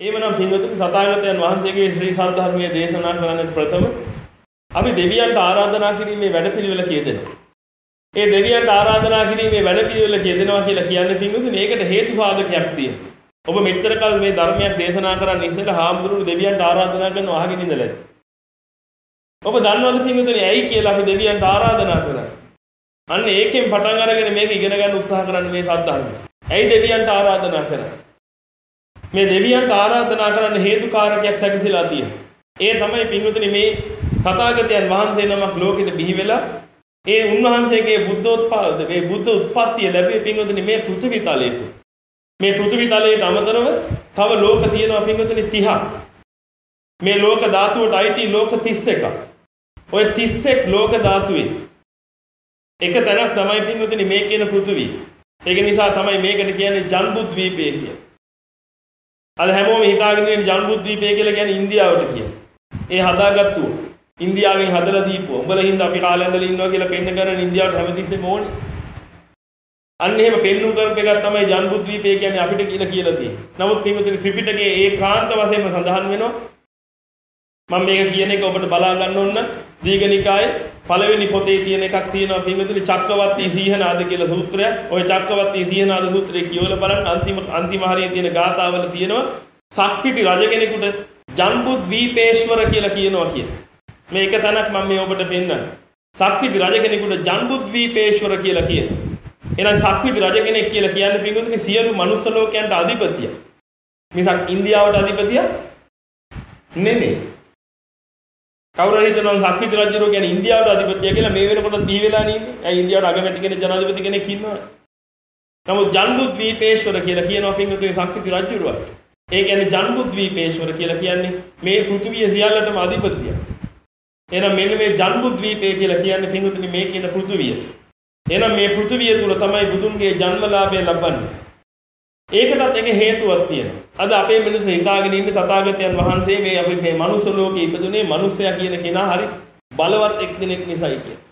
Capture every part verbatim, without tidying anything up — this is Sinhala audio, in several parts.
එහෙමනම් පින්වතුනි තථාගතයන් වහන්සේගේ ශ්‍රී සද්ධර්මයේ දේශනා කරන්න ප්‍රථම අපි දෙවියන්ට ආරාධනා කිරීමේ වැඩපිළිවෙල කියදෙනවා. ඒ දෙවියන්ට ආරාධනා කිරීමේ වැඩපිළිවෙල කියදෙනවා කියලා කියන්නේ පින්වතුනි ඒකට හේතු සාධකයක් තියෙනවා. ඔබ මෙච්චර කල් මේ ධර්මයක් දේශනා කරන්න ඉස්සෙල්ලා හාමුදුරුවෝ දෙවියන්ට ආරාධනා කරනවා අහගෙන ඉඳලා ඇති. ඔබ දන්නවද පින්වතුනි ඇයි කියලා අපි දෙවියන්ට ආරාධනා කරන්නේ? අන්න ඒකෙන් පටන් අරගෙන මේක ඉගෙන ගන්න උත්සාහ කරන්න මේ සද්ධර්මය. ඇයි දෙවියන්ට ආරාධනා කරන්නේ? මේ දෙවියන්ට ආරාධනා කරන්න හේතුකාරකයක් සැකසීලා තියෙනවා. ඒ තමයි පින්වතුනි මේ තථාගතයන් වහන්සේ නමක් ලෝකෙට බිහි වෙලා ඒ උන්වහන්සේගේ බුද්ධෝත්පාද මේ බුද්ධ උත්පත්තිය ලැබෙන්නේ පින්වතුනි මේ පෘථිවි තලයේ තුල. මේ පෘථිවි තලයට අමතරව තව ලෝක තියෙනවා පින්වතුනි තිහක්. මේ ලෝක ධාතුවට අයිති ලෝක තිස් එකක්. ඔය තිස් එක් ලෝක ධාතුවේ එක තැනක් තමයි පින්වතුනි මේ කියන පෘථිවි. ඒක නිසා තමයි මේකට කියන්නේ ජන්බුද්වීපය කියලා. අද හැමෝම හිතාගෙන ඉන්නේ ජන්බුද්වීපය කියලා කියන්නේ ඉන්දියාවට කියලා. ඒ හදාගත්තු ඉන්දියාවෙන් හදලා දීපුවා. උඹලා හින්දා අපි කාලේ ඉඳලා ඉන්නවා කියලා පෙන්න කරන ඉන්දියාවට හැමතිස්සෙම ඕනේ. අන්න එහෙම පෙන්නුම් කරපු එකක් තමයි ජන්බුද්වීපය කියන්නේ අපිට කියලා කියලා තියෙන්නේ. නමුත් පින්වතුනි ත්‍රිපිටකයේ ඒකාන්ත වශයෙන්ම සඳහන් වෙනවා. මම මේක කියන එක ඔබට බලා ගන්න ඕන දීඝනිකායේ පළවෙනි පොතේ තියෙන එකක් තියෙනවා පින්වතුනි චක්කවර්ති සීහනාද කියලා සූත්‍රයක්. ওই චක්කවර්ති සීහනාද සූත්‍රය කියවලා බලන්න අන්තිම අන්තිම හරියේ තියෙන ගාථාවල තියෙනවා සක්විති රජ කෙනෙකුට ජන්බුද්වීපේශ්වර කියලා කියනවා කියන. මේක තැනක් මම මේ ඔබට පෙන්නන්න. සක්විති රජ කෙනෙකුට ජන්බුද්වීපේශ්වර කියලා කියනවා. එහෙනම් සක්විති රජ කෙනෙක් කියලා කියන්නේ පින්වතුනි සියලු මනුස්ස ලෝකයන්ට අධිපතිය. මිසක් ඉන්දියාවට අධිපතිය නෙමෙයි. කවුරු හරි හිතනවා සක්විති රජුරෝ කියන්නේ ඉන්දියාවට අධිපතිය කියලා මේ වෙනකොට දී වෙලා නෙන්නේ. ඇයි ඉන්දියාවට අගමැති කෙනෙක් ජනාධිපති කෙනෙක් ඉන්නවා. නමුත් ජන්බුද්වීපේශ්වර කියලා කියනවා පින්වතුනි සක්විති රජුරෝ. ඒ කියන්නේ ජන්බුද්වීපේශ්වර කියලා කියන්නේ මේ පෘථිවිය සියල්ලටම අධිපතිය. එහෙනම් මෙන්න මේ ජන්බුද්වීපය කියලා කියන්නේ පින්වතුනි මේ කියන පෘථිවියට. එහෙනම් මේ පෘථිවිය තුල තමයි බුදුන්ගේ ජන්මලාභය ලබන්නේ. ඒකටත් එක හේතුවක් තියෙනවා. අද අපේ මිනිස්සු හිතාගෙන ඉන්නේ තථාගතයන් වහන්සේ මේ අපි මේ මනුස්ස ලෝකේ ඉපදුනේ මනුස්සයා කියන කෙනා හරි බලවත් එක්කෙනෙක් නිසායි කියලා.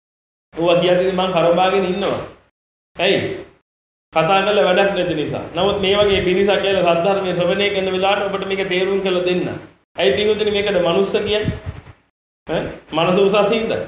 ඕවා කියද්දී මම කරබාගෙන ඉන්නවා. ඇයි? කතා කරලා වැඩක් නැති නිසා. නමුත් මේ වගේ පිරිසක් කියලා සද්ධර්මයේ ශ්‍රවණය කරන වෙලාවට ඔබට මේක තේරුම් කරලා දෙන්න. ඇයි පින්වතුනි මේකට මනුස්ස කියන්නේ? ඈ මනස උසස් හින්දා.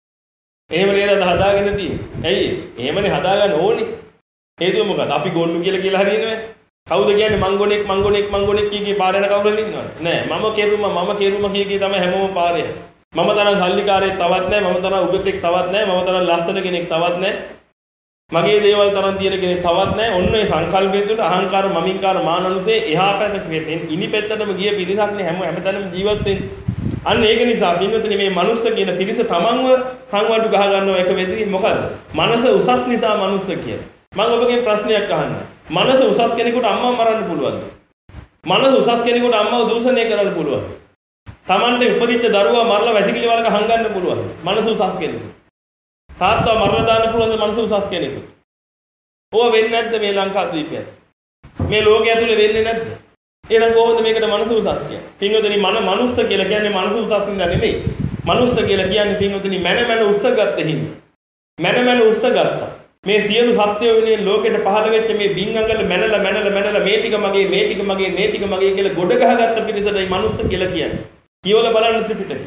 එහෙම නේද හදාගෙන තියෙන්නේ. ඇයි? එහෙමනේ හදාගන්න ඕනේ. හේතුව මොකක්ද? අපි ගොන්නු කියලා කියලා හරියන්නේ නැහැ. කවුද කියන්නේ මංගොනෙක් මංගොනෙක් මංගොනෙක් කිය කී පාර යන කවුරු හරි ඉන්නවද? නෑ. මම කෙරුම මම කෙරුම කිය කී තමයි හැමෝම පාරේ. මම තරම් සල්ලිකාරයෙක් තවත් නෑ. මම තරම් උගතෙක් තවත් නෑ. මම තරම් ලස්සන කෙනෙක් තවත් නෑ. මගේ දේවල් තරම් තියෙන කෙනෙක් තවත් නෑ. ඔන්න ඒ සංකල්පය තුළ අහංකාර මමින්කාර මානනුසේ එහා පැත්තට ඉනි පැත්තටම ගිය පිරිසක් නේ හැම හැමතැනම ජීවත් වෙන්නේ. අන්න ඒක නිසා පින්වතුනි මේ මනුස්ස කියන පිරිස තමන්ව හංවඩු ගහ ගන්නවා එක වෙදී මොකද? මනස උසස් නිසා මනුස්ස කියන. මම ඔබගෙන් ප්‍රශ්නයක් අහන්න. මනස උසස් කෙනෙකුට අම්මව මරන්න පුළුවන්ද? මනස උසස් කෙනෙකුට අම්මව දූෂණය කරන්න පුළුවන්ද? Tamante උපදිච්ච දරුවා මරලා වැසිකිලි වලක හංගන්න පුළුවන්ද? මනස උසස් කෙනෙකුට. තාත්තා මරලා දාන්න පුළුවන්ද මනස උසස් කෙනෙකුට? ඕව වෙන්නේ නැද්ද මේ ලංකාද්වීපයේ? මේ ලෝකයේ ඇතුලේ වෙන්නේ නැද්ද? එහෙනම් කොහොමද මේකට මනස උසස් කියන්නේ? පින්වතුනි මන මනුස්ස කියලා කියන්නේ මනස උසස් නින්දා නෙමෙයි. මනුස්ස කියලා කියන්නේ පින්වතුනි මන මන උස්සගත්ත හින්දා. මන මන උස්සගත්තා. මේ සියලු සත්‍යය වෙනුවෙන් ලෝකෙට පහළ වෙච්ච මේ බින්ගඟල මැනලා මැනලා මැනලා මේ ටික මගේ මේ ටික මගේ මේ ටික මගේ කියලා ගොඩ ගහගත්ත පිරිසටයි මනුස්ස කියලා කියන්නේ. කියවලා බලන්න ත්‍රිපිටකය.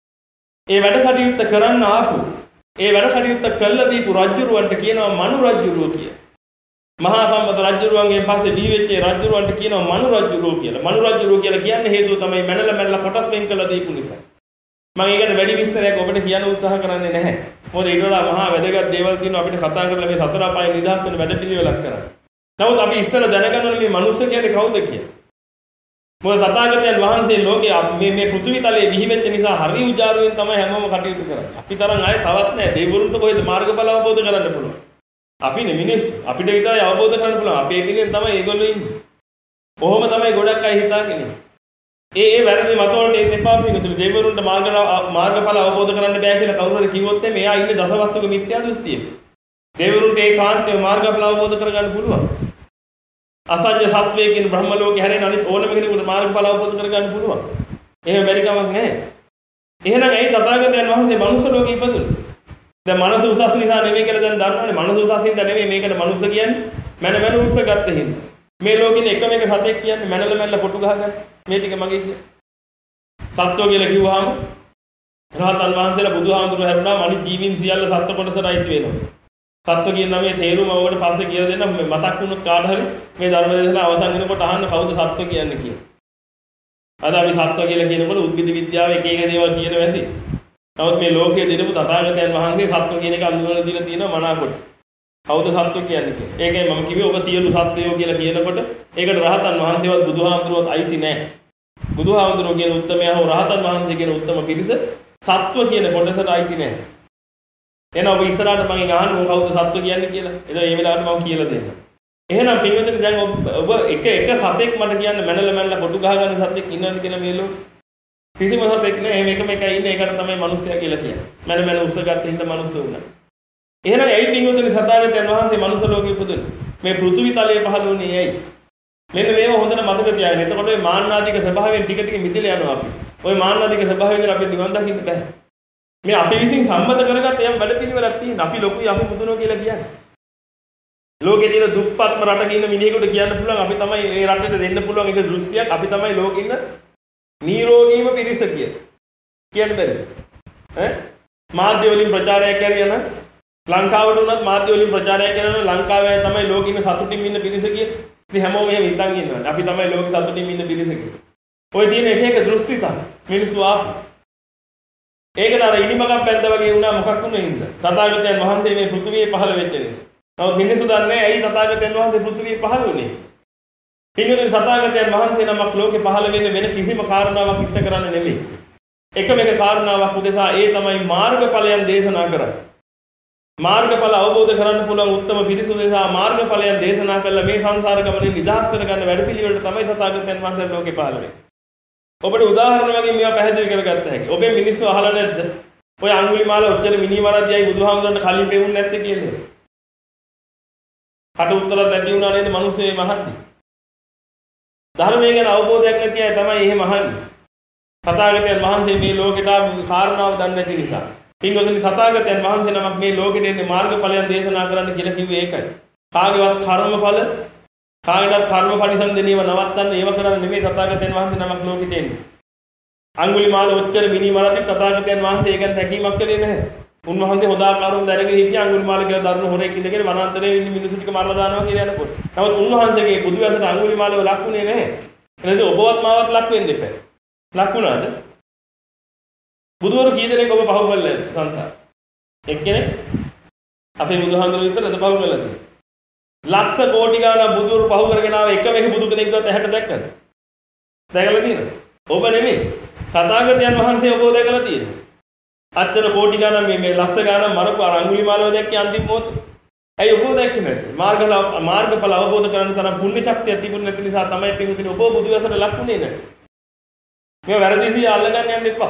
ඒ වැඩ කටයුත්ත කරන්න ආපු ඒ වැඩ කටයුත්ත කළා දීපු රජුරවන්ට කියනවා මනු රජුරෝ කියලා. මහා සම්මත රජුරුවන්ගෙන් පස්සේ දී වෙච්ච රජුරුවන්ට කියනවා මනු රජුරෝ කියලා. මනු රජුරෝ කියලා කියන්නේ හේතුව තමයි මැනලා මැනලා කොටස් වෙන් කළා දීපු නිසා. මම ඒකට වැඩි විස්තරයක් ඔබට කියන්න උත්සාහ කරන්නේ නැහැ. මොකද ඊට වඩා මහා වැදගත් දේවල් තියෙනවා අපිට කතා කරලා මේ සතර අපාය නිදහස් වෙන වැඩ පිළිවෙලක් කරන්න. නමුත් අපි ඉස්සර දැනගන්න ඕනේ මේ මනුස්ස කියන්නේ කවුද කියලා. මොකද තථාගතයන් වහන්සේ ලෝකේ මේ මේ පෘථිවි තලයේ විහි වෙච්ච නිසා හරි උජාරුවෙන් තමයි හැමෝම කටයුතු කරන්නේ. අපි තරම් ආයේ තවත් නැහැ. දෙවිවරුන්ට කොහෙද මාර්ගඵල අවබෝධ කරන්න පුළුවන්. අපිනේ මිනිස් අපිට විතරයි අවබෝධ කරගන්න පුළුවන්. අපේ පිටින් තමයි ඒගොල්ලෝ ඉන්නේ. කොහොම තමයි ගොඩක් අය හිතාගෙන ඉන්නේ. ඒ ඒ වැරදි මතවලට එන්න එපා පිටුතුනි. දෙවිවරුන්ට මාර්ග මාර්ගඵල අවබෝධ කරන්න බෑ කියලා කවුරු හරි කිව්වොත් මෙයා ඉන්නේ දසවස්තුක මිත්‍යා දෘෂ්ටියක. දෙවිවරුන්ට ඒ කාන්තේ මාර්ගඵල අවබෝධ කරගන්න පුළුවන්. අසංජ සත්වයේ බ්‍රහ්ම ලෝකේ හැරෙන අනිත් ඕනම කෙනෙකුට මාර්ගඵල අවබෝධ කරගන්න පුළුවන්. එහෙම බැරි කමක් නැහැ. එහෙනම් ඇයි තථාගතයන් වහන්සේ මනුස්ස ලෝකේ ඉපදුනේ? දැන් මනස උසස් නිසා නෙමෙයි කියලා දැන් දන්නවනේ. මනස උසස් හින්දා නෙමෙයි මේකට මනුස්ස කියන්නේ. මන මන උස්ස ගත්ත හින්දා. මේ ලෝකෙින් එකම එක සතෙක් කියන්නේ මැනල මැනල පොටු ගහගන්න. මේ ටික මගේ කියන්නේ. සත්වෝ කියලා කිව්වහම රහතන් වහන්සේලා බුදුහාමුදුරුවෝ හැරුණාම අනිත් ජීවීන් සියල්ල සත්ව කොටසට අයිති වෙනවා. සත්ව කියන නමේ තේරුම ඔබට පස්සේ කියලා දෙන්න මතක් වුණොත් කාට හරි මේ ධර්ම දේශනාව අවසන් වෙනකොට අහන්න කවුද සත්ව කියන්නේ කියලා. අද අපි සත්ව කියලා කියනකොට උද්භිද විද්‍යාව එක එක දේවල් කියනවා ඇති. නමුත් මේ ලෝකයේ දිනපු තථාගතයන් වහන්සේ සත්ව කියන එක අඳුනලා දීලා තියෙනවා මනාකොට. කවුද සත්ව කියන්නේ කියලා. ඒකයි මම කිව්වේ ඔබ සියලු සත්වයෝ කියලා කියනකොට ඒකට රහතන් වහන්සේවත් බුදුහාමුදුරුවෝත් අයිති නැහැ. බුදුහාමුදුරුවෝ කියන උත්තමයා හෝ රහතන් වහන්සේ කියන උත්තම පිරිස සත්ව කියන කොටසට අයිති නැහැ. එහෙනම් ඔබ ඉස්සරහට මගෙන් අහන්න ඕන කවුද සත්ව කියන්නේ කියලා. එතන මේ වෙලාවට මම කියලා දෙන්නම්. එහෙනම් පින්වතුනි දැන් ඔබ එක එක සතෙක් මට කියන්න මැනල මැනල කොටු ගහ ගන්න සතෙක් ඉන්නවද කියලා මේ ලෝකෙ? කිසිම සතෙක් නැහැ. එහෙම එකම එකයි ඉන්නේ. ඒකට තමයි මිනිස්සයා කියලා කියන්නේ. මැන මැන උස්සගත්ත හින්දා මිනිස්සු වුණා. එහෙනම් ඇයි පින්වතුනි සතාගතයන් වහන්සේ මනුස්ස ලෝකෙ ඉපදුනේ? මේ පෘථිවි තලයේ පහළ වුණේ ඇයි? මෙන්න මේව හොඳට මතක තියාගන්න. එතකොට මේ මාන්නාදික ස්වභාවයෙන් ටික ටික මිදෙලා යනවා අපි. ওই මාන්නාදික ස්වභාවයෙන් අපිට නිවන් දකින්න බෑ. මේ අපි විසින් සම්මත කරගත්ත යම් වැඩපිළිවෙලක් තියෙනවා. අපි ලොකුයි අපි මුදුනෝ කියලා කියන්නේ. ලෝකේ තියෙන දුප්පත්ම රටක ඉන්න මිනිහෙකුට කියන්න පුළුවන් අපි තමයි මේ රටට දෙන්න පුළුවන් එක දෘෂ්ටියක්. අපි තමයි ලෝකෙ ඉන්න නිරෝගීම පිරිස කියලා. කියන්න බැරිද? ඈ මාධ්‍ය වලින් ප්‍රචාරයක් කරගෙන ලංකාවට උනත් මාධ්‍ය වලින් ප්‍රචාරයක් කරන ලංකාවේ තමයි ලෝකෙ ඉන්න සතුටින් ඉන්න පිරිස කියලා. ඉතින් හැමෝම එහෙම හිතන් ඉන්නවා. අපි තමයි ලෝකෙ සතුටින් ඉන්න පිරිස කියලා. ඔය තියෙන එක එක දෘෂ්ටි තමයි මිනිස්සු ආපු. ඒකට අර ඉනිමකක් පැද්දා වගේ වුණා මොකක් වුණේ හින්දා. තථාගතයන් වහන්සේ මේ පෘථිවියේ පහළ වෙච්ච නිසා. නමුත් මිනිස්සු දන්නේ ඇයි තථාගතයන් වහන්සේ පෘථිවියේ පහළ වුණේ? පින්වතුනි තථාගතයන් වහන්සේ නමක් ලෝකේ පහළ වෙන්නේ වෙන කිසිම කාරණාවක් ඉෂ්ට කරන්න නෙමෙයි. එකම එක කාරණාවක් උදෙසා ඒ තමයි මාර්ගඵලයන් දේශනා කරන්නේ. මාර්ගඵල අවබෝධ කරගන්න පුළුවන් උත්තම පිරිස උදෙසා මාර්ගඵලයන් දේශනා කළා මේ සංසාර ගමනේ නිදහස් කරගන්න වැඩපිළිවෙලට තමයි තථාගතයන් වහන්සේ ලෝකේ පහළ වෙන්නේ. ඔබට උදාහරණ වලින් මේවා පැහැදිලි කරගත්ත හැකි. ඔබේ මිනිස්සු අහලා නැද්ද? ඔය අඟුලිමාල ඔච්චර මිනිමරදියයි බුදුහාමුදුරන්ට කලින් පෙවුන්නේ නැත්තේ කියන්නේ. කට උත්තරයක් නැති වුණා නේද මිනිස්සු මේ මහද්දී. ධර්මයේ ගැන අවබෝධයක් නැති අය තමයි එහෙම අහන්නේ. තථාගතයන් වහන්සේ මේ ලෝකෙට කාරණාව දන්නේ නැති නිසා. පින්වතුනි තථාගතයන් වහන්සේ නමක් මේ ලෝකෙට එන්නේ මාර්ගඵලයන් දේශනා කරන්න කියලා කිව්වේ ඒකයි. කාගේවත් කර්මඵල කාගේවත් කර්මපරිසන්දේනීව නවත්තන්න ඒව කරන්න නෙමෙයි තථාගතයන් වහන්සේ නමක් ලෝකෙට එන්නේ. අඟුලිමාල ඔච්චර මිනිමරදී තථාගතයන් වහන්සේ ඒක ගැන හැකීමක් කළේ නැහැ. උන්වහන්සේ හොඳ ආකාරව දැනගෙන හිටිය අඟුලිමාල කියලා දරුණු හොරෙක් ඉඳගෙන වනාන්තරයේ ඉන්න මිනිස්සු ටික මරලා දානවා කියලා යනකොට. නමුත් උන්වහන්සේගේ බුදු වැසට අඟුලිමාලව ලක්ුණේ නැහැ. එහෙනම් ඔබවත් මාවත් ලක් වෙන්න එපා. ලක් වුණාද? බුදුවරු කී දෙනෙක් ඔබ පහු කළාද සංසාර? එක්කෙනෙක් අපේ බුදුහාමුදුරුවෝ විතර අද පහු කළාද? ලක්ෂ කෝටි ගාණක් බුදුවරු පහු කරගෙන ආව එකම එක බුදු කෙනෙක්වත් ඇහැට දැක්කද? දැකලා තියෙනවද? ඔබ නෙමෙයි. තථාගතයන් වහන්සේ ඔබව දැකලා තියෙනවා. අත්තර කෝටි ගාණක් මේ මේ ලක්ෂ ගාණක් මරපු අඟුලිමාලව දැක්කේ අන්තිම මොහොතේ. ඇයි ඔබව දැක්කේ නැත්තේ? මාර්ගඵල මාර්ගඵල අවබෝධ කරගන්න තරම් පුණ්‍ය ශක්තිය තිබුණ නැති නිසා තමයි පිටුදින ඔබ බුදු වැසට ලක්ුණේ නැහැ. මේ වැරදිසිය අල්ලගන්න යන්න එපා.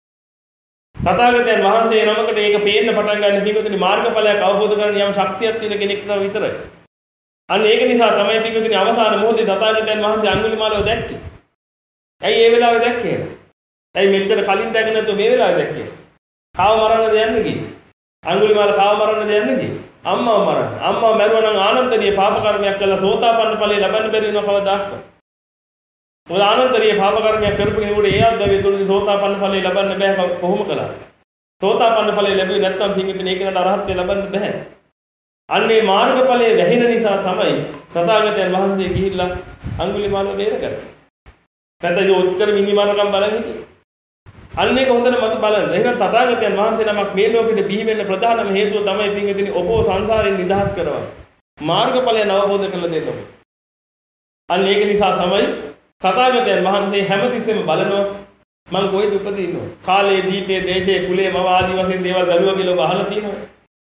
තථාගතයන් වහන්සේ නමකට ඒක පේන්න පටන් ගන්න පිටුදින මාර්ගඵලයක් අවබෝධ කරගන්න යම් ශක්තියක් තියෙන කෙනෙක් තමයි විතරයි. අන්න ඒක නිසා තමයි පිටුදින අවසාන මොහොතේ තථාගතයන් වහන්සේ අඟුලිමාලව දැක්කේ. ඇයි ඒ වෙලාවේ දැක්කේ? ඇයි මෙච්චර කලින් දැක නැතුව මේ වෙලාවේ දැක්කේ? කාව මරන්න දෙන්නේ කි? අඟුලිමාල කාව මරන්න දෙන්නේ කි? අම්මව මරන්න. අම්මව මරුවා නම් ආනන්තරීය පාප කර්මයක් කළා සෝතාපන්න ඵලය ලබන්න බැරි වෙනවා කවදාවත්. මොකද ආනන්තරීය පාප කර්මයක් කරපු කෙනෙකුට ඒ අද්දවේ තුලදී සෝතාපන්න ඵලය ලබන්න බෑ කොහොම කළා? සෝතාපන්න ඵලය ලැබුවේ නැත්නම් පින්විතනේ ඒකනට අරහත්ත්වය ලබන්න බෑ. අන්නේ මාර්ගඵලයේ වැහින නිසා තමයි තථාගතයන් වහන්සේ ගිහිල්ලා අඟුලිමාලව බේරගත්තේ. නැත්නම් ඒ උත්තර මිනිමාරකම් බලන් හිටියේ. අන්න ඒක හොඳට මත බලන්න. එහෙනම් තථාගතයන් වහන්සේ නමක් මේ ලෝකෙට බිහි වෙන්න ප්‍රධානම හේතුව තමයි පින්විතනේ ඔබ සංසාරයෙන් නිදහස් කරවන්නේ. මාර්ගඵලය අවබෝධ කරලා දෙන්න ඕනේ. අන්න ඒක නිසා තමයි තථාගතයන් වහන්සේ හැමතිස්සෙම බලනවා මම කොහෙද උපදින්නේ? කාලේ, දීපේ, දේශේ, කුලේ, මව ආදී වශයෙන් දේවල් බැලුවා කියලා ඔබ අහලා තියෙනවා.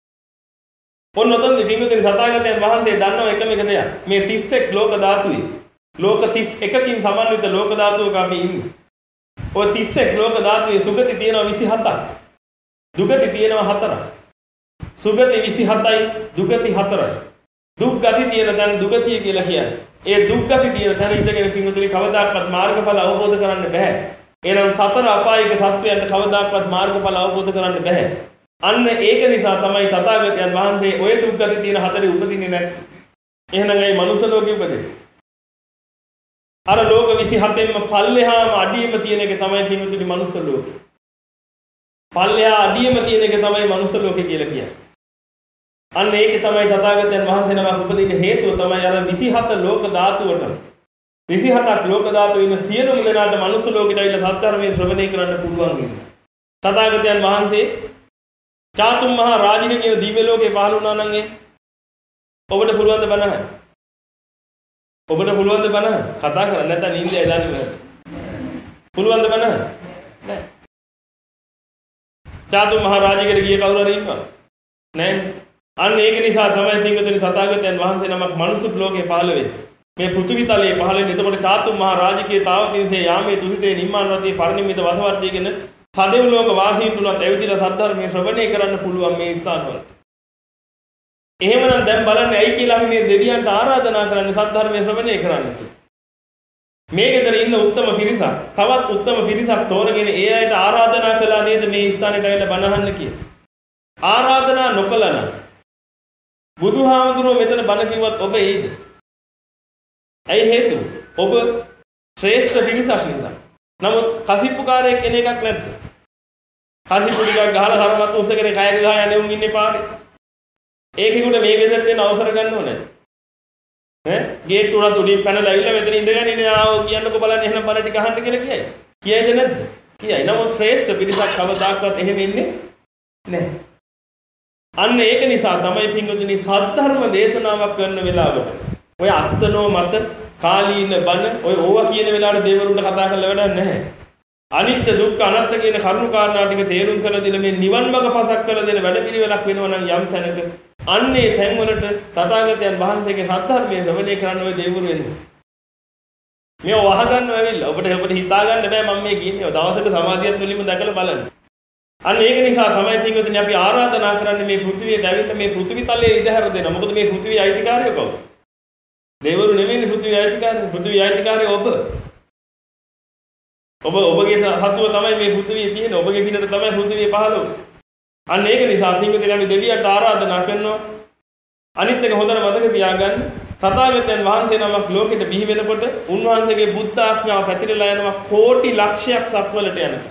ඔන්න ඔතනදී පින්විතනේ තථාගතයන් වහන්සේ දන්නව එකම එක දෙයක්. මේ තිස් එක් ලෝක ධාතුයි. ලෝක තිස් එකකින් සමන්විත ලෝක ධාතුවක අපි ඉන්නේ. ඔය තිස් එක් ලෝක ධාතුවේ සුගති තියෙනවා විසි හතක්. දුගති තියෙනවා හතරක්. සුගති විසි හතයි, දුගති හතරයි. දුක්ගති තියෙන තැන දුගතිය කියලා කියන්නේ. ඒ දුක්ගති තියෙන තැන ඉඳගෙන පින්වතුනි කවදාකවත් මාර්ගඵල අවබෝධ කරන්න බෑ. එහෙනම් සතර අපායික සත්වයන්ට කවදාකවත් මාර්ගඵල අවබෝධ කරන්න බෑ. අන්න ඒක නිසා තමයි තථාගතයන් වහන්සේ ඔය දුක්ගති තියෙන හතරේ උපදින්නේ නැත්තේ. එහෙනම් ඒ මනුස්ස ලෝකෙ උපදින්නේ. අර ලෝක විසිහතෙන්ම පල්ලෙහාම අඩියෙම තියෙන එක තමයි පින්වතුනි මනුස්ස ලෝකේ. පල්ලෙහා අඩියෙම තියෙන එක තමයි මනුස්ස ලෝකේ කියලා කියන්නේ. අන්න ඒකේ තමයි තථාගතයන් වහන්සේ නමක් උපදින්න හේතුව තමයි අර විසිහත ලෝක ධාතුවට විසිහතක් ලෝක ධාතු වෙන සියලුම දෙනාට මනුස්ස ලෝකෙට ඇවිල්ලා සත්‍යධර්මයේ ශ්‍රවණය කරන්න පුළුවන් වෙනවා. තථාගතයන් වහන්සේ චාතුම් මහා රාජික කියන දිව්‍ය ලෝකේ පහළ වුණා නම් ඒ ඔබට පුළුවන් ද බණහ? ඔබට පුළුවන් ද බණහ? කතා කරන්න නැත්නම් නිින්ද ඇදන්නේ නැහැ. පුළුවන් ද බණහ? නැහැ. චාතුම් මහා රාජිකේ ගිය කවුරු හරි ඉන්නවද? නැහැ. අන්න ඒක නිසා තමයි පින්වතුනි තථාගතයන් වහන්සේ නමක් මනුස්ස ලෝකේ පහළ වෙන්නේ. මේ පෘථිවි තලයේ පහළ වෙන්නේ. එතකොට චාතුම් මහා රාජිකේ තාවතින්සේ යාමේ තුසිතේ නිම්මාන රතේ පරිනිම්මිත වසවර්තියගෙන සදෙව් ලෝක වාසීන් තුනත් ඇවිදලා සද්ධර්මයේ ශ්‍රවණය කරන්න පුළුවන් මේ ස්ථානවල. එහෙමනම් දැන් බලන්න ඇයි කියලා අපි මේ දෙවියන්ට ආරාධනා කරන්නේ සද්ධර්මයේ ශ්‍රවණය කරන්න කියලා. මේ ගෙදර ඉන්න උත්තම පිරිසක් තවත් උත්තම පිරිසක් තෝරගෙන ඒ අයට ආරාධනා කළා නේද මේ ස්ථානෙට ඇවිල්ලා බණ අහන්න කියලා. ආරාධනා නොකළා නම් බුදුහාමුදුරුවෝ මෙතන බණ කිව්වත් ඔබ එයිද? ඇයි හේතුව? ඔබ ශ්‍රේෂ්ඨ පිරිසක් නිසා. නමුත් කසිප්පුකාරයෙක් කෙන එකක් නැද්ද? කසිප්පු ටිකක් ගහලා ධර්මවත් උස්සගෙන කයක ගහ යන්නේ උන් ඉන්නේ පාරේ. ඒකෙකුට මේ ගෙදරට එන්න අවසර ගන්න ඕනේ. ඈ ගේට් උඩට උඩින් පැනලා ඇවිල්ලා මෙතන ඉඳගෙන ඉන්නේ ආව කියන්නකෝ බලන්න එහෙනම් බල ටික අහන්න කියලා කියයි. කියයිද නැද්ද? කියයි. නමුත් ශ්‍රේෂ්ඨ පිරිසක් කවදාකවත් එහෙම ඉන්නේ නැහැ. අන්න ඒක නිසා තමයි පින්වතුනි සද්ධර්ම දේශනාවක් කරන වෙලාවට ඔය අත්නෝ මත කාලීන බණ ඔය ඕවා කියන වෙලාවට දේවරුන්ට කතා කරලා වැඩක් නැහැ. අනිත්‍ය දුක්ඛ අනාත්ම කියන කරුණු කාරණා ටික තේරුම් කරලා දෙන මේ නිවන් මඟ පසක් කරලා දෙන වැඩපිළිවෙලක් වෙනවා නම් යම් තැනක අන්නේ තැන් වලට තථාගතයන් වහන්සේගේ සද්ධර්මයේ ශ්‍රවණය කරන්න ඔය දේවරු එන්නේ. මේ වහ ගන්නව ඇවිල්ලා ඔබට ඔබට හිතා ගන්න බෑ මම මේ කියන්නේ. දවසක සමාධියත් මුලින්ම දැකලා බලන්න. අන්න ඒක නිසා තමයි පින්වතුනි අපි ආරාධනා කරන්නේ මේ පෘථිවියට ඇවිල්ලා මේ පෘථිවි තලයේ ඉඳහැර දෙන්න. මොකද මේ පෘථිවියේ අයිතිකාරයෝ කවුද? දේවරු නෙමෙයි පෘථිවියේ අයිතිකාරයෝ. පෘථිවියේ අයිතිකාරයෝ ඔබ. ඔබ ඔබගේ හතුව තමයි මේ පෘථිවියේ තියෙන. ඔබගේ පිටට තමයි පෘථිවිය පහළ වුනේ. අන්න ඒක නිසා පින්වතුනි අපි දෙවියන්ට ආරාධනා කරනවා. අනිත් එක හොඳට මතක තියාගන්න. තථාගතයන් වහන්සේ නමක් ලෝකෙට බිහි වෙනකොට උන්වහන්සේගේ බුද්ධ ආඥාව පැතිරලා යනවා කෝටි ලක්ෂයක් සක්වලට යනවා.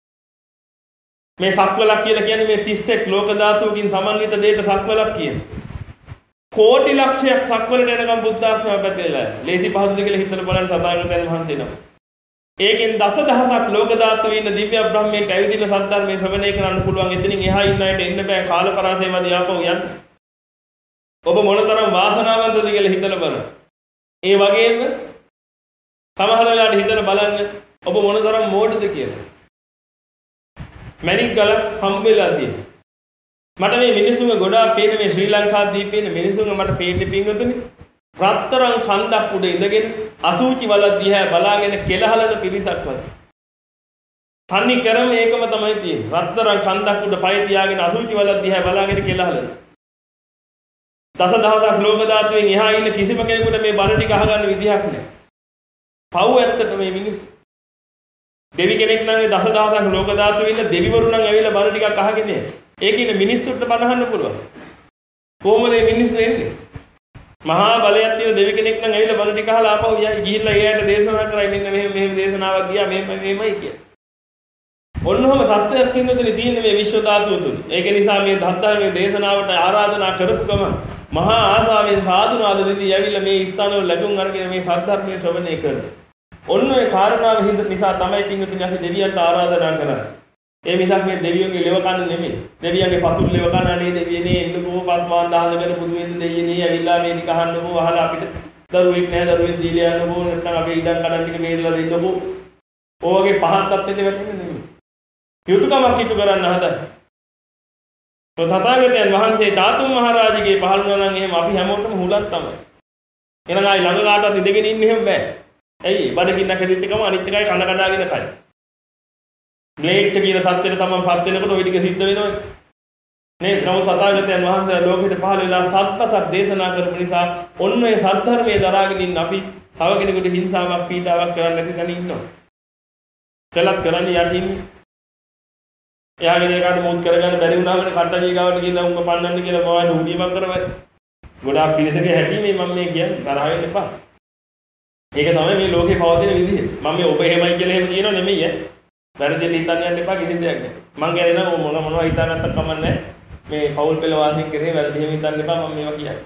මේ සක්වලක් කියලා කියන්නේ මේ තිස් එක් ලෝක ධාතුකින් සමන්විත දෙයට සක්වලක් කියන්නේ. කෝටි ලක්ෂයක් සක්වලට යනකම් බුද්ධ ආඥාව පැතිරලා යනවා. ලේසි පහසුද කියලා හිතලා බලන්න තථාගතයන් වහන්සේ නම. ඒකෙන් දසදහසක් ලෝක ධාතුවේ ඉන්න දිව්‍ය බ්‍රහ්මයන්ට ඇවිදින්න සද්ධර්මයේ ශ්‍රවණය කරන්න පුළුවන්. එතනින් එහා ඉන්න අයට එන්න බෑ කාල පරාසය මැද ආපහු යන්න. ඔබ මොනතරම් වාසනාවන්තද කියලා හිතලා බලන්න. ඒ වගේම සමහර වෙලාවට හිතලා බලන්න ඔබ මොනතරම් මෝඩද කියලා. මැණික් ගලක් හම්බ වෙලා තියෙනවා. මට මේ මිනිසුන්ව ගොඩාක් පේන මේ ශ්‍රී ලංකා දීපේන මිනිසුන්ව මට පේන්නේ පින්වතුනි රත්තරන් කන්දක් උඩ ඉඳගෙන අසූචි වල දිහා බලාගෙන කෙලහලන පිරිසක් වගේ. තනි කරම ඒකම තමයි තියෙන්නේ. රත්තරන් කන්දක් උඩ පය තියාගෙන අසූචි වල දිහා බලාගෙන කෙලහලන. දසදහසක් ලෝක ධාතුවෙන් එහා ඉන්න කිසිම කෙනෙකුට මේ බණ ටික අහගන්න විදිහක් නැහැ. පව් ඇත්තට මේ මිනිස්සු දෙවි කෙනෙක් නම් ඒ දසදහසක් ලෝක ධාතුවේ ඉන්න දෙවිවරු නම් ඇවිල්ලා බණ ටිකක් අහගෙන යන්නේ. ඒකේ ඉන්න මිනිස්සුන්ට බණ අහන්න පුළුවන්. කොහොමද මේ මිනිස්සු එන්නේ? මහා බලයක් තියෙන දෙවි කෙනෙක් නම් ඇවිල්ලා බණ ටික අහලා ආපහු යයි ගිහිල්ලා එයාට දේශනා කරයි මෙන්න මෙහෙම මෙහෙම දේශනාවක් ගියා මෙහෙම මෙහෙමයි කියලා. ඔන්නෝම තත්ත්වයක් ඉන්නකනේ තියෙන්නේ මේ විශ්ව ධාතුව තුල. ඒක නිසා මේ ධර්මයේ දේශනාවට ආරාධනා කරපු ගමන් මහා ආසාවෙන් සාදුනාද දෙදී ඇවිල්ලා මේ ස්ථානවල ලැබුම් අරගෙන මේ සද්ධර්මයේ ශ්‍රවණය කරනවා. ඔන්න ඔය කාරණාව නිසා තමයි පින්වතුනි අපි දෙවියන්ට ආරාධනා කරන්නේ. ඒ මිසක් මේ දෙවියන්ගේ ලෙව කන්න නෙමෙයි. දෙවියන්ගේ පතුල් ලෙව කන්න අනේ දෙවියනේ එන්නකෝ පස්වාන් දාහගෙන බුදු වෙන දෙයියනේ ඇවිල්ලා මේ ටික අහන්නකෝ අහලා අපිට දරුවෙක් නැහැ දරුවෙක් දීලා යන්නකෝ නැත්නම් අපේ ඉඩම් කඩන් ටික බේරලා දෙන්නකෝ. ඕවගේ පහත් තත්ත්වෙට වැටෙන්නේ නෙමෙයි. යුතුයකමක් ඉටු කරන්න හදන්නේ. તો තථාගතයන් වහන්සේ චාතුම් මහරජගේ පහළ වුණා නම් එහෙම අපි හැමෝටම හුලක් තමයි. එහෙනම් ආයි ළඟ කාටවත් ඉඳගෙන ඉන්න එහෙම බෑ. ඇයි බඩගින්නක් හැදිච්ච ගම අනිත් එකයි කන කඩාගෙන කයි. ම්ලේච්ඡ කියන සත්‍යෙට තමන් පත් වෙනකොට ওই ටික සිද්ධ වෙනවනේ. නේද? නමුත් තථාගතයන් වහන්සේ ලෝකෙට පහළ වෙලා සත්පසක් දේශනා කරපු නිසා ඔන්න ඔය සද්ධර්මයේ දරාගෙන ඉන්න අපි තව කෙනෙකුට හිංසාවක් පීඩාවක් කරන්නේ නැති තැන ඉන්නවා. කළත් කරන්නේ යටින් එයාගේ දේකට මොත් කරගන්න බැරි වුණාම කට්ටනිය ගාවට ගිහිල්ලා උංග පන්නන්න කියලා මොනවද උඩීමක් කරවයි. ගොඩාක් පිළිසකේ හැටි මේ මම මේ කියන්නේ තරහ වෙන්න එපා. ඒක තමයි මේ ලෝකේ පවතින විදිහ. මම මේ ඔබ එහෙමයි කියලා එහෙම කියනව නෙමෙයි ඈ. වැරදිට හිතන්න යන්න එපා කිසි දෙයක් නැහැ. මං ගැන නම් මොන මොනවා හිතාගත්තත් කමක් නැහැ. මේ පෞල් පෙළ වාසින් කරේ වැරදි එහෙම හිතන්න එපා මම මේවා කියන්නේ.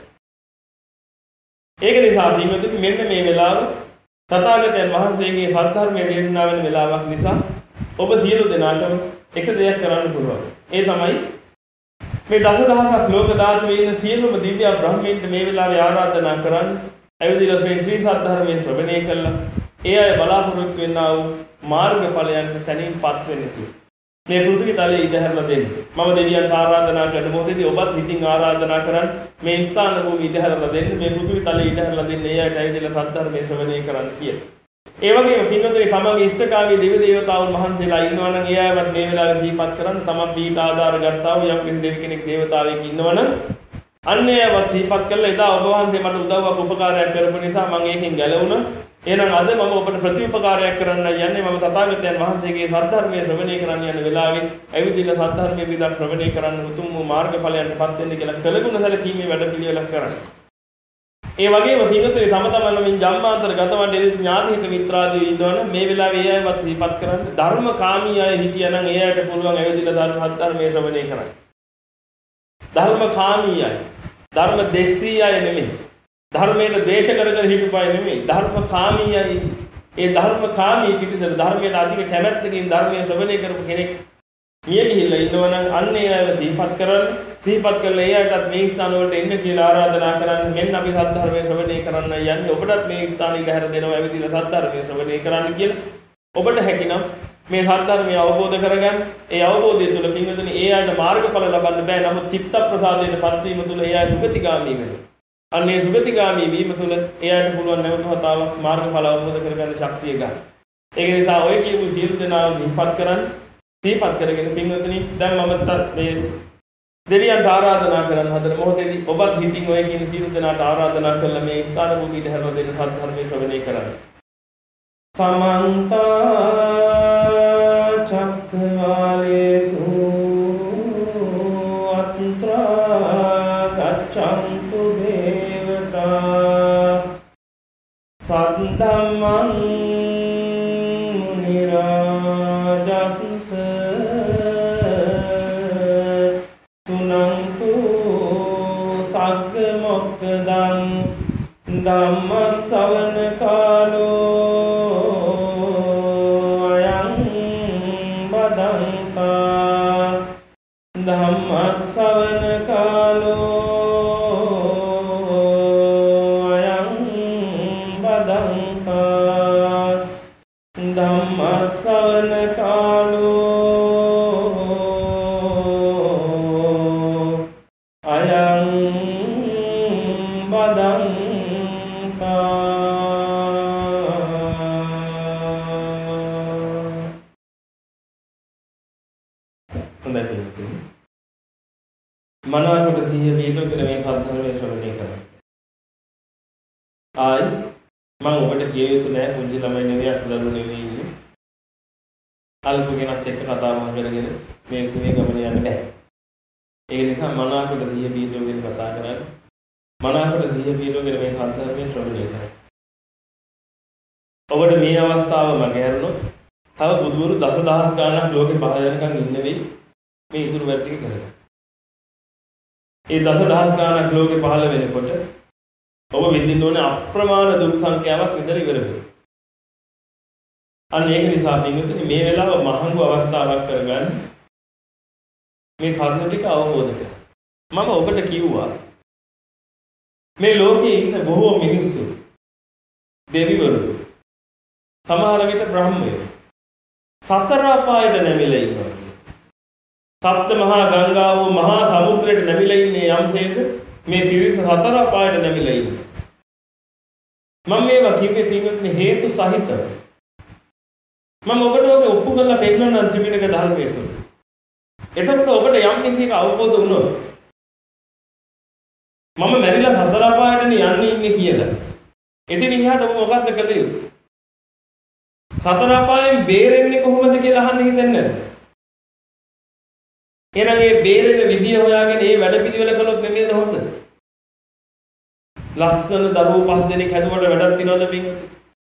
ඒක නිසා පින්වතුනි මෙන්න මේ වෙලාව තථාගතයන් වහන්සේගේ සද්ධර්මයේ දේශනා වෙන වෙලාවක් නිසා ඔබ සියලු දෙනාටම එක දෙයක් කරන්න පුළුවන්. ඒ තමයි මේ දසදහසක් ලෝක ධාතුවේ ඉන්න සියලුම දිව්‍ය බ්‍රහ්මීන්ට මේ වෙලාවේ ආරාධනා කරන්න. ඇවිදලා ශ්‍රී සද්ධර්මයේ ශ්‍රවණය කළා. ඒ අය බලාපොරොත්තු වෙනා වූ මාර්ගඵලයන්ට සැනින්පත් වෙන්න කියලා. මේ පෘථිවි තලයේ ඉඳහැරලා දෙන්න. මම දෙවියන්ට ආරාධනා කරන මොහොතේදී ඔබත් හිතින් ආරාධනා කරන්න මේ ස්ථාන භූමිය ඉඳහැරලා දෙන්න. මේ පෘථිවි තලයේ ඉඳහැරලා දෙන්න. ඒ අයට ඇවිදලා සද්ධර්මයේ ශ්‍රවණය කරන්න කියලා. ඒ වගේම පින්වතුනි තමන්ගේ ඉෂ්ඨකාමී දෙවි දේවතාවුන් වහන්සේලා ඉන්නවා නම් ඒ අයවත් මේ වෙලාවේ දීපත් කරන්න. තමන් පීඨ ආධාර ගත්තා වූ යම් දෙවි කෙනෙක් දේවතාවෙක් ඉන්නවනම් අන්නේවත් දීපත් කළා. එදා ඔබ වහන්සේ මට උදව්වක් උපකාරයක් කරපු නිසා මම ඒකෙන් ගැලවුණා. එහෙනම් අද මම ඔබට ප්‍රතිඋපකාරයක් කරන්න යන්නේ. මම තථාගතයන් වහන්සේගේ සද්ධර්මයේ ශ්‍රවණය කරන්න යන වෙලාවේ ඇවිදින සද්ධර්මයේ විදක් ශ්‍රවණය කරන්න උතුම් වූ මාර්ගඵලයන්ටපත් වෙන්න කියලා කළගුණ සැලකීමේ වැඩපිළිවෙලක් කරන්න. ඒ වගේම පින්වතුනි තම තමන්ලමින් ජම්මාන්තර ගතවන්නේ ඥාතිහිත මිත්‍රාදී ඉන්නවනම් මේ වෙලාවේ ඒ අයවත් දීපත් කරන්න. ධර්මකාමී අය හිටියනම් ඒ අයට පුළුවන් ඇවිදින සද්ධර්මයේ ශ්‍රවණය කරන්න. ධර්මකාමී අය ධර්ම දෙස්සී අය නෙමෙයි. ධර්මයට ද්වේෂ කර කර හිටපු අය නෙමෙයි. ධර්මකාමී අය. ඒ ධර්මකාමී පිටිසර ධර්මයට අධික කැමැත්තකින් ධර්මයේ ශ්‍රවණය කරපු කෙනෙක් මිය ගිහිල්ලා ඉන්නවනම් අන්නේ අයව සිහිපත් කරන්න. සිහිපත් කළා ඒ අයටත් මේ ස්ථාන වලට එන්න කියලා ආරාධනා කරන්න. මෙන්න අපි සද්ධර්මයේ ශ්‍රවණය කරන්න යන්නේ. ඔබටත් මේ ස්ථාන ඉඳ හැර දෙනවා ඇවිදලා සද්ධර්මයේ ශ්‍රවණය කරන්න කියලා. ඔබට හැකිනම් මේ සද්ධර්මය අවබෝධ කරගන්න. ඒ අවබෝධය තුළ පින්වතුනි ඒ අයට මාර්ගඵල ලබන්න බෑ. නමුත් චිත්ත ප්‍රසාදයට පත් වීම තුළ ඒ අය සුගතිගාමී වෙනවා. අන්නේ සුගතිගාමී වීම තුළ ඒ අයට පුළුවන් නැවත වතාවක් මාර්ගඵල අවබෝධ කරගන්න ශක්තිය ගන්න. ඒක නිසා ඔය කියපු සියලු දෙනාව සිහිපත් කරන්න. සිහිපත් කරගෙන පින්වතුනි දැන් මම මේ දෙවියන්ට ආරාධනා කරන හතර මොහොතේදී ඔබත් හිතින් ඔය කියන සියලු දෙනාට ආරාධනා කරලා මේ ස්ථාන භූමියට හැරලා දෙන්න සද්ධර්මයේ ශ්‍රවණය කරන්න. සමන්ත චක්කවාලේසු අත්‍රා ගච්ඡන්තු දේවතා සද්ධම්මං මුනි රාජස්ස සුනන්තු සග්ග මොක්ඛදං ධම්ම ශ්‍රවණ කාලෝ අයං බදන්තා ධම්ම ශ්‍රවණ කාලෝ අයං බදන්තා ධම්ම ශ්‍රවණ කාලෝ අයං බදන්තා. මනවට සිහිය පිටුගෙන මේ සද්ධර්මයේ ශ්‍රවණය කරන්න. ආයි මම ඔබට කිය යුතු නෑ පුංචි ළමයි නෙවෙයි අතුලරු නෙවෙයි ඉන්නේ. අල්ප කෙනෙක් එක්ක කතා බහ කරගෙන මේ මේ ගමන යන්න බෑ. ඒ නිසා මනවට සිහිය පිටුගෙන කතා කරන්න. මනවට සිහිය පිටුගෙන මේ සද්ධර්මයේ ශ්‍රවණය කරන්න. ඔබට මේ අවස්ථාව මගහැරුණොත් තව බුදුවරු දසදහස් ගණනක් ලෝකේ පහළ වෙනකන් ඉන්න වෙයි මේ ඉතුරු වැඩ ටික කරගන්න. ඒ දසදහස් ගණනක් ලෝකේ පහළ වෙනකොට ඔබ විඳින්න ඕනේ අප්‍රමාණ දුක් සංඛ්‍යාවක් විතර ඉවර වෙනවා. අන්න ඒක නිසා පින්වතුනි මේ වෙලාව මහඟු අවස්ථාවක් කරගන්න මේ කරුණ ටික අවබෝධ කරගන්න. මම ඔබට කිව්වා මේ ලෝකේ ඉන්න බොහෝ මිනිස්සු දෙවිවරු සමහර විට බ්‍රහ්මයෝ සතර අපායට නැමිලා ඉන්නවා. සප්ත මහා ගංගාව මහා සමුද්‍රයට නැමිලා ඉන්නේ යම්සේද මේ පිරිස සතර අපායට නැමිලා ඉන්නේ. මම මේවා කිව්වේ පින්වත්නි හේතු සහිතව. මම ඔබට ඔබ ඔප්පු කරලා පෙන්නන ත්‍රිපිටක ධර්මයේ තුල. එතකොට ඔබට යම් කිසික අවබෝධ වුණොත් මම මැරිලා සතර අපායට යන්නේ ඉන්නේ කියලා. එතින් ඉහාට ඔබ මොකද්ද කළ යුත්තේ? සතර අපායෙන් බේරෙන්නේ කොහොමද කියලා අහන්න හිතෙන්නේ නැද්ද? එහෙනම් මේ බේරෙන විදිය හොයාගෙන මේ වැඩ පිළිවෙල කළොත් නෙමෙයිද හොඳ? ලස්සන දරුවෝ පහ දෙනෙක් හැදුවට වැඩක් තියනවද පින්වතුනි?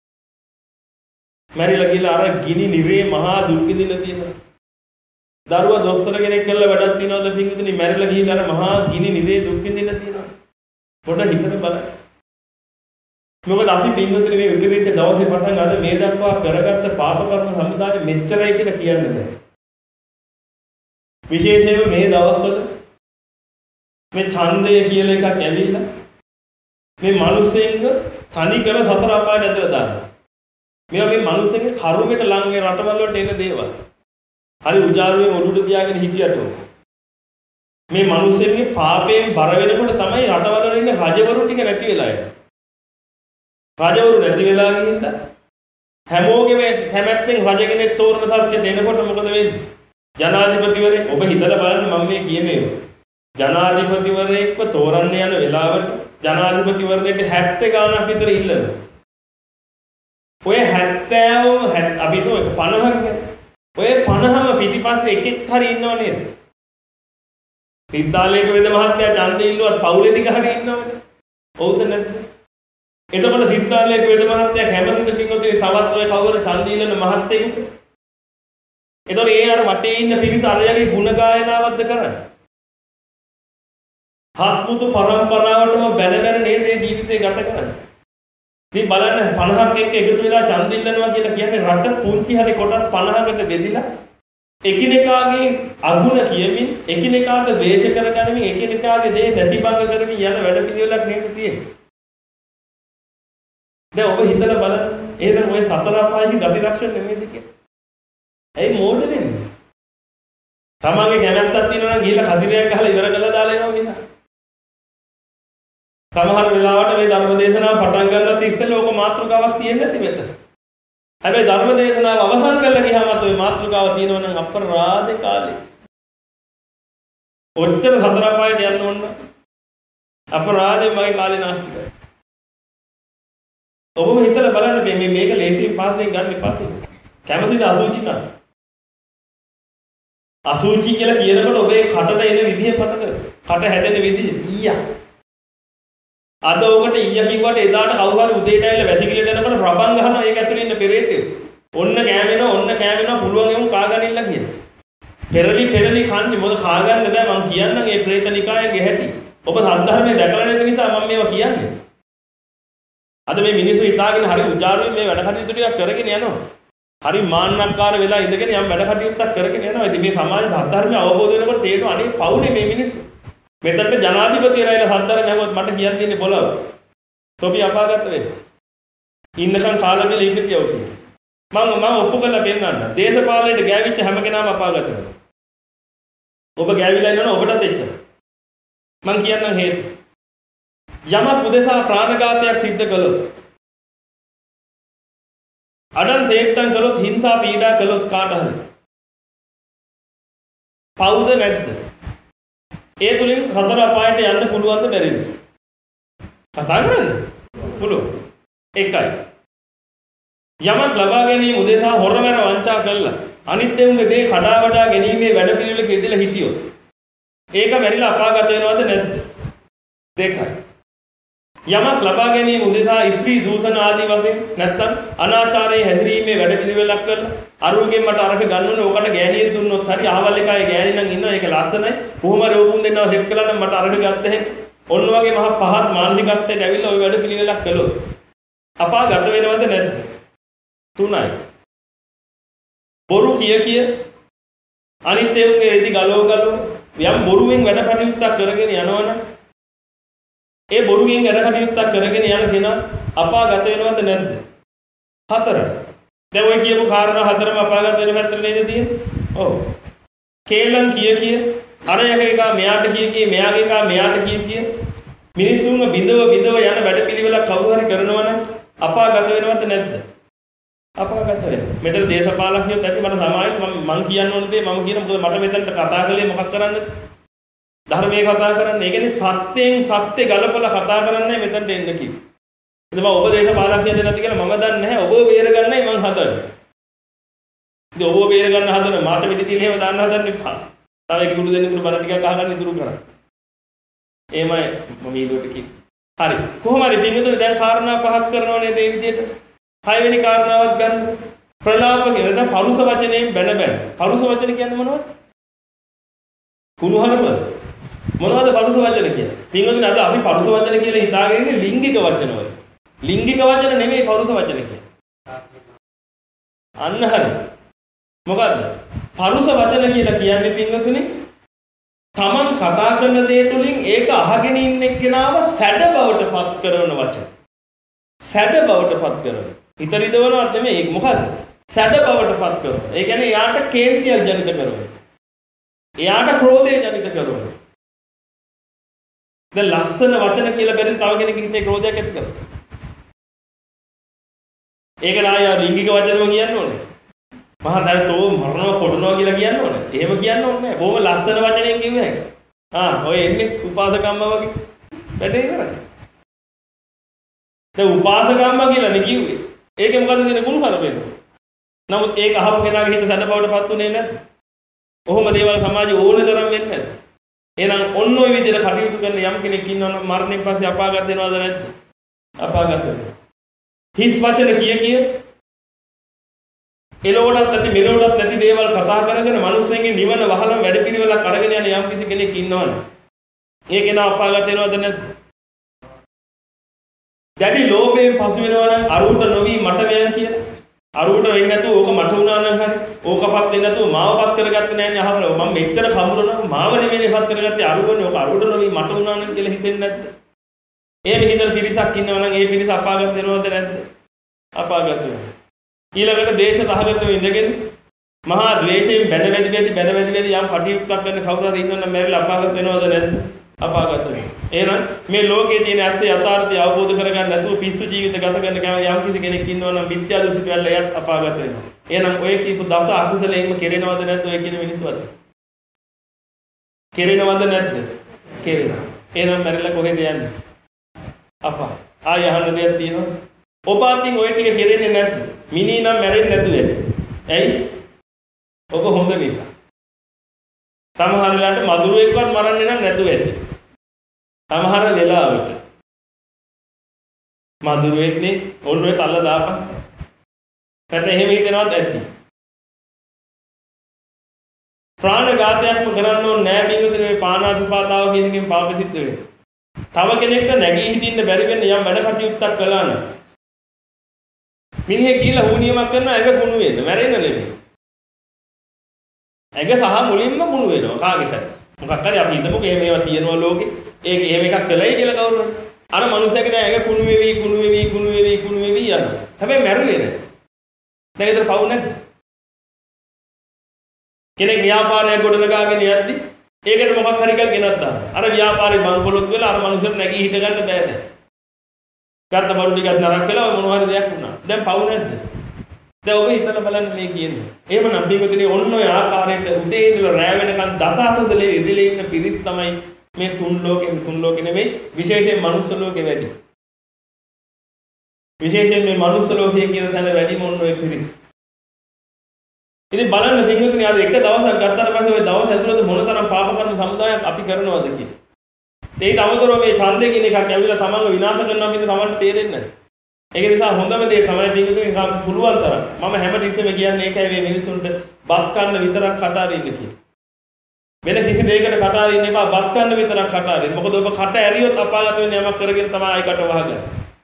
මැරිලා ගිහලා අර ගිනි නිරේ මහා දුක් විඳින්න තියෙනවා. දරුවා දොස්තර කෙනෙක් කරලා වැඩක් තියනවද පින්විතනි මැරිලා ගිහලා අර මහා ගිනි නිරේ දුක් විඳින්න තියෙනවා. පොඩ හිතට බලන්න. මොකද අපි පින්විතනි මේ උපදිච්ච දවසේ පටන් අද මේ දක්වා කරගත්ත පාප කර්ම සමුදාය මෙච්චරයි කියලා කියන්නේ නැහැ. විශේෂයෙන්ම මේ දවස්වල මේ ඡන්දය කියලා එකක් ඇවිල්ලා මේ මිනිස්සෙන්ව තනි කර සතර අපායට ඇදලා දානවා. මේවා මේ මිනිස්සුන්ගේ කර්මයට ලං වෙන රටවල් වලට එන දේවල්. හරි උජාරුවෙන් ඔළුවට තියාගෙන හිටියට මේ මිනිස්සුන්ගේ පාපයෙන් බර වෙනකොට තමයි රටවල් වල ඉන්න රජවරු ටික නැති වෙලා යන්නේ. රජවරු නැති වෙලා ගිහින් හැමෝගෙම කැමැත්තෙන් රජ කෙනෙක් තෝරන තත්ත්වයට එනකොට මොකද වෙන්නේ? ජනාධිපතිවරයෙක් ඔබ හිතලා බලන්න මම මේ කියන්නේ. ජනාධිපතිවරයෙක්ව තෝරන්න යන වෙලාවට ජනාධිපතිවරණයට හැත්තෑ ගාණක් විතර ඉල්ලනවා. ඔය හැත්තෑවම අපි හිතමු එක පනහක් ගැන. ඔය පනහම පිටිපස්සේ එකෙක් හරි ඉන්නව නේද? විද්‍යාලයක වේද මහත්තයා ඡන්දෙ ඉල්ලුවත් පවුලේ ටික හරි ඉන්නවනේ. ඔව්ද නැද්ද? එතකොට විද්‍යාලයක වේද මහත්තයා කැමතිද පින්වතුනි තවත් ඔය කවුරු ඡන්දෙ ඉල්ලන මහත්තයෙකුට? එතකොට ඒ අර වටේ ඉන්න පිරිස අරයාගේ ಗುಣ ගායනාවක්ද කරන්නේ? හත්මුතු පරම්පරාවටම බැන බැන නේද මේ ජීවිතේ ගත කරන්නේ? මේ බලන්න පනහක් එක්ක එකතු වෙලා ඡන්ද ඉල්ලනවා කියලා කියන්නේ රට පුංචි හරි කොටස් පනහකට බෙදිලා එකිනෙකාගේ අගුණ කියමින් එකිනෙකාට ද්වේෂ කරගනිමින් එකිනෙකාගේ දේ නැතිබංග කරමින් යන වැඩ පිළිවෙලක් නේද තියෙන්නේ. දැන් ඔබ හිතලා බලන්න එහෙනම් ඔය සතර අපායේ ගති ලක්ෂණ නෙමෙයිද කියන්නේ? ඇයි මෝඩ වෙන්නේ? තමන්ගේ කැමැත්තක් තියෙනවා නම් ගිහලා කදිරයක් ගහලා ඉවර කරලා දාලා එනවා මිස. සමහර වෙලාවට මේ ධර්ම දේශනාව පටන් ගන්නත් ඉස්සෙල්ලා ඕක මාතෘකාවක් තියෙන්නේ නැති මෙතන. හැබැයි ධර්ම දේශනාව අවසන් කරලා ගියාමත් ওই මාතෘකාව තියෙනවා නම් අපරාධේ කාලේ. ඔච්චර සතර අපායට යන්න ඕන. අපරාධේ මගේ කාලේ නාස්ති කරා. ඔබම හිතලා බලන්න මේ මේක ලේසියෙන් පාස්යෙන් ගන්න එපා. කැමතිද අසුචි කන්න? අසුචි කියලා කියනකොට ඔබේ කටට එන විදිය පතක කට හැදෙන විදිය ඊයා. අද ඔකට ඊයා කිව්වට එදාට කවුරු හරි උදේට ඇවිල්ලා වැදිකිලට එනකොට රබන් ගහනවා ඒක ඇතුලේ ඉන්න පෙරේතයෝ. ඔන්න කෑමෙනවා ඔන්න කෑමෙනවා පුළුවන් එමු කාගනින්න කියලා. පෙරලි පෙරලි කන්නේ මොකද කාගන්න බෑ මං කියන්නම් මේ ප්‍රේත නිකායේ හැටි. ඔබ සද්ධර්මයේ දැකලා නැති නිසා මම මේවා කියන්නේ. අද මේ මිනිස්සු හිතාගෙන හරි උජාරුවෙන් මේ වැඩ කටයුතු ටිකක් කරගෙන යනවා. හරි මාන්නක්කාර වෙලා ඉඳගෙන යම් වැඩ කටයුත්තක් කරගෙන යනවා. ඉතින් මේ සමාජ සද්ධර්මය අවබෝධ වෙනකොට තේරෙනවා අනේ පවුනේ මේ මිනිස්සු. මෙතනට ජනාධිපතියරයිලා සද්ධර්මය ඇහුවොත් මට කියන්න තියෙන්නේ බොලව. තොපි අපාගත වෙන්නේ. ඉන්නකම් කාලා බිල ඉන්න කියව කියලා. මම මම ඔප්පු කරලා පෙන්නන්න. දේශපාලනයට ගෑවිච්ච හැම කෙනාම අපාගත වෙනවා. ඔබ ගෑවිලා ඉන්නවනේ ඔබටත් එච්චර. මං කියන්නම් හේතු. යමක් උදෙසා ප්‍රාණඝාතයක් සිද්ධ කළොත් අඩන් තේක්ටම් කළොත් හිංසා පීඩා කළොත් කාට හරි පවුද නැද්ද? ඒ තුලින් හතර අපායට යන්න පුළුවන්ද බැරිද? කතා කරන්නේ පුළුවන්. එකයි. යමක් ලබා ගැනීම උදෙසා හොරමැර වංචා කළා අනිත් එවුන්ගේ දේ කඩා වඩා ගැනීමේ වැඩ පිළිවෙලක යෙදලා හිටියොත් ඒක මැරිලා අපාගත වෙනවද නැද්ද? දෙකයි. යමක් ලබා ගැනීම උදෙසා ඉත්‍රි දූෂණ ආදී වශයෙන් නැත්තම් අනාචාරයේ හැදිරීමේ වැඩ පිළිවෙලක් කරලා අරුගෙන් මට අරක ගන්න ඕනේ ඕකට ගෑණියෙක් දුන්නොත් හරි අහවල් එකයි ගෑණි නම් ඉන්නවා ඒක ලස්සනයි කොහොම හරි ඕකුන් දෙන්නවා සෙට් කළා නම් මට අරක ගත්ත හැකි ඔන්න වගේ මහා පහත් මානසිකත්වයට ඇවිල්ලා ওই වැඩ පිළිවෙලක් කළොත් අපාගත වෙනවද නැද්ද? තුනයි. බොරු කිය කිය අනිත් ඒවාගේ රෙදි ගලව ගලව යම් බොරුවෙන් වැඩ කටයුත්තක් කරගෙන යනවනම් ඒ බොරුගෙන් වැඩ කටයුත්තක් කරගෙන යන කෙනා අපාගත වෙනවද නැද්ද? හතර. දැන් ඔය කියපු කාරණා හතරම අපාගත වෙන පැත්තට නේද තියෙන්නේ? ඔව්. කේලම් කිය කිය අර එක මෙයාට කිය කිය මෙයාගේ එක මෙයාට කිය කිය මිනිසුන්ව බිඳව බිඳව යන වැඩ පිළිවෙලක් කවුරු හරි කරනවා නම් අපාගත වෙනවද නැද්ද? අපාගත වෙනවා. මෙතන දේශපාලකයෝත් ඇති මට සමාජයට මම මං කියන්න ඕන දේ මම කියන මොකද මට මෙතනට කතා කළේ මොකක් කරන්නද? ධර්මයේ කතා කරන්නේ. ඒ කියන්නේ සත්‍යයෙන් සත්‍ය ගලපලා කතා කරන්නේ මෙතනට එන්න කිව්වා. ඉතින් මම ඔබ දේශපාලකයන්ද නැති කියලා මම දන්නේ නැහැ. ඔබ බේර ගන්නයි මං හදන්නේ. ඉතින් ඔබ බේර ගන්න හදන මාට පිටි තියලා එහෙම දාන්න හදන්න එපා. තව එක කුඩු දෙන්නෙකුට බල ටිකක් අහගන්න ඉතුරු කරා. එහෙමයි මම ඊළඟට කිව්වේ. හරි. කොහොම හරි පින්විතනේ දැන් කාරණා පහක් කරනව නේද මේ විදිහට? හයවෙනි කාරණාවක් ගන්න. ප්‍රලාප කියන පරුස වචනයෙන් බැන බැන. පරුස වචන කියන්නේ මොනවද? කුණුහරුප. මොනවද පරුස වචන කියන්නේ? පින්වතුනි අද අපි පරුස වචන කියලා හිතාගෙන ඉන්නේ ලිංගික වචන වල. ලිංගික වචන නෙමෙයි පරුස වචන කියන්නේ. අන්න හරි. මොකද්ද? පරුස වචන කියලා කියන්නේ පින්වතුනි තමන් කතා කරන දේ තුලින් ඒක අහගෙන ඉන්න එක්කෙනාව සැඩ බවට පත් කරන වචන. සැඩ බවට පත් කරන. හිත රිදවනවත් නෙමෙයි ඒක මොකද්ද? සැඩ බවට පත් කරන. ඒ කියන්නේ එයාට කේන්තියක් ජනිත කරනවා. එයාට ක්‍රෝධය ජනිත කරනවා. දැන් ලස්සන වචන කියලා බැරි තව කෙනෙක්ගේ හිතේ ක්‍රෝධයක් ඇති කරනවා. ඒක නාය ලිංගික වචනම කියන්න ඕනේ. මහා දැන් තෝ මරනවා කොටනවා කියලා කියන්න ඕනේ. එහෙම කියන්න ඕනේ නැහැ. බොහොම ලස්සන වචනයෙන් කිව්ව හැකියි. ආ ඔය එන්නේ උපාසකම්ම වගේ. වැඩේ කරන්නේ. දැන් උපාසකම්ම කියලා නේ කිව්වේ. ඒකේ මොකද තියෙන කුණු කරපේද? නමුත් ඒක අහපු කෙනාගේ හිත සැඩ බවටපත් උනේ නැද්ද? කොහොම දේවල් සමාජයේ ඕනේ තරම් වෙන්නේ නැද්ද? එහෙනම් ඔන්න ඔය විදිහට කටයුතු කරන යම් කෙනෙක් ඉන්නවනම් මරණයෙන් පස්සේ අපාගත වෙනවද නැද්ද? අපාගත වෙනවා. හිස් වචන කිය කිය එලොවටත් නැති මෙලොවටත් නැති දේවල් කතා කරගෙන මිනිස්සුන්ගේ නිවන වහලම වැඩපිළිවෙලක් අරගෙන යන යම් කිසි කෙනෙක් ඉන්නවනේ. ඒ කෙනා අපාගත වෙනවද නැද්ද? දැඩි ලෝභයෙන් පසු වෙනවනම් අරුවට නොවි මට වෑන් කියලා. අරුවට වෙන්නේ නැතුව ඕක මට වුණා නම් හරි. ඕකපත් වෙන්නේ නැතුව මාවපත් කරගත්තේ නැන්නේ අහවල. මම මෙච්චර කමුරන මාව නෙමෙයිපත් කරගත්තේ අරුවනේ. ඕක අරුවට නොවි මට වුණා නම් කියලා හිතෙන්නේ නැද්ද? එහෙම හිතන පිරිසක් ඉන්නවනම් ඒ පිරිස අපාගත වෙනවද නැද්ද? අපාගත වෙනවා. ඊළඟට දේශ සහගතව ඉඳගෙන මහා ද්වේෂයෙන් බැඳ බැඳ බැඳ බැඳ බැඳ බැඳ යම් කටයුත්තක් කරන කවුරු හරි ඉන්නවනම් මැරිලා අපාගත වෙනවද නැද්ද? අපාගත වෙනවා. එහෙනම් මේ ලෝකයේ තියෙන ඇත්ත යථාර්ථය අවබෝධ කරගන්න නැතුව පිස්සු ජීවිත ගත කරන යම් කිසි කෙනෙක් ඉන්නවනම් මිත්‍යා දෘෂ්ටි වල එයත් අපාගත වෙනවා. එහෙනම් ඔය කියපු දස අකුසලයෙන්ම කෙරෙනවද නැද්ද ඔය කියන මිනිස්සුත්? කෙරෙනවද නැද්ද? කෙරෙනවා. එහෙනම් මැරිලා කොහෙද යන්නේ? අපා. ආය අහන්න දෙයක් තියෙනවද? ඔබ අතින් ඔය ටික කෙරෙන්නේ නැද්ද? මිනී නම් මැරෙන්නේ නැතුව ඇති. ඇයි? ඔබ හොඳ නිසා. සමහර වෙලාවට මදුරුවෙක්වත් මරන්නේ නම් නැතුව ඇති. සමහර වෙලාවට මදුරුවෙක්නේ ඔන්න ඔය තල්ල දාපන්. නැත්නම් එහෙම හිතනවත් ඇති. ප්‍රාණඝාතයක්ම කරන්න ඕනේ නෑ පිටුදින මේ පානාතිපාතාව කියන එකෙන් පාප සිද්ධ වෙන්නේ. තව කෙනෙක්ට නැගී හිටින්න බැරි වෙන්න යම් වැඩ කටයුත්තක් කළා නම් මිනිහෙක් ගිහලා හුනියමක් කරනවා ඇඟ කුණු වෙන්න මැරෙන්න නෙමෙයි. ඇඟ සහ මුලින්ම කුණු වෙනවා කාගේ හරි. මොකක් හරි අපි හිතමුකෝ එහෙම ඒවා තියෙනවා ලෝකේ. ඒක එහෙම එකක් කළයි කියලා කවුරු හරි. අර මනුස්සයාගේ දැන් ඇඟ කුණු වෙවි කුණු වෙවි කුණු වෙවි කුණු වෙවි යනවා. හැබැයි මැරුවේ නෑ. දැන් ඒතර පවු නැද්ද? කෙනෙක් ව්‍යාපාරයක් ගොඩනගාගෙන යද්දි ඒකට මොකක් හරි එකක් ගෙනත් දාන්න. අර ව්‍යාපාරේ බංකොලොත් වෙලා අර මනුස්සයාට නැගී හිට ගන්න බෑ දැන්. ගත්ත බඩු ටිකක් නරක් වෙලා ඔය මොනවා හරි දෙයක් වුණා. දැන් පවු නැද්ද? දැන් ඔබ හිතලා බලන්න මේ කියන්නේ. එහෙමනම් බින්දුනේ ඔන්න ඔය ආකාරයට උදේ ඉඳලා රැ වෙනකන් දස අකුසලේ ඉදිලේ ඉන්න පිරිස් තමයි මේ තුන් ලෝකෙ තුන් ලෝකෙ නෙමෙයි විශේෂයෙන් මනුස්ස ලෝකෙ වැඩි. විශේෂයෙන් මේ මනුස්ස ලෝකයේ කියන තැන වැඩිම ඔන්න ඔය පිරිස්. ඉතින් බලන්න බින්දුනේ අද එක දවසක් ගත්තාට පස්සේ ওই දවස් ඇතුළත මොනතරම් පාප කරන සමුදායක් අපි කරනවද කියලා. ඒකට අමතරව මේ ඡන්දේ කියන එකක් ඇවිල්ලා තමන්ව විනාශ කරනවා කියන තමන්ට තේරෙන්නේ නැහැ. ඒක නිසා හොඳම දේ තමයි පිටුතුනේ පුළුවන් තරම් මම හැමතිස්සෙම කියන්නේ ඒකයි මේ මිනිසුන්ට බත් කන්න විතරක් කට අරින්න කියලා. වෙන කිසි දෙයකට කට අරින්න එපා බත් කන්න විතරක් කට අරින්න. මොකද ඔබ කට ඇරියොත් අපාගත වෙන යමක් කරගෙන තමයි ආයි කට වහගන්නේ.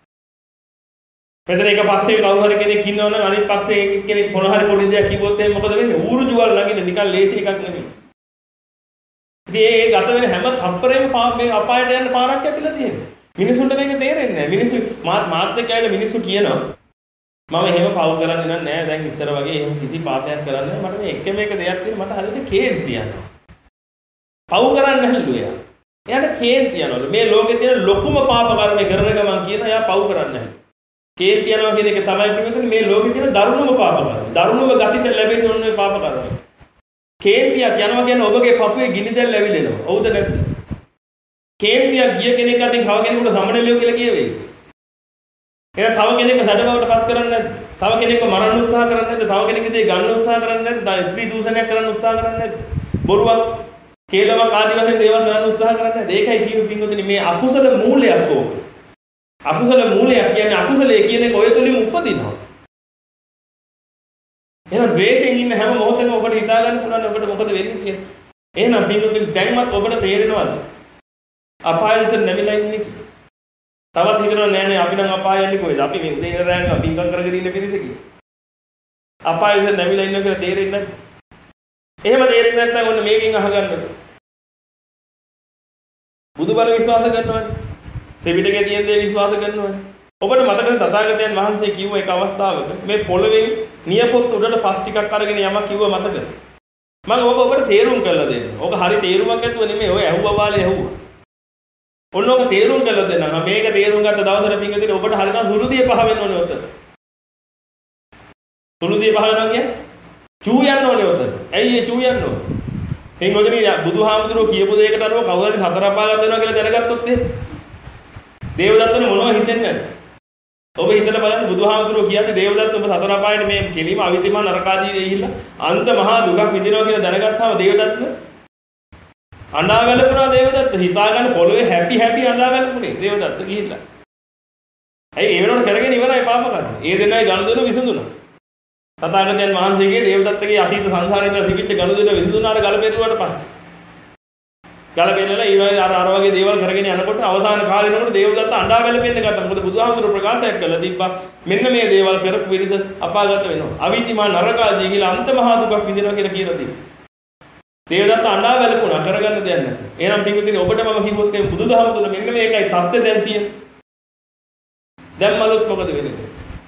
මෙතන එක පක්ෂයක කවුරු හරි කෙනෙක් ඉන්නවනම් අනිත් පක්ෂයේ කෙනෙක් මොන හරි පොඩි දෙයක් කිව්වොත් එහෙනම් මොකද වෙන්නේ? ඌරු ජුවල් නගින්න නිකන් ලේසි එකක් නෙමෙයි. ඉතින් ඒ ගත වෙන හැම තප්පරෙම මේ අපායට යන්න පාරක් ඇතිලා තියෙනවා. මිනිසුන්ට මේක තේරෙන්නේ නැහැ. මිනිස්සු මාත් මාත් එක්ක ඇවිල්ලා මිනිස්සු කියනවා මම එහෙම පව් කරන්නේ නැහැ. දැන් ඉස්සර වගේ එහෙම කිසි පාපයක් කරන්නේ නැහැ. මට මේ එකම එක දෙයක් තියෙන මට හරියට කේන්ති යනවා. පව් කරන්නේ නැහැලු එයා. එයාට කේන්ති යනවලු. මේ ලෝකේ තියෙන ලොකුම පාප කර්මය කරන ගමන් කියන එයා පව් කරන්නේ නැහැ. කේන්ති යනවා කියන එක තමයි පිටුතුනේ මේ ලෝකේ තියෙන දරුණුම පාප කර්ම. දරුණුම ගතිත ලැබෙන්නේ ඔන්න ඔය පාප කර්මය. කේන්තියක් යනවා කියන්නේ ඔබගේ පපුවේ ගිනි දැල් ඇවිලෙනවා. හවුද නැද්ද? කේන්තියක් ගිය කෙනෙක් අතින් කව කෙනෙකුට සමනලියෝ කියලා කියවෙයි. එහෙනම් තව කෙනෙක්ව සැඩ බවට පත් කරන්නේ නැද්ද? තව කෙනෙක්ව මරන්න උත්සාහ කරන්නේ නැද්ද? තව කෙනෙක්ගේ දේ ගන්න උත්සාහ කරන්නේ නැද්ද? ස්ත්‍රී දූෂණයක් කරන්න උත්සාහ කරන්නේ නැද්ද? බොරුවක්, කේලමක් ආදී වශයෙන් දේවල් කරන්න උත්සාහ කරන්නේ නැද්ද? ඒකයි කියු පින්වතුනි මේ අකුසල මූලයක් ඕක. අකුසල මූලයක් කියන්නේ අකුසලයේ කියන එක ඔය තුලින් උපදිනවා. එහෙනම් ද්වේෂයෙන් ඉන්න හැම මොහොතකම ඔබට හිතා ගන්න පුළුවන් ඔබට මොකද වෙන්නේ කියලා. එහෙනම් පින්වතුනි දැන්වත් ඔබට තේරෙනවද? අපායෙට නැමිලා ඉන්නේ කියලා. තවත් හිතනවා නෑ නෑ අපි නම් අපායෙ යන්නේ කොහෙද? අපි මේ උදේ ඉඳලා රැංග පින්කම් කරගෙන ඉන්න පිරිස කියලා. අපායෙට නැමිලා ඉන්න කියලා තේරෙන්නේ නැද්ද? එහෙම තේරෙන්නේ නැත්නම් ඔන්න මේකෙන් අහගන්නකො. බුදුබණ විශ්වාස කරනවනේ. ත්‍රිපිටකයේ තියෙන දේ විශ්වාස කරනවනේ. ඔබට මතකද තථාගතයන් වහන්සේ කිව්ව එක අවස්ථාවක මේ පොළවෙන් නියපොත් උඩට පස් ටිකක් අරගෙන යමක් කිව්ව මතකද? මම ඕක ඔබට තේරුම් කරලා දෙන්න. ඕක හරි තේරුමක් ඇතුව නෙමෙයි. ඔය ඇහුවා වාලේ ඇහුවා. ඔන්න ඕක තේරුම් කරලා දෙන්න. මේක තේරුම් ගත්ත දවසට පිංගදින ඔබට හරිනම් සුළුදිය පහ වෙන්න ඕනේ ඔතන. සුළුදිය පහ වෙනවා කියන්නේ චූ යන්න ඕනේ ඔතන. ඇයි ඒ චූ යන්න ඕනේ? පිංගොදනි බුදුහාමුදුරුවෝ කියපු දෙයකට අනුව කවුරු හරි සතර අපාගත වෙනවා කියලා දැනගත්තොත් එහෙම. දේවදත්තනේ මොනවද හිතෙන්නේ නැද්ද? ඔබ හිතලා බලන්න බුදුහාමුදුරුවෝ කියන්නේ දේවදත්ත ඔබ සතර අපායට මේ කෙලිම අවිතිමා නරකාදී ගිහිල්ලා අන්ත මහා දුකක් විඳිනවා කියලා දැනගත්තාම දේවදත්ත අඬා වැළපුණා. දේවදත්ත හිතා ගන්න පොළවේ හැපි හැපි අඬා වැළපුණේ දේවදත්ත ගිහිල්ලා. ඇයි ඒ වෙනකොට කරගෙන ඉවරයි පාප කර්ම. ඒ දෙන්නයි ගනුදෙනු විසඳුණා. තථාගතයන් වහන්සේගේ දේවදත්තගේ අතීත සංසාරේ ඉඳලා තිබිච්ච ගනුදෙනු විසඳුණා අර ගල පෙරුවාට පස්සේ. ගල පෙරලා ඒ වගේ අර අර වගේ දේවල් කරගෙන යනකොට අවසාන කාලේ නකොට දේවදත්ත අඬා වැළපෙන්න ගත්තා. මොකද බුදුහාමුදුරුවෝ ප්‍රකාශයක් කළා තිබ්බා මෙන්න මේ දේවල් කරපු පිරිස අපාගත වෙනවා. අවිතිමා නරකාදී කියලා අන්ත මහා දුකක් විඳිනවා කියලා කියලා තිබ්බා. දේවදත්ත අඬා වැළපුණා කරගන්න දෙයක් නැති. එහෙනම් පිටුදින ඔබට මම කිව්වොත් මේ බුදුදහම තුල මෙන්න මේකයි தත්ත්වය දැන් තියෙන්නේ. දැන් මලොත් මොකද වෙන්නේ?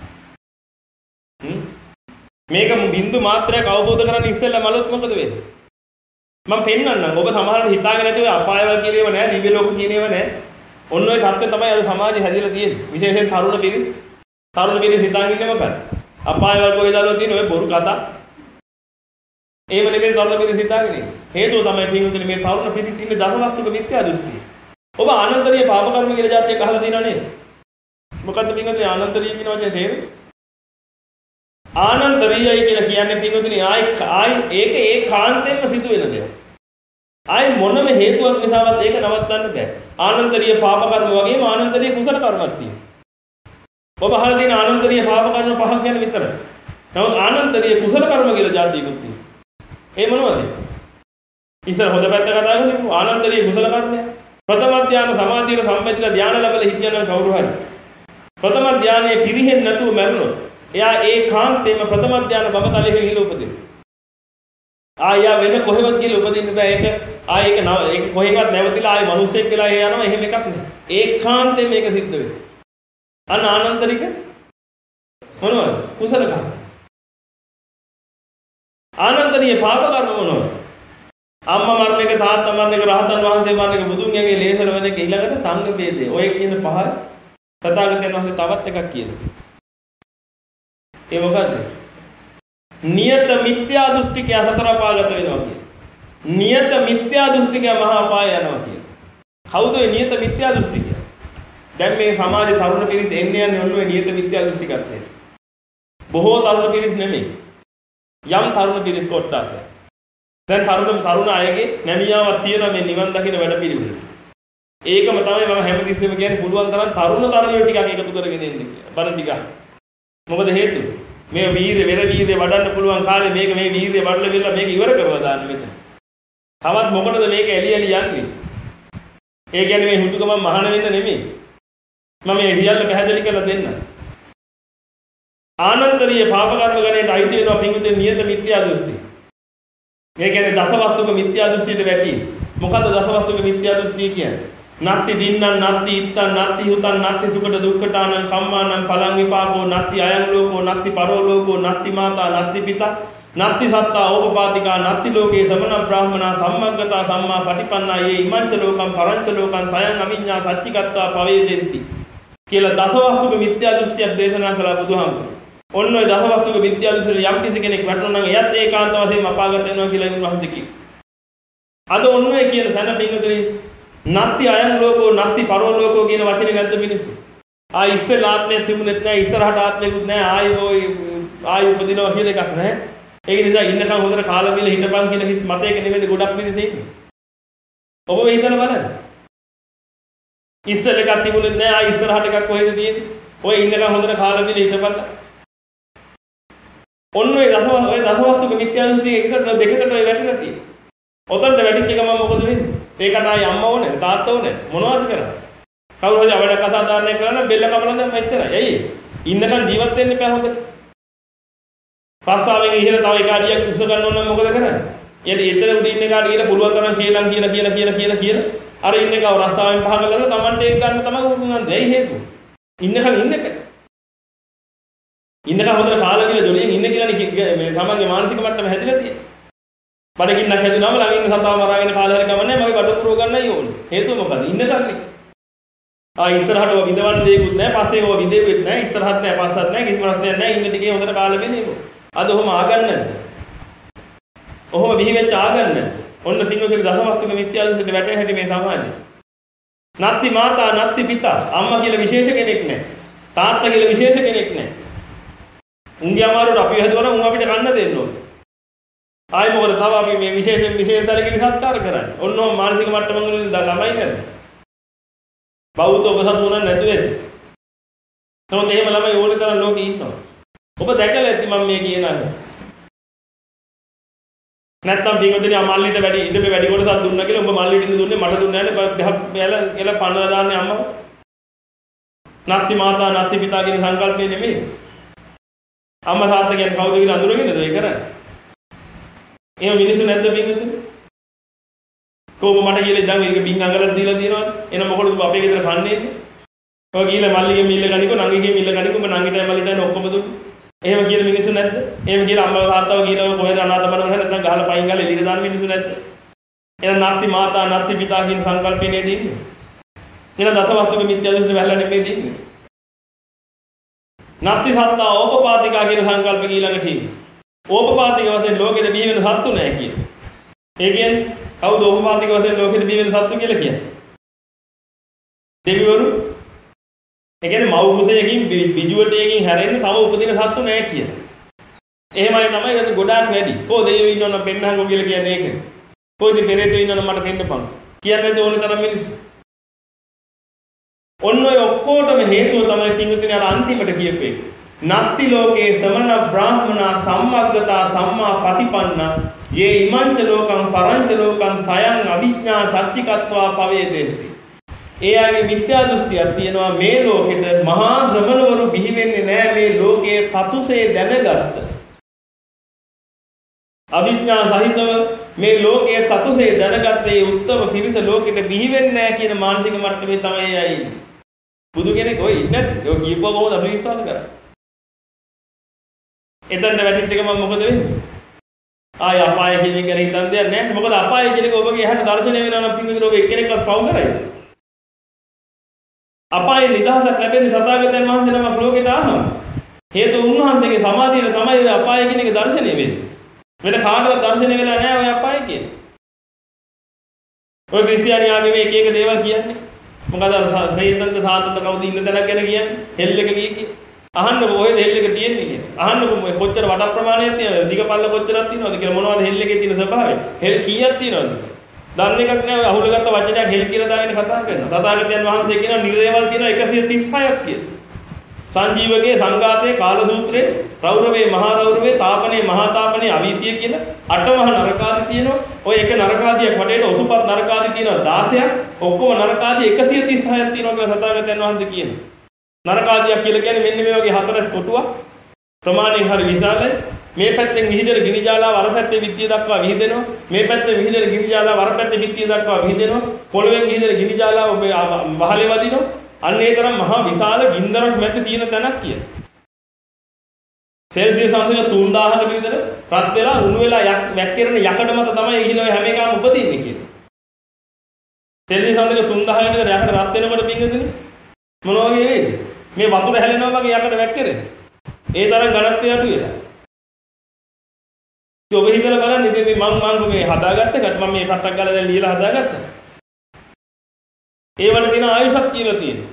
හ්ම් මේක බින්දු මාත්‍රයක් අවබෝධ කරගන්න ඉස්සෙල්ලා මලොත් මොකද වෙන්නේ? මම පෙන්නන්නම්. ඔබ සමහරවිට හිතාගෙන නැති ඔය අපායවල කියන ඒවා නෑ, දිව්‍ය ලෝක කියන ඒවා නෑ. ඔන්න ඔය தත්ත්වය තමයි අද සමාජයේ හැදිලා තියෙන්නේ. විශේෂයෙන් තරුණ පිරිස්. තරුණ පිරිස් හිතාගෙන ඉන්නේ මොකක්ද? අපායවල කොහෙදාලෝ තියෙන ඔය බොරු කතා. ඒව නෙමෙයි තරුණ පිරිස් හිතාගෙන ඉන්නේ. හේතුව තමයි පින්වතුනි මේ තරුණ පිරිස් ඉන්නේ දසවස්තුක මිත්‍යා දෘෂ්ටිය. ඔබ ආනන්තරීය පාප කර්ම කියලා જાතියක් අහලා තියෙනව නේද? මොකද්ද පින්වතුනි ආනන්තරීය කියන වචනේ තේරුම? ආනන්තරීයයි කියලා කියන්නේ පින්වතුනි ආයි ආයි ඒක ඒකාන්තයෙන්ම සිදු වෙන දෙයක්. ආයි මොනම හේතුවක් නිසාවත් ඒක නවත්තන්න බෑ. ආනන්තරීය පාප කර්ම වගේම ආනන්තරීය කුසල කර්මක් තියෙනවා. ඔබ අහලා තියෙන ආනන්තරීය පාප කර්ම පහක් ගැන විතරයි. නමුත් ආනන්තරීය කුසල කර්ම කියලා જાතියකුත් තියෙනවා. ඒ මොනවද? ඉස්සර හොඳ පැත්ත කතා කරමු. ආනන්තරීය කුසල කර්මය. ප්‍රථම ධානය සමාධියට සම්බන්ධිලා ධානය ලැබලා හිටියනම් කවුරු හරි ප්‍රථම ධානයේ පිරිහෙන්නේ නැතුව මැරුණොත් එයා ඒකාන්තයෙන්ම ප්‍රථම ධානය බඹතලෙ ගිහිල්ලා උපදිනවා. ආයා වෙන කොහෙවත් ගිහිල්ලා උපදින්න බෑ. ඒක ආ ඒක නව ඒක කොහෙවත් නැවතිලා ආයි මිනිස්සෙක් වෙලා ඒ යනවා. එහෙම එකක් නෑ. ඒකාන්තයෙන් මේක සිද්ධ වෙනවා. අන්න ආනන්තරික මොනවද? කුසල කර්ම. ආනන්තරීය පාප කර්ම මොනවද? අම්මා මරණ එක, තාත්තා මරණ එක, රහතන් වහන්සේ මරණ එක, බුදුන් යගේ ලේසල වෙන එක ඊළඟට සංඝ ભેදය. ඔය කියන පහ තථාගතයන් වහන්සේ තවත් එකක් කියනවා. ඒ මොකද්ද? නියත මිත්‍යා දෘෂ්ටිකය සතර අපාගත වෙනවා කියන. නියත මිත්‍යා දෘෂ්ටිකය මහා අපාය යනවා කියන. කවුද මේ නියත මිත්‍යා දෘෂ්ටිකය? දැන් මේ සමාජයේ තරුණ පිරිස එන්නේ යන්නේ ඔන්න ඔය නියත මිත්‍යා දෘෂ්ටිකත්වයට. බොහෝ තරුණ පිරිස නෙමෙයි. යම් තරුණ පිරිස් කොටස. දැන් තරුණ තරුණ අයගේ නැමියාවක් තියෙනවා මේ නිවන් දකින්න වැඩ පිළිවෙල. ඒකම තමයි මම හැමතිස්සෙම කියන්නේ පුළුවන් තරම් තරුණ තරුණියෝ ටිකක් එකතු කරගෙන එන්න කියලා. බණ ටිකක්. මොකද හේතුව? මේ වීරිය වෙර වීරිය වඩන්න පුළුවන් කාලේ මේක මේ වීරිය වඩලා ගිහලා මේක ඉවර කරලා දාන්න මෙතන. තවත් මොකටද මේක එලි එලි යන්නේ? ඒ කියන්නේ මේ හුදුකම මහාන වෙන්න නෙමෙයි. මම මේ රියල්ල පැහැදිලි කරලා දෙන්නම්. ආනන්තරීය පාප කර්ම ගණයට අයිති වෙනවා පිංගුතේ නියත මිත්‍යා දෘෂ්ටි. මේ කියන්නේ දසවස්තුක මිත්‍යා දෘෂ්ටියට වැටි. මොකද්ද දසවස්තුක මිත්‍යා දෘෂ්ටිය කියන්නේ? නත්ති දින්නං නත්ති ඉත්තං නත්ති හුතං නත්ති සුකට දුක්ඛටානං කම්මානං පලං විපාකෝ නත්ති අයං ලෝකෝ නත්ති පරෝ ලෝකෝ නත්ති මාතා නත්ති පිතා නත්ති සත්තා ඕපපාතිකා නත්ති ලෝකේ සමන බ්‍රාහ්මනා සම්මග්ගතා සම්මා පටිපන්නා යේ ඉමංච ලෝකං පරංච ලෝකං සයං අවිඤ්ඤා සච්චිකත්වා පවේදෙන්ති කියලා දසවස්තුක මිත්‍යා දෘෂ්ටියක් දේශනා කළා බුදුහාමුදුරුවෝ. ඔන්න ඔය දසවස්තුක මිත්‍යා දෘෂ්ටිය යම් කිසි කෙනෙක් වැටුණා නම් එයත් ඒකාන්ත වශයෙන්ම අපාගත වෙනවා කියලා උන්වහන්සේ කිව්වා. අද ඔන්න ඔය කියන තැන පින්වතුනි නත්ති අයං ලෝකෝ නත්ති පරෝ ලෝකෝ කියන වචනේ නැද්ද මිනිස්සු? ආ ඉස්සෙල්ලා ආත්මයක් තිබුණෙත් නැහැ, ඉස්සරහට ආත්මයක්වත් නැහැ, ආයි ඔය ආයි උපදිනවා කියලා එකක් නැහැ. ඒක නිසා ඉන්නකම් හොඳට කාලා බීලා හිටපන් කියන හිත මතයක නෙමෙයි ගොඩක් මිනිස්සු ඉන්නේ. ඔබ මේ හිතලා බලන්න. ඉස්සෙල්ලා එකක් තිබුණෙත් නැහැ, ආයි ඉස්සරහට එකක් කොහෙද තියෙන්නේ? ඔය ඉන්නකම් හොඳට කාලා බීලා හිටපන්. ඔන්න ඔය දසව ඔය දසවස්තුක මිත්‍යා දෘෂ්ටි එකකට දෙකකට ඔය වැටිලා තියෙන්නේ. ඔතනට වැටිච්ච ගමන් මොකද වෙන්නේ? ඒකට ආයි අම්මා ඕනේ, තාත්තා ඕනේ. මොනවද කරන්නේ? කවුරු හරි අවඩ කතාදාරණය කරලා බෙල්ල කපලා දැම්ම එච්චරයි. ඇයි? ඉන්නකන් ජීවත් වෙන්න එපා හොඳට. පස්සාවෙන් ඉහළ තව එක අඩියක් උස්ස ගන්න ඕන නම් මොකද කරන්නේ? එයාට එතන උඩ ඉන්න එකාට කියලා පුළුවන් තරම් කියලා කියලා කියලා කියලා කියලා කියලා අර ඉන්න එකව රස්සාවෙන් පහ කරලා Tamante එක ගන්න තමයි උගන්වන්නේ. ඇයි හේතුව? ඉන්නකන් ඉන්න එපා. ඉන්නකන් හොඳට කාලා කියලා ජොලියෙන් ඉන්න කියලානේ මේ තමන්ගේ මානසික මට්ටම හැදිලා තියෙන්නේ. බඩගින්නක් හැදුනම ළඟ ඉන්න සතාව මරාගෙන කාලා හරි ගමන්නේ මගේ බඩ පුරව ගන්නයි ඕනේ. හේතුව මොකද? ඉන්නකන්නේ. ආ ඉස්සරහට ඔය විඳවන්න දෙයක්වත් නැහැ. පස්සේ ඔය විඳෙවෙත් නැහැ. ඉස්සරහත් නැහැ, පස්සත් නැහැ. කිසි ප්‍රශ්නයක් නැහැ. ඉන්න ටිකේ හොඳට කාලා වෙන්නේ ඒක. අද ඔහොම ආගන්නේ නැද්ද? ඔහොම විහිවෙච්ච ආගන්නේ නැද්ද? ඔන්න පින්වතුනි දසවස්තුක මිත්‍යා දෘෂ්ටියට වැටෙන හැටි මේ සමාජය. නත්ති මාතා නත්ති පිතා අම්මා කියලා විශේෂ කෙනෙක් නැහැ. තාත්තා කියලා විශේෂ කෙනෙක් නැහැ. උන්ගේ අමාරුවට අපි හදුවනම් උන් අපිට කන්න දෙන්න ඕනේ. ආයි මොකද තව අපි මේ විශේෂයෙන් විශේෂ තලකින් සත්කාර කරන්නේ. ඔන්න ඔය මානසික මට්ටම වලින් ළමයි නැද්ද? බෞද්ධ ඔබ සතු උනන් නැතුව ඇති. නමුත් එහෙම ළමයි ඕනේ තරම් ලෝකේ ඉන්නවා. ඔබ දැකලා ඇති මම මේ කියන අය. නැත්තම් පින්වතුනි ආ මල්ලිට වැඩි ඉඩමේ වැඩි කොටසක් දුන්නා කියලා ඔබ මල්ලිට ඉන්න දුන්නේ මට දුන්නේ නැහැ නේ. බැල කියලා පන්නලා දාන්නේ අම්මව. නත්ති මාතා නත්ති පිතා කියන සංකල්පය නෙමෙයි. අම්මා තාත්තා කියන්නේ කවුද කියලා අඳුරගෙනද ඒ කරන්නේ? එහෙම මිනිස්සු නැද්ද පින්වතුනි? කොහොම මට කියලා ඉඳන් ඒක බින් අඟලක් දීලා තියෙනවද? එන මොකටද අපේ ගෙදර කන්නේ? ඔය ගිහලා මල්ලිගේ මිල්ල ගනිකෝ නංගිගේ මිල්ල ගනිකෝ මම නංගිටයි මල්ලිටයි ඔක්කොම දුන්නේ. එහෙම කියන මිනිස්සු නැද්ද? එහෙම කියලා අම්මලා තාත්තව කියලා කොහෙද අනාථමන වල නැත්නම් ගහලා පයින් ගාලා එළියට දාන මිනිස්සු නැද්ද? එහෙනම් නත්ති මාතා නත්ති පිතා කියන සංකල්පේ නේද ඉන්නේ? එහෙනම් දසවස්තුක මිත්‍යා දෘෂ්ටි වැල්ලා නෙමෙයි ඉන්නේ. නත්ති සත්තා ඕපපාතිකා කියන සංකල්ප ඊළඟට ඉන්නේ. ඕපපාතික වශයෙන් ලෝකෙට බිහි වෙන සත්තු නැහැ කියන්නේ. ඒ කියන්නේ කවුද ඕපපාතික වශයෙන් ලෝකෙට බිහි වෙන සත්තු කියලා කියන්නේ? දෙවිවරු. ඒ කියන්නේ මව් කුසයකින් බිජුවටයකින් හැරෙන්න තව උපදින සත්තු නැහැ කියන. එහෙමයි තමයි ඒක ගොඩාක් වැඩි. කොහොද දෙවියෝ ඉන්නවනම් පෙන්නහන්කෝ කියලා කියන්නේ ඒක. කොහොද පෙරේතෝ ඉන්නවනම් මට පෙන්නපන්. කියන්නේ නැද්ද ඕනේ තරම් මිනිස්සු. ඔන්න ඔය ඔක්කොටම හේතුව තමයි පින්විතනේ අර අන්තිමට කියපු එක. නත්ති ලෝකේ සමන බ්‍රාහ්මනා සම්මග්ගතා සම්මා පටිපන්න යේ ඉමංච ලෝකං පරංච ලෝකං සයං අවිඥා චච්චිකත්වා පවේදෙති. එයාගේ මිත්‍යා දෘෂ්ටියක් තියෙනවා මේ ලෝකෙට මහා ශ්‍රමණවරු බිහි වෙන්නේ නැහැ මේ ලෝකයේ තතුසේ දැනගත්ත. අවිඥා සහිතව මේ ලෝකයේ තතුසේ දැනගත්ත ඒ උත්තම පිරිස ලෝකෙට බිහි වෙන්නේ නැහැ කියන මානසික මට්ටමේ තමයි එයා ඉන්නේ. බුදු කෙනෙක් ඔය ඉන්නේ නැති. ඔය කියපුවා කොහොමද අපි විශ්වාස කරන්නේ? එතනට වැටිච්ච එක මම මොකද වෙන්නේ? ආය අපාය කියන එක ගැන හිතන් දෙයක් නැහැ. මොකද අපාය කියන එක ඔබගේ එහාට දර්ශනය වෙනවා නම් පින්විතර ඔබ එක්කෙනෙක්වත් පව් කරයිද? අපායේ නිදහසක් ලැබෙන්නේ තථාගතයන් වහන්සේ නමක් ලෝකෙට ආවම. හේතු උන්වහන්සේගේ සමාධියට තමයි ඔය අපාය කියන එක දර්ශනය වෙන්නේ. වෙන කාටවත් දර්ශනය වෙලා නැහැ ඔය අපාය කියන්නේ. ඔය ක්‍රිස්තියානි ආගමේ එක එක දේවල් කියන්නේ. මොකද අර සේතන්ත සාතන්ත කවුද ඉන්න තැනක් ගැන කියන්නේ? හෙල් එක ගියේ කිය. අහන්නකො කොහෙද හෙල් එක තියෙන්නේ කියලා. අහන්නකො කොච්චර වඩ ප්‍රමාණයක් තියෙනවද? දිගපල්ල කොච්චරක් තියෙනවද කියලා මොනවද හෙල් එකේ තියෙන ස්වභාවය? හෙල් කීයක් තියෙනවද? දන්නේ එකක් නෑ. ඔය අහුලගත්ත වචනයක් හෙල් කියලා දාගෙන කතා කරනවා. තථාගතයන් වහන්සේ කියනවා නිරේවල් තියෙනවා එකසිය තිස් හයක් කියලා. සංජීවකේ සංඝාතේ කාල සූත්‍රේ රෞරවේ මහා රෞරවේ තාපනේ මහා තාපනේ අවීතිය කියලා අටමහ නරකාදී තියෙනවා. ඔය එක නරකාදියක් වටේට ඔසුපත් නරකාදී තියෙනවා දාසයක්. ඔක්කොම නරකාදී එකසිය තිස් හයක් තියෙනවා කියලා තථාගතයන් වහන්සේ කියනවා. නරකාදියක් කියලා කියන්නේ මෙන්න මේ වගේ හතරස් කොටුවක් ප්‍රමාණයෙන් හරි විශාලයි. මේ පැත්තෙන් විහිදෙන ගිනි ජාලාව අර පැත්තේ විත්තිය දක්වා විහිදෙනවා. මේ පැත්තෙන් විහිදෙන ගිනි ජාලාව අර පැත්තේ විත්තිය දක්වා විහිදෙනවා. පොළවෙන් විහිදෙන ගිනි ජාලාව මේ වහලේ වදිනවා. අන්න ඒ තරම් මහා විශාල ගින්දරක් මැද තියෙන තැනක් කියන. සෙල්සියස් අංශක තුන් දාහකට විතර රත් වෙලා උණු වෙලා යක් වැක්කිරෙන යකඩ මත තමයි ඉහිල ඔය හැම එකම උපදින්නේ කියන්නේ. සෙල්සියස් අංශක තුන් දාහකට විතර යකඩ රත් වෙනකොට පිංගුදුනේ මොන වගේ වෙයිද? මේ වතුර හැලෙනවා වගේ යකඩ වැක්කිරෙන්නේ. ඒ තරම් ඝනත්වය අඩු වෙලා. ඉතින් ඔබ හිතලා බලන්න ඉතින් මේ මම මම මේ හදාගත්ත එකත් මම මේ කට්ටක් ගාලා දැන් ලියලා හදාගත්තා. ඒවට තියෙන ආයුෂත් කියලා තියෙනවා.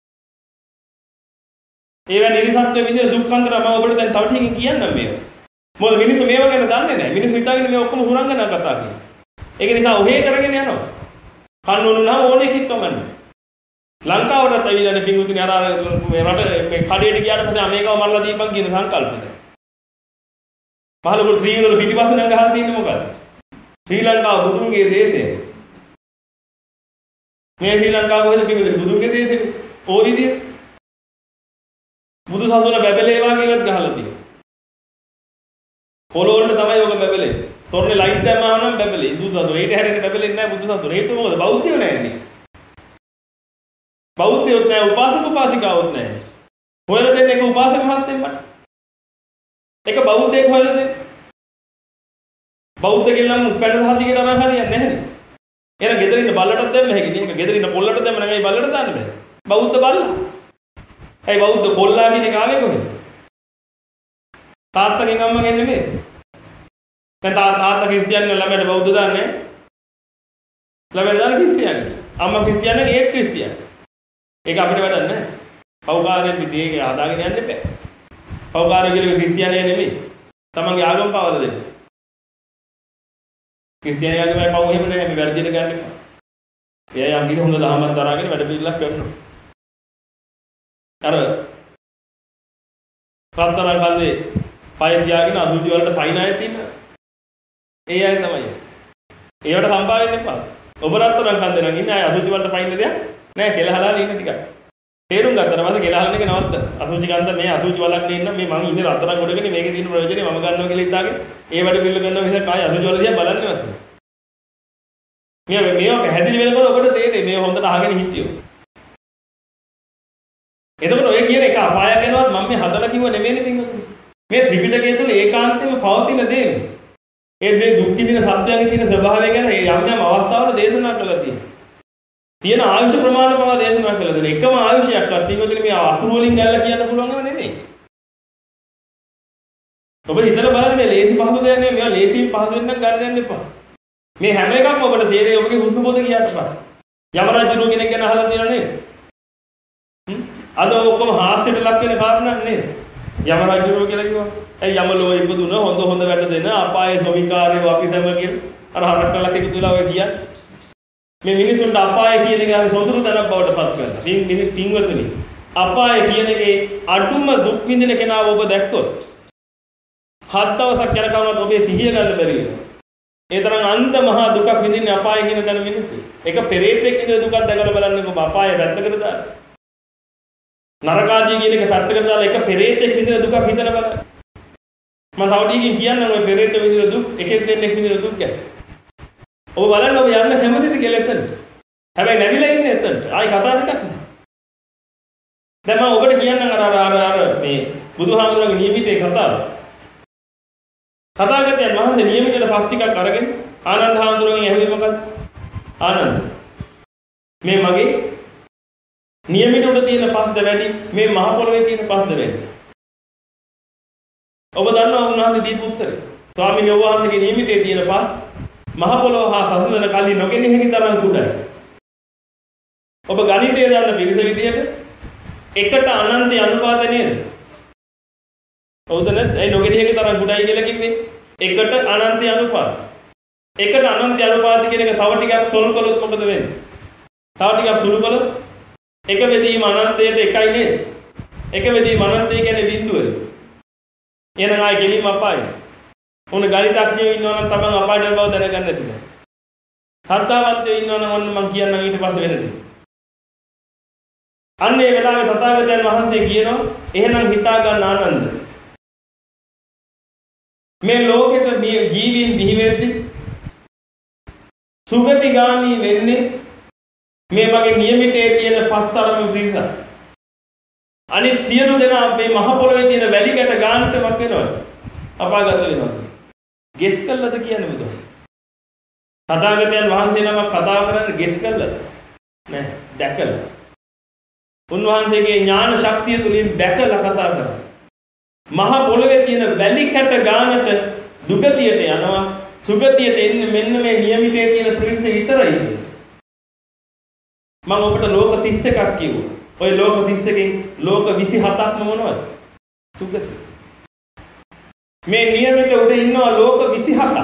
ඒවා නිර්සත්‍ය විදිහට දුක්ඛන්තර මම ඔබට දැන් තව ටිකකින් කියන්නම් මේවා. මොකද මිනිස්සු මේව ගැන දන්නේ නැහැ. මිනිස්සු හිතාගෙන මේ ඔක්කොම හුරංගනා කතා කියනවා. ඒක නිසා ඔහේ කරගෙන යනවා. කන්නෝනුනා ඕනේ කික්කමන්නේ. ලංකාවටත් ඇවිල්ලානේ පිංගුතුනි අර මේ රට මේ කඩේට ගියාට පස්සේ මේකව මරලා දීපන් කියන සංකල්පෙද. පහළොව ශ්‍රී වල පිටිපස්ස නම් ගහලා තියෙන්නේ මොකද්ද? ශ්‍රී ලංකාව බුදුන්ගේ දේශය. මේ ශ්‍රී ලංකාව කොහෙද පිටුද බුදුන්ගේ දේශේ? ඕ විදිය. බුදු සසුන බැබලේවා කියලාත් ගහලා තියෙනවා. පොළොව වලට තමයි ඔක බැබලෙන්නේ. තොරණේ ලයිට් දැම්මම නම් බැබලේ. බුදු සසුන. ඊට හැරෙන්නේ බැබලෙන්නේ නැහැ බුදු සසුන. හේතුව මොකද? බෞද්ධයෝ නැන්නේ. බෞද්ධයොත් නැහැ, උපාසක උපාසිකාවොත් නැහැ. හොයලා දෙන්න එක උපාසක මහත්තයෙක් මට. එක බෞද්ධයෙක් හොයලා දෙන්න. බෞද්ධ කෙල්ලම් පැන සාතිකේට අරන් හරියන්නේ නැහැ. එහෙනම් ගෙදර ඉන්න බල්ලටත් දැම්ම හැකියි. මේක ගෙදර ඉන්න කොල්ලට දැම්ම නෙමෙයි බල්ලට දාන්න බෑ. බෞද්ධ බල්ලා. ඇයි බෞද්ධ කොල්ලා කියන එක ආවේ කොහෙද? තාත්තගෙන් අම්මගෙන් නෙමෙයි. දැන් තාත්තා ක්‍රිස්තියානි ළමයට බෞද්ධ දාන්නේ නැහැ. ළමයට දාන්නේ ක්‍රිස්තියානි. අම්මා ක්‍රිස්තියානි නම් ඒත් ක්‍රිස්තියානි. ඒක අපිට වැඩක් නැහැ. පෞකාරයෙන් පිටේක ආදාගෙන යන්න එපා. පෞකාරය කියලා ක්‍රිස්තියානිය නෙමෙයි. තමන්ගේ ආගම පාවල දෙන්න. ක්‍රිස්තියානියාගේ පව එහෙම නැහැ. මේ වැරදියට ගන්න එපා. එයා යම් කිසි හොඳ දහමක් දරාගෙන වැඩ පිළිලක් කරනවා. අර රත්තරන් කන්දේ පය තියාගෙන අදුජි වලට පයින් ආයෙත් ඉන්නවා. ඒ අය තමයි. ඒවට සම්බා වෙන්න එපා. ඔබ රත්තරන් කන්දේ නම් ඉන්නේ අය අදුජි වලට පයින් දෙයක් නෑ කෙලහලා ඉන්න ටිකක්. තේරුම් ගත්තා නම් කෙලහලන එක නවත්ත. අසුචි කන්ද මේ අසුචි වලක් නේ ඉන්න මේ මං ඉන්නේ රත්තරන් ගොඩකනේ මේකේ තියෙන ප්‍රයෝජනේ මම ගන්නවා කියලා හිතාගෙන ඒ වැඩ පිළිල කරනවා මිසක් ආය අසුචි වල දිහා බලන්නේ නැතුව. මේ මේක පැහැදිලි වෙනකොට ඔබට තේරෙන්නේ මේ හොඳට අහගෙන හිටියෝ. එතකොට ඔය කියන එක අපායක් වෙනවත් මම මේ හදලා කිව්ව නෙමෙයිනේ පින්වතුනි. මේ ත්‍රිපිටකය තුල ඒකාන්තයෙන්ම පවතින දේ. ඒ දේ දුක් විඳින සත්‍යයන්ගේ තියෙන ස්වභාවය ගැන යම් යම් අවස්ථාවල දේශනා කළා තියෙනවා. තියෙන ආයුෂ ප්‍රමාණ පව දේශනා කළා දෙන එකම ආයුෂයක්වත් පින්වතුනි මේ අකුරු වලින් ගැල්ලා කියන්න පුළුවන් ඒවා නෙමෙයි. ඔබ හිතලා බලන්න මේ ලේසි පහසු දෙයක් නෙමෙයි. මේවා ලේසියෙන් පහසු වෙන්න ගන්න යන්න එපා. මේ හැම එකක්ම ඔබට තේරෙයි ඔබගේ හුස්ම පොත කියාට පස්සේ. යම රජුණු කෙනෙක් ගැන අහලා තියෙනව නේද? අද ඔක්කොම හාස්‍යයට ලක් වෙන කාරණා නේද? යම රජුණු කියලා කිව්වා. ඒ යම ලෝ ඉපදුන හොඳ හොඳ වැඩ දෙන අපායේ සොවිකාරයෝ අපි තමයි කියලා අර හරක්කලක් එකතු වෙලා ඔය කියන්නේ. මේ මිනිසුන්ට අපාය කියන එක අර සොඳුරු තැනක් බවට පත් කරනවා. පින් පින්වතුනි අපාය කියන එකේ අඩුම දුක් විඳින කෙනාව ඔබ දැක්කොත් හත් දවසක් යනකම්වත් ඔබේ සිහිය ගන්න බැරි වෙනවා. ඒ තරම් අන්ත මහා දුකක් විඳින්නේ අපාය කියන තැන මිනිස්සු. එක පෙරේතෙක් විඳින දුකක් දැකලා බලන්නකො ඔබ අපාය පැත්තකට දාන්න. නරකාදී කියන එක පැත්තකට දාලා එක පෙරේතෙක් විඳින දුකක් හිතලා බලන්න. මම තව ටිකකින් කියන්නම් ඔය පෙරේත විඳින දුක් එකෙක් දෙන්නෙක් විඳින දුක් ගැන. ඔබ බලන්න ඔබ යන්න කැමතිද කියලා එතන. හැබැයි නැවිලා ඉන්නේ එතනට. ආයි කතා දෙකක් නෑ. දැන් මම ඔබට කියන්නම් අර අර අර මේ බුදුහාමුදුරන්ගේ නියමිතේ කතාව. කතාගතයන් වහන්සේ නියමිතේට පස් ටිකක් අරගෙන ආනන්ද හාමුදුරුවන්ගෙන් ඇහුවේ මොකක්ද? ආනන්ද මේ මගේ නියමිත උඩ තියෙන පස්ද වැඩි මේ මහ පොළවේ තියෙන පස්ද වැඩි? ඔබ දන්නවා උන්වහන්සේ දීපු උත්තරේ. ස්වාමීන් වහන්සේගේ නියමිතේ තියෙන පස් මහ පොළොව හා සසඳන කල්ලි නොගෙනී හැකි තරම් කුඩයි. ඔබ ගණිතය දන්න පිරිස විදියට එකට අනන්තය අනුපාත නේද? හවුද නැත්? ඒ නොගෙනී හැකි තරම් කුඩයි කියලා කිව්වේ එකට අනන්තය අනුපාත. එකට අනන්තය අනුපාත කියන එක තව ටිකක් සොල් කළොත් මොකද වෙන්නේ? තව ටිකක් සුළු කළොත් එක බෙදීම අනන්තයට එකයි නේද? එක බෙදීම අනන්තය කියන්නේ බිඳුවයි. එහෙනම් ආයි කෙලින්ම අපායයි. මොන ගණිතඥයෝ ඉන්නවා නම් තමන් අපායට බව දැනගන්න නැතිද? සද්ධාවන්තයෝ ඉන්නවා නම් ඔන්න මම කියන්නම් ඊට පස්සේ වෙනදී. අන්න ඒ වෙලාවේ තථාගතයන් වහන්සේ කියනවා එහෙනම් හිතා ගන්න ආනන්ද. මේ ලෝකෙට ජීවීන් බිහි වෙද්දී සුගතිගාමී වෙන්නේ මේ මගේ නියමිතයේ තියෙන පස්තරම පිරිස. අනිත් සියලු දෙනා මේ මහ පොළොවේ තියෙන වැලි කැට ගානටමක් වෙනවද? අපාගත වෙනවද? ගෙස් කළාද කියන්නේ මොකද? තථාගතයන් වහන්සේ නමක් කතා කරන්නේ ගෙස් කළාද? නෑ, දැකලා. උන්වහන්සේගේ ඥාන ශක්තිය තුලින් දැකලා කතා කරනවා. මහ පොළොවේ තියෙන වැලි කැට ගානට දුගතියට යනවා, සුගතියට එන්නේ මෙන්න මේ නියමිතයේ තියෙන ප්‍රතිශත විතරයි. මම ඔබට ලෝක තිස් එකක් කිව්වා. ඔය ලෝක තිස් එකෙන් ලෝක විසි හතක්ම මොනවද? සුගති. මේ නියමිත උඩ ඉන්නවා ලෝක විසි හතක්.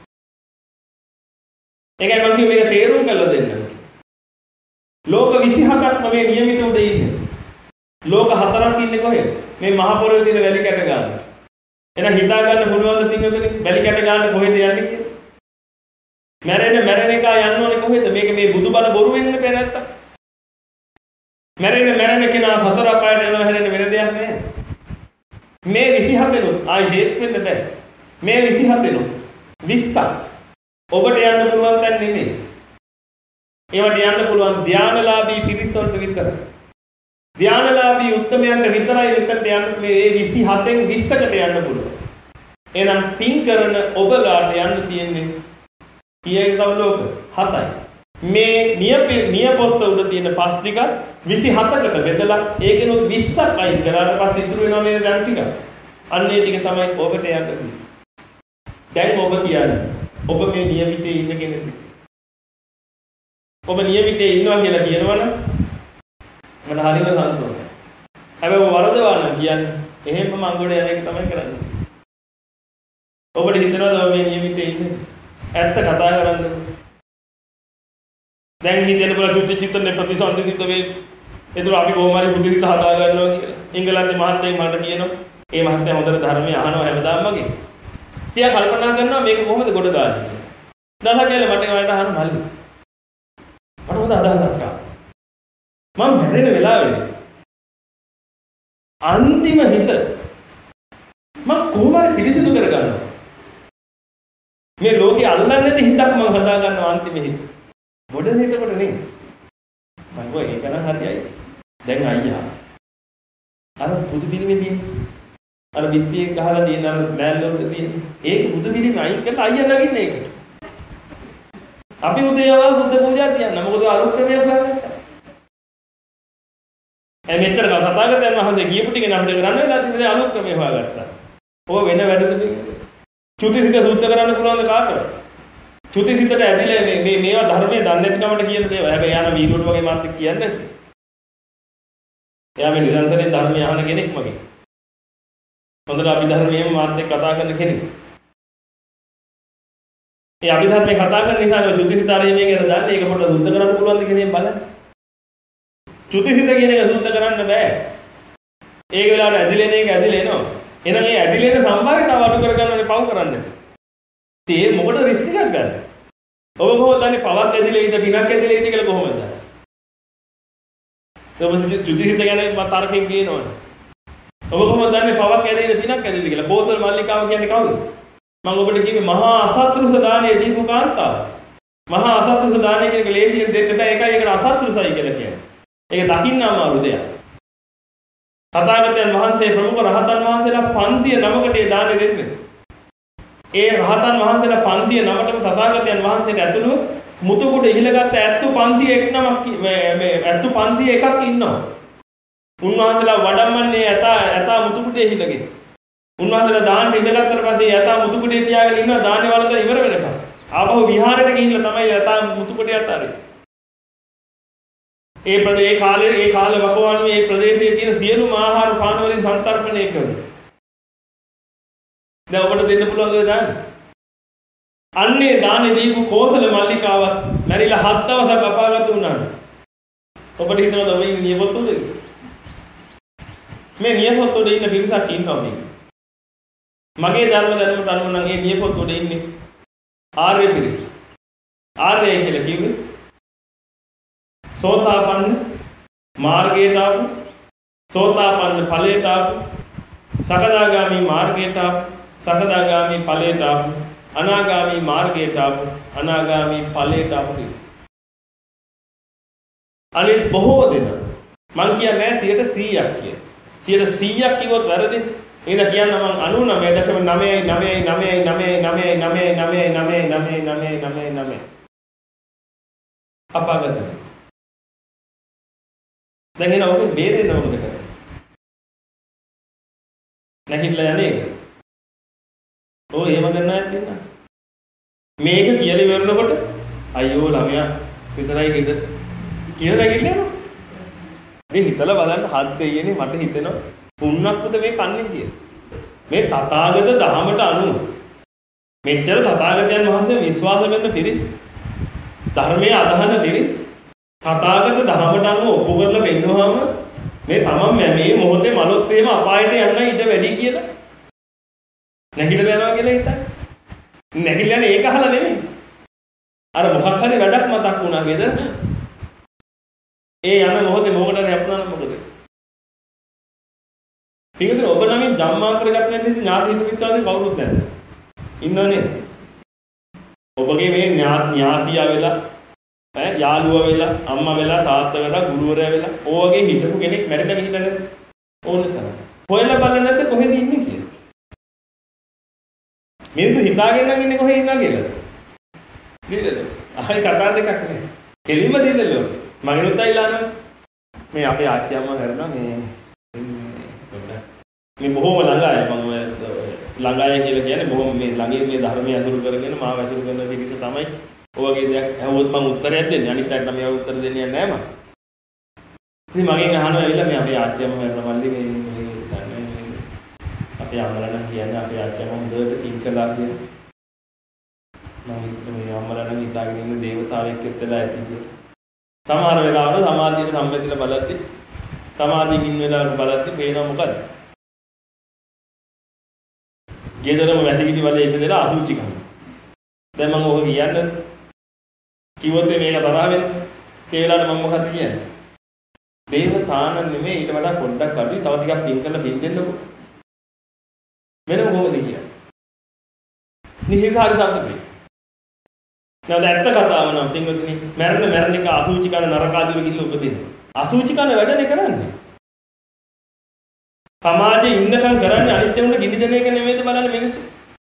ඒකයි මම කිව්වේ මේක තේරුම් කරලා දෙන්න. ලෝක විසි හතක්ම මේ නියමිත උඩ ඉන්නේ. ලෝක හතරක් ඉන්නේ කොහෙද? මේ මහ පොළොවේ තියෙන වැලි කැට ගන්න. එහෙනම් හිතා ගන්න පුළුවන්ද පින්වතුනි? බැලි කැට ගන්න කොහෙද යන්නේ කියලා? මැරෙන මැරෙන එක යන්න ඕනේ කොහෙද? මේක මේ බුදුබණ බොරු වෙන්න බෑ නැත්තම්. මැරෙන මැරෙන කෙනා සතර අපායට යනවා හැරෙන්න වෙන දෙයක් නෑ. මේ විසිහතෙනුත් ආයි ෂේප් වෙන්න බෑ. මේ විසිහතෙනුත් විස්සක් ඔබට යන්න පුළුවන් තැන් නෙමෙයි. ඒවට යන්න පුළුවන් ධානලාභී පිරිස වලට විතරයි. ධානලාභී උත්තමයන්ට විතරයි මෙතනට යන්න මේ විසිහතෙන් විස්සකට යන්න පුළුවන්. එහෙනම් පින් කරන ඔබලාට යන්න තියෙන්නේ කීයද ලෝක? හතයි. මේ නියප නියපොත්ත උඩ තියෙන පස් ටික විසිහතකට බෙදලා ඒකෙනුත් විස්සක් අයින් කරාට පස්සේ ඉතුරු වෙනවා නේද දැන් ටික. අන්න ඒ ටික තමයි ඔබට යන්න තියෙන්නේ. දැන් ඔබ කියන්නේ ඔබ මේ නියමිතේ ඉන්න කෙනෙක්. ඔබ නියමිතේ ඉන්නවා කියලා කියනවනම් මට හරිම සන්තෝෂයි. හැබැයි වරදවා නම් කියන්නේ එහෙම මං ගොඩ යන එක තමයි කරන්නේ. ඔබට හිතනවද ඔබ මේ නියමිතේ ඉන්නේ? ඇත්ත කතා කරන්නේ. දැන් හිතෙන බල දුක්ති චිත්තනේ ප්‍රතිසන්දි සිත වේ. ඒතර අපි කොහොම හරි බුද්ධ සිත හදා ගන්නවා කියලා. ඉංගලන්තේ මහත්තයෙක් මට කියනවා. ඒ මහත්තයා හොඳට ධර්මය අහනවා හැමදාම වගේ. තියා කල්පනා කරනවා මේක කොහොමද ගොඩ දාන්නේ කියලා. දාලා කියලා මට ඒකට අහන්න මල්ලි. මට හොඳ අදහසක් ආවා. මම මැරෙන වෙලාවේදී අන්තිම හිත මම කොහොම හරි පිරිසිදු කරගන්නවා. මේ ලෝකේ අල්ලන්නේ නැති හිතක් මම හදා ගන්නවා අන්තිම හිත. ගොඩ නේතකොට නේ. මම ගෝ ඒක නම් හරියයි. දැන් අයියා. අර බුදු පිළිමේදී අර බිත්තියෙන් ගහලා තියෙන අර ලෑල්ලවල තියෙන ඒක බුදු පිළිමේ අයින් කරලා අයියා නගින්නේ ඒකට. අපි උදේවල් බුද්ධ පූජා තියන්න. මොකද අනුක්‍රමයක් ගන්නවා. එ මෙතර කතාගතයන් වහන්සේ කියපු ටික නම් අපිට කරන්න වෙලා තිබුණේ අනුක්‍රමය හොයාගත්තා. ඕක වෙන වැඩද මේ? චුතිසිත සුද්ධ කරන්න පුළුවන් ද කාටද? චුතිසිතට ඇදිලා මේ මේ මේවා ධර්මයේ දන්නේ නැති කමට කියන දේවල්. හැබැයි යාන වීරුවට වගේ මාත් එක්ක කියන්නේ නැද්ද? එයා මේ නිරන්තරයෙන් ධර්මය අහන කෙනෙක් මගේ. හොඳට අභිධර්මයේම මාත් එක්ක කතා කරන කෙනෙක්. ඒ අභිධර්මයේ කතා කරන නිසා නේ චුතිසිත ආරේවිය ගැන දන්නේ. ඒක පොඩ්ඩක් සුද්ධ කරන්න පුළුවන්ද කියන එක බලන්න. චුතිසිත කියන එක සුද්ධ කරන්න බෑ. ඒක වෙලාවට ඇදිලෙන එක ඇදිලා එනවා. එහෙනම් මේ ඇදිලෙන සම්භාවිතාව අඩු කරගන්න ඕනේ පව් කරන්න. ඉතින් ඒ මොකටද රිස්ක් එකක් ගන්න? ඔබ කොහොමද දන්නේ පවක් ඇදිලෙයිද පිනක් ඇදිලෙයිද කියලා කොහොමද දන්නේ? ඔබ චුතිසිත ගැන තර්කයෙන් කියනවනේ. ඔබ කොහොමද දන්නේ පවක් ඇදිලෙයිද පිනක් ඇදිලෙයිද කියලා? කෝසල් මල්ලිකාව කියන්නේ කවුද? මම ඔබට කිව්වේ මහා අසත්‍රුස දානයේ දීපු කාන්තාව. මහා අසත්‍රුස දානය කියන එක ලේසියෙන් දෙන්න බෑ. ඒකයි ඒකට අසත්‍රුසයි කියලා කියන්නේ. ඒක දකින්න අමාරු දෙයක්. තථාගතයන් වහන්සේ ප්‍රමුඛ රහතන් වහන්සේලා පන්සිය නමකට ඒ දානෙ දෙන්නේ. ඒ රහතන් වහන්සේලා පන්සිය නමටම තථාගතයන් වහන්සේට ඇතුළු මුතුකුඩ ඉහිලගත්ත ඇත්තු පන්සිය එක් නමක් මේ මේ ඇත්තු පන්සිය එකක් ඉන්නවා. උන්වහන්සේලා වඩම්මන්නේ ඇතා ඇතා මුතුකුඩේ ඉහිලගේ. උන්වහන්සේලා දාන්න ඉඳගත්තට පස්සේ ඇතා මුතුකුඩේ තියාගෙන ඉන්නවා දාන්නේ වළඳලා ඉවර වෙනකම්. ආපහු විහාරයට ගිහිල්ලා තමයි ඇතා මුතුකුඩේ අතාරින්නේ. ඒ ප්‍රදේ කාලේ ඒ කාල වකවානුවේ මේ ප්‍රදේශයේ තියෙන සියලුම ආහාර පාන වලින් සන්තරපණය කරනවා. දැන් ඔබට දෙන්න පුළුවන් දේ දාන්න. අන්නේ දානේ දීපු කෝසල මල්ලිකාව මැරිලා හත් දවසක් අපාගත වුණා. ඔබට හිතනවද ඔබ ඉන්නේ නියපොත්තේ? මේ නියපොත්තේ ඉන්න පිරිසක් ඉන්නවා මේ. මගේ ධර්ම දැනුමට අනුව නම් මේ නියපොත්තේ ඉන්නේ ආර්ය පිරිස. ආර්ය කියලා කිව්වේ සෝතාපන්න මාර්ගයට ආපු සෝතාපන්න ඵලයට ආපු සකදාගාමි මාර්ගයට ආපු සකදාගාමි ඵලයට ආපු අනාගාමි මාර්ගයට ආපු අනාගාමි ඵලයට ආපු අනිත් බොහෝ දෙනා මං කියන්නේ සියයට සීයක් කියන සියයට සීයක් කිව්වොත් වැරදි නේද කියන්න මං අනූනවය දශම නවය නවය නවය නවය නවය නවය නවය නවය නවය නවය නවය නවය අපාගත දැන් එන ඔබ බේරෙන්න මොකද කරන්නේ? නැගිටලා යන්නේ. ඔය එහෙම කරන්න නැත්නම් මේක කියලා ඉවරනකොට අයියෝ ළමයා විතරයි කිද කියලා නැගිටලා යනවා. මේ හිතලා බලන්න හත් දෙයියනේ මට හිතෙනවා පුන්නක්කුද මේ කන්නේ කියලා. මේ තථාගත දහමට අනුව මෙච්චර තථාගතයන් වහන්සේ විශ්වාස කරන පිරිස ධර්මයේ අදහන පිරිස තථාගත දහමට අනුව ඔප්පු කරලා පෙන්වුවාම මේ තමන් මේ මොහොතේ මලොත් එහෙම අපායට යන්න ඉඩ වැඩි කියලා නැගිටලා යනවා කියලා හිතන්නේ. නැගිටලා යන්නේ ඒක අහලා නෙමෙයි. අර මොකක් හරි වැඩක් මතක් වුණා නේද? ඒ යන මොහොතේ මොකටද හැප්පුණා නම් මොකද? පිටින් ඔබ නම් ජම්මාන්තරගත වෙන්නේ ඥාති හිත මිත්‍රාදී කවුරුත් නැද්ද? ඉන්නව නේද? ඔබගේ මේ ඥාතියා වෙලා ඈ යාළුවා වෙලා අම්මා වෙලා තාත්තා වෙලා ගුරුවරයා වෙලා ඕවගේ හිටපු කෙනෙක් මැරෙන්න ගිහිල්ලා නැද්ද? ඕන තරම්. හොයලා බලන්න නැද්ද කොහෙද ඉන්නේ කියලා? මිනිස්සු හිතාගෙන නම් ඉන්නේ කොහෙ ඉන්නවා කියලා. නේද? ආයි කතා දෙකක් නේ. කෙලින්ම දීදලෝ. මගෙනුත් අයිලානවා. මේ අපේ ආච්චි අම්මා කරනවා මේ මේ බොහොම ළඟයි මම ළඟයි කියලා කියන්නේ බොහොම මේ ළඟින් මේ ධර්මයේ අසුරු කරගෙන මාව අසුරු කරන පිරිස තමයි ඔයගේ දෙයක් අහුවොත් මම උත්තරයක් දෙන්නේ. අනිත් අයට මම උත්තර දෙන්නේ නැහැ මම. ඉතින් මගෙන් අහනවා ඇවිල්ලා මේ අපේ ආච්චි අම්මා මරන මල්ලි මේ අපේ අම්මලා නම් කියන්නේ අපේ ආච්චි අම්මා හොඳට තින් කළා කියලා. මම මේ අම්මලා නම් හිතාගෙන ඉන්න දේවතාවෙක් එක්කලා ඇති කියලා. සමහර වෙලාවට සමාධියට සම්බන්ධිලා බලද්දි සමාධියකින් ඉන්න වෙලාවට බලද්දි පේනවා මොකද? ගෙදරම වැදිකිලි වලේ ඉපදෙලා අසුචි කරනවා. දැන් මම ඔක කියන්නේ කිව්වොත් මේක තරහ වෙන්නේ. ඒ වෙලාවට මම මොකද කියන්නේ? දේවතාන නෙමෙයි ඊට වඩා පොඩ්ඩක් අඩුයි. තව ටිකක් පින් කරලා පින් දෙන්නකෝ. වෙන මොකද කියන්නේ? නිහිතාරි සතුටුයි. නේද ඇත්ත කතාව නම් පින්වතුනි මරණ මරණ එක අසුචි කරන නරක ආදිර ගිහිල්ලා උපදින. අසුචි කරන වැඩනේ කරන්නේ. සමාජයේ ඉන්නකම් කරන්නේ අනිත් ඒවා ගිනි දෙන එක නෙමෙයිද බලන්න මිනිස්සු.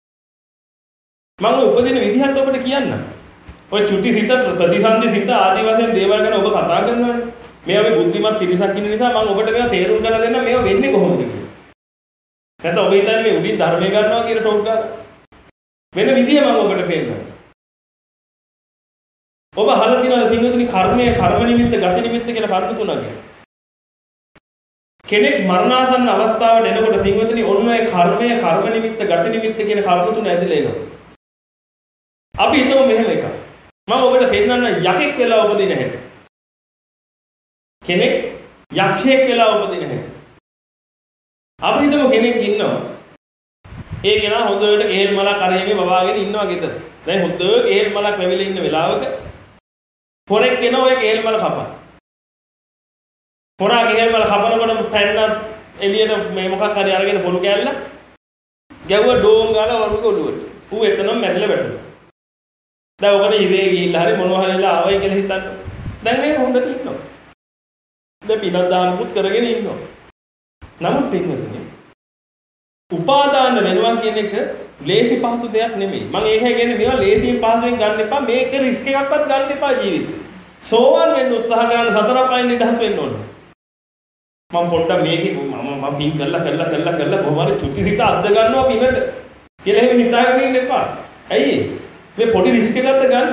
මම උපදින විදිහත් ඔබට කියන්නම්. ඔය චුති සිත ප්‍රතිසන්දි සිත ආදී වශයෙන් දේවල් ගැන ඔබ කතා කරනවානේ. මේවා මේ බුද්ධිමත් පිරිසක් ඉන්න නිසා මම ඔබට මේවා තේරුම් කරලා දෙන්නම් මේවා වෙන්නේ කොහොමද කියලා. නැත්නම් ඔබ හිතන්නේ මේ උඩින් ධර්මය ගන්නවා කියලා ටෝක් ගන්න. වෙන විදිහ මම ඔබට පෙන්නනවා. ඔබ අහලා තියෙනවද පින්වතුනි කර්මය කර්ම නිමිත්ත ගති නිමිත්ත කියලා කර්ම තුනක් ගැන. කෙනෙක් මරණාසන්න අවස්ථාවට එනකොට පින්වතුනි ඔන්න ඔය කර්මය කර්ම නිමිත්ත ගති නිමිත්ත කියන කර්ම තුන ඇදලා එනවා. අපි හිතමු මෙහෙම එකක්. මම ඔබට පෙන්නන්න යකෙක් වෙලා උපදින හැටි. කෙනෙක් යක්ෂයෙක් වෙලා උපදින හැටි. අපි හිතමු කෙනෙක් ඉන්නවා. ඒ කෙනා හොඳට කේල් මලක් අරගෙන වවාගෙන ඉන්නවා ගෙදර. දැන් හොඳ කේල් මලක් වැවිලා ඉන්න වෙලාවක හොරෙක් එනවා ඔය කේල් මල කපන. හොරා කේල් මල කපනකොට පැන්න එළියට මේ මොකක් හරි අරගෙන පොළු කෑල්ල ගැව්ව ඩෝන් ගාලා වරුක ඔළුවට. ඌ එතනම මැරිලා වැටුණා. දැන් ඔකට ඉරේ ගිහිල්ලා හරි මොනවා හරිලා ආවයි කියලා හිතන්න. දැන් මේක හොඳට ඉන්නවා. දැන් පිනක් දානකුත් කරගෙන ඉන්නවා. නමුත් පින්වතුනි උපාදාන වෙනවා කියන එක ලේසි පහසු දෙයක් නෙමෙයි. මම ඒකයි කියන්නේ මේවා ලේසියෙන් පහසුවෙන් ගන්න එපා. මේක රිස්ක් එකක්වත් ගන්න එපා ජීවිතේ. සෝවන් වෙන්න උත්සාහ කරන සතර පයින් නිදහස් වෙන්න ඕන. මම පොඩ්ඩක් මේකේ මම මම පින් කරලා කරලා කරලා කරලා කොහොම හරි චුතිසිත අද්ද ගන්නවා පිනට කියලා එහෙම හිතාගෙන ඉන්න එපා. ඇයි මේ පොඩි රිස්ක් එකක්ද ගන්න?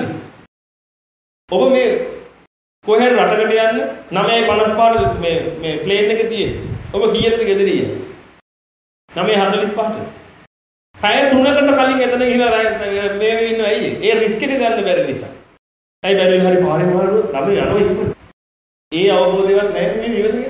ඔබ මේ කොහෙන් රටකට යන්න නවය පනස් පාට මේ මේ ප්ලේන් එකේ තියෙන්නේ. ඔබ කීයටද ගෙදර යන්නේ? නවය හතළිස් පාට. පැය තුනකට කලින් එතන ගිහලා මේ ඉන්නවා ඇයි? ඒ රිස්ක් එක ගන්න බැරි නිසා. ඇයි බැරි හරි පාරේ මාරුවොත් අපි යනවා ඉක්මනට. ඒ අවබෝධයවත් නැහැ මේ නිවැරදිද?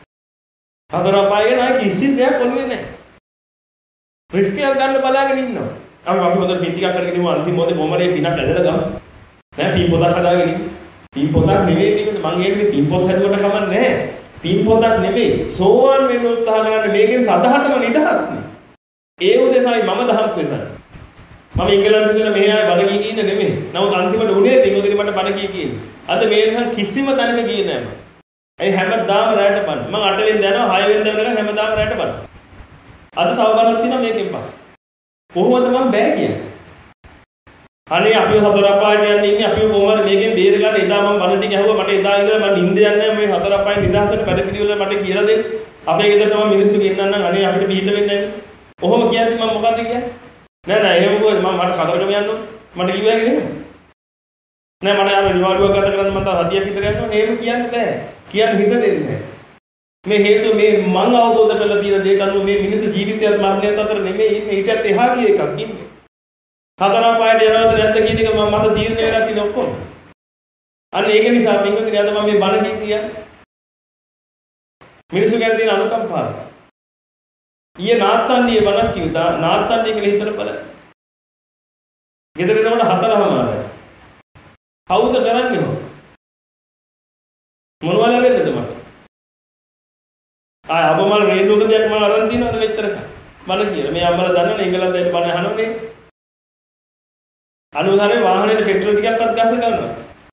හතර පායේ නැහැ කිසි දෙයක් ඔන්නේ නැහැ. රිස්ක් එක ගන්න බලාගෙන ඉන්නවා. අපි අපි හොඳ පින් ටිකක් කරගෙන ඉමු අන්තිම මොහොතේ කොහමද මේ පිනක් ඇදලා ගමු. නෑ පින් පොතක් හදාගෙන ඉමු. පින් පොතක් නෙවෙයි මේක මම කියන්නේ පින් පොත හදුවට කමක් නැහැ. පින් පොතක් නෙවෙයි සෝවාන් වෙන්න උත්සාහ කරන්නේ මේකෙන් සදහටම නිදහස්නේ. ඒ උදෙසායි මම දහම් වෙසන්නේ. මම ඉංගලන්තේ ඉඳලා මෙහි ආයේ බණ කී කී ඉන්න නෙමෙයි. නමුත් අන්තිමට උනේ පින්වතුනි මට බණ කී කී ඉන්න. අද මේ නිසා කිසිම තැනක ගියේ නෑ මම. ඒ හැමදාම රැට බණ. මම අට වෙනිදා යනවා හය වෙනිදා වෙනකන් හැමදාම රැට බණ. අද තව බණක් තියෙනවා මේකෙන් පස්සේ. කොහොමද මම බෑ කියන්නේ? අනේ අපිව හතර අපායට යන්නේ ඉන්නේ අපිව කොහොමද මේකෙන් බේර ගන්න එදා මම බණ ටික ඇහුවා මට එදා ඉඳලා මම නිින්ද යන්නේ නැහැ මේ හතර අපායේ නිදහසට වැඩ පිළිවෙල මට කියලා දෙන්න. අපේ ගෙදරට මම මිනිස්සු ගෙන්නන්නම් අනේ අපිට පිට වෙන්නේ නැහැ. කොහොම කියන්නේ මම මොකද්ද කියන්නේ? නෑ නෑ එහෙම කොහෙද මම මට කතරගම යන්න ඕන. මට කිව්වා එහෙම. නෑ මට අර නිවාඩුවක් ගත කරන්න මම තව සතියක් විතර යනවා. එහෙම කියන්න බෑ. කියන්න හිත දෙන්නේ නැහැ. මේ හේතුව මේ මං අවබෝධ කරලා තියෙන දේට අනුව මේ මිනිස්සු ජීවිතයත් මරණයත් අතර නෙමෙයි ඉන්නේ ඊටත් එහා ගිය එකක් ඉන්නේ. හතර පායට යනවද නැද්ද කියන එක මම මට තීරණය වෙලා තියෙන ඔක්කොම. අන්න ඒක නිසා පින්වතුනි අද මම මේ බණ කියන්නේ මිනිස්සු ගැන තියෙන අනුකම්පාව. ඊයේ නාත්තන්ඩියේ බණක් කිව්වා. නාත්තන්ඩිය කියලා හිතලා බලන්න. ගෙදර එනකොට හතරමාරයි. කවුද කරන්නේ හො? මොනවද වෙන්නේද මට? ආ අපමණ රේඩියෝක දෙයක් මම අරන් තියනවාද මෙච්චරක? බණ කියලා. මේ අම්මලා දන්නවනේ ඉංගලන්තයේ බණ අහනවනේ. අනුසාරේ වාහනේට පෙට්‍රල් ටිකක්වත් ගාස ගන්නවා.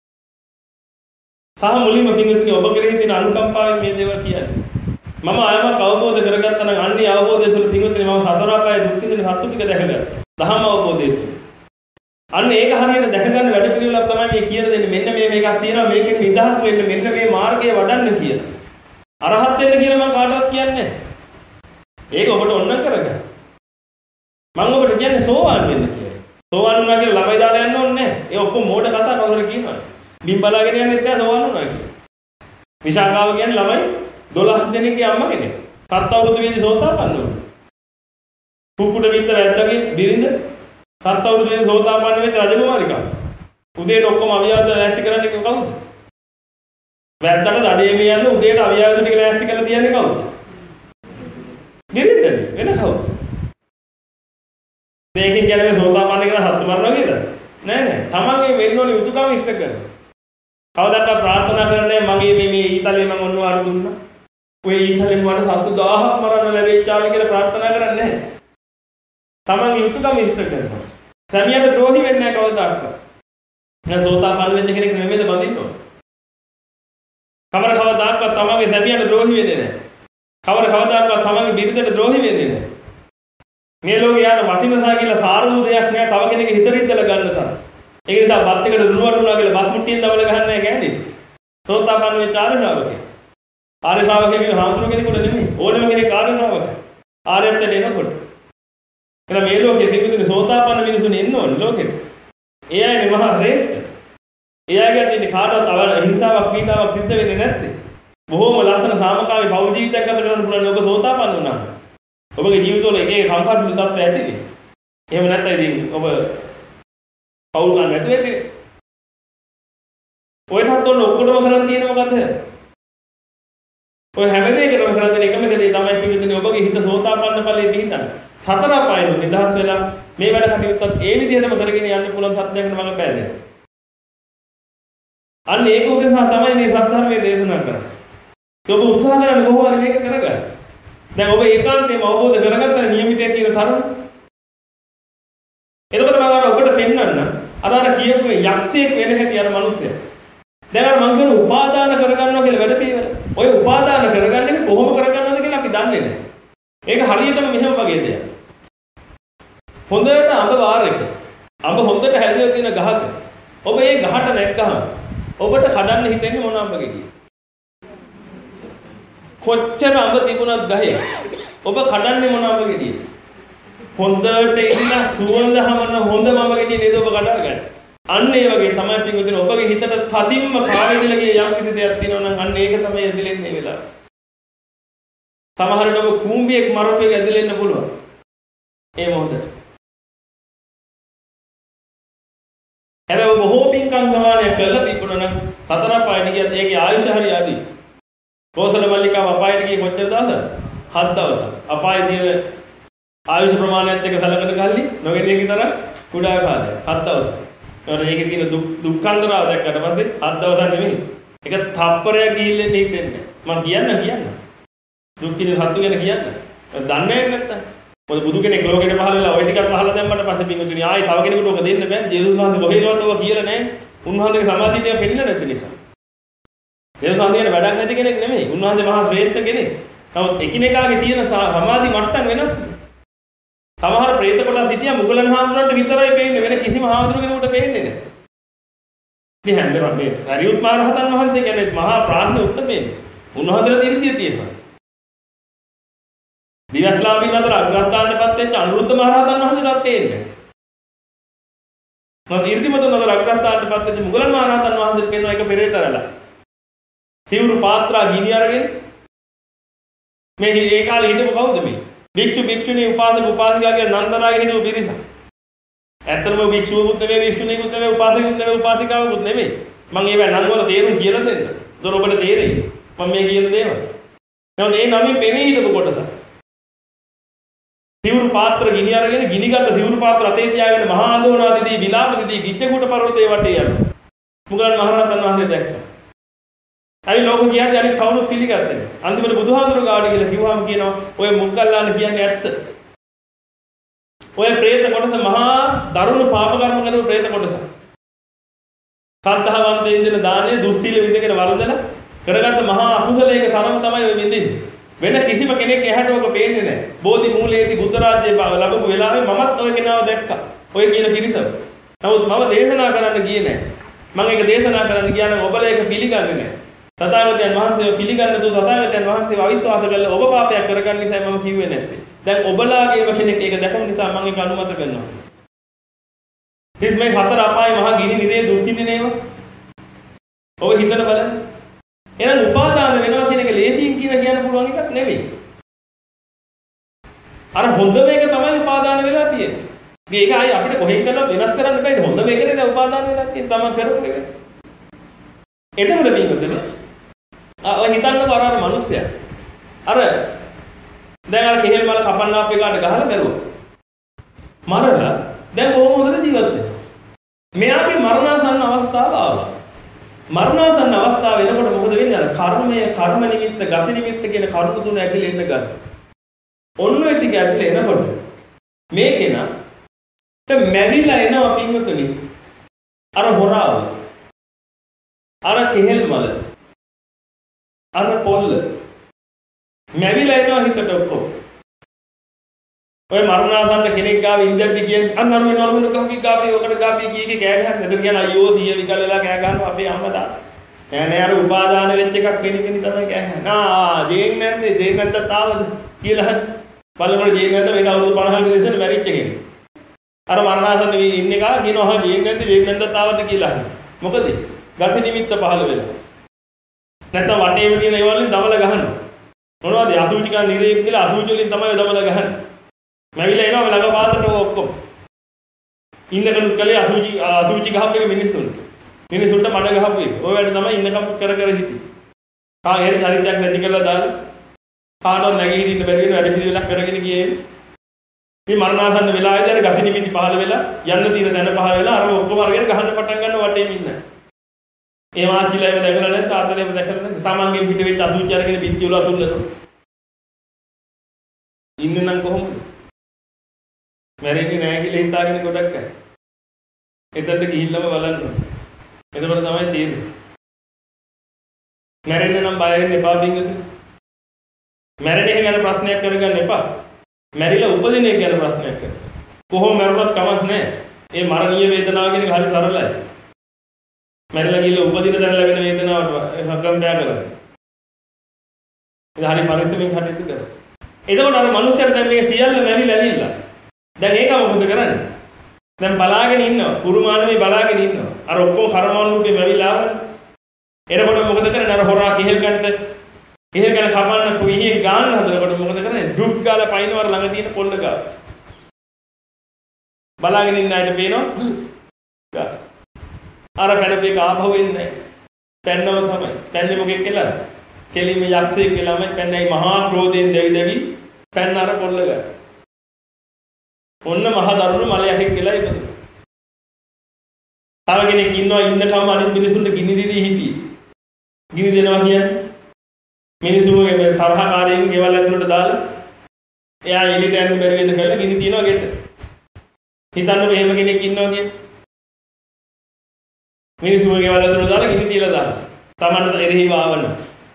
සහ මුලින්ම පින්විතනි ඔබ කෙරෙහි තියෙන අනුකම්පාවෙන් මේ දේවල් කියන්නේ. මම ආයම අවබෝධ කරගත්තා නම් අන්නේ අවබෝධය තුළ පින්විතනි මම සතර අපායේ දුක් විඳින සත්තු ටික දැකගත්තා. දහම අවබෝධය තුළ. අන්න ඒක හරියට දැක ගන්න වැඩ පිළිවෙලක් තමයි මේ කියන දෙන්නේ. මෙන්න මේ මේකක් තියෙනවා මේකෙන් නිදහස් වෙන්න මෙන්න මේ මාර්ගය වඩන්න කියලා. අරහත් වෙන්න කියලා මම කාටවත් කියන්නේ නැහැ. ඒක ඔබට ඕන කරගන්න. මම ඔබට කියන්නේ සෝවාන් වෙන්න කියලා. සෝවාන් වුණා කියලා ළමයි දාලා යන්න ඕනේ නැහැ. ඒ ඔක්කොම මෝඩ කතා කවුරුහරි කියනවා. බිම් බලාගෙන යන්නෙත් නැහැ සෝවාන් වුණා කියලා. විශාකාව කියන්නේ ළමයි දොළහ දෙනෙක්ගේ අම්මා කෙනෙක්. සත් අවුරුදු වෙදී සෝතාපන්න වුණා. කුකුඩ විතර ඇද්දගේ බිරිඳ සත් අවුරුදු වෙදී සෝතාපන්න වෙච්ච රජකුමාරිකා. උදේට ඔක්කොම අවියාද නැති කරන්නේ කවුද? වැද්දාට දඩේමේ යන්න උදේට අවියාද ටික නැති කරලා තියන්නේ කවුද? බිරිඳනේ වෙන කවුද? මේකෙන් කියන්නේ සෝතාපන්න කියලා සත්තු මරනවා කියලා. නෑ නෑ. තමන්ගේ වෙන්න ඕනේ යුතුයකම ඉෂ්ට කරනවා. කවදාවත් ප්‍රාර්ථනා කරන්නේ මගේ මේ මේ ඊතලේ මම ඔන්න ආර දුන්නා. ඔය ඊතලෙන් මට සත්තු දහයක් මරන්න ලැබෙච්චාවි කියලා ප්‍රාර්ථනා කරන්නේ නැහැ. තමන්ගේ යුතුයකම ඉෂ්ට කරනවා. සැමියාට ද්‍රෝහි වෙන්නේ නැහැ කවදාවත්. නෑ සෝතාපන්න වෙච්ච කෙනෙක් නෙමෙයිද බඳින්න ඕන. කවර කවදාවත් තමන්ගේ සැමියාට ද්‍රෝහි වෙන්නේ නැහැ. කවර කවදාවත් තමන්ගේ බිරිඳට ද්‍රෝහි වෙන්නේ නැහැ. මේ ලෝකේ යාට වටිනවා කියලා සාර වූ දෙයක් නෑ තව කෙනෙක්ගේ හිත රිද්දලා ගන්න තරම්. ඒක නිසා බත් එකට දුනු වඩුණා කියලා බත් මුට්ටියෙන් දවල ගහන්නේ නැහැ කෑනිට. සෝතාපන්න වෙච්ච ආර්ය ශ්‍රාවකයෙක්. ආර්ය ශ්‍රාවකයෙක් හාමුදුරුවෝ කෙනෙකුට නෙමෙයි. ඕනම කෙනෙක් ආර්ය ශ්‍රාවකයෙක්. ආර්යත්වයට එනකොට. එහෙනම් මේ ලෝකයේ පිටුදින සෝතාපන්න මිනිසුන් එන්න ඕනේ ලෝකෙට. ඒ අයනේ මහා ශ්‍රේෂ්ඨ. ඒ අයගේ තියෙන කාටවත් අවල හිංසාවක් පීඩාවක් සිද්ධ වෙන්නේ නැත්තේ. බොහෝම ලස්සන සාමකාමී පෞල් ජීවිතයක් ගත කරන්න පුළුවන් ඔබ සෝතාපන්න වුණා. ඔබගේ ජීවිතවල එක එක කම්කටොළු තත්ත්ව ඇතිනේ. එහෙම නැත්නම් ඉතින් ඔබ පෞල් ගන්න නැතුව ඇතිනේ. ඔය තත්ත්වවල ඔක්කොටම කරන් තියෙන මොකද්ද? ඔය හැම දෙයකටම කරන් තියෙන එකම දේ තමයි පිළිගන්නේ ඔබගේ හිත සෝතාපන්න ඵලයේ පිහිටන්න. සතර අපායන නිදහස් වෙලා මේ වැඩ කටයුත්තත් ඒ විදිහටම කරගෙන යන්න පුළුවන් තත්ත්වයකට මම පෑදෙනවා. අන්න ඒක උදෙසා තමයි මේ සත්‍ය දේශනා කරන්නේ. ඔබ උත්සාහ කරන්න කොහොම හරි මේක කරගන්න. දැන් ඔබ ඒකාන්තයෙන්ම අවබෝධ කරගත්ත නියමිතයේ තියෙන තරම. එතකොට මම අර ඔබට පෙන්වන්න අර අර කියපු යක්ෂයෙක් වෙන හැටි අර මිනිස්සයා. දැන් අර මම කියන උපාදාන කරගන්නවා කියලා වැඩ පිළිවෙල. ඔය උපාදාන කරගන්නේ කොහොම කරගන්නවද කියලා අපි දන්නේ නැහැ. ඒක හරියටම මෙහෙම වගේ දෙයක්. හොඳට අඹ වාරයක. අඹ හොඳට හැදලා තියෙන ගහක. ඔබ ඒ ගහට නැග්ගහම ඔබට කඩන්න හිතෙන්නේ මොන අඹ ගෙඩියද? කොච්චර අඹ තිබුණත් ගහේ ඔබ කඩන්නේ මොන අඹ ගෙඩියද? හොඳට ඉන්න සුවඳ හමන හොඳ අඹ ගෙඩිය නේද ඔබ කඩාගන්නේ. අන්න ඒ වගේ තමයි පිටුදින ඔබගේ හිතට තදින්ම කාලෙදිලා ගිය යම් කිසි දෙයක් තියෙනවා නම් අන්න ඒක තමයි ඇදෙලෙන්නේ වෙලාව. සමහරවිට ඔබ කූඹියෙක් මරපෙක ඇදෙලෙන්න පුළුවන්. ඒ මොහොතේ. හැබැයි ඔබ බොහෝ පින්කම් ප්‍රමාණයක් කරලා තිබුණා නම් සතර පායට ගියත් ඒකේ ආයුෂ හරිය අඩුයි. කෝසල මල්ලිකාව අපායට ගියේ කොච්චර දවසද? හත් දවසක්. අපායේ තියෙන ආයුෂ ප්‍රමාණයත් එක්ක සැලකන කල්ලි නොගෙනිය විතර කුඩා කාලයක්. හත් දවසක්. ඒකට ඒකේ තියෙන දුක් දුක්ඛන්දරාව දැක්කට පස්සේ හත් දවසක් නෙමෙයි. ඒක තප්පරයක් ගිහිල්ලා හිටින්නේ. මම කියන්න කියන්න. දුක් කියන සත්තු ගැන කියන්න. දන්නේ නැත්තම්. මොකද බුදු කෙනෙක් ලෝකෙට පහළ වෙලා ওই ටිකක් පහළ දැම්මට පස්සේ පින්තුනි ආයි තව කෙනෙකුට ඔක දෙන්න බෑනේ. ජේසුස් වහන්සේ කොහෙවත් ඔක කියලා නැහැ. උන්වහන්සේගේ සමාධිය පෙන්නලා නැති නිසා. ජේසුස් වහන්සේ වැඩක් නැති කෙනෙක් නෙමෙයි. උන්වහන්සේ මහා ශ්‍රේෂ්ඨ කෙනෙක්. නමුත් එකිනෙකාගේ තියෙන සමාධි මට්ටම් වෙනස්. සමහර ප්‍රේත කොටස් හිටියා මුගලන් හාමුදුරන්ට විතරයි පේන්නේ. වෙන කිසිම හාමුදුරු කෙනෙකුට පේන්නේ නැහැ. ඉතින් හැන්දරම් මේ හරියුත් මහ රහතන් වහන්සේ කියන්නේ මහා ප්‍රාඥ උත්තමයෙක්. උන්වහන්සේලා දිරිතිය තියෙනවා. දිවස්ලාමීන් අතර අග්‍රස්ථානටපත් වෙච්ච අනුරුද්ධ මහ රහතන් වහන්සේලාත් පේන්නේ. මම දීර්ඝමතුන් අතර අග්‍රස්ථානටපත් වෙච්ච මුගලන් මහ රහතන් වහන්සේට පේනවා එක පෙරේතරලා. සිවුරු පාත්‍රා ගිනි අරගෙන මේ ඒ කාලේ හිටපු කවුද මේ? භික්ෂු භික්ෂුණී උපාසක උපාසිකාගේ නන්දනාගේ හිටපු පිරිස. ඇත්තටම භික්ෂුවකුත් නෙමෙයි භික්ෂුණීකුත් නෙමෙයි උපාසකෙකුත් නෙමෙයි උපාසිකාවකුත් නෙමෙයි. මම ඒවා නම් වල තේරුම් කියලා දෙන්න. ඒතර ඔබට තේරෙයි. මම මේ කියන දේවල්. නමුත් ඒ නමින් පෙනී හිටපු කොටස. සිවුරු පාත්‍ර ගිනි අරගෙන ගිනිගත් සිවුරු පාත්‍ර අතේ තියාගෙන මහා ආඳෝනාදීදී විලාප දිදී ගිජ්ජකූට පර්වතයේ වටේ යනවා. මුගලන් මහරහතන් වහන්සේ දැක්කා. අයි ලෝක කියන්නේ අනිත් කවුරුත් පිළිගත්තේ නැහැ. අන්තිමට බුදුහාඳුරු ගාඩි කියලා කිව්වම කියනවා ඔය මුගල්ලාන කියන්නේ ඇත්ත. ඔය പ്രേත කොටස මහා දරුණු පාප කර්ම කරන പ്രേත කොටස. සද්ධාවන්තයින් දෙන දානේ දුස්සීල විඳගෙන වරදලා කරගත්ත මහා අකුසලයක තරම තමයි ඔය විඳින්නේ. වෙන කිසිම කෙනෙක් එහාට ඔක පේන්නේ නැහැ. බෝධි මූලයේදී බුද්ධ රාජ්‍යය ලැබපු වෙලාවේ මමත් ඔය කෙනාව දැක්කා. ඔය කියන පිරිස. නමුත් මම දේශනා කරන්න ගියේ නැහැ. මම ඒක දේශනා කරන්න ගියා නම් ඔබලා ඒක පිළිගන්නේ නැහැ. තථාගතයන් වහන්සේව පිළිගන්න දු තථාගතයන් වහන්සේව අවිශ්වාස කරලා ඔබ පාපයක් කරගන්න නිසා මම කිව්වේ නැත්තේ. දැන් ඔබලාගේම කෙනෙක් ඒක දැකපු නිසා මම ඒක අනුමත කරනවා. ඉතින් මේ හතර අපායේ මහා ගිනි නිරේ දුක් විඳිනේව. ඔබ හිතන බලන්න. එහෙනම් උපාදාන වෙනවා කියන එක ලේසියෙන් කියලා කියන්න පුළුවන් එකක් නෙවෙයි. අර හොඳ මේක තමයි උපාදාන වෙලා තියෙන්නේ. ඉතින් ඒක ආයි අපිට කොහෙන් කරලා වෙනස් කරන්න බෑ. හොඳ මේකනේ දැන් උපාදාන වෙලා තියෙන්නේ. තමයි කරපු එක. එතකොට මේකද? ආ ඔය හිතන්නකො අර අර මිනිස්සයා. අර දැන් අර කෙහෙල් මල කපන්න අපේ කාට ගහලා මැරුවා. මරලා දැන් කොහොම හොඳට ජීවත් වෙන්නේ? මෙයාගේ මරණාසන්න අවස්ථාව ආවා. මරණාසන්න අවස්ථාව එනකොට මොකද වෙන්නේ? අර කර්මය, කර්ම නිමිත්ත, ගති නිමිත්ත කියන කරුණු තුන ඇතුලේ එන්න ගන්න. ඔන්න ඔය ටික ඇතුලේ එනකොට මේ කෙනාට මැවිලා එනවා පින්වතුනි. අර හොරාව. අර කෙහෙල් මල. අර පොල්ල. මැවිලා එනවා හිතට ඔක්කොම. ඔය මරණාසන්න කෙනෙක් ගාව ඉඳද්දි කියන්නේ අන්න අර වෙනවා මොන කවි ගාපේ ඔකට ගාපේ කීකේ කෑ ගහන්න. එතකොට කියන අයියෝ සිය විකල් වෙලා කෑ ගන්නවා අපේ අම්මා තා. නෑ නෑ අර උපාදාන වෙච්ච එකක් වෙන කෙනෙක් තමයි කෑ ගහන්නේ. ආ ජීන් නැන්දේ ජීන් නැන්දත් ආවද කියලා හරි. බලනකොට ජීන් නැන්ද වෙන අවුරුදු පනහක ඉඳන් මැරිච්ච කෙනෙක්. අර මරණාසන්න ඉන්නේ කා කියනවා හා ජීන් නැන්ද ජීන් නැන්දත් ආවද කියලා හරි. මොකද? ගති නිමිත්ත පහළ වෙලා. නැත්නම් වටේම තියෙන ඒවල් වලින් දමල ගහනවා. මොනවද? අසුචිකා නිරේක් කියලා අසුචි වලින් තමයි දමල ගහන්නේ. මැවිලා එනවා ළඟ පාතට ඔක්කොම. ඉන්නකන් කලේ අසුචි අසුචි ගහපු එක මිනිස්සුන්. මිනිස්සුන්ට මඩ ගහපු එක. ඔය වැඩ තමයි ඉන්නකම් කර කර හිටියේ. කා හේරි චරිතයක් නැති කරලා දාලා කාටවත් නැගී ඉන්න බැරි වෙන වැඩ පිළිවෙලක් කරගෙන ගියේ. මේ මරණාසන්න වෙලාවේදී අර ගති නිමිති පහළ වෙලා යන්න තියෙන තැන පහළ වෙලා අර ඔක්කොම අරගෙන ගහන්න පටන් ගන්න වටේම ඉන්න. ඒ වාචිලා ඒව දැකලා නැත්නම් තාත්තලා ඒව දැකලා නැත්නම් තමන්ගේ පිට වෙච්ච අසුචි අරගෙන බිත්ති වල අතුල්ලනවා. ඉන්න නම් කොහොමද? මැරෙන්නේ නැහැ කියලා හිතාගෙන ගොඩක් අය. එතනට ගිහිල්ලාම බලන්න. එතකොට තමයි තේරෙන්නේ. මැරෙන්න නම් බය වෙන්න එපා බින්ගත. මැරෙන එක ගැන ප්‍රශ්නයක් කරගන්න එපා. මැරිලා උපදින එක ගැන ප්‍රශ්නයක් කරන්න. කොහොම මැරුණත් කමක් නැහැ. ඒ මරණීය වේදනාව කියන එක හරි සරලයි. මැරිලා ගිහලා උපදින තැන ලැබෙන වේදනාවට හග්ගම් බෑ කරන්නේ. ඒක හරි පරිස්සමෙන් කටයුතු කරන්න. එතකොට අර මනුස්සයාට දැන් මේ සියල්ල මැවිලා ඇවිල්ලා. දැන් ඒක මොකද කරන්නේ? දැන් බලාගෙන ඉන්නවා. පුරුමානමේ බලාගෙන ඉන්නවා. අර ඔක්කොම කර්මානුරූපේ මැවිලා ආවනේ. එනකොට මොකද කරන්නේ? අර හොරා කෙහෙල් කන්ට කෙහෙල් කන කපන්න කුයියේ ගාන්න හදනකොට මොකද කරන්නේ? ඩුක් ගාලා පයින්වර ළඟ තියෙන පොල්ල ගාව. බලාගෙන ඉන්න අයට පේනවා. අර පැනපේක ආපහු එන්නේ නැහැ. පැන්නව තමයි. පැන්නේ මොකෙක් කියලා? කෙලින්ම යක්ෂයෙක් කියලාම පැන්නයි මහා ක්‍රෝධයෙන් දෙවි දෙවි පැන්න අර පොල්ල ගා. ඔන්න මහ දරුණු මලයක් කියලා ඉපදුණා. තව කෙනෙක් ඉන්නවා ඉන්නකම අනිත් මිනිසුන්ට ගිනි දීදී හිටියේ. ගිනි දෙනවා කියන්නේ මිනිසුන්ගේ මේ තරහකාරයෙන් ගෙවල් ඇතුළට දාලා එයා එළියට යන්න බැරි වෙන්න කියලා ගිනි තියනවා ගෙට. හිතන්නකො එහෙම කෙනෙක් ඉන්නවා කියන්නේ. මිනිසුන්ගේ ගෙවල් ඇතුළට දාලා ගිනි තියලා දානවා. Tamanට එරෙහිව ආවන.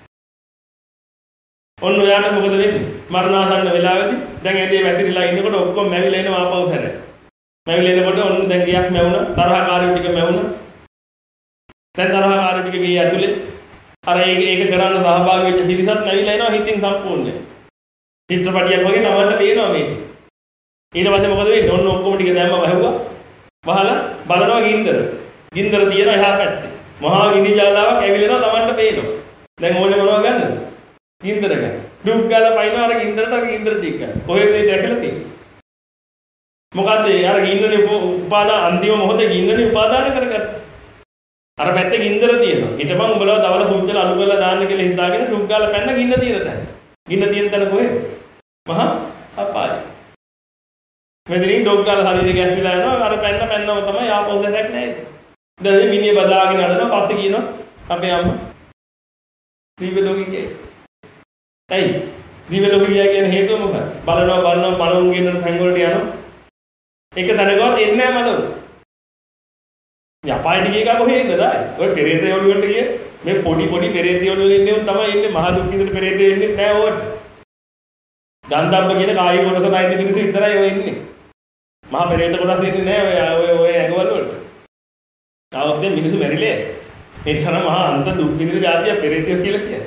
ඔන්න ඔයාට මොකද වෙන්නේ? මරණාසන්න වෙලාවේදී දැන් ඇඳේ වැතිරිලා ඉන්නකොට ඔක්කොම මැවිලා එනවා ආපහු සැරේ. මැවිලා එනකොට ඔන්න දැන් ගියක් මැවුණා, තරහකාරයෝ ටික මැවුණා. දැන් තරහකාරයෝ ටික ගියේ ඇතුලේ අර ඒක ඒක කරන්න සහභාගී වෙච්ච පිරිසත් මැවිලා එනවා හිතින් සම්පූර්ණයෙන්. චිත්‍රපටියක් වගේ තමන්ට පේනවා මේක. ඊට පස්සේ මොකද වෙන්නේ? ඔන්න ඔක්කොම ටික දැම්ම වහුවා. වහලා බලනවා ගින්දර. ගින්දර තියෙනවා එහා පැත්තේ. මහා ගිනි ජාලාවක් ඇවිලෙනවා තමන්ට පේනවා. දැන් ඕනේ මොනවද ගන්නද? ගින්දර ගන්න. ඩුක් ගාලා පයින්නවා අර ගින්දරට අර ගින්දර ටික ගන්න. කොහෙද මේ දැකලා තියෙන්නේ? මොකද්ද අර ගින්නනේ උපාදාන අන්තිම මොහොතේ ගින්නනේ උපාදාන කරගත්තා. අර පැත්තේ ගින්දර තියෙනවා. හිටපන් උඹලව දවල පුච්චල අලු කරලා දාන්න කියලා හිතාගෙන ඩුක් ගාලා පැන්න ගින්න තියෙන තැන. ගින්න තියෙන තැන කොහෙද? මහා අපාය. මෙතනින් ඩොග් ගාලා ශරීරය ගැස්සිලා යනවා. අර පැන්න පැන්නම තමයි ආපහු දැරක් නැහැ. ඊට මිනිහ බදාගෙන හදනවා. පස්සේ කියනවා අපේ අම්මා දිව්‍ය ලෝකෙ ගියේ. ඇයි? දිව්‍ය ලෝකෙ ගියා කියන හේතුව මොකක්ද? බලනවා බලනවා පණුන් ගෙනන තැන් වලට යනවා. එක තැනකවත් එන්නේ නැහැ මලවරු. යපායට ගිය එක කොහෙ ඉන්නද ආයි? ඔය පෙරේත යෝනිවලට ගියේ මේ පොඩි පොඩි පෙරේත යෝනිවල ඉන්නේ උන් තමයි ඉන්නේ. මහ දුක් විඳින පෙරේත ඉන්නේ නැහැ ඕවට. ගන්ධබ්බ කියන කායි කොටස නැති මිනිස්සු විතරයි ඔය ඉන්නේ. මහ පෙරේත කොටස ඉන්නේ නැහැ ඔය ඔය ඇඟවල වලට. තාවත් දැන් මිනිස්සු මැරිලේ. ඒ තරම මහා අන්ත දුක් විඳින જાතිය පෙරේතයෝ කියලා කියන්නේ.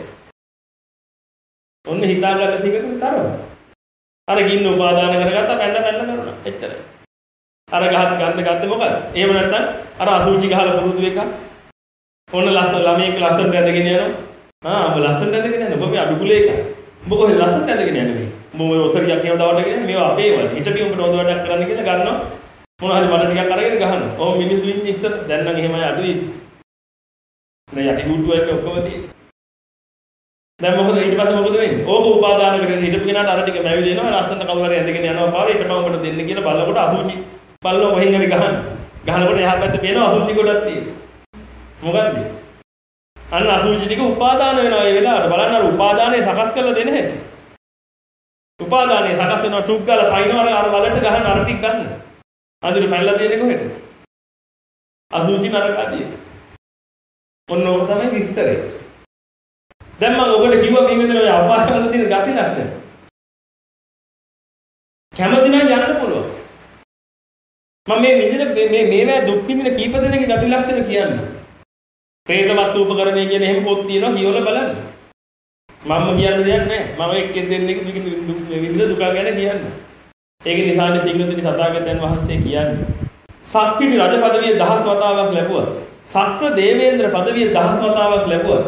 ඔන්න හිතා ගන්න පිටුනේ තරම. අර ගින්න උපාදාන කරගත්තා පැන්න පැන්න කරනවා. එච්චරයි. අර ගහත් ගන්න ගත්තේ මොකද? එහෙම නැත්නම් අර අසුචි ගහලා පුරුදු එක. ඔන්න ලස්සන ළමයෙක් ලස්සනට ඇඳගෙන යනවා. ආ ඔබ ලස්සනට ඇඳගෙන යනවා. ඔබ අඩුකුලේ එක. ඔබ කොහෙද ලස්සනට ඇඳගෙන යන්නේ? ඔබ ඔය ඔසරියක් එහෙම දවල්ට ගෙන මේවා අපේ වල. හිටපි උඹට හොඳ වැඩක් කරන්න කියලා ගන්නවා. මොනවා හරි මඩ ටිකක් අරගෙන ගහනවා. ඔව් මිනිස්සු ඉන්නේ ඉස්සර. දැන් නම් එහෙමයි අඩුයි. දැන් යටි ගුට්ටු වලට ඔක්කොම තියෙන්නේ. දැන් මොකද ඊට පස්සේ මොකද වෙන්නේ? ඕක උපාදාන කරගෙන හිටපු කෙනාට අර ටික මැවිලි එනවා. ලස්සනට කවුරු හරි ඇඳගෙන යනවා පාර ඊට මම උඹට දෙන්න කියලා බලනකොට අසුචි බලනවා වහින් හරි ගහන. ගහනකොට එහා පැත්තේ පේනවා අසුචි ගොඩක් තියෙනවා. මොකද්ද? අන්න අසුචි ටික උපාදාන වෙනවා ඒ වෙලාවට. බලන්න අර උපාදානය සකස් කරලා දෙන හැටි. උපාදානය සකස් වෙනවා ටුක් ගාලා පයින්නවා අර වලට ගහන අර ටික ගන්න. අඳුර පැනලා දෙන්නේ කොහෙද? අසුචි නරකාදී. ඔන්න ඕක තමයි විස්තරය. දැන් මම ඔබට කිව්වා මේ විදිහට ඔය අපායවල තියෙන ගති ලක්ෂණ. කැමති නම් යන්න පුළුවන්. මම මේ විදිහට මේ මේවා දුක් විඳින කීප දෙනෙක්ගේ ගති ලක්ෂණ කියන්නේ. ප්‍රේතවත් උපකරණය කියන එහෙම පොත් තියෙනවා කියවලා බලන්න. මම කියන්න දෙයක් නැහැ. මම එක්කෙන් දෙන්නෙක් දුක් විඳින දුක ගැන කියන්නේ. ඒක නිසානේ පින්වතුනි සතාගතයන් වහන්සේ කියන්නේ. සක්විති රජ පදවිය දහස් වතාවක් ලැබුවා. සක්‍ර දේවේන්ද්‍ර පදවිය දහස් වතාවක් ලැබුවා.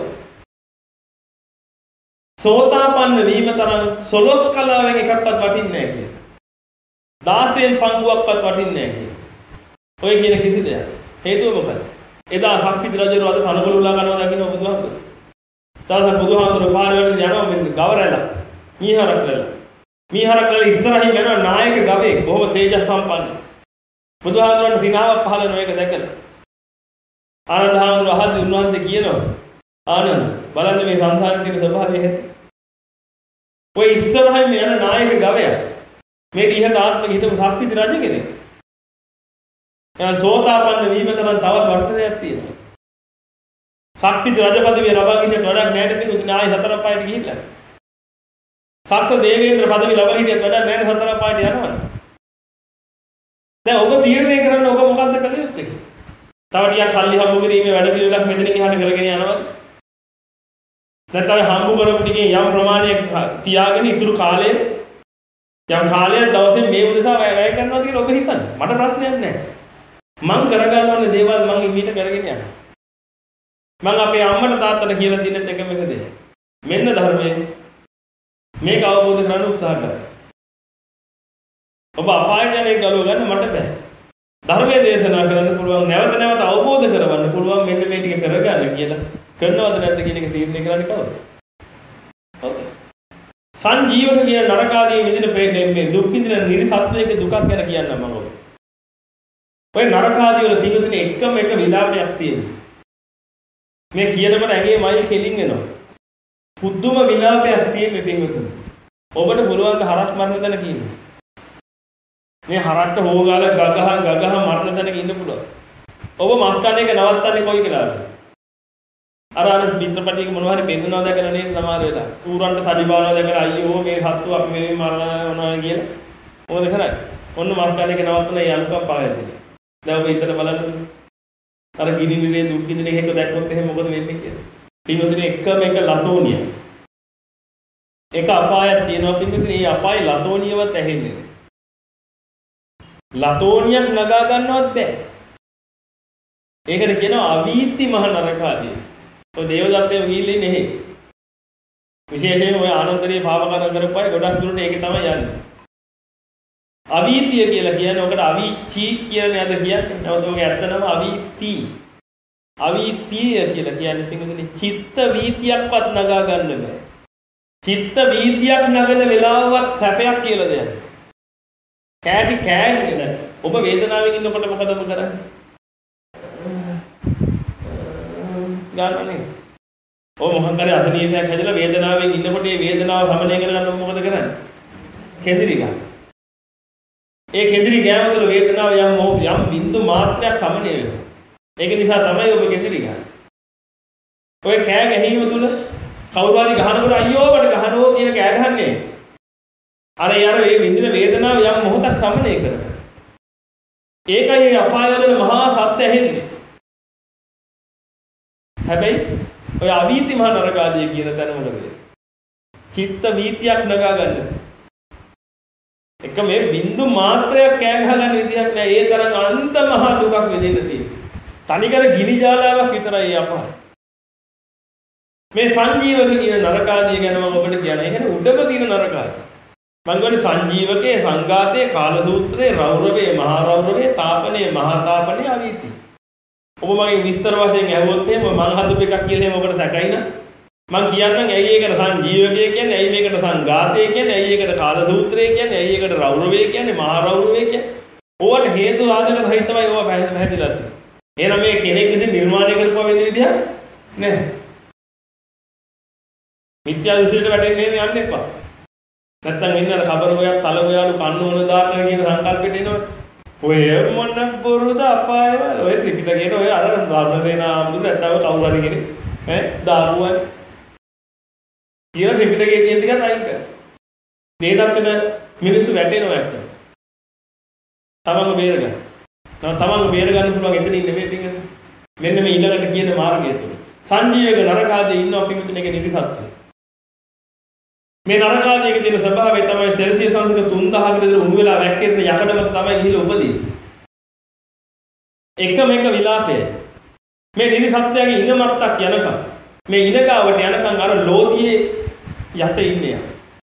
සෝතාපන්න වීම තරම් සොලොස් කලාවෙන් එකක්වත් වටින්නේ නැහැ කියන. දාසයෙන් පංගුවක්වත් වටින්නේ නැහැ කියන. ඔය කියන කිසි දෙයක්. හේතුව මොකද? එදා සක්විති රජුරු අද කනකොල උලා ගන්නවා දකින්න බුදුහාමුදුරුවෝ. තාස බුදුහාමුදුරුවෝ පාරවලදී යනවා මෙන්න ගවරැලා. මීහරක් රැලා. මීහරක් රැලා ඉස්සරහින් යනවා නායක ගවයෙක් බොහොම තේජස් සම්පන්න. බුදුහාමුදුරන් සිනාවක් පහළ වෙන එක දැකලා ආනන්ද හාමුදුරුවෝ අහද්දී උන්වහන්සේ කියනවා ආනන්ද බලන්න මේ සංසාරේ තියෙන ස්වභාවය හැටි. ඔය ඉස්සරහින් යන නායක ගවයා මේ ඉහත ආත්මෙ හිටපු සක්විති රජ කෙනෙක්. එහෙනම් සෝතාපන්න වීම තමයි තවත් වර්ධනයක් තියෙනවා. සක්විති රජ පදවිය ලබා ගිහින් වැඩක් නැහැ නේ උදින ආයි හතර පායට ගිහිල්ලා. සක්‍ර දේවේන්ද්‍ර පදවිය ලබා හිටියත් වැඩක් නැහැ නේ හතර පායට යනවා. දැන් ඔබ තීරණය කරන්න ඔබ මොකද්ද කළ යුත්තේ? තව ටිකක් සල්ලි හම්බ කිරීමේ වැඩ පිළිවෙලක් මෙතනින් එහාට කරගෙන යනවද? නැත්නම් හම්බ කරපු ටිකේ යම් ප්‍රමාණයක් තියාගෙන ඉතුරු කාලය යම් කාලයක් දවසේ මේ උදෙසා වැය කරනවාද කියලා ඔබ හිතන්න. මට ප්‍රශ්නයක් නැහැ. මං කරගන්න ඕනේ දේවල් මං ඉමීට කරගෙන යනවා. මං අපේ අම්මට තාත්තට කියලා දිනෙත් එකම එක දෙයක්. මෙන්න ධර්මයේ මේක අවබෝධ කරගන්න උත්සාහ කරන්න. ඔබ අපායට යන්නේ ගලව ගන්න මට බෑ. ධර්මයේ දේශනා කරන්න පුළුවන් නැවත නැවත අවබෝධ කරවන්න පුළුවන් මෙන්න මේ ටික කරගන්න කියලා. කරනවද නැද්ද කියන එක තීරණය කරන්නේ කවුද? ඔව්. සංජීවක කියන නරකාදී විඳින මේ දුක් විඳින නිර්සත්වයක දුකක් ගැන කියන්නම් මම ඔබ. ඔය නරකාදී වල පිටුදින එකම එක විලාපයක් තියෙනවා. මේ කියනකොට ඇඟේ මයිල් කෙලින් එනවා. පුදුම විලාපයක් තියෙන මේ පිටුදින. ඔබට පුළුවන් ද හරක් මරණ දන කියන්නේ. මේ හරක්ට හොගාල ගගහ ගගහ මරණ දනක ඉන්න පුළුවන්. ඔබ මස් කන එක නවත්තන්නේ කොයි කියලාද? අර අර චිත්‍රපටයක මොනවා හරි පෙන්වනවා දැකලා නේද සමහර වෙලාව. ඌරන්ට තඩි බානවා දැකලා අයියෝ මේ සත්තු අපි මෙහෙම මරනවා කියලා. මොකද කරන්නේ? ඔන්න මස් කන එක නවත්තන ඒ අනුකම්ප පාවෙන්නේ. දැන් ඔබ හිතලා බලන්න. අර ගිනි නිරේ දුක් විඳින එකක දැක්කොත් එහෙනම් මොකද වෙන්නේ කියලා. පින්වතුනි එකම එක ලතෝනිය. එක අපායක් තියෙනවා පින්වතුනි. මේ අපායේ ලතෝනියවත් ඇහෙන්නේ නැහැ. ලතෝනියක් නගා ගන්නවත් බෑ. ඒකට කියනවා අවීති මහ නරකාදී. ඔය දේවදත්තයෝ ගිහිල්ලා ඉන්නේ එහෙ. විශේෂයෙන්ම ඔය ආනන්දරිය පාපකරන කරපු අය ගොඩක් දුරට ඒකේ තමයි යන්නේ. අවීතිය කියලා කියන්නේ ඔකට අවීචි කියන නේද කියන්නේ. නමුත් ඔගේ ඇත්ත නම අවීති. අවීතිය කියලා කියන්නේ පිටුදුනේ චිත්ත වීතියක්වත් නගා ගන්න බෑ. චිත්ත වීතියක් නගන වෙලාවවත් සැපයක් කියලා දෙයක්. කෑටි කෑනේ නේද? ඔබ වේදනාවෙන් ඉන්නකොට මොකද ඔබ කරන්නේ? ගන්නනේ. ඔය මොකක් හරි අසනීපයක් හැදලා වේදනාවෙන් ඉන්නකොට මේ වේදනාව සමනය කරගන්න ඔබ මොකද කරන්නේ? කෙඳිරි ගන්න. ඒ කෙඳිරි ගෑම තුළ වේදනාව යම් යම් බින්දු මාත්‍රයක් සමනය වෙනවා. ඒක නිසා තමයි ඔබ කෙඳිරි ගන්න. ඔය කෑ ගැහිම තුළ කවුරු හරි ගහනකොට අයියෝ මට ගහනෝ කියන කෑ ගහන්නේ. අර යාර මේ විඳින වේදනාව යම් මොහොතක් සමනය කරනවා. ඒකයි අපාය වල මහා සත්‍ය ඇහෙන්නේ. හැබැයි ඔය අවීති මහ නරකාදී කියන තැන මොකද වෙන්නේ? චිත්ත වීතියක් නගා ගන්න. එක මේ බින්දු මාත්‍රයක් කෑ ගහ ගන්න විදියක් නෑ. ඒ තරම් අන්ත මහ දුකක් විඳින්න තියෙන්නේ. තනිකර ගිනි ජාලාවක් විතරයි අපාය. මේ සංජීවක කියන නරකාදී ගැන මම ඔබට කියන්නේ. ඒ කියන්නේ උඩම තියෙන නරකාදී. මම කියන්නේ සංජීවකේ සංඝාතේ කාලසූත්‍රේ රෞරවේ මහා රෞරවේ තාපනේ මහා තාපනේ අවීති. ඔබ මගේ විස්තර වශයෙන් ඇහුවොත් එහෙම මම හදපු එකක් කියලා එහෙම ඔකට සැකයි න ะ මම කියන්නම් ඇයි ඒකට සංජීවකය කියන්නේ ඇයි මේකට සංඝාතය කියන්නේ ඇයි ඒකට කාලසූත්‍රය කියන්නේ ඇයි ඒකට රෞරවය කියන්නේ මහා රෞරවය කියන්නේ ඕවට හේතු සාධක සහිතවයි ඕවා පැහැදිලිලා තියෙන්නේ. එහෙනම් මේ කෙනෙක් ඉතින් නිර්මාණය කරපුවා වෙන විදිහ නැහැ. මිත්‍යා දෘෂ්ටියට වැටෙන්නේ නෙමෙයි යන්න එපා. නැත්තම් වෙන අර කබර ගෝයක් තල ගෝයාලු කන්න ඕන දාන්න කියන සංකල්පෙට එනවනේ. ඔය මොන බොරුද අපායවල ඔය ත්‍රිපිටකේට ඔය අර ධර්ම දේන ආමුදුර නැත්තම් කවුරු හරි කෙනෙක් ඈ දාපුවා කියලා ත්‍රිපිටකයේ තියෙන ටිකත් අයින් කරා. මේ දත්තන මිනිස්සු වැටෙනවා ඇත්ත. තමන්ව බේර ගන්න. නම් තමන්ව බේර ගන්න පුළුවන් එතනින් නෙමෙයි ටික. මෙන්න මේ ඊළඟට කියන මාර්ගය තුල. සංජීවක නරකාදී ඉන්නවා පිටුතුන එක නිරිසත්තු. මේ නරකාදීක තියෙන ස්වභාවය තමයි සෙල්සියස් අංශක තුන් දහසකට විතර උණු වෙලා වැක්කෙන්න යකඩමක තමයි ගිහිල්ලා උපදින්නේ. එකම එක විලාපයයි. මේ නිරිසත්ත්වයාගේ ඉන මත්තක් යනකම් මේ ඉනගාවට යනකම් අර ලෝදියේ යට ඉන්නේ.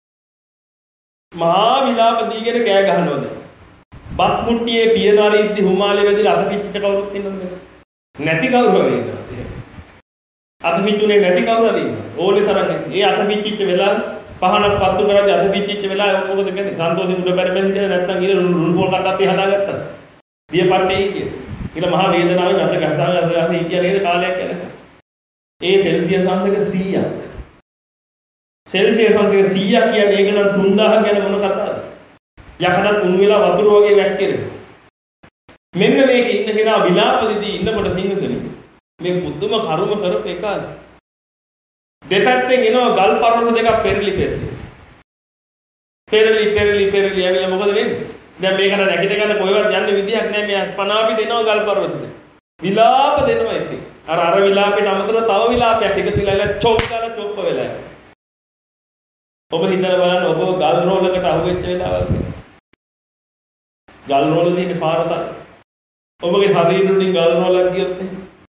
මහා විලාප දීගෙන කෑ ගහනවාද? බත් මුට්ටියේ පියනාරීද්දි හුමාලේ වැදිලා අත පිච්චිච්ච කවුරුත් ඉන්නවද? නැති කවුරු හරි ඉන්නවා. අත පිච්චුනේ නැති කවුරු හරි ඉන්නවා. ඕනේ තරම් නැති. ඒ අත පිච්චිච්ච වෙලාව පහනක් පත්තු කරද්දී අත පිච්චිච්ච වෙලාව මොකද කරන්නේ? සන්තෝෂෙන් උඩ බැරෙන්න හිටියද නැත්නම් ඊළ රුණු පොල් කට්ටක් තිය හදාගත්තා. දියපට්ටේ කියන. ඊළ මහා වේදනාවෙන් අත ගහලා ගහලා හිටියා නේද කාලයක් යනකම්. ඒ සෙල්සියස් අංශක සීයක්. සෙල්සියස් අංශක සීයක් කියන්නේ ඒක නම් තුන් දහසක් ගැන මොන කතාවද? යකඩ තුන් වෙලා වතුර වගේ වැක්කිරෙනවා. මෙන්න මේක ඉන්න කෙනා විලාපෙදී ඉන්නකොට තින්සනේ මේ පුදුම කර්ම කරපු එකද? දෙපැත්තෙන් එනවා ගල් පර්වත දෙකක් පෙරලි පෙරලි. පෙරලි පෙරලි පෙරලි ඇවිල්ලා මොකද වෙන්නේ? දැන් මේකට නැගිට ගන්න කොහෙවත් යන්න විදියක් නැහැ. මේ අස්පනා පිට එනවා ගල් පර්වත දෙක. විලාප දෙනවා ඉතින්. අර අර විලාපෙට අමතරව තව විලාපයක් එකතු වෙලා චොප් ගාලා චොප්ප වෙලා. ඔබ හිතලා බලන්න ඔබ ගල් රෝලකට අහුවෙච්ච වෙලාවක. ගල් රෝල තියෙන පාරත. ඔබගේ ශරීරෙන් ගල් රෝලක් ගියොත්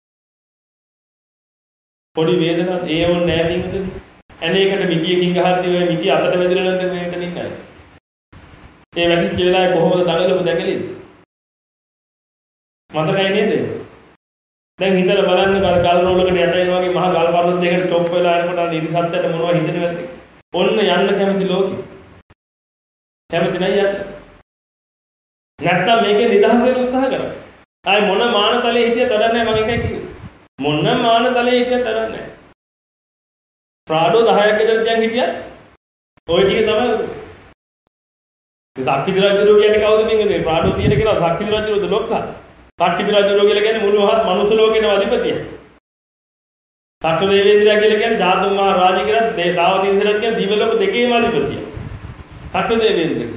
පොඩි වේදනාවක් ඒ වොන් නෑ පිටුද? ඇණේකට මිටියකින් ගහද්දී ඔය මිටිය අතට වැදිලා නැද්ද මේකෙන් ඉන්නයි. ඒ වැටිච්ච වෙලාවේ කොහොමද දඟලපු දැකලිද? මතකයි නේද? දැන් හිතලා බලන්න අර ගල් රෝලකට යට එන වගේ මහා ගල් පර්වත දෙකකට චොප් වෙලා යනකොට අර නිරිසත්ත්වයට මොනවද හිතෙන්නේ? ඔන්න යන්න කැමති ලෝකෙ. කැමති නෑ යන්න. නැත්තම් මේකේ නිදහස් වෙන්න උත්සාහ කරා. ආයි මොන මානතලයේ හිටියත් වැඩක් නෑ මම එකයි කිව්වේ. මොන මානතලයේ හිටියත් වැඩක් නෑ. ප්‍රාඩෝ දහයක් ගෙදර තියන් හිටියත් ওই ටික තමයි. සක්විති රජුරෝ කියන්නේ කවුද මින්ගනේ? ප්‍රාඩෝ තියෙන කෙනා සක්විති රජුරෝද ලොක්කා. සක්විති රජුරෝ කියලා කියන්නේ මුළු මහත් මනුස්ස ලෝකේම අධිපතිය. සක්‍ර දේවේන්ද්‍රයා කියලා කියන්නේ ජාතුන් මහ රාජ්‍ය කියලා දේතාවදීන්ද්‍රයා කියන දිව්‍ය ලෝක දෙකේම අධිපතිය. සක්‍ර දේවේන්ද්‍ර.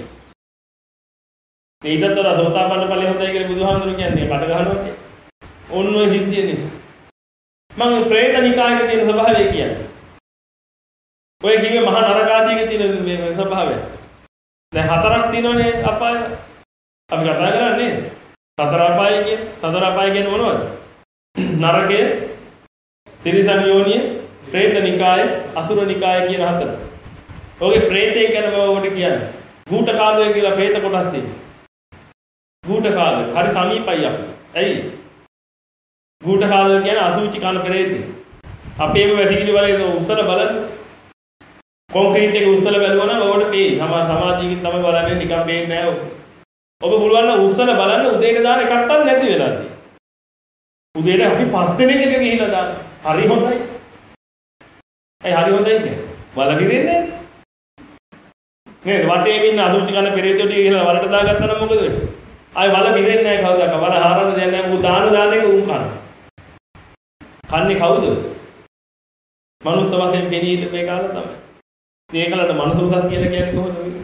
ඊටතර සෝතාපන්න ඵලෙ හොඳයි කියලා බුදුහාමුදුරු කියන්නේ කට ගහනවා කියන්නේ. ඔන්න ඔය සිද්ධිය නිසා. මම ප්‍රේතනිකායක තියෙන ස්වභාවය කියන්නේ. ඔය කිව්වේ මහා නරකාදීක තියෙන මේ ස්වභාවය. දැන් හතරක් තියෙනවනේ අපාය. අපි කතා කරන්නේ සතර අපාය කියන්නේ. සතර අපාය කියන්නේ මොනවද? නරකය, තිරිසන් යෝනිය, ප්‍රේතනිකාය, අසුරනිකාය කියන හතර. ඔගේ ප්‍රේතය ගැන මම ඔබට කියන්නේ. භූත කාලය කියලා ප්‍රේත කොටස් තියෙනවා. භූත කාලය හරි සමීපයි අපිට. ඇයි? භූත කාලය කියන්නේ අසුචි කන ප්‍රේතය. අපේම වැටිකිලි වල උස්සල බලන්න. කොන්ක්‍රීට් එක උස්සල බැලුවා නම් ඔබට පේයි. සමා සමාධියකින් තමයි බලන්නේ නිකන් පේන්නේ නැහැ. ඔබ පුළුවන් නම් උස්සලා බලන්න උදේට දාන එකක්වත් නැති වෙලා තියෙනවා. උදේට අපි පස් දිනක එක ගිහිල්ලා දාන. හරි හොඳයි. ඒ හරි හොඳයි කියන්නේ. වල ගිරින්නේ නේද? වටේ ඉන්න අසුචි කන පෙරේතෝ ටික ගිහලා වලට දාගත්තා නම් මොකද වෙන්නේ? ආයි වල ගිරෙන්නේ නැහැ කවදාක. වල හාරන්න දෙයක් නැහැ. උන් දාන දාන එක උන් කන. කන්නේ කවුද? මනුස්ස වශයෙන් පෙනී ඉන්න මේ කාලේ තමයි. ඒකලට මනුසුසස් කියලා කියන්නේ කොහොමද වෙන්නේ?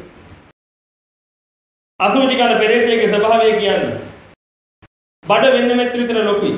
අසුචි කන පෙරේතයේ ස්වභාවය කියන්නේ බඩ වෙන්න මෙච්චර විතර ලොකුයි.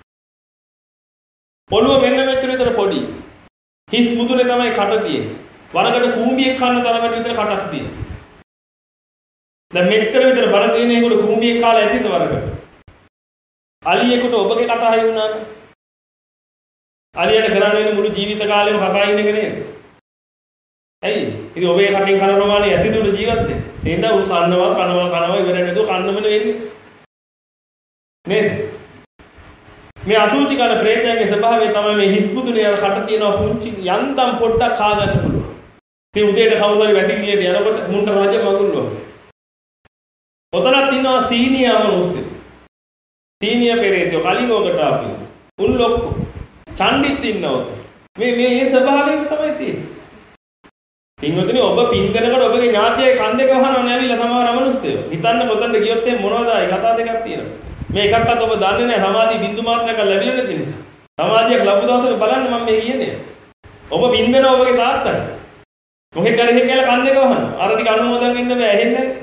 ඔළුව මෙන්න මෙච්චර විතර පොඩි. හිස් මුදුනේ තමයි කට තියෙන්නේ. වරකට කූඹියක් කන්න තරමට විතර කටක් තියෙනවා. දැන් මෙච්චර විතර බඩ තියෙන එකට කූඹියක් කාලා ඇතිද වරකට? අලියෙකුට ඔබගේ කට හයි වුණාද? අලියට කරන්න වෙන මුළු ජීවිත කාලෙම කකා ඉන්න එක නේද? ඇයි? ඉතින් ඔබේ කටින් කන ප්‍රමාණය ඇතිද උඩ ජීවත් වෙන්නේ? එහෙනම් උන් කනවා කනවා කනවා ඉවර නැතුව කන්නමනේ වෙන්නේ. නේද? මේ අසුචි කන ප්‍රේතයන්ගේ ස්වභාවය තමයි මේ හිස් බුදුනේ අර කට තියෙනවා පුංචි යන්තම් පොඩ්ඩක් කා ගන්න පුළුවන්. ඉතින් උදේට කවුරු හරි වැසිකිළියට යනකොට මුන්ට රජ මගුල්ලෝ. ඔතනත් ඉන්නවා සීනියම මිනිස්සු. සීනිය පෙරේතයෝ කලින් ඔකට ආපු. උන් ලොක්කෝ. චණ්ඩිත් ඉන්නවා. මේ මේ මේ ස්වභාවයම තමයි තියෙන්නේ. පින්වතුනි ඔබ පින් දෙනකොට ඔබගේ ඥාතියයි කන් දෙක වහනව නැවිලා තමයි රමනුස්සයෝ. හිතන්න කොතනද ගියොත් එහේ මොනවද ආයි කතා දෙකක් තියෙනවා. මේ එකක්වත් ඔබ දන්නේ නැහැ සමාධි බින්දු මාත්‍රයක් ලැබිලා නැති නිසා. සමාධියක් ලැබු දවසක බලන්න මම මේ කියන්නේ. ඔබ පින් දෙනවා ඔබගේ තාත්තට. මොකෙක් කරේ කියලා කන් දෙක වහන. අර ටික අනුමෝදන් වෙන්න බෑ ඇහෙන්නේ නැහැ.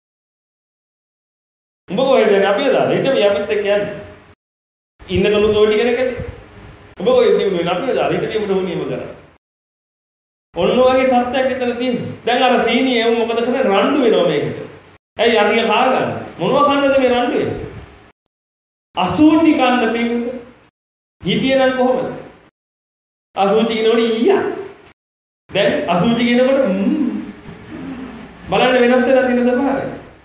උඹ කොහෙද යන්නේ අපි දාලා ඊට මේ අපිත් එක්ක යන්නේ. ඉන්න කනුත් ඔය ටික නේද? උඹ කොහෙද ඉන්නේ අපි දාලා ඊට මේ උඩ කරා. ඔන්න ඔයගේ තත්ත්වයක් එතන තියෙනවා. දැන් අර සීනියේ එවුන් මොකද කරන්නේ රණ්ඩු වෙනවා මේකට. ඇයි අරිය කා ගන්න? මොනවා කන්නද මේ රණ්ඩු වෙන්නේ? අසුචි කන්න පිඟුද? හිතියේ නම් කොහොමද? අසුචි කියනකොට ඊයා. දැන් අසුචි කියනකොට බලන්න වෙනස් වෙලා තියෙන ස්වභාවය.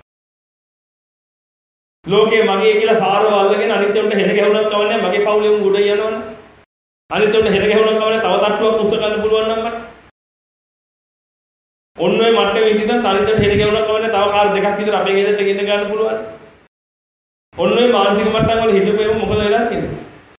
ලෝකේ මගේ කියලා සාරව අල්ලගෙන අනිත් උන්ට හෙන ගැහුණක් කවන්නේ මගේ පවුලේ උන් උඩ යනවනේ. අනිත් උන්ට හෙන ගැහුණක් කවන්නේ තව තට්ටුවක් උස්ස ගන්න පුළුවන් නම් මට. ඔන්න ඔය මට්ටමේ ඉඳන් අනිත් උන්ට හෙන ගැහුණක් කවන්නේ තව කාර් දෙකක් විතර අපේ ගෙදරට ගෙන්න ගන්න පුළුවන්. ඔන්න ඔය මානසික මට්ටම් වල හිටපෙම මොකද වෙලා තියෙන්නේ?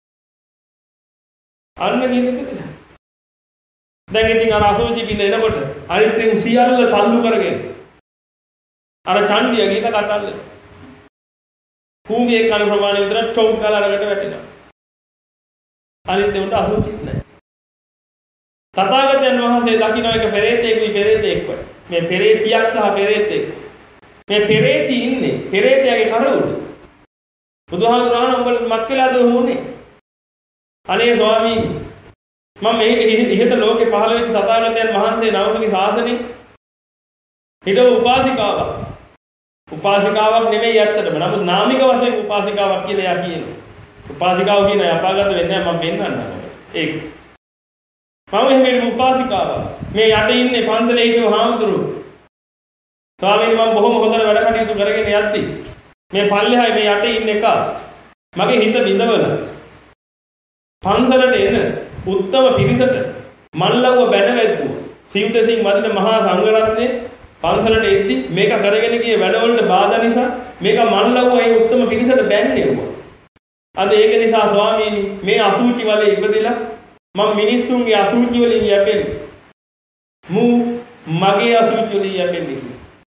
අන්න කියන්නේ. දැන් ඉතින් අර අසෝචි පින්න එනකොට අනිත් ඒ සියල්ල තල්ලු කරගෙන අර චණ්ඩිය ගිහින් කටල්ල. කූඹියේ කන ප්‍රමාණය විතර චොම් කාලා අරකට වැටෙනවා. අනිත් ඒකට අසෝචිත් නැහැ. තථාගතයන් වහන්සේ දකින්න එක පෙරේතෙකුයි පෙරේතෙක් වයි. මේ පෙරේතියක් සහ පෙරේතෙක්. මේ පෙරේති ඉන්නේ පෙරේතයාගේ කර උඩ. බුදුහාමුදුරන් උඹට මක් වෙලාද වුනේ? අනේ ස්වාමී මම මේ ඉහත ලෝකේ පහළ වෙච්ච තථාගතයන් වහන්සේ නවකගේ ශාසනේ හිටව උපාසිකාවක්. උපාසිකාවක් නෙමෙයි ඇත්තටම. නමුත් නාමික වශයෙන් උපාසිකාවක් කියලා එයා කියනවා. උපාසිකාව කියන අය අපාගත වෙන්නේ නැහැ මම පෙන්නන්නම්. ඒක. මම එහෙම උපාසිකාවක්. මේ යට ඉන්නේ පන්සලේ හිටව හාමුදුරුවෝ. ස්වාමීනි මම බොහොම හොඳට වැඩ කටයුතු කරගෙන යද්දි මේ පල්ලෙහායි මේ යට ඉන්න එක මගේ හිත බිඳවල පන්සලට එන උත්තම පිරිසට මල්ලව්ව බැනවැද්දුව සිව්දසින් වදින මහා සංඝරත්නයේ පන්සලට එද්දි මේක කරගෙන ගියේ වැඩවලට බාධා නිසා මේක මල්ලව්ව ඒ උත්තම පිරිසට බැන්නේවුවා. අද ඒක නිසා ස්වාමීනි මේ අසුචි වලේ ඉපදිලා මම මිනිස්සුන්ගේ අසුචි වලින් යැපෙන්නේ. මූ මගේ අසුචි වලින් යැපෙන්නේ.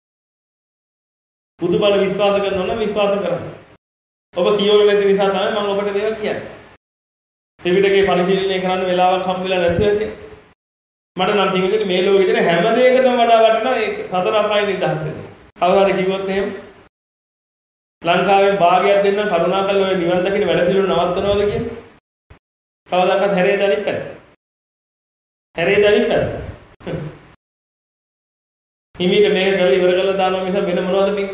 බුදුබණ විශ්වාස කරනවා නම් විශ්වාස කරන්න. ඔබ කියවල නැති නිසා තමයි මම ඔබට දේවා කියන්නේ. ත්‍රිපිටකේ පරිශීලනය කරන්න වෙලාවක් හම්බෙලා නැතුව ඇති. මට නම් පිටින් මේ ලෝකෙ දෙන හැම දෙයකටම වඩා වටිනවා ඒ සතර අපායේ නිදහස. කවුරු හරි කිව්වොත් එහෙම ලංකාවෙන් භාගයක් දෙන්න කරුණාකරලා ඔය නිවන් දකින්න වැඩ පිළිවෙල නවත්තනවද කියන්නේ? කවදාකවත් හැරේ දනිත් පැත්ත. හැරේ දනිත් පැත්ත. හිමීට මේක කරලා ඉවර කරලා දානවා මිස වෙන මොනවද පිටද?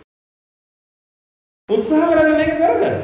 උත්සාහ කරන්නේ මේක කරගන්න.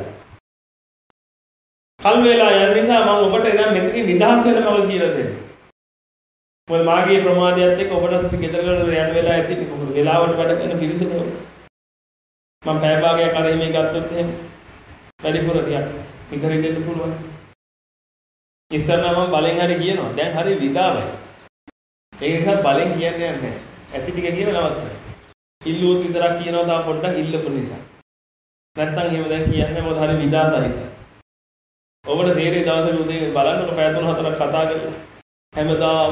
කල් වේලා යන නිසා මම ඔබට දැන් මෙතනින් නිදහස් වෙන මම කියලා දෙන්න. මොකද මාගේ ප්‍රමාදයට එක්ක ඔබටත් ගෙදර කරලා යන වෙලාව ඇති මොකද වෙලාවට වැඩ කරන පිරිසනේ. මම පැය භාගයක් අර මේ ගත්තොත් එහෙම වැඩිපුර ටිකක් ඉදිරිය දෙන්න පුළුවන්. ඉස්සර නම් මම බලෙන් හරි කියනවා. දැන් හරි විඩාවයි. ඒ නිසා බලෙන් කියන්නේ නැහැ. ඇති ටික කියන නවත්තන. ඉල්ලුවොත් විතරක් කියනවා තා පොඩ්ඩක් ඉල්ලපු නිසා. නැත්තම් එහෙම දැන් කියන්නේ මොකද හරි විදාසහිතයි. ඔබට තේරෙයි දවසක උදේ බලන්නකො පැය තුන හතරක් කතා කරලා හැමදාම.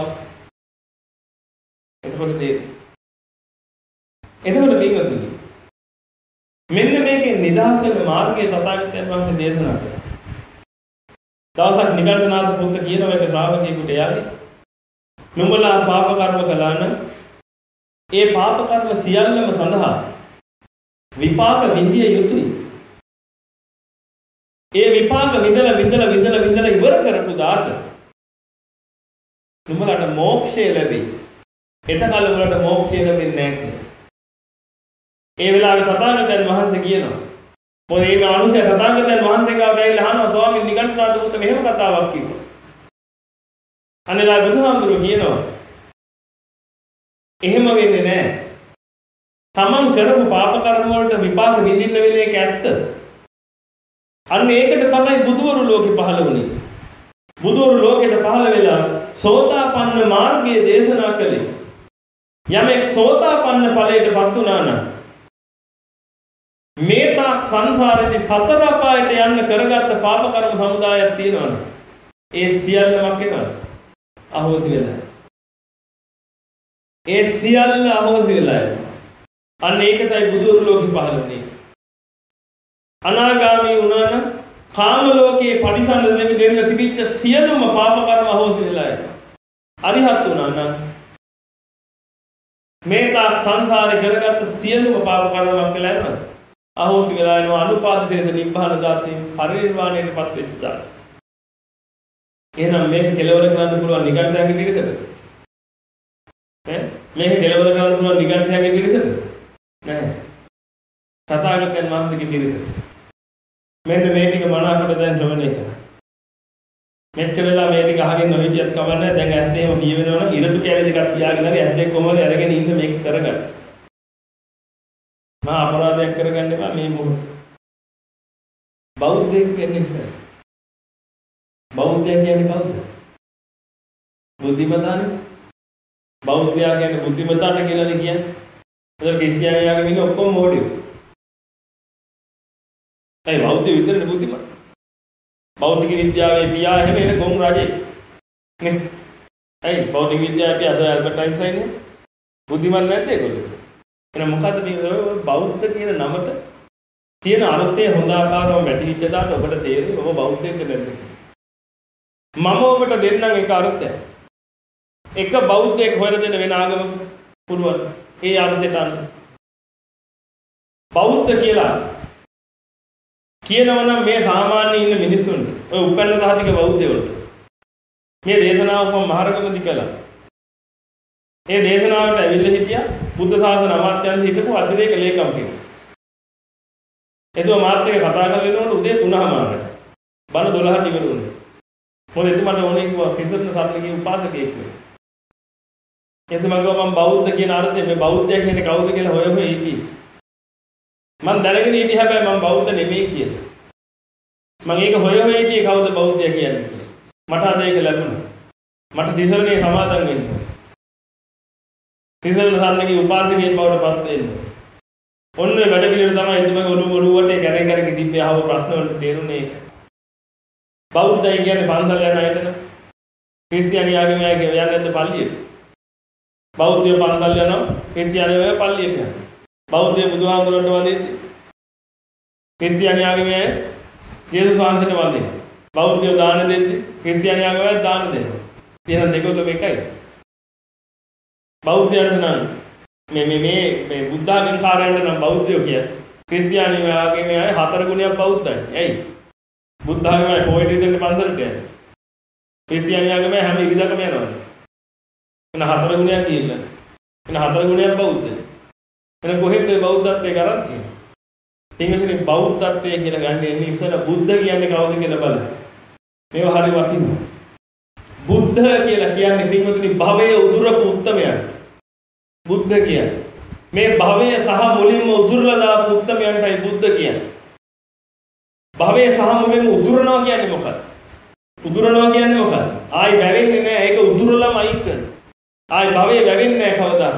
එතකොට තේරෙයි. එතකොට පින්වතුනි මෙන්න මේකේ නිදහස් වෙන මාර්ගය තථාගතයන් වහන්සේ දේශනා කළා. දවසක් නිගණ්ඨනාථ පුත්ත කියනවා එක ශ්‍රාවකයෙකුට එයාගේ නුඹලා පාප කර්ම කළා නම් ඒ පාප කර්ම සියල්ලම සඳහා විපාක විඳිය යුතුයි. ඒ විපාක විඳලා විඳලා විඳලා විඳලා ඉවර කරපු දාට නුඹලට මෝක්ෂය ලැබෙයි. එතකල් උඹලට මෝක්ෂය ලැබෙන්නේ නැහැ කියලා. ඒ වෙලාවේ තථාගතයන් වහන්සේ කියනවා මොකද මේ අනුසය තථාගතයන් වහන්සේ ගාවට ඇවිල්ලා අහනවා ස්වාමීන් නිගණ්ඨනාථ පුත්ත මෙහෙම කතාවක් කිව්වා. අනේලා බුදුහාමුදුරුවෝ කියනවා එහෙම වෙන්නේ නැහැ. තමන් කරපු පාප කර්ම වලට විපාක විඳින්න වෙන එක ඇත්ත. අන්න ඒකට තමයි බුදුවරු ලෝකෙ පහළ වුණේ. බුදුවරු ලෝකෙට පහළ වෙලා සෝතාපන්න මාර්ගයේ දේශනා කළේ. යමෙක් සෝතාපන්න ඵලයටපත් වුණා නම් මේ තාක් සංසාරේදී සතර අපායට යන්න කරගත්ත පාප කර්ම සමුදායක් තියෙනවනේ. ඒ සියල්ලම කෙනා අහෝසි වෙලා. ඒ සියල්ල අහෝසි වෙලා. අන්න ඒකටයි බුදුවරු ලෝකෙ පහළ වුණේ. අනාගාමී වුණා නම් කාම ලෝකයේ පරිසන්න දෙවි දෙන්න තිබිච්ච සියලුම පාප කර්ම අහෝසි වෙලා යනවා. අරිහත් වුණා නම් මේ තාක් සංසාරේ කරගත්ත සියලුම පාප කර්මයක් කියලා යනවා. අහෝසි වෙලා යනවා අනුපාදිසේද නිබ්බාන දාතේ පරිනිර්වාණයටපත් වෙච්ච දාත. එහෙනම් මේක කෙලවර කරන්න පුළුවන් නිගණ්ඨයන්ගේ පිරිසද? ඈ මේක කෙලවර කරන්න පුළුවන් නිගණ්ඨයන්ගේ පිරිසද? නැහැ. තථාගතයන් වහන්සේගේ පිරිසද? මෙන්න මේ ටික මනාකොට දැන් ශ්‍රවණය කරන්න. මෙච්චරලා මේ ටික අහගෙන නොහිටියත් කමන්නේ දැන් ඇස් එහෙම කියවෙනවනම් ඉරටු කැලේ දෙකක් තියාගෙන හරි ඇස් දෙක කොහමද අරගෙන ඉන්න මේක කරගන්න. මා අපරාධයක් කරගන්න එපා මේ මොහොත. බෞද්ධයෙක් වෙන්නේ නැහැ. බෞද්ධය කියන්නේ කවුද? බුද්ධිමතානේ. බෞද්ධයා කියන්නේ බුද්ධිමතාට කියලානේ කියන්නේ. ඒක ක්‍රිස්තියානියාගේ ඉන්නේ ඔක්කොම මොඩියෝ. ඒ බෞද්ධ විතරනේ බුද්ධිමත්. භෞතික විද්‍යාවේ පියා එහෙම එන ගොම් රජෙක්. නේ? ඇයි භෞතික විද්‍යාවේ පියා අද ඇල්බර්ට් අයින්ස්ටයින් නේ? බුද්ධිමත් නැද්ද ඒගොල්ලෝ? එහෙනම් මොකද්ද මේ බෞද්ධ කියන නමට තියෙන අර්ථය හොඳ ආකාරව වැටහිච්ච දාට ඔබට තේරෙයි ඔබ බෞද්ධයෙක්ද නැද්ද කියලා. මම ඔබට දෙන්නම් එක අර්ථයක්. එක බෞද්ධයෙක් හොයලා දෙන්න වෙන ආගමක පුළුවන්. ඒ අර්ථයට අනුව. බෞද්ධ කියලා කියනවා නම් මේ සාමාන්‍ය ඉන්න මිනිස්සුන්ට ඔය උපැන්න දහතික බෞද්ධයෝට මේ දේශනාව කොහොම මහරගමදී කළා. ඒ දේශනාවට ඇවිල්ලා හිටියා බුද්ධ ශාසන අමාත්‍යාංශ හිටපු අධිරේක ලේකම් කෙනෙක්. එතුමා මාත් එක්ක කතා කරගෙන ඉන්නකොට උදේ තුනමාරට බණ දොළහට ඉවර වුණා. මොකද එතුමාට ඕනේ කිව්වා තිසරණ සරණගේ උපාසකයෙක් වෙන්න. එතුමා කිව්වා මම බෞද්ධ කියන අර්ථය මේ බෞද්ධය කියන්නේ කවුද කියලා හොය හොය හිටියේ. මම දැනගෙන හිටියේ හැබැයි මම බෞද්ධ නෙමෙයි කියලා. මම ඒක හොය හොය හිටියේ කවුද බෞද්ධය කියන්නේ කියලා. මට අද ඒක ලැබුණා. මට තිසරණේ සමාදන් වෙන්න. තිසරණ සරණගේ උපාසකයෙක් බවට පත් වෙන්න. ඔන්න වැඩ පිළිවෙල තමයි එතුමාගේ ඔළුව ඔළුවට කරේ කරේ තිබ්බේ ආව ප්‍රශ්න වලට තේරුනේ ඒක. බෞද්ධය කියන්නේ පන්සල් යන අයට නේ. ක්‍රිස්තියානි ආගමයි යන්නේ නැද්ද පල්ලියට? බෞද්ධය පන්සල් යනවා, ක්‍රිස්තියානි අය පල්ලියට යනවා. බෞද්ධය බුදුහාමුදුරන්ට වදින්නේ. ක්‍රිස්තියානි ආගමයි යේසුස් වහන්සේට වදින්නේ. බෞද්ධය දාන දෙන්නේ, ක්‍රිස්තියානි ආගමයි දාන දෙන්නේ. එහෙනම් දෙකොල්ලම එකයි. බෞද්ධයන්ට නම් මේ මේ මේ මේ බුද්ධාගම කාර්යයන්ට නම් බෞද්ධයෝ කියන්නේ. ක්‍රිස්තියානි ආගමයි අය හතර ගුණයක් බෞද්ධයි. ඇයි? බුද්ධාගමයි පොයිට ඉඳන් පන්සලට යන්නේ. ක්‍රිස්තියානි ආගමයි හැම ඉරිදකම යනවා. එන හතර ගුණයක් කියලා. එන හතර ගුණයක් බෞද්ධ. එන කොහෙන්ද බෞද්ධත්වයේ කරන් තියෙන්නේ? ඉංග්‍රීසි බෞද්ධත්වයේ කියලා ගන්න එන්නේ ඉස්සර බුද්ධ කියන්නේ කවුද කියලා බලන්න. මේව හරි වටිනවා. බුද්ධ කියලා කියන්නේ පින්වතුනි භවයේ උදුරපු උත්තමයන්. බුද්ධ කියන්නේ මේ භවයේ සහ මුලින්ම උදුරලා දාපු උත්තමයන්ටයි බුද්ධ කියන්නේ. භවයේ සහ මුලින්ම උදුරනවා කියන්නේ මොකක්ද? උදුරනවා කියන්නේ මොකක්ද? ආයි වැවෙන්නේ නැහැ. ඒක උදුරලම අයින් කරනවා. ආයි භවයේ වැවෙන්නේ නැහැ කවදාවත්.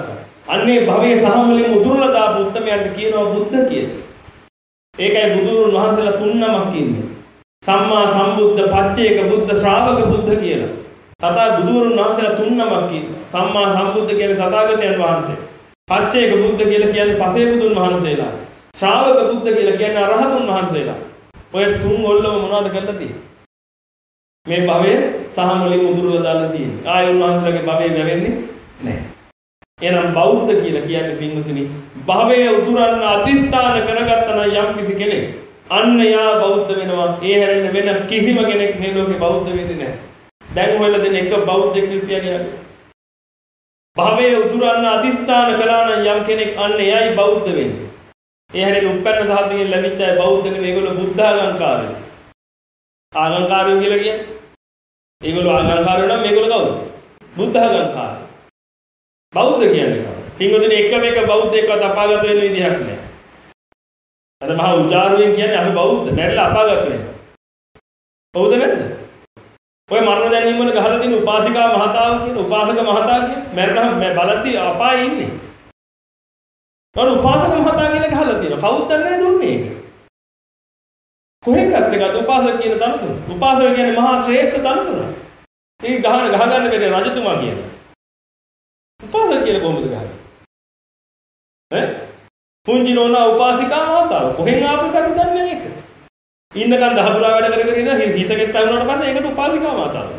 අන්නේ භවයේ සහ මුලින්ම උදුරලා දාපු උත්තමයන්ට කියනවා බුද්ධ කියලා. ඒකයි බුදුරුන් වහන්සේලා තුන් නමක් ඉන්නේ. සම්මා සම්බුද්ධ, පච්චේක බුද්ධ, ශ්‍රාවක බුද්ධ කියලා. තථා බුදුරුන් වහන්සේලා තුන් නමක් ඉන්නේ. සම්මා සම්බුද්ධ කියන්නේ තථාගතයන් වහන්සේ. පච්චේක බුද්ධ කියලා කියන්නේ පසේ බුදුන් වහන්සේලා. ශ්‍රාවක බුද්ධ කියලා කියන්නේ අරහතුන් වහන්සේලා. ඔය තුන් ඔල්ලම මොනවද කරලා තියෙන්නේ? මේ භවයේ සහ මුලින්ම උදුරලා දාලා තියෙන්නේ. ආයෙ උන්වහන්සේලාගේ භවයේ වැවෙන්නේ නැහැ. එහෙනම් බෞද්ධ කියලා කියන්නේ පින්වතුනි භවයේ උදුරන්න අදිස්ථාන කරගත්තා නම් යම් කිසි කෙනෙක් අන්න යා බෞද්ධ වෙනවා. ඒ හැරෙන්න වෙන කිසිම කෙනෙක් මේ ලෝකේ බෞද්ධ වෙන්නේ නැහැ. දැන් හොයලා දෙන එක බෞද්ධ ක්‍රිස්තියානියක්. භවයේ උදුරන්න අදිස්ථාන කළා නම් යම් කෙනෙක් අන්න එයයි බෞද්ධ වෙන්නේ. ඒ හැරෙන්න උප්පන්න සාධකයෙන් ලැබිච්ච අය බෞද්ධ නෙවෙයි. ඒගොල්ලෝ බුද්ධාගංකාරයෝ. ආගංකාරයෝ කියලා කියන්නේ. ඒගොල්ලෝ ආගංකාරයෝ නම් මේගොල්ලෝ කවුද? බුද්ධාගංකාරයෝ. බෞද්ධ කියන්නේ කවුද? පින්වතුනි එකම එක බෞද්ධයෙක්වත් අපාගත වෙන විදිහක් නැහැ. අර මහා උජාරුවෙන් කියන්නේ අපි බෞද්ධ මැරිලා අපාගත වෙනවා. හවුද නැද්ද? ඔය මරණ දැනීම වල ගහලා තියෙන උපාසිකා මහතාව කියන උපාසක මහතා කියන මැරෙනම බලද්දි අපායේ ඉන්නේ. ඔය උපාසක මහතා කියන ගහලා තියෙනවා. කවුද දන්නේ දුන්නේ ඒක? කොහෙන් ගත්තද උපාසක කියන තනතුර? උපාසක කියන්නේ මහා ශ්‍රේෂ්ඨ තනතුර. ඒ ගහන ගහගන්න බැරි රජතුමා කියනවා. උපාසක කියලා කොහොමද ගහන්නේ? ඈ? පුංචි නෝනා උපාසිකා මාතාව කොහෙන් ආපු එකද දන්නේ ඒක? ඉන්නකන් දහදුරා වැඩ කර කර ඉඳලා හිසකෙත් වුණාට පස්සේ ඒකට උපාසිකා මාතාව.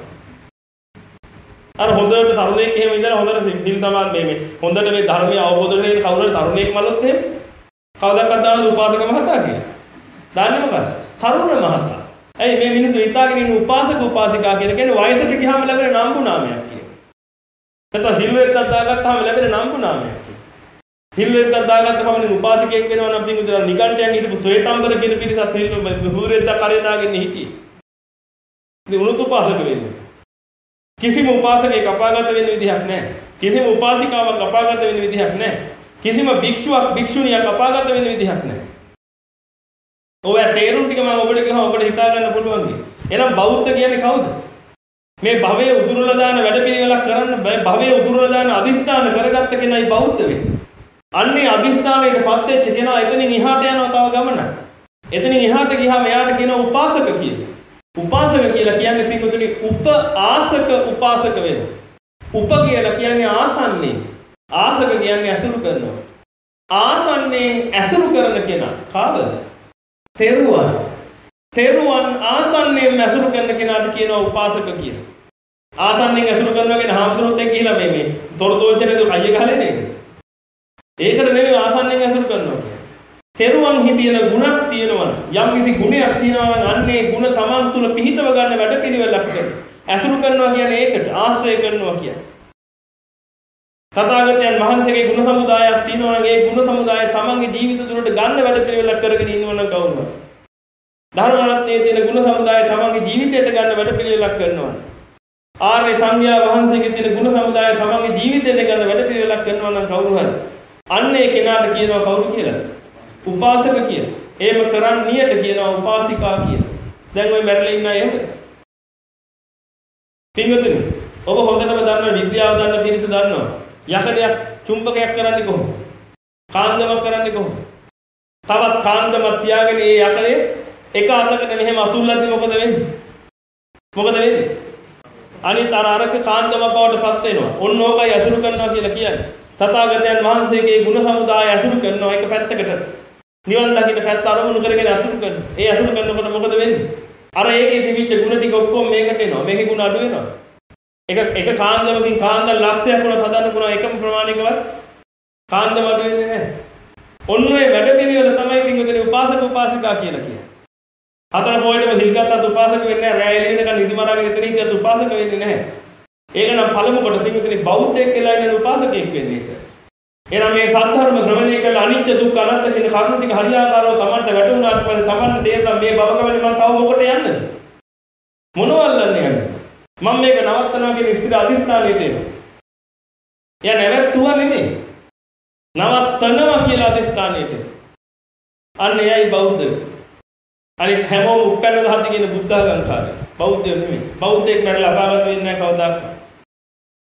අර හොඳට තරුණයෙක් එහෙම ඉඳලා හොඳට සිල් තමා මේ මේ හොඳට මේ ධර්මය අවබෝධ කරගෙන කවුරු හරි තරුණයෙක් මලොත් එහෙම කවදාවත් දානද උපාසක මහතා කියලා. දාන්නේ මොකද? තරුණ මහතා. ඇයි මේ මිනිස්සු හිතාගෙන ඉන්න උපාසක උපාසිකා කියලා කියන්නේ වයසට ගියාම ලැබෙන නම්බු නාමයක් කියලා. නැත්නම් සිල්වෙද්දක් දාගත්තාම ලැබෙන නම්බු නාමයක්. සිල්වෙද්දක් දාගත්ත පමණින් උපාධිකයෙක් වෙනවා නම් පිටුදලා නිකණ්ඨයන් හිටපු ශ්වේතම්බර කියන පිරිසත් සිල් සූර්යද්දක් කරේ දාගෙන හිටියේ. ඉතින් උණුත් උපාසක වෙන්නේ. කිසිම උපාසකෙක් අපාගත වෙන්න විදිහක් නැහැ. කිසිම උපාසිකාවක් අපාගත වෙන්න විදිහක් නැහැ. කිසිම භික්ෂුවක් භික්ෂුණියක් අපාගත වෙන්න විදිහක් නැහැ. ඔය තේරුම් ටික මම ඔබට කියනවා ඔබට හිතා ගන්න පුළුවන් නේ. එහෙනම් බෞද්ධ කියන්නේ කවුද? මේ භවයේ උදුරලා දාන වැඩපිළිවෙලක් කරන්න භවයේ උදුරලා දාන අදිස්ථාන කරගත්ත කෙනයි බෞද්ධ වෙන්නේ. අන්නේ අදිස්ථානයටපත් වෙච්ච කෙනා එතනින් එහාට යනවා තව ගමන. එතනින් එහාට ගියාම එයාට කියනවා උපාසක කියලා. උපාසක කියලා කියන්නේ පිටුතුනි උප ආසක උපාසක වෙනවා. උප කියලා කියන්නේ ආසන්නේ. ආසක කියන්නේ ඇසුරු කරනවා. ආසන්නේ ඇසුරු කරන කෙනා කාවද? තෙරුවන්. තෙරුවන් ආසන්නයෙන් ඇසුරු කරන කෙනාට කියනවා උපාසක කියලා. ආසන්නයෙන් ඇසුරු කරනවා කියන්නේ හාමුදුරුවොත් එක්ක ගිහලා මේ මේ තොරතෝචනේ කය ගහලා නේද? ඒකට නෙමෙයි ආසන්නයෙන් ඇසුරු කරනවා කියන්නේ. තෙරුවන් හිතියන ගුණක් තියෙනවා. යම් කිසි ගුණයක් තියෙනවා නම් අන්නේ ගුණ තමන් තුල පිහිටව ගන්න වැඩපිළිවෙලක් කරනවා. ඇසුරු කරනවා කියන්නේ ඒකට ආශ්‍රය කරනවා කියන්නේ. තථාගතයන් වහන්සේගේ ගුණ සමුදායක් තියෙනවා නම් ඒ ගුණ සමුදාය තමන්ගේ ජීවිත තුළට ගන්න වැඩපිළිවෙලක් කරගෙන ඉන්නවා නම් කවුරුද? ධර්මරත්නයේ තියෙන ගුණ සමුදාය තමන්ගේ ජීවිතයට ගන්න වැඩපිළිවෙලක් කරනවා. ආර්ය සංඝයා වහන්සේගේ තියෙන ගුණ සමුදාය තමන්ගේ ජීවිතයට ගන්න වැඩපිළිවෙලක් කරනවා නම් කවුරු හරි අන්නේ කෙනාට කියනවා කවුරු කියලාද? උපාසක කියලා. එහෙම කරන්නියට කියනවා උපාසිකා කියලා. දැන් ওই මැරෙලා ඉන්න අය එහෙමද? පින්වතුනි, ඔබ හොඳටම දන්න විද්‍යාව දන්න පිරිස දන්නවා. යකඩයක් චුම්බකයක් කරන්නේ කොහොමද? කාන්දමක් කරන්නේ කොහොමද? තවත් කාන්දමක් තියාගෙන ඒ යකඩේ එක අතකට මෙහෙම අතුල්ලද්දි මොකද වෙන්නේ? මොකද වෙන්නේ? අනිත් අර අරක කාන්දමක් බවට පත් වෙනවා. ඔන්න ඕකයි අසුරු කරනවා කියලා කියන්නේ. තථාගතයන් වහන්සේගේ ගුණ සමුදාය අසුරු කරනවා එක පැත්තකට. නිවන් දකින්න පැත්ත අරමුණු කරගෙන අසුරු කරනවා. ඒ අසුරු කරනකොට මොකද වෙන්නේ? අර ඒකේ තිබිච්ච ගුණ ටික ඔක්කොම මේකට එනවා. මේකේ ගුණ අඩු වෙනවා. එක එක කාන්දමකින් කාන්දම් ලක්ෂයක් වුණා හදන්න පුළුවන් එකම ප්‍රමාණයකවත් කාන්දම අඩු වෙන්නේ නැහැ. ඔන්න ඔය වැඩ පිළිවෙල තමයි පින්වතුනි උපාසක උපාසිකා කියලා කියන්නේ. හතර පොයින්ටම සිල් ගත්තත් උපාසක වෙන්නේ නැහැ. රැය එළිවෙනකන් නිදි මරාගෙන ඉතින් හිටියත් උපාසක වෙන්නේ නැහැ. ඒක නම් පළමු කොට පින්වතුනි බෞද්ධයෙක් කියලා ඉන්න උපාසකයෙක් වෙන්නේ ඉතින්. එහෙනම් මේ සද්ධර්ම ශ්‍රවණය කළ අනිත්‍ය දුක්ඛ අනාත්ම කියන කරුණු ටික හරියාකාරව Tamanට වැටුණාට පස්සේ Tamanට තේරෙනවා මේ බවකවලේ මම තව මොකට යන්නද? මොනවල්ලන්නේ යන්නේ? මම මේක නවත්තනවා කියන ස්ථිර අධිෂ්ඨානයට එනවා. එයා නැවතුවා නෙමෙයි. නවත්තනවා කියලා අධිෂ්ඨානයට. අන්න එයයි බෞද්ධ. අනිත් හැමෝම උපැන්න දහති කියන බුද්ධාගංකාරය. බෞද්ධය නෙමෙයි. බෞද්ධයෙක් මැරලා අපාගත වෙන්නේ නැහැ කවදාවත්.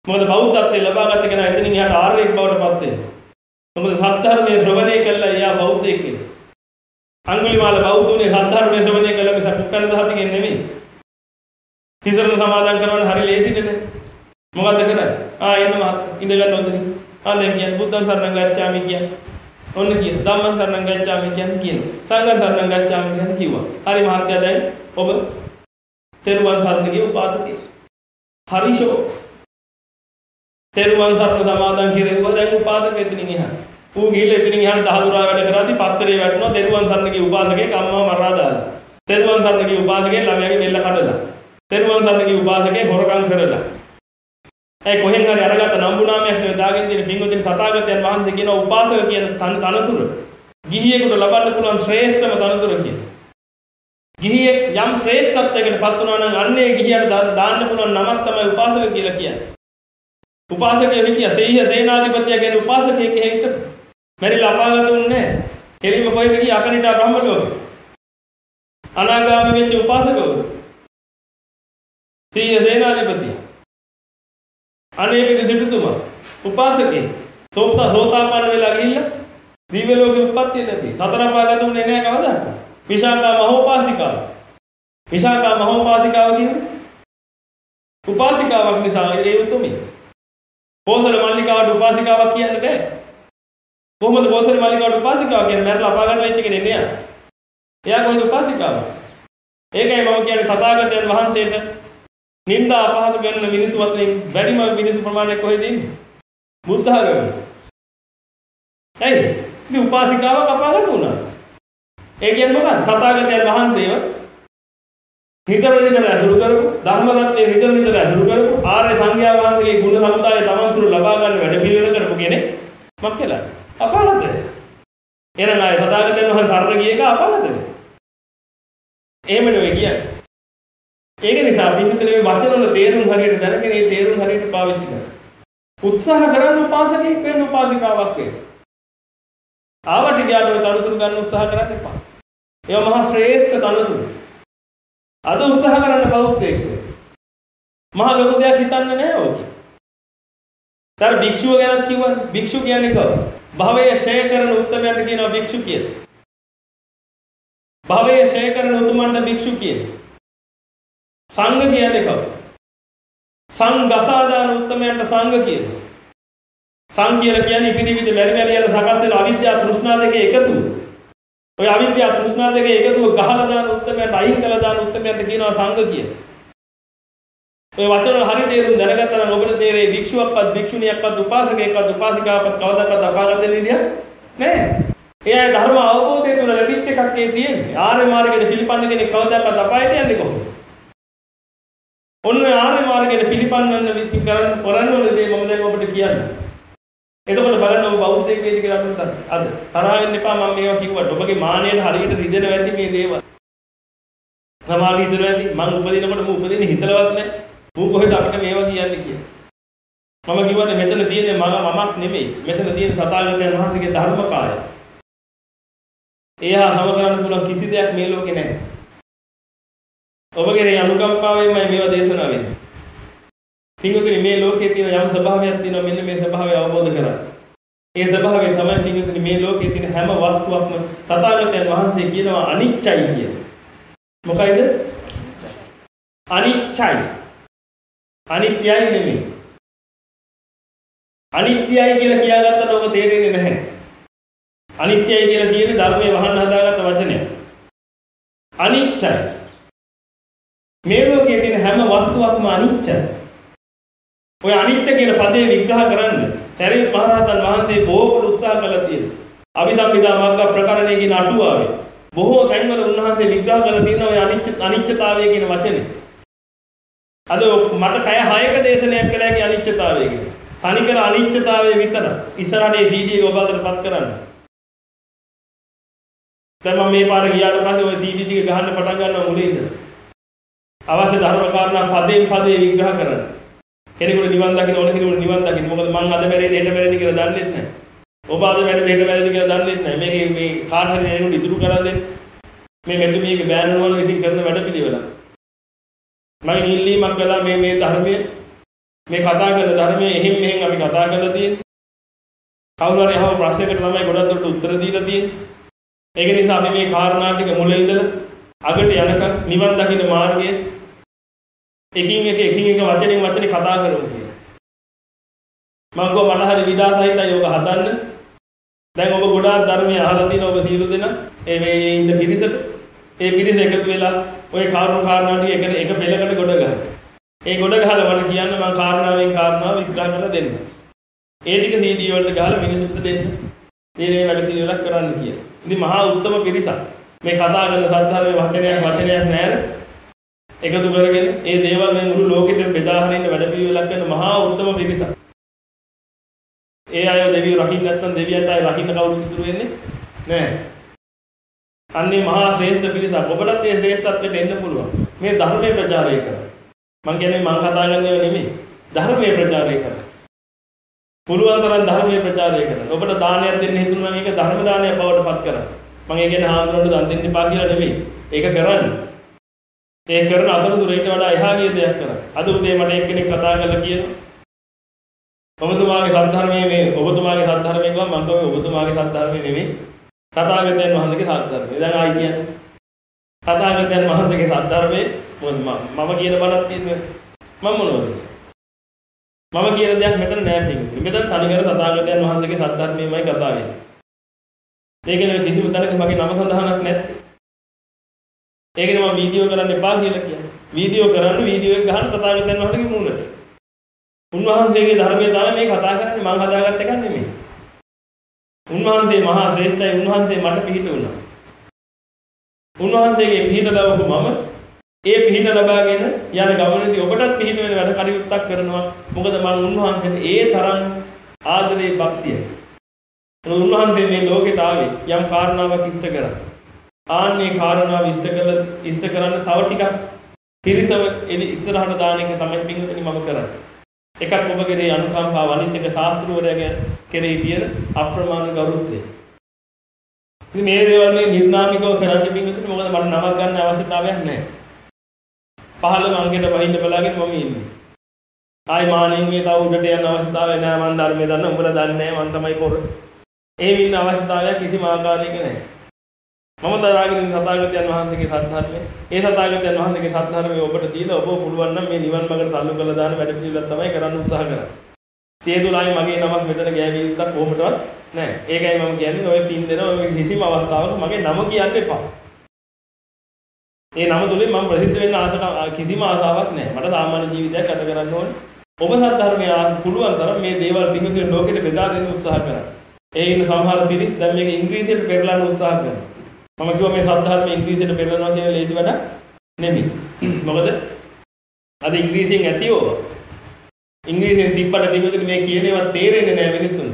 මොකද බෞද්ධත්වයේ ලබාගත් කෙනා එතනින් එහාට ආර්යෙක් බවට පත් වෙනවා. මොකද සත්‍ය ශ්‍රවණය කළා එයා බෞද්ධයෙක් වෙනවා. අඟුලිමාල බෞද්ධුනේ සද්ධර්මයේ ශ්‍රවණය කළ මිසක් උපකරණ දහතිකෙන් නෙමෙයි. තිසරණ සමාදන් කරවන්න හරි ලේසි නේද? මොකද්ද කරන්නේ? ආ එන්න මහත් ඉඳ ගන්න ඕනද? ආ දැන් කියන්නේ බුද්ධං සරණං ගච්ඡාමි කියන්නේ. ඔන්න කියන ධම්මං සරණං ගච්ඡාමි කියන්නේ කියන. සංඝං සරණං ගච්ඡාමි කියන්නේ කිව්වා. හරි මහත්ය දැන් ඔබ තෙරුවන් සරණ ගිය උපාසකයෙක්. හරිෂෝ. තෙරුවන් සරණ සමාදන් කෙරෙව්වා දැන් උපාසක එතනින් එහා. ඌ ගිහලා එතනින් එහාට දහදුරා වැඩ කරාදී පත්තරේ වැටුණා තෙරුවන් සරණ ගිය උපාසකයෙක් අම්මව මරා දාලා. තෙරුවන් සරණ ගිය උපාසකයෙක් ළමයාගේ බෙල්ල කඩලා. තෙරුවන් සරණ ගිය උපාසකයෙක් හොරකම් කරලා. ඒ කොහෙන් හරි අරගත්ත නම්බු නාමයක් නේ දාගෙන තියෙන පින්වතුනි තථාගතයන් වහන්සේ කියන උපාසක කියන තනතුර ගිහියෙකුට ලබන්න පුළුවන් ශ්‍රේෂ්ඨම තනතුර කියන. ගිහියෙක් යම් ශ්‍රේෂ්ඨත්වයකට පත් වුණා නම් අන්නේ ගිහියට දාන්න පුළුවන් නමක් තමයි උපාසක කියලා කියන්නේ. උපාසකයෙක් හිටියා සේහිය සේනාධිපතිය කියන උපාසකයෙක් හේකට මැරිලා අපාගත වුණේ නැහැ. එළිම කොයිද ගියේ අකනිටා බ්‍රහ්ම ලෝකෙ. අනාගාමී වෙච්ච උපාසකවරු. සේහිය සේනාධිපතිය. අනේක සිටුතුමා උපාසකේ සෝතා සෝතාපන්න වෙලා ගිහිල්ලා දිව්‍ය ලෝකෙ උප්පත්තිය ලැබී. හතර අපාගත වුණේ නැහැ කවදාද? විශාඛා මහෝපාසිකාව. විශාඛා මහෝපාසිකාව කියන්නේ උපාසිකාවක් නිසා ඒ උතුමේ. කෝසල මල්ලිකාවට උපාසිකාවක් කියන්න බෑ. කොහොමද කෝසල මල්ලිකාවට උපාසිකාව කියන්නේ? මරලා අපාගත වෙච්ච කෙනෙක් නේ. එයා කොහොමද උපාසිකාව? ඒකයි මම කියන්නේ තථාගතයන් වහන්සේට නින්දා අපහාස කරන මිනිස්සු අතරින් වැඩිම මිනිස්සු ප්‍රමාණය කොහෙද ඉන්නේ? බුද්ධ ආගමේ. ඇයි? ඉතින් උපාසිකාවක් අපාගත වුණා. ඒ කියන්නේ මොකක්ද? තථාගතයන් වහන්සේව නිතර නිතර අසුරු කරපු ධර්ම රත්නයේ නිතර නිතර අසුරු කරපු ආර්ය සංඝයා වහන්සේගේ ගුණ සමුදාය තමන් තුළ ලබා ගන්න වැඩ පිළිවෙල කරපු කෙනෙක් මක් කියලා අපාගතයි. එහෙනම් ආයේ තථාගතයන් වහන්සේ සරණ ගිය එක අපාගතයි. එහෙම නෙවෙයි කියන්නේ. ඒක නිසා පිටුතේ වචන වල තේරුම් හරියට දැනගෙන ඒ තේරුම් හරියට පාවිච්චි කරන්න. උත්සාහ කරන්න උපාසකෙක් වෙන්න උපාසිකාවක් වෙන්න. ආවට ගියාට ඔය තනතුරු ගන්න උත්සාහ කරන්න එපා. ඒවා මහා ශ්‍රේෂ්ඨ තනතුරු. අද උත්සාහ කරන්න බෞද්ධයෙක් වෙන්න. මහා ලොකු දෙයක් හිතන්නේ නැහැ ඔක. තර භික්ෂුව ගැන කිව්වනේ. භික්ෂු කියන්නේ කවුද? භවයේ ඡය කරන උත්තමයන්ට කියනවා භික්ෂු කියලා. භවයේ ඡය කරන උතුමන්ට භික්ෂු කියනවා. සංඝ කියන්නේ කවුද? සංඝසාදාන උත්තමයන්ට සංඝ කියනවා. සංඝ කියලා කියන්නේ ඉපිදි ඉපිදි මෙරි මෙරි යන සකස් වෙන අවිද්‍යාව තෘෂ්ණා දෙකේ එකතුව. ඔය අවිද්‍යාව තෘෂ්ණා දෙකේ එකතුව ගහලා දාන උත්තමයන්ට අයින් කළා දාන උත්තමයන්ට කියනවා සංඝ කියලා. ඔය වචන වල හරි තේරුම් දැනගත්තා නම් ඔබට තේරෙයි භික්ෂුවක්වත් භික්ෂුණියක්වත් උපාසකයෙක්වත් උපාසිකාවක්වත් කවදාකවත් අපාගත වෙන විදියක් නෑ. එයා ධර්ම අවබෝධය තුළ ලැබිච්ච එකක් ඒ තියෙන්නේ. ආර්ය මාර්ගයට පිළිපන්න කෙනෙක් කවදාකවත් අපායට යන්නේ කොහොමද? ඔන්න ආර්ය මාර්ගයට පිළිපන්නන්න විදි කරන්න කරන්න ඕන දේ මම දැන් ඔබට කියන්නේ. එතකොට බලන්න ඔබ බෞද්ධයෙක් වේද කියලා අපිට අද තරහ වෙන්න එපා මම මේවා කිව්වට. ඔබගේ මානයට හරියට රිදෙන වැඩි මේ දේවල්. සමාධිය හිතන වැඩි මම උපදිනකොට මම උපදින්නේ හිතලවත් නැහැ. ඌ කොහෙද අපිට මේවා කියන්නේ කියලා. මම කිව්වනේ මෙතන තියෙන්නේ මම මමක් නෙමෙයි. මෙතන තියෙන තථාගතයන් වහන්සේගේ ධර්මකාය. එයා නම කරන්න පුළුවන් කිසි දෙයක් මේ ලෝකේ නැහැ. ඔබගේ අනුකම්පාවෙන්මයි මේවා දේශනා වෙන්නේ. පින්වතුනි මේ ලෝකයේ තියෙන යම් ස්වභාවයක් තියෙනවා මෙන්න මේ ස්වභාවය අවබෝධ කරගන්න. ඒ ස්වභාවය තමයි පින්වතුනි මේ ලෝකයේ තියෙන හැම වස්තුවක්ම තථාගතයන් වහන්සේ කියනවා අනිච්චයි කියලා. මොකයිද? අනිච්චයි. අනිත්‍යයි නෙමෙයි. අනිත්‍යයි කියලා කියාගත්තට ඔබ තේරෙන්නේ නැහැ. අනිත්‍යයි කියලා කියන්නේ ධර්මයේ වහන්න හදාගත්ත වචනයක්. අනිච්චයි. මේ ලෝකයේ තියෙන හැම වස්තුවක්ම අනිච්චයි. ඔය අනිච්ච කියන පදේ විග්‍රහ කරන්න සරියුත් මහ රහතන් වහන්සේ බොහෝකට උත්සාහ කළා තියෙනවා. අභිධම්මිදා මග්ග ප්‍රකරණයේ කියන අටුවාවේ බොහෝ තැන්වල උන්වහන්සේ විග්‍රහ කරලා තියෙනවා ඔය අනිච්ච අනිච්චතාවය කියන වචනේ. අද මට පැය හයක දේශනයක් කළා කිය අනිච්චතාවය කියන. තනිකර අනිච්චතාවය විතර ඉස්සරහට ඒ සීඩී එක ඔබ අතටපත් කරන්න. දැන් මම මේ පාර ගියාට පස්සේ ඔය සීඩී ටික ගහන්න පටන් ගන්නවා මුලින් ඉඳලා. අවශ්‍ය ධර්ම කාරණා පදයෙන් පදේ විග්‍රහ කරන්න. කෙනෙකුට නිවන් දකින්න ඕන කෙනෙකුට නිවන් දකින්න. මොකද මං අද මැරෙයිද හෙට මැරෙයිද කියලා දන්නෙත් නැහැ. ඔබ අද මැරෙයිද හෙට මැරෙයිද කියලා දන්නෙත් නැහැ. මේකේ මේ කාට හරි දෙනෙකුට ඉතුරු කරලා දෙන්න. මේ මෙතුමියගේ බෑනනුවන ඉතින් කරන වැඩ පිළිවෙල. මම ඉල්ලීමක් කළා මේ මේ ධර්මයේ මේ කතා කරන ධර්මයේ එහෙන් මෙහෙන් අපි කතා කරලා තියෙන්නේ. කවුරු හරි අහව ප්‍රශ්නයකට තමයි ගොඩක් දුරට උත්තර දීලා තියෙන්නේ. ඒක නිසා අපි මේ කාරණා ටික මුලින් ඉඳලා අගට යනකම් නිවන් දකින්න මාර්ගය එකින් එක එකින් එක වචනෙන් වචනේ කතා කරමු කියලා. මම කෝ මට හරි විඩාසහිතයි ඔබ හදන්න. දැන් ඔබ ගොඩාක් ධර්මයේ අහලා තියෙන ඔබ සියලු දෙනා ඒ මේ ඉන්න පිරිසට ඒ පිරිස එකතු වෙලා ওই කාරණා කාරණා ටික එක එක පෙළකට ගොඩ ගන්න. ඒ ගොඩ ගහලා මට කියන්න මම කාරණාවෙන් කාරණාව විග්‍රහ කරලා දෙන්න. ඒ ටික සී ඩී වලට ගහලා මිනිස්සුන්ට දෙන්න. මේ මේ වැඩ පිළිවෙලක් කරන්න කියලා. ඉතින් මහා උත්තම පිරිසක්. මේ කතා කරන සද්ධර්මයේ වචනයක් වචනයක් නැහැ. එකතු කරගෙන ඒ දේවල් මේ මුළු ලෝකෙටම බෙදා හරින්න වැඩ පිළිවෙලක් කරන මහා උත්තම පිරිසක්. ඒ අය දෙවියෝ රකින්න නැත්නම් දෙවියන්ට අය රකින්න කවුරුත් ඉතුරු වෙන්නේ නැහැ. අන්නේ මහා ශ්‍රේෂ්ඨ පිරිසක්. ඔබලත් මේ ශ්‍රේෂ්ඨත්වයට එන්න පුළුවන්. මේ ධර්මයේ ප්‍රචාරය කරා. මං කියන්නේ මං කතා කරන්නේ නෙමෙයි. ධර්මයේ ප්‍රචාරය කරා. පුළුවන් තරම් ධර්මයේ ප්‍රචාරය කරා. ඔබට දානයක් දෙන්න හිතුණා නම් ඒක ධර්ම දානයක් බවට පත් කරා. මං ඒ කියන්නේ හාමුදුරන්ට දන් දෙන්න එපා කියලා නෙමෙයි. ඒක කරන්නේ. ඒ කරන අතරතුර ඊට වඩා එහා ගිය දෙයක් කරා. අද උදේ මට එක්කෙනෙක් කතා කරලා කියනවා ඔබතුමාගේ සද්ධර්මයේ මේ ඔබතුමාගේ සද්ධර්මයේ ගම මම කියුවේ ඔබතුමාගේ සද්ධර්මයේ නෙමෙයි තථාගතයන් වහන්සේගේ සද්ධර්මයේ. දැන් ආයි කියන්නේ තථාගතයන් වහන්සේගේ සද්ධර්මයේ මොකද මම කියන බණක් තියෙන්නේ මම මොනවද? මම කියන දෙයක් මෙතන නෑ පිටින්. මෙතන තනිකර තථාගතයන් වහන්සේගේ සද්ධර්මයමයි කතා වෙන්නේ. ඒකනේ කිසිම තැනක මගේ නම සඳහනක් නැත්තේ. ඒකනේ මම වීඩියෝ කරන්න එපා කියලා කියන්නේ. වීඩියෝ කරන්න වීඩියෝ එක ගහන්න තථාගතයන් වහන්සේගේ මූණට. උන්වහන්සේගේ ධර්මයේ තමයි මේ කතා කරන්නේ මම හදාගත්ත එකක් නෙමෙයි. උන්වහන්සේ මහා ශ්‍රේෂ්ඨයි. උන්වහන්සේ මට පිහිට වුණා. උන්වහන්සේගේ පිහිට ලැබපු මම ඒ පිහිට ලබාගෙන යන ගමනේදී ඔබටත් පිහිට වෙන වැඩ කටයුත්තක් කරනවා. මොකද මම උන්වහන්සේට ඒ තරම් ආදරේ භක්තිය. උන්වහන්සේ මේ ලෝකෙට ආවේ යම් කාරණාවක් ඉෂ්ට කරා. ආන්නේ කාරණාව ඉෂ්ට කළ ඉෂ්ට කරන්න තව ටිකක් පිරිසව ඉස්සරහට දාන එක තමයි පින්විතනි මම කරන්නේ. එකක් ඔබගේ අනුකම්පාව අනිත් එක ශාස්ත්‍රවරයාගේ කෙරෙහි තියෙන අප්‍රමාණ ගෞරවය. ඉතින් මේ දේවල් මේ නිර්නාමිකව කරන්න පින්විතනි මොකද මට නමක් ගන්න අවශ්‍යතාවයක් නැහැ. පහළ මංගෙට වහින්න බලාගෙන මම ඉන්නේ. ආයි මානෙන් මේ තව උඩට යන අවශ්‍යතාවයක් නැහැ. මම ධර්මයේ දන්න උඹලා දන්නේ නැහැ. මම තමයි කර. එහෙම ඉන්න අවශ්‍යතාවයක් කිසිම ආකාරයක නැහැ. මම දරාගෙන ඉන්න තථාගතයන් වහන්සේගේ සත්‍ය ඒ තථාගතයන් වහන්සේගේ සත්‍ය ඔබට දීලා ඔබ පුළුවන් නම් මේ නිවන් මාර්ගට සල්ලු කරලා දාන වැඩ පිළිවෙලක් තමයි කරන්න උත්සාහ කරන්නේ. ඒ දුලයි මගේ නමක් මෙතන ගෑවිය යුත්තක් කොහොමදවත් නැහැ. ඒකයි මම කියන්නේ ඔය පින් දෙන ඔය කිසිම අවස්ථාවක මගේ නම කියන්න එපා. ඒ නම තුලින් මම ප්‍රසිද්ධ වෙන්න ආස කිසිම ආසාවක් නැහැ. මට සාමාන්‍ය ජීවිතයක් ගත කරන්න ඕනේ. ඔබ සත්‍ය පුළුවන් තරම් මේ දේවල් පිටුතුන ලෝකෙට බෙදා දෙන්න උත්සාහ කරා. ඒ ඉන්න සමහර පිරිස් දැන් මේක ඉංග්‍රීසියට පෙරලන්න උත්සාහ කරනවා. මම කිව්වා මේ සද්ධර්ම ඉංග්‍රීසියට පෙරලනවා කියන ලේසි වැඩ නෙමෙයි. මොකද අද ඉංග්‍රීසියෙන් ඇතිවෝ ඉංග්‍රීසියෙන් තිබ්බට දෙවිතුන් මේ කියන ඒවා තේරෙන්නේ නැහැ මිනිස්සුන්ට.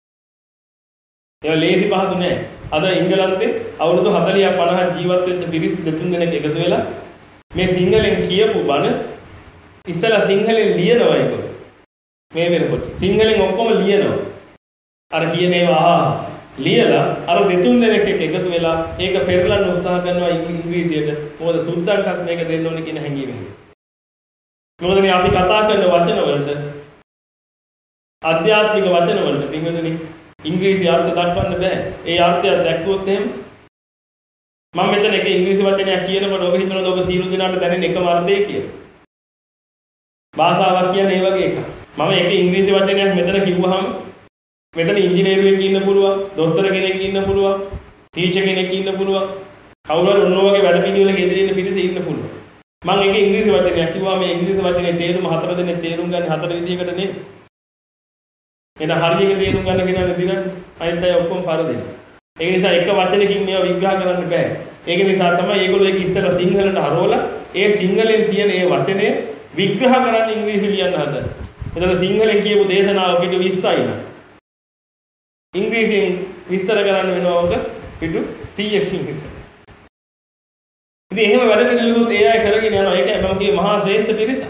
ඒවා ලේසි පහසු නැහැ. අද ඉංගලන්තේ අවුරුදු හතලියක් පනහක් ජීවත් වෙච්ච පිරිස් දෙතුන් දෙනෙක් එකතු වෙලා මේ සිංහලෙන් කියපු බණ ඉස්සලා සිංහලෙන් ලියනවා ඒක. මේ වෙනකොට සිංහලෙන් ඔක්කොම ලියනවා. අර කියන ඒවා ආ ලියලා අර දෙතුන් දෙනෙක් එක්ක එකතු වෙලා ඒක පෙරලන්න උත්සාහ කරනවා ඉංග්‍රීසියට. මොකද සුද්දන්ටත් මේක දෙන්න ඕනේ කියන හැඟීමෙන්. මොකද මේ අපි කතා කරන වචන වලට ආධ්‍යාත්මික වචන වලට පින්වතුනි ඉංග්‍රීසි අර්ථ දක්වන්න බෑ. ඒ අර්ථය දැක්වුවොත් එහෙම මම මෙතන එක ඉංග්‍රීසි වචනයක් කියනකොට ඔබ හිතනද ඔබ සියලු දෙනාට දැනෙන එකම අර්ථය කියලා. භාෂාවක් කියන්නේ ඒ වගේ එකක්. මම එක ඉංග්‍රීසි වචනයක් මෙතන කිව්වහම මෙතන ඉංජිනේරුවෙක් ඉන්න පුළුවන්, දොස්තර කෙනෙක් ඉන්න පුළුවන්, ටීචර් කෙනෙක් ඉන්න පුළුවන්. කවුරු හරි ඔන්න ඔයගේ වැඩ පිළිවෙලක ඉදිරියේ ඉන්න පිරිස ඉන්න පුළුවන්. මම එක ඉංග්‍රීසි වචනයක් කිව්වා මේ ඉංග්‍රීසි වචනේ තේරුම හතර දෙනෙක් තේරුම් ගන්න හතර විදිහකට නෙමෙයි. එන හරියට තේරුම් ගන්න කෙනා දිනන අනිත් අය ඔක්කොම පරදින. ඒ නිසා එක වචනකින් මේවා විග්‍රහ කරන්න බෑ. ඒක නිසා තමයි මේගොල්ලෝ ඒක ඉස්සර සිංහලට හරවලා ඒ සිංහලෙන් තියෙන ඒ වචනේ විග්‍රහ කරන්න ඉංග්‍රීසි ලියන්න හදන. එතන සිංහලෙන් කියපු දේශනාව පිටු විස්සයි න ะ. ඉංග්‍රීසියෙන් විස්තර කරන්න වෙනවා ඔක පිටු සීයක් ඉංග්‍රීසි. ඉතින් එහෙම වැඩ පිළිවෙලකුත් ඒ අය කරගෙන යනවා. ඒකයි මම කියේ මහා ශ්‍රේෂ්ඨ පිරිස.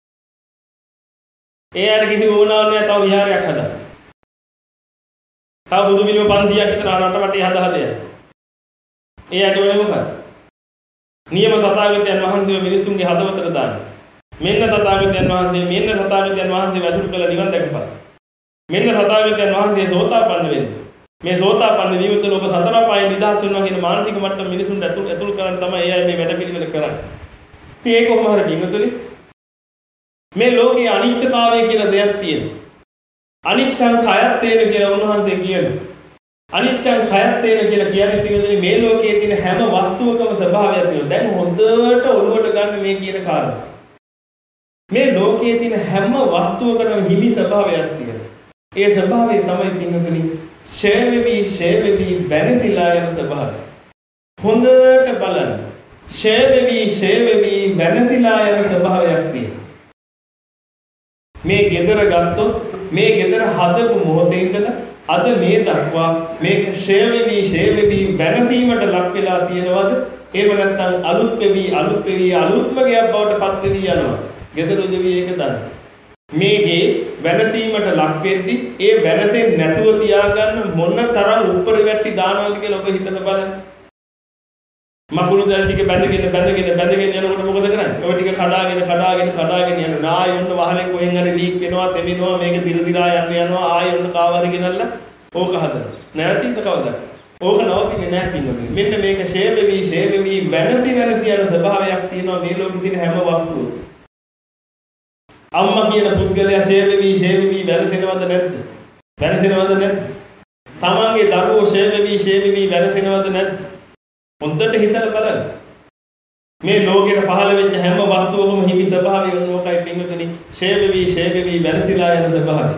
ඒ අයට කිසි වුණාවක් නෑ තව විහාරයක් හදන්න. තව බුදු පිළිම පන්සියක් විතර රට වටේ හද හද යන. ඒ අයට වෙන්නේ මොකක්ද? නියම තථාගතයන් වහන්සේ මිනිසුන්ගේ හදවතට දාන්න. මෙන්න තථාගතයන් වහන්සේ මෙන්න තථාගතයන් වහන්සේ වැසුරු කළ නිවන් දැකපන්. මෙන්න තථාගතයන් වහන්සේ සෝතාපන්න වෙන්නේ. මේ සෝතාපන්න වීම තුළ ඔබ සතර පායෙන් නිදහස් වෙනවා කියන මානසික මට්ටම මිනිසුන්ට ඇතුළු ඇතුළු කරන් තමයි ඒ අය මේ වැඩ පිළිවෙල කරන්නේ. ඉතින් ඒක කොහොම හරි බින්දුතුනි මේ ලෝකයේ අනිත්‍යතාවය කියලා දෙයක් තියෙනවා. අනිච්ඡං khයත්තේන කියලා උන්වහන්සේ කියනවා. අනිච්ඡං khයත්තේන කියලා කියන්නේ බින්දුතුනි මේ ලෝකයේ තියෙන හැම වස්තුවකම ස්වභාවයක් තියෙනවා. දැන් හොඳට ඔළුවට ගන්න මේ කියන කාරණා. මේ ලෝකයේ තියෙන හැම වස්තුවකටම හිමි ස්වභාවයක් තියෙනවා. ඒ ස්වභාවය තමයි බින්දුතුනි ෂේවෙවි ෂේවෙවි වෙනසිලා යන ස්වභාවය. හොඳට බලන්න. ෂේවෙවි ෂේවෙවි වෙනසිලා යන ස්වභාවයක් තියෙනවා. මේ ගෙදර ගත්තොත් මේ ගෙදර හදපු මොහොතේ ඉඳලා අද මේ දක්වා මේක ෂේවෙවි ෂේවෙවි වෙනසීමට ලක් වෙලා තියෙනවද? එහෙම නැත්නම් අලුත් වෙවි අලුත් වෙවි අලුත්ම ගයක් බවට පත් වෙවි යනවද? ගෙදර උදවි ඒක දන්න. මේගේ වෙනසීමට ලක් වෙද්දි ඒ වෙනසෙන් නැතුව තියාගන්න මොන තරම් උඩර ගැටි දානවද කියලා ඔබ හිතන්න බලන්න. මකුළු දැල් ටික බැඳගෙන බැඳගෙන බැඳගෙන යනකොට මොකද කරන්නේ? ඔය ටික කඩාගෙන කඩාගෙන කඩාගෙන යන නාය ඔන්න වහලෙන් කොහෙන් හරි ලීක් වෙනවා, තෙමිනවා, මේක දිර දිරා යන්න යනවා, ආයෙ ඔන්න කාවරි ගෙනල්ලා ඕක හදනවා. නැවතින්ද කවදාද? ඕක නවතින්නේ නැහැ කින්නොනේ. මෙන්න මේක ෂේප් වෙවි ෂේප් වෙවි වෙනසි වෙනසි යන ස්වභාවයක් තියෙනවා මේ ලෝකෙ තියෙන හැම වස්තුවකම. අම්මා කියන පුද්ගලයා ෂේප් වෙවි ෂේප් වෙවි වෙනසෙනවද නැද්ද? වෙනසෙනවද නැද්ද? තමන්ගේ දරුවෝ ෂේප් වෙවි ෂේප් වෙවි වෙනසෙනවද නැද්ද? හොඳට හිතලා බලන්න. මේ ලෝකෙට පහළ වෙච්ච හැම වස්තුවකම හිමි ස්වභාවය ඕනෝකයි පින්වතුනි ෂේප් වෙවි ෂේප් වෙවි වෙනසිලා යන ස්වභාවය.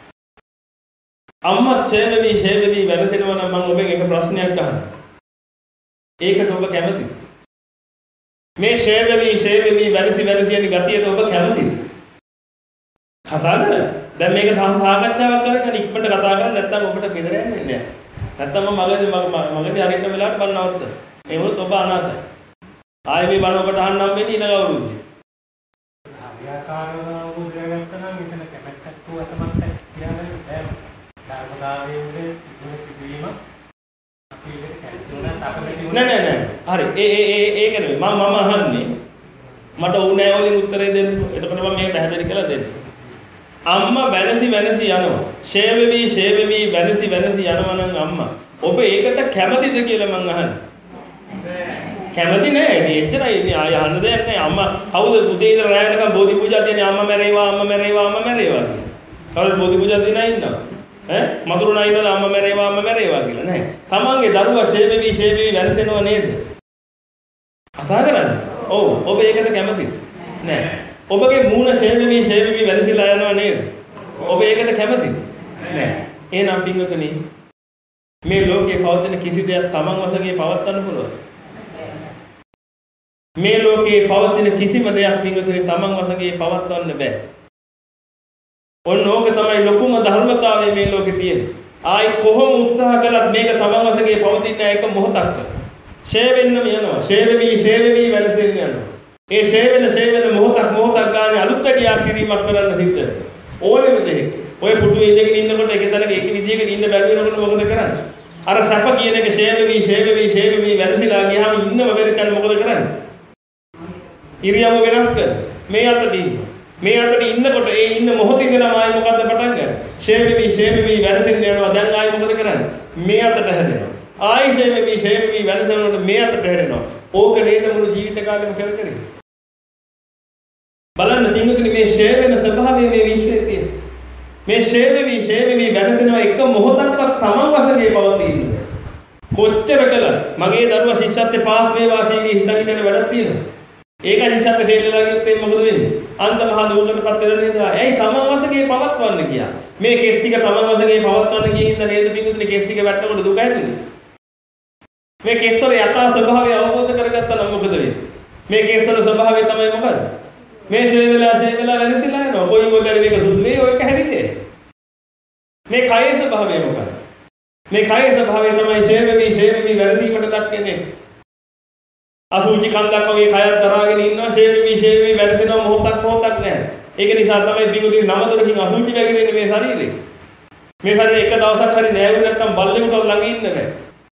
අම්මා ෂේප් වෙවි ෂේප් වෙවි වෙනසෙනවා නම් මම ඔබෙන් එක ප්‍රශ්නයක් අහනවා. ඒකට ඔබ කැමතිද? මේ ෂේප් වෙවි ෂේප් වෙවි වෙනසි වෙනසි යන ගතියට ඔබ කැමතිද? කතා කරන්න. දැන් මේක තම සාකච්ඡාවක් කරගෙන ඉක්මනට කතා කරන්න නැත්නම් ඔබට බෙදර යන්නේ නැහැ. නැත්නම් මම මගදී මගදී හරියට වෙලාවට බන්න නවත්ත. ඒ වුණත් ඔබ අනාථයි. ආයේ මේ බණ ඔබට අහන්න හම්බෙන්නේ ඊළඟ අවුරුද්දේ. ආර්යාකාරව උදේගත්තා නම් මෙතන කැමැත්තක් තුවතමත් කියන්නේ බෑ. ධර්මතාවයේ උදේ සිදුවෙන සිදුවීම අපි ඒක කැමතුණා තාපකදී නෑ නෑ නෑ. හරි. ඒ ඒ ඒ ඒක නෙවෙයි. මම මම අහන්නේ මට උනේ වලින් උත්තරේ දෙන්න. එතකොට මම මේක පැහැදිලි කරලා දෙන්න. අම්මා වෙනසි වෙනසි යනවා. ෂේවෙවි ෂේවෙවි වෙනසි වෙනසි යනවා නම් අම්මා. ඔබ ඒකට කැමතිද කියලා මං අහන්නේ. කැමති නෑ. ඉතින් එච්චරයි. ඉතින් ආය අහන්න දෙයක් නෑ. අම්මා කවුද උදේ ඉඳලා රැ වෙනකම් බෝධි පූජා තියන්නේ අම්මා මැරේවා අම්මා මැරේවා අම්මා මැරේවා කියලා. කවුරුත් බෝධි පූජා දිනා ඉන්නවා. ඈ මතුරුණා ඉන්නද අම්මා මැරේවා අම්මා මැරේවා කියලා නෑ. තමන්ගේ දරුවා ෂේවෙවි ෂේවෙවි වෙනසෙනව නේද? කතා කරන්නේ. ඔව්. ඔබ ඒකට කැමතිද? නෑ. ඔබගේ මූණ ෂේවෙවි ෂේවෙවි වෙනසිලා යනවා නේද? ඔබ ඒකට කැමතිද? නෑ. එහෙනම් පින්වතුනි මේ ලෝකයේ පවතින කිසි දෙයක් තමන් වශයෙන් පවත්වන්න පුළුවන්. මේ ලෝකයේ පවතින කිසිම දෙයක් පින්වතුනි තමන් වශයෙන් පවත්වන්න බෑ. ඔන්න ඕක තමයි ලොකුම ධර්මතාවය මේ ලෝකේ තියෙන්නේ. ආයි කොහොම උත්සාහ කළත් මේක තමන් වශයෙන් පවතින්නේ එක මොහොතක්. ෂේ වෙන්නම යනවා. ෂේවෙවි ෂේවෙවි වෙනසෙන්න යනවා. ඒ ෂේවෙන ෂේවෙන මොහොතක් මොහොතක් ගානේ අලුත් අඩියක් කිරීමක් කරන්න සිද්ධ වෙනවා. ඕනෙම දෙයක්. ඔය පුටුවේ ඉඳගෙන ඉන්නකොට එක තැනක එක විදියකට ඉන්න බැරි වෙනකොට මොකද කරන්නේ? අර සැප කියන එක ෂේවෙවි ෂේවෙවි ෂේවෙවි වෙනසිලා ගියාම ඉන්නම බැරි තැන මොකද කරන්නේ? ඉරියව්ව වෙනස් කරනවා. මේ අතට ඉන්න. මේ අතට ඉන්නකොට ඒ ඉන්න මොහොතේ ඉඳලා ආයෙ මොකද්ද පටන් ගන්න? ෂේවෙවි ෂේවෙවි වෙනසින්න යනවා. දැන් ආයෙ මොකද කරන්නේ? මේ අතට හැරෙනවා. ආයෙ ෂේවෙවි ෂේවෙවි වෙනසනකොට මේ අතට හැරෙනවා. ඕක නේද මුළු ජීවිත කාලෙම කර කර ඉන්නේ. බලන්න තින්දුනේ මේ ෂේ වෙන ස්වභාවය මේ විශ්වයේ තියෙන. මේ ෂේ වෙවි ෂේ වෙවි වෙනසෙනවා එක මොහොතක්වත් තමන් වශයෙන් පවතින්නේ. කොච්චර කළත් මගේ දරුවා ශිෂ්‍යත්වයේ පාස් වේවා කියන හිතගෙන වැඩක් තියෙනවා. ඒක ශිෂ්‍යත්වයේ ෆේල් වෙලා ගියොත් එන්නේ මොකද වෙන්නේ? අන්ත මහ දුකටපත් වෙලා නේද? ඇයි තමන් වශයෙන් පවත්වන්න ගියා. මේ කෙස් ටික තමන් වශයෙන් පවත්වන්න ගියින් ඉඳ නේද පිටුතුනේ කෙස් ටික වැටෙනකොට දුක ඇතිනේ. මේ කෙස් වල යථා ස්වභාවය අවබෝධ කරගත්තා නම් මොකද වෙන්නේ? මේ කෙස් වල ස්වභාවය තමයි මොකද්ද? මේ ෂේ වෙලා ෂේ වෙලා වෙනසිලා යනවා. කොයි මොකද මේක සුදු වේ ඔය කැහැදින්නේ. මේ කයේ ස්වභාවය මොකක්ද? මේ කයේ ස්වභාවය තමයි ෂේ වෙවි ෂේ වෙවි වෙනසීමට ලක් වෙන්නේ. අසුචි කන්දක් වගේ කයක් දරාගෙන ඉන්නවා ෂේ වෙවි ෂේ වෙවි වෙනසෙනවා මොහොතක් මොහොතක් නැහැ. ඒක නිසා තමයි බිඟුදින නමදොරකින් අසුචි වැగిරෙන්නේ මේ ශරීරේ. මේ ශරීරේ එක දවසක් හරි නෑවු නැත්තම් බල්ලෙකුට ළඟ ඉන්න බෑ.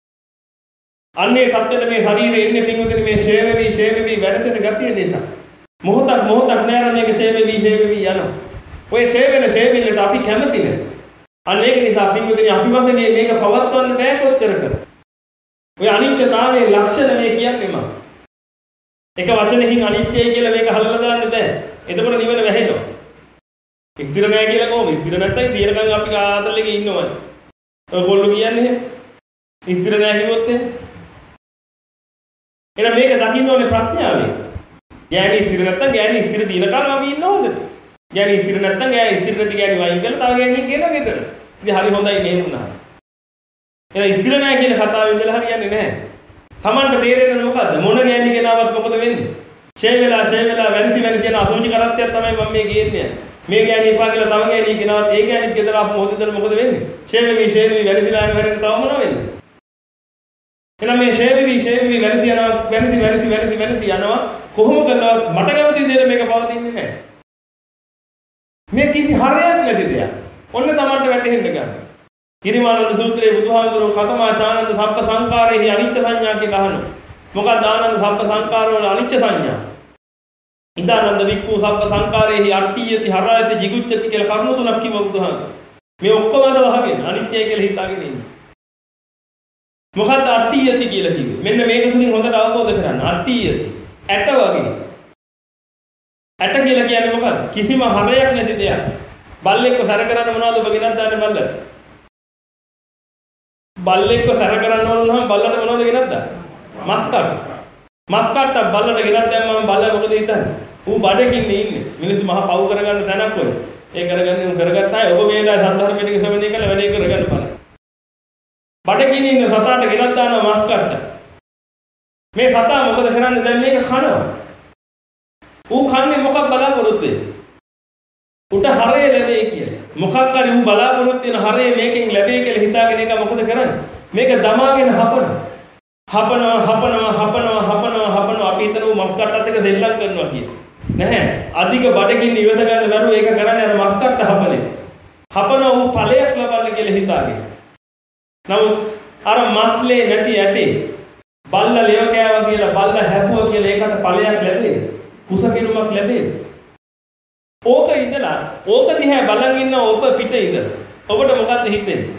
අන්නේ තත්ත්වෙට මේ ශරීරේ ඉන්නේ බිඟුදින මේ ෂේ වෙවි ෂේ වෙවි වෙනසෙන ගතිය නිසා. මොහොතක් මොහොතක් නෑර මේක ෂේ වෙවි ෂේ වෙවි යනවා. ඔය ෂේ වෙන ෂේ වෙලට අපි කැමති නෑ. අන්න ඒක නිසා පින්වතුනි අපි වශයෙන් මේක පවත්වන්න බෑ කොච්චර කර. ඔය අනිත්‍යතාවයේ ලක්ෂණ මේ කියන්නේ මම. එක වචනකින් අනිත්‍යයි කියලා මේක හල්ලා දාන්න බෑ. එතකොට නිවන වැහෙනවා. ස්ථිර නෑ කියලා කොහොමද? ස්ථිර නැත්තම් තියෙනකන් අපි ආතල් එකේ ඉන්නවනේ. ඔය කොල්ලෝ කියන්නේ ස්ථිර නෑ කිව්වොත් එහෙම. එහෙනම් මේක දකින්න ඕනේ ප්‍රඥාවෙන්. ගෑණි ස්ථිර නැත්තම් ගෑණි ස්ථිර තියෙන කාලෙම අපි ඉන්න හොඳට. ගෑණි ස්ථිර නැත්තම් ගෑණි ස්ථිර නැති ගෑණි වයින් කරලා තව ගෑණියෙක් ගෙනවා ගෙදර. ඉතින් හරි හොඳයි මෙහෙම වුණා. එහෙනම් ස්ථිර නෑ කියන කතාවෙන් ඉඳලා හරියන්නේ නැහැ. Tamanට තේරෙන්නේ මොකද්ද? මොන ගෑණි කෙනාවත් මොකද වෙන්නේ? ෂේ වෙලා ෂේ වෙලා වැනිති වැනිති යන අසුචි කරත්තයක් තමයි මම මේ කියන්නේ. මේ ගෑණි එපා කියලා තව ගෑණි කෙනාවත් ඒ ගෑණිත් ගෙදර ආපු මොහොතේදී මොකද වෙන්නේ? ෂේ වෙවි ෂේ වෙවි වැනිතිලා යන හැරෙන්න තව මොනව වෙන්නේ? එහෙනම් මේ ෂේ වෙවි ෂේ වෙවි වැනිති යනවා වැනිති වැනිති වැනිති වැනිති යනවා කොහොම කළාවත් මට කැමති දෙයක් මේක පවතින්නේ නැහැ. මේ කිසි හරයක් නැති දෙයක්. ඔන්න Tamanට වැටහෙන්න ගන්න. කිරිමානන්ද සූත්‍රයේ බුදුහාමුදුරුවෝ කතමා චානන්ද සබ්බ සංකාරේහි අනිච්ච සංඥා කියලා අහනවා. මොකක්ද ආනන්ද සබ්බ සංකාරවල අනිච්ච සංඥා? ඉදානන්ද වික්ඛු සබ්බ සංකාරේහි අට්ඨියති හරයති jigucchati කියලා කරුණු තුනක් කිව්ව බුදුහාමුදුරුවෝ. මේ ඔක්කොම අද වහගෙන අනිත්‍යයි කියලා හිතාගෙන ඉන්නේ. මොකක්ද අට්ඨියති කියලා කිව්වේ? මෙන්න මේක තුලින් හොඳට අවබෝධ කරගන්න. අට්ඨියති ඇට වගේ. ඇට කියලා කියන්නේ මොකක්ද? කිසිම හරයක් නැති දෙයක්. බල්ලෙක්ව සැර කරන්න මොනවද ඔබ ගෙනත් දාන්නේ බල්ලට? බල්ලෙක්ව සැර කරන්න ඕන නම් බල්ලට මොනවද ගෙනත් දාන්නේ? මස් කට්ට. මස් කට්ට බල්ලට ගෙනත් දැම්මම බල්ලා මොකද හිතන්නේ? ඌ බඩකින් ඉන්නේ. මිනිස්සු මහා පව් කරගන්න තැනක් ඔය. ඒ කරගන්නේ උන් කරගත්ත අය ඔබ මේ වෙලාවේ සද්ධර්මයේ ටික ශ්‍රවණය කරලා වැඩේ කරගන්න බලන්න. බඩකින් ඉන්න සතාට ගෙනත් දානවා මස් කට්ට. මේ සතා මොකද කරන්නේ දැන් මේක කනවා. ඌ කන්නේ මොකක් බලාපොරොත්තු වෙන්නේ? උට හරය ලැබෙයි කියලා. මොකක් හරි ඌ බලාපොරොත්තු වෙන හරය මේකෙන් ලැබෙයි කියලා හිතාගෙන ඒක මොකද කරන්නේ? මේක දමාගෙන හපනවා. හපනවා හපනවා හපනවා හපනවා හපනවා අපි හිතන ඌ මස් කට්ටත් එක දෙල්ලම් කරනවා කියලා. නැහැ. අධික බඩගින්න ඉවස ගන්න බැරුව ඒක කරන්නේ අර මස් කට්ට හපලේ. හපන ඌ ඵලයක් ලබන්න කියලා හිතාගෙන. නමුත් අර මස්ලේ නැති ඇටේ බල්ලා ලේව කෑවා කියලා බල්ලා හැපුවා කියලා ඒකට ඵලයක් ලැබෙයිද? කුස කිරුමක් ලැබෙයිද? ඕක ඉඳලා ඕක දිහා බලන් ඉන්න ඔබ පිට ඉඳලා ඔබට මොකද්ද හිතෙන්නේ?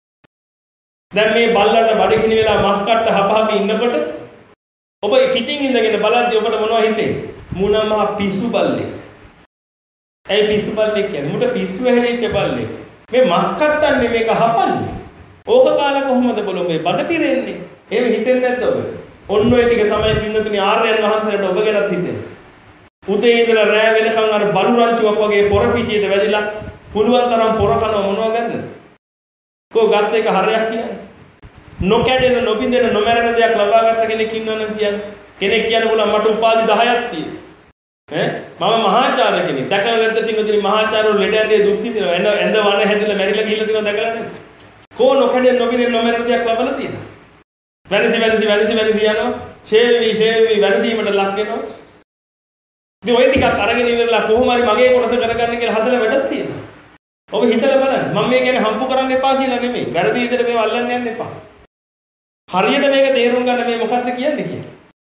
දැන් මේ බල්ලට බඩගිනි වෙලා මස් කට්ට හපහප ඉන්නකොට ඔබ පිටින් ඉඳගෙන බලද්දී ඔබට මොනවද හිතෙන්නේ? මුණම පිස්සු බල්ලෙක්. ඇයි පිස්සු බල්ලෙක් කියන්නේ? මුට පිස්සු හැදෙච්ච බල්ලෙක්. මේ මස් කට්ටන්නේ මේක හපන්නේ. ඕක කාලා කොහොමද බලමු මේ බඩ පිරෙන්නේ? එහෙම හිතෙන්නේ නැද්ද ඔබට? ඔන්න ඔය ටික තමයි පින්නතුනි ආර්යයන් වහන්සේලාට ඔබ ගැනත් හිතෙන්නේ. උදේ ඉඳලා රෑ වෙනකන් අර බලු රංචුවක් වගේ පොර පිටියට වැදිලා පුළුවන් තරම් පොර කනවා මොනවා ගන්නද? කෝ ගත්ත එක හරයක් කියන්නේ. නොකැඩෙන නොබින්දෙන නොමැරෙන දෙයක් ලබා ගත්ත කෙනෙක් ඉන්නවනම් කියන්නේ. කෙනෙක් කියන්න පුළුවන් මට උපාධි දහයක් තියෙනවා. ඈ මම මහාචාර්ය කෙනෙක්. දැකලා නැද්ද පින්වතුනි මහාචාර්යවරු ලෙඩ ඇඳේ දුක් විඳිනවා. ඇඳ ඇඳ වන හැදිලා මැරිලා ගිහිල්ලා තියෙනවා දැකලා නැද්ද? කෝ නොකැඩෙන නොබින්දෙන නොමැරෙන දෙයක් ලබලා තියෙනවා. වැරදි වැරදි වැරදි වැරදි යනවා. ෂේවි ෂේවි වැරදීමට ලක් වෙනවා. ඉතින් ඔය ටිකක් අරගෙන ඉවරලා කොහොම හරි මගේ කොටස කරගන්න කියලා හදලා වැඩක් තියෙනවා. ඔබ හිතලා බලන්න. මම මේ කියන්නේ හම්බු කරන්න එපා කියලා නෙමෙයි. වැරදි විදිහට මේව අල්ලන්න යන්න එපා. හරියට මේක තේරුම් ගන්න මේ මොකද්ද කියන්නේ කියලා.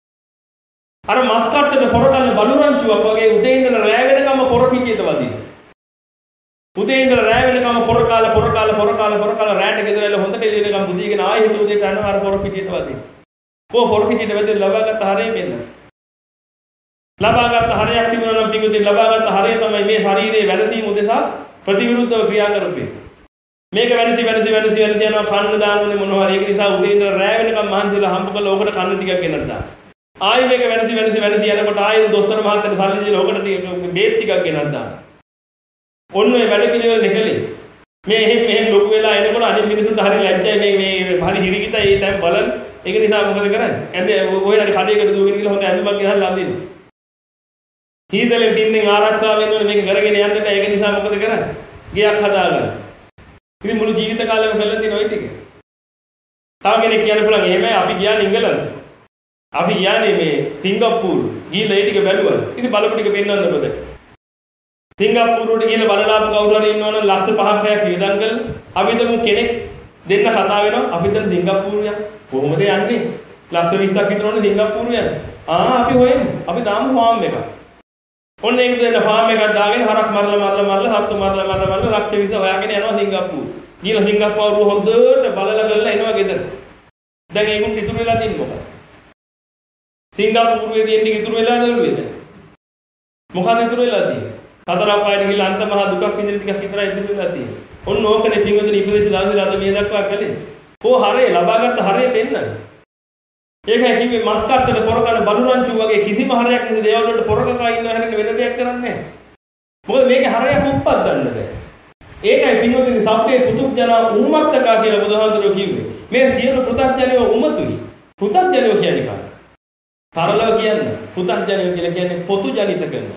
අර මස් කට්ටට පොර කන බලු රංචුවක් වගේ උදේ ඉඳලා රෑ වෙනකම් පොර පිටියට වදින. උදේ ඉඳලා රෑ වෙනකම් පොර කාලා පොර කාලා පොර කාලා පොර කාලා රෑට ගෙදරලා හොඳට එළියනකම් බුදීගෙන ආයෙ හිට උදේට යනවා අර පොර පිටියට වදින. කො පොර පිටියට වැදෙලා ලබාගත් හරය වෙන්න. ලබාගත් හරයක් තිබුණා නම් පිටුදින් ලබාගත් හරය තමයි මේ ශරීරයේ වැළඳීම උදෙසා ප්‍රතිවිරුද්ධව ක්‍රියා කරපේ. මේක වැළඳි වැළඳි වැළඳි වැළඳි යනවා කන්න දාන්නේ මොනවා හරි ඒක නිසා උදේ ඉඳලා රෑ වෙනකම් මහන්සිලා හම්බ කරලා ඕකට කන්න ටිකක් ගෙනත් දාන්න. ආයෙ මේක වැළඳි වැළඳි වැළඳි යනකොට ආයෙ දොස්තර මහත්තයාට සල්ලි දීලා ඕකට ටික බේත් ටිකක් ගෙනත් දාන්න. ඔන්න ඔය වැඩ පිළිවෙල නෙකලේ. මේ එහෙම මෙහෙම ලොකු වෙලා එනකොට අනිත් මිනිස්සුන්ට හරි ලැජ්ජයි මේ මේ හරි හිරිකිතයි ඒ තැන් බලන්න. ඒක නිසා මොකද කරන්නේ? ඇඳේ ඔයලාට කඩේකට දුවගෙන ගිහලා හොඳ ඇඳුමක් ගෙනල්ලා අඳින්න. හීතලෙන් පින්නෙන් ආරක්ෂා වෙන්න ඕනේ මේක කරගෙන යන්න බෑ. ඒක නිසා මොකද කරන්නේ? ගියක් හදාගන්න. ඉතින් මුළු ජීවිත කාලෙම කළා තියෙන ওই ටික. තව කෙනෙක් කියන්න පුළුවන් එහෙමයි අපි ගියා ඉංගලන්ත. අපි යන්නේ මේ සිංගප්පූරු. ගිහලා ඒ ටික බැලුවා. ඉතින් බලපු ටික පෙන්වන්න ඕනද? සිංගප්පූරුවට ගිහලා බලලාපු කවුරු හරි ඉන්නවනම් ලක්ෂ පහක් හයක් වියදම් කරලා අපි හිතමු කෙනෙක් දෙන්න කතා වෙනවා. අපි දැන් සිංගප්පූරු යන්න. කොහොමද යන්නේ? ලක්ෂ විස්සක් විතර ඕනේ සිංගප්පූරු යන්න. ආ අපි හොයමු. අපි දාමු ෆාම් එකක්. ඔන්න ඒක දෙන ෆාම් එකක් දාගෙන හරක් මරලා මරලා මරලා සත්තු මරලා මරලා මරලා ලක්ෂ විස හොයාගෙන යනවා සිංගප්පූරු. ගිහලා සිංගප්පූරු හොඳට බලලා කරලා එනවා ගෙදර. දැන් ඒකුන් ඉතුරු වෙලා තින්නේ මොකක්ද? සිංගප්පූරුවේ තියෙන ටික ඉතුරු වෙලා දරුවේද? මොකද ඉතුරු වෙලා තියෙන්නේ? හතර අපායට ගිහලා අන්ත මහ දුකක් විඳින ටිකක් විතරයි ඉතුරු වෙලා තියෙන්නේ. ඔන්න ඕකනේ පින්වතුනි ඉපදෙච්ච දවසේ අද මේ දක්වා කළේ. කෝ හරේ ලබාගත් හරේ පෙන්නන්නේ. ඒකයි කිව්වේ මස් කට්ටට පොරකන බලුරංචු වගේ කිසිම හරයක් නෙමෙයි දේවල් වලට පොරකකා ඉන්න හැරෙන්න වෙන දෙයක් කරන්නේ නැහැ. මොකද මේකේ හරයක් උප්පද්දන්න බෑ. ඒකයි පින්වතුනි සබ්බේ පුතුජනා උම්මත්තකා කියලා බුදුහාමුදුරුවෝ කිව්වේ. මේ සියලු පුතග්ජනයෝ උමතුයි. පුතග්ජනයෝ කියන්නේ කාද? තරලව කියන්නේ පුතග්ජනයෝ කියලා කියන්නේ පොතු ජනිත කරන.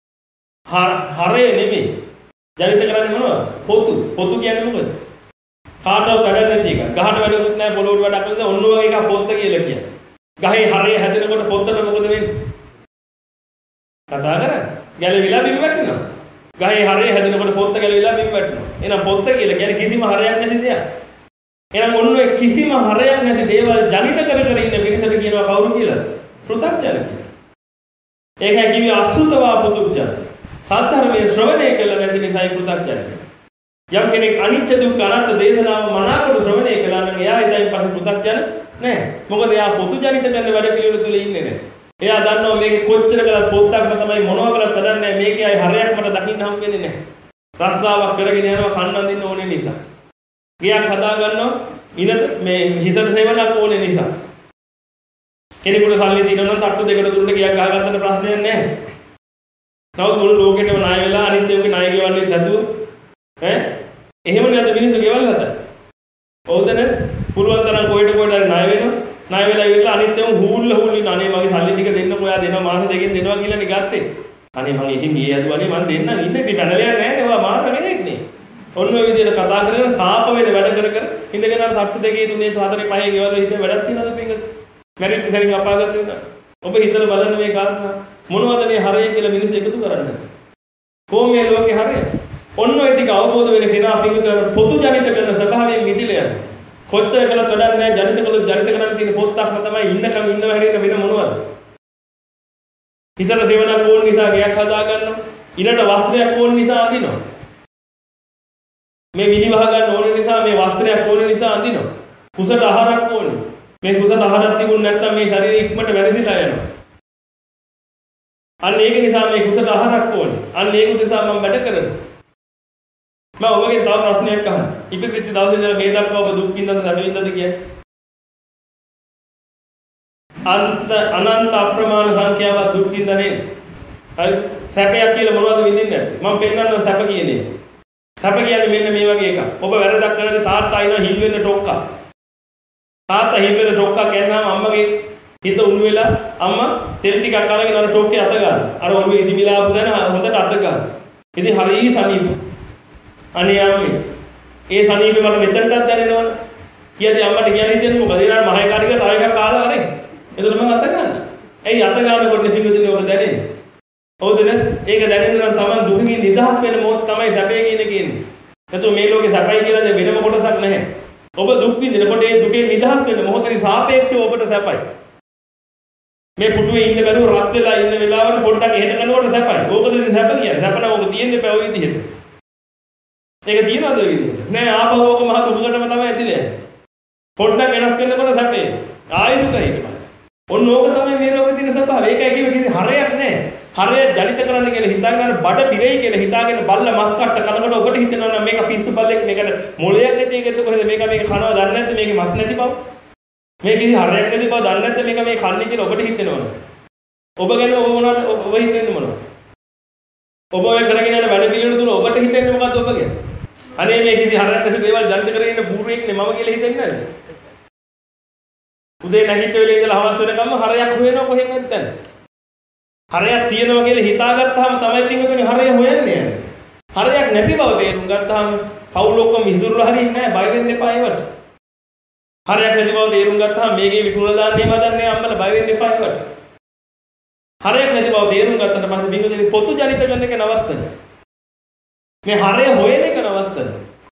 හරේ නෙමෙයි. ජනිත කරන්නේ මොනවද? පොතු. පොතු කියන්නේ මොකද? කාටවත් වැඩක් නැති එක. ගහට වැඩකුත් නැහැ, පොළොවට වැඩක් නැති. ඔන්න ඔය එක පොත්ත කියලා කියන්නේ. ගහේ හරේ හැදෙනකොට පොත්තට මොකද වෙන්නේ? කතා කරන්නේ. ගැලවිලා බිම වැටෙනවා. ගහේ හරේ හැදෙනකොට පොත්ත ගැලවිලා බිම වැටෙනවා. එහෙනම් පොත්ත කියලා කියන්නේ කිසිම හරයක් නැති දෙයක්. එහෙනම් ඔන්න ඔය කිසිම හරයක් නැති දේවල් ජනිත කර කර ඉන්න පිරිසට කියනවා කවුරු කියලා? පෘථග්ජන කියලා. ඒකයි කිව්වේ අසුතවා පුතුජන. සද්ධර්මයේ ශ්‍රවණය කළ නැති නිසායි පෘථග්ජන. යම් කෙනෙක් අනිත්‍ය දුක්ඛ අනාත්ම දේශනාව මනාකොට ශ්‍රවණය කළා නම් එයා එදායින් පස්සේ පෘථග්ජන නෑ. මොකද එයා පොතු ජනිත කරන වැඩ පිළිවෙල තුල ඉන්නේ නෑ. එයා දන්නවා මේක කොච්චර කළත් පොත්තක්ම තමයි මොනවා කළත් වැඩක් නෑ. මේකේ අය හරයක් මට දකින්න හම් වෙන්නේ නෑ. රස්සාවක් කරගෙන යනවා කන්න අඳින්න ඕනේ නිසා. ගියක් හදා ගන්නවා ඉනට මේ හිසට සේවනක් ඕනේ නිසා. කෙනෙකුට සල්ලි දිනන නම් තට්ටු දෙකට තුනට ගියක් ගහගත්තට ප්‍රශ්නයක් නෑ. නමුත් මුළු ලෝකෙටම ණය වෙලා අනිත් ඒවාගේ ණය ගෙවන්නේ නැතුව ඈ එහෙම නේද මිනිස්සු ගෙවල් හදන්නේ. ඔව්ද නැත්? පුළුවන් තරම් කොහෙට කොහෙට හරි ණය වෙනවා. ණය වෙලා ඉවරලා අනිත් ඒවා හූල්ල හූල්ලින් අනේ මගේ සල්ලි ටික දෙන්නකෝ ඔයා දෙනවා මාස දෙකකින් දෙනවා කියලා නේ ගත්තේ. අනේ මම ඉතින් ගියේ හදුවනේ මම දෙන්නම් ඉන්නේ ඉතින් පැනලයක් නැහැ නේ ඔයා මාට කෙනෙක් නේ. ඔන්න ඔය විදිහට කතා කරගෙන සාප වෙන වැඩ කර කර ඉඳගෙන අර සත්තු දෙකේ තුනේ හතරේ පහේ ගෙවල් හිටිය වැඩක් තියනද පින්ගත්? මැරිත් ඉතින් අපාගත වෙනවා. ඔබ හිතලා බලන්න මේ කාරණා මොනවද මේ හරය කියලා මිනිස්සු එකතු කරන්නේ? කොහොම මේ ලෝකේ හරය? ඔන්න ඔය ටික අවබෝධ වෙන කෙනා පිටුතරට පොතු ජනිත කරන ස්වභාවයෙන් මිදිලා යනවා. කොච්චර කළත් වැඩක් නැහැ ජනිත කළොත් ජනිත කරන්න තියෙන පොත්තක්ම තමයි ඉන්නකම් ඉන්නව හැරෙන්න වෙන මොනවද? හිතට දෙවනක් ඕන නිසා ගයක් හදා ගන්නවා. ඉනට වස්ත්‍රයක් ඕන නිසා අඳිනවා. මේ විලි වහ ගන්න ඕන නිසා මේ වස්ත්‍රයක් ඕන නිසා අඳිනවා. කුසට ආහාරයක් ඕනේ. මේ කුසට ආහාරයක් තිබුණ නැත්නම් මේ ශරීරය ඉක්මනට වැරදිලා යනවා. අන්න ඒක නිසා මේ කුසට ආහාරයක් ඕනේ. අන්න ඒක නිසා මම වැඩ කරනවා. මම ඔබගෙන් තව ප්‍රශ්නයක් අහන්න. ඉපදිච්ච දවසේ ඉඳලා මේ දක්වා ඔබ දුක් විඳන්ද සැප විඳන්ද කියන්නේ? අන්ත අනන්ත අප්‍රමාණ සංඛ්‍යාවක් දුක් විඳ නේද? හරි. සැපයක් කියලා මොනවද විඳින්නේ නැත්තේ? මම පෙන්නන්නම් සැප කියන්නේ. සැප කියන්නේ මෙන්න මේ වගේ එකක්. ඔබ වැරදක් කරද්දී තාත්තා අයිනවා හිල් වෙන්න ටොක්කා. තාත්තා හිල් වෙන්න ටොක්කා කියනවාම අම්මගේ හිත උණු වෙලා අම්මා තෙල් ටිකක් අරගෙන අර ටොක්කේ අත ගන්නවා. අර ඔළුවේ ඉදිමිලා ආපු දැන හොඳට අත ගන්නවා. ඉතින් හරිය සනීප. අනේ අම්මේ ඒ සනීපේ මට මෙතනටත් දැනෙනවනේ. කියදී අම්මට කියන්න හිතෙන්නේ මොකද? ඊළඟ මහේ කාරියක තව එකක් කාලා හරි. එතකොට මම අත ගන්න. ඇයි අත ගන්නකොට පිටුදිනේ ඔබ දැනෙන්නේ? හවුද නැත්? ඒක දැනෙන්න නම් Taman දුකින් නිදහස් වෙන මොහොත තමයි සැපේ කියන කියන්නේ. නැත්නම් මේ ලෝකේ සැපයි කියලා දෙ වෙනම කොටසක් නැහැ. ඔබ දුක් විඳිනකොට ඒ දුකෙන් නිදහස් වෙන මොහොතේ සාපේක්ෂව ඔබට සැපයි. මේ පුටුවේ ඉන්න බැරුව රත් වෙලා ඉන්න වෙලාවට පොඩ්ඩක් එහෙට කරනකොට සැපයි. ඕකද ඉතින් සැප කියන්නේ. සැප නම් ඕක තියෙන්නේ පැව විදිහට. ඒක තියනවද ඔය විදිහට? නෑ ආපහු ඕක මහ දුකකටම තමයි ඇතිලේ. පොඩ්ඩක් වෙනස් කරනකොට සැපේ. ආයෙ දුකයි ඊට පස්සේ. ඔන්න ඕක තමයි මේ ලෝකේ තියෙන ස්වභාවය. ඒකයි කිව්වේ කිසි හරයක් නෑ. හරය ජනිත කරන්න කියලා හිතාගෙන බඩ පිරෙයි කියලා හිතාගෙන බල්ල මස් කට්ට කනකොට ඔබට හිතෙනවා නම් මේක පිස්සු බල්ලෙක් මේකට මොලයක් නැති එකද කොහෙද මේක මේක කනවා දන්නේ නැද්ද මේකේ මස් නැති බව? මේක කිසි හරයක් නැති බව දන්නේ නැද්ද මේක මේ කන්නේ කියලා ඔබට හිතෙනවද? ඔබ ගැන ඔබ මොනවද ඔබ හිතන්නේ මොනවද? ඔබ ඔය කරගෙන යන වැඩ පිළිවෙල තුල ඔබට හිතෙන්නේ මොකද්ද ඔබ ගැන? අනේ මේ කිසි හරයක් නැති දේවල් ජනිත කරගෙන ඉන්න බූරුවෙක්නේ මම කියලා හිතෙන්නේ නැද්ද? උදේ නැගිට වෙලේ ඉඳලා හවස් වෙනකම්ම හරයක් හොයනවා කොහෙන් නැත්නම්. හරයක් තියෙනවා කියලා හිතාගත්තාම තමයි පිටුකනේ හරය හොයන්නේ යන්නේ. හරයක් නැති බව තේරුම් ගත්තාම පවුල ඔක්කොම ඉදුරුලා හරින්නේ නැහැ බය වෙන්න එපා ඒවට. හරයක් නැති බව තේරුම් ගත්තාම මේකේ විකුණලා දාන්නේ මදන්නේ අම්මලා බය වෙන්න එපා ඒවට. හරයක් නැති බව තේරුම් ගත්තට පස්සේ පිටුකනේ පොතු ජනිත කරන එක නවත්තන්න. මේ හරය හොයන එක නවත්තන්න.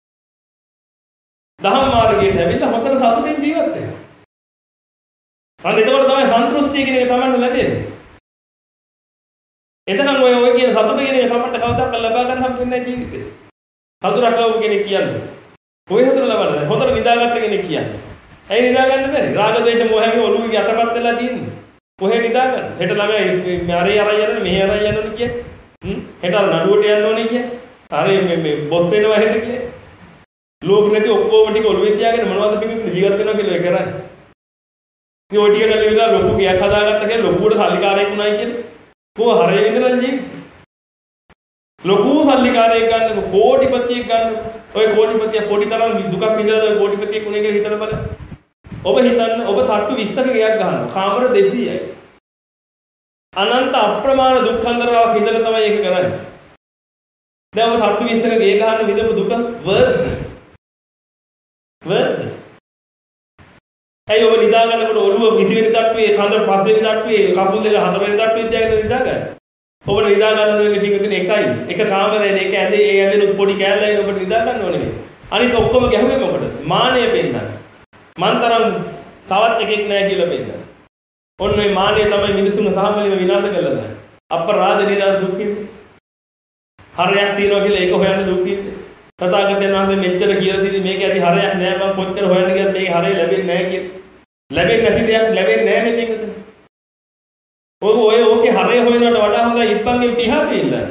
දහම් මාර්ගයට ඇවිල්ලා හොතර සතුටින් ජීවත් වෙන්න. අන්න එතකොට තමයි සන්තුෂ්ටිය කියන එක තමයි ලැබෙන්නේ. එතකන් ඔය ඔය කියන සතුට කියන එක තමයි කවදාවත් ලබා ගන්න හම්බ වෙන්නේ නැහැ ජීවිතේ. සතුටක් ලබව කෙනෙක් කියන්නේ. කොයි සතුට ලබන්නේ? හොඳට නිදාගත්ත කෙනෙක් කියන්නේ. ඇයි නිදා ගන්න බැරි? රාග දේශ මොහයෙන් ඔළුවේ යටපත් වෙලා තියෙන්නේ. කොහෙ නිදා ගන්න? හෙට ළමයි අරේ අරයි යනනේ මෙහෙ අරයි යනනේ කියන්නේ. හ්ම් හෙට අර නඩුවට යන්න ඕනේ කියන්නේ. අරේ මේ මේ බොස් වෙනවා හෙට කියන්නේ. ලෝක නැති ඔක්කොම ටික ඔළුවේ තියාගෙන මොනවද පිටින් ජීවත් වෙනවා කියලා ඒ කරන්නේ. ඉතින් ඔය ටික කරලා ඉවරලා ලොකු ගයක් හදාගත්තා කියලා ලොකුවට සල්ලිකාරයෙක් වුණායි කියන්නේ. කොහොම හරේ විඳලා ජීවිතේ. ලොකු සල්ලිකාරයෙක් ගන්න කෝටිපතියෙක් ගන්න. ඔය කෝටිපතිය පොඩි තරම් දුකක් විඳලාද ඔය කෝටිපතියෙක් උනේ කියලා හිතලා බලන්න. ඔබ හිතන්න ඔබ තට්ටු විස්සක ගයක් ගන්නවා. කාමර දෙසීයයි. අනන්ත අප්‍රමාණ දුක්ඛන්දරාවක් විඳලා තමයි ඒක කරන්නේ. දැන් ඔබ තට්ටු විස්සක ගේ ගන්න විඳපු දුක වර්ධ. වර්ධ. ඇයි ඔබ නිදා ගන්නකොට ඔළුව විසිවෙනි තට්ටුවේ කඳ පස්වෙනි තට්ටුවේ කකුල් දෙක හතරවෙනි තට්ටුවේ තියාගෙන නිදා ගන්න. ඔබට නිදා ගන්න ඕනේ පිටින් එකයි. එක කාමරේ එක ඇඳේ ඒ ඇඳේ පොඩි කෑල්ලයි ඔබට නිදා ගන්න ඕනේ නේ. අනික ඔක්කොම ගැහුවේ මොකටද? මාන්නය පෙන්නන්න. මන්තරම් තවත් එකෙක් නැහැ කියලා පෙන්නන්න. ඔන්න ඔය මාන්නය තමයි මිනිසුන් සාමලිව විනාශ කරලා දාන්නේ. අපරාධ නේද දුක්ඛින්නේ. හරයක් තියනවා කියලා ඒක හොයන්න දුක්ඛින්නේ. තථාගතයන් වහන්සේ මෙච්චර කියලා දීදී මේක ඇති හරයක් නෑ මම කොච්චර හොයන්න ගියත් මේක හරය ලැබෙන්නේ නෑ කියලා. ලැබෙන්නේ නැති දෙයක් ලැබෙන්නේ නෑ නේ මේකද? ඔය ඔය ඕකේ හරය හොයනවට වඩා හොඳයි ඉප්පන්ගෙන් පිහා පිල්ලන්නේ.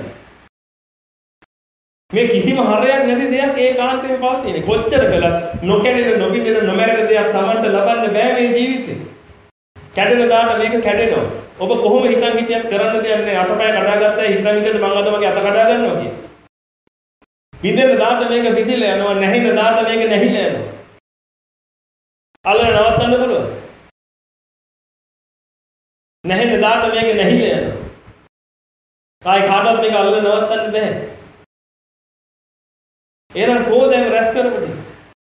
මේ කිසිම හරයක් නැති දෙයක් ඒකාන්තයෙන් පවතින. කොච්චර කළත් නොකැඩෙන නොබිඳෙන නොමැරෙන දෙයක් Tamanට ලබන්න බෑ මේ ජීවිතේ. කැඩෙන දාට මේක කැඩෙනවා. ඔබ කොහොම හිතන් හිටියත් කරන්න දෙයක් නෑ. අතපය කඩාගත්තා හිතන් හිටියද මං අද මගේ අත කඩා ගන්නවා කියලා. බිඳෙන දාට මේක බිඳිලා යනවා. නැහින දාට මේක නැහිලා යනවා. අල්ලන නවත්තන්න පුළුවන්. නැහින දාට මේක නැහිලා යනවා. කායි කාටවත් මේක අල්ලන නවත්තන්න බෑ. එහෙනම් කොහොමද රැස් කරපොටි?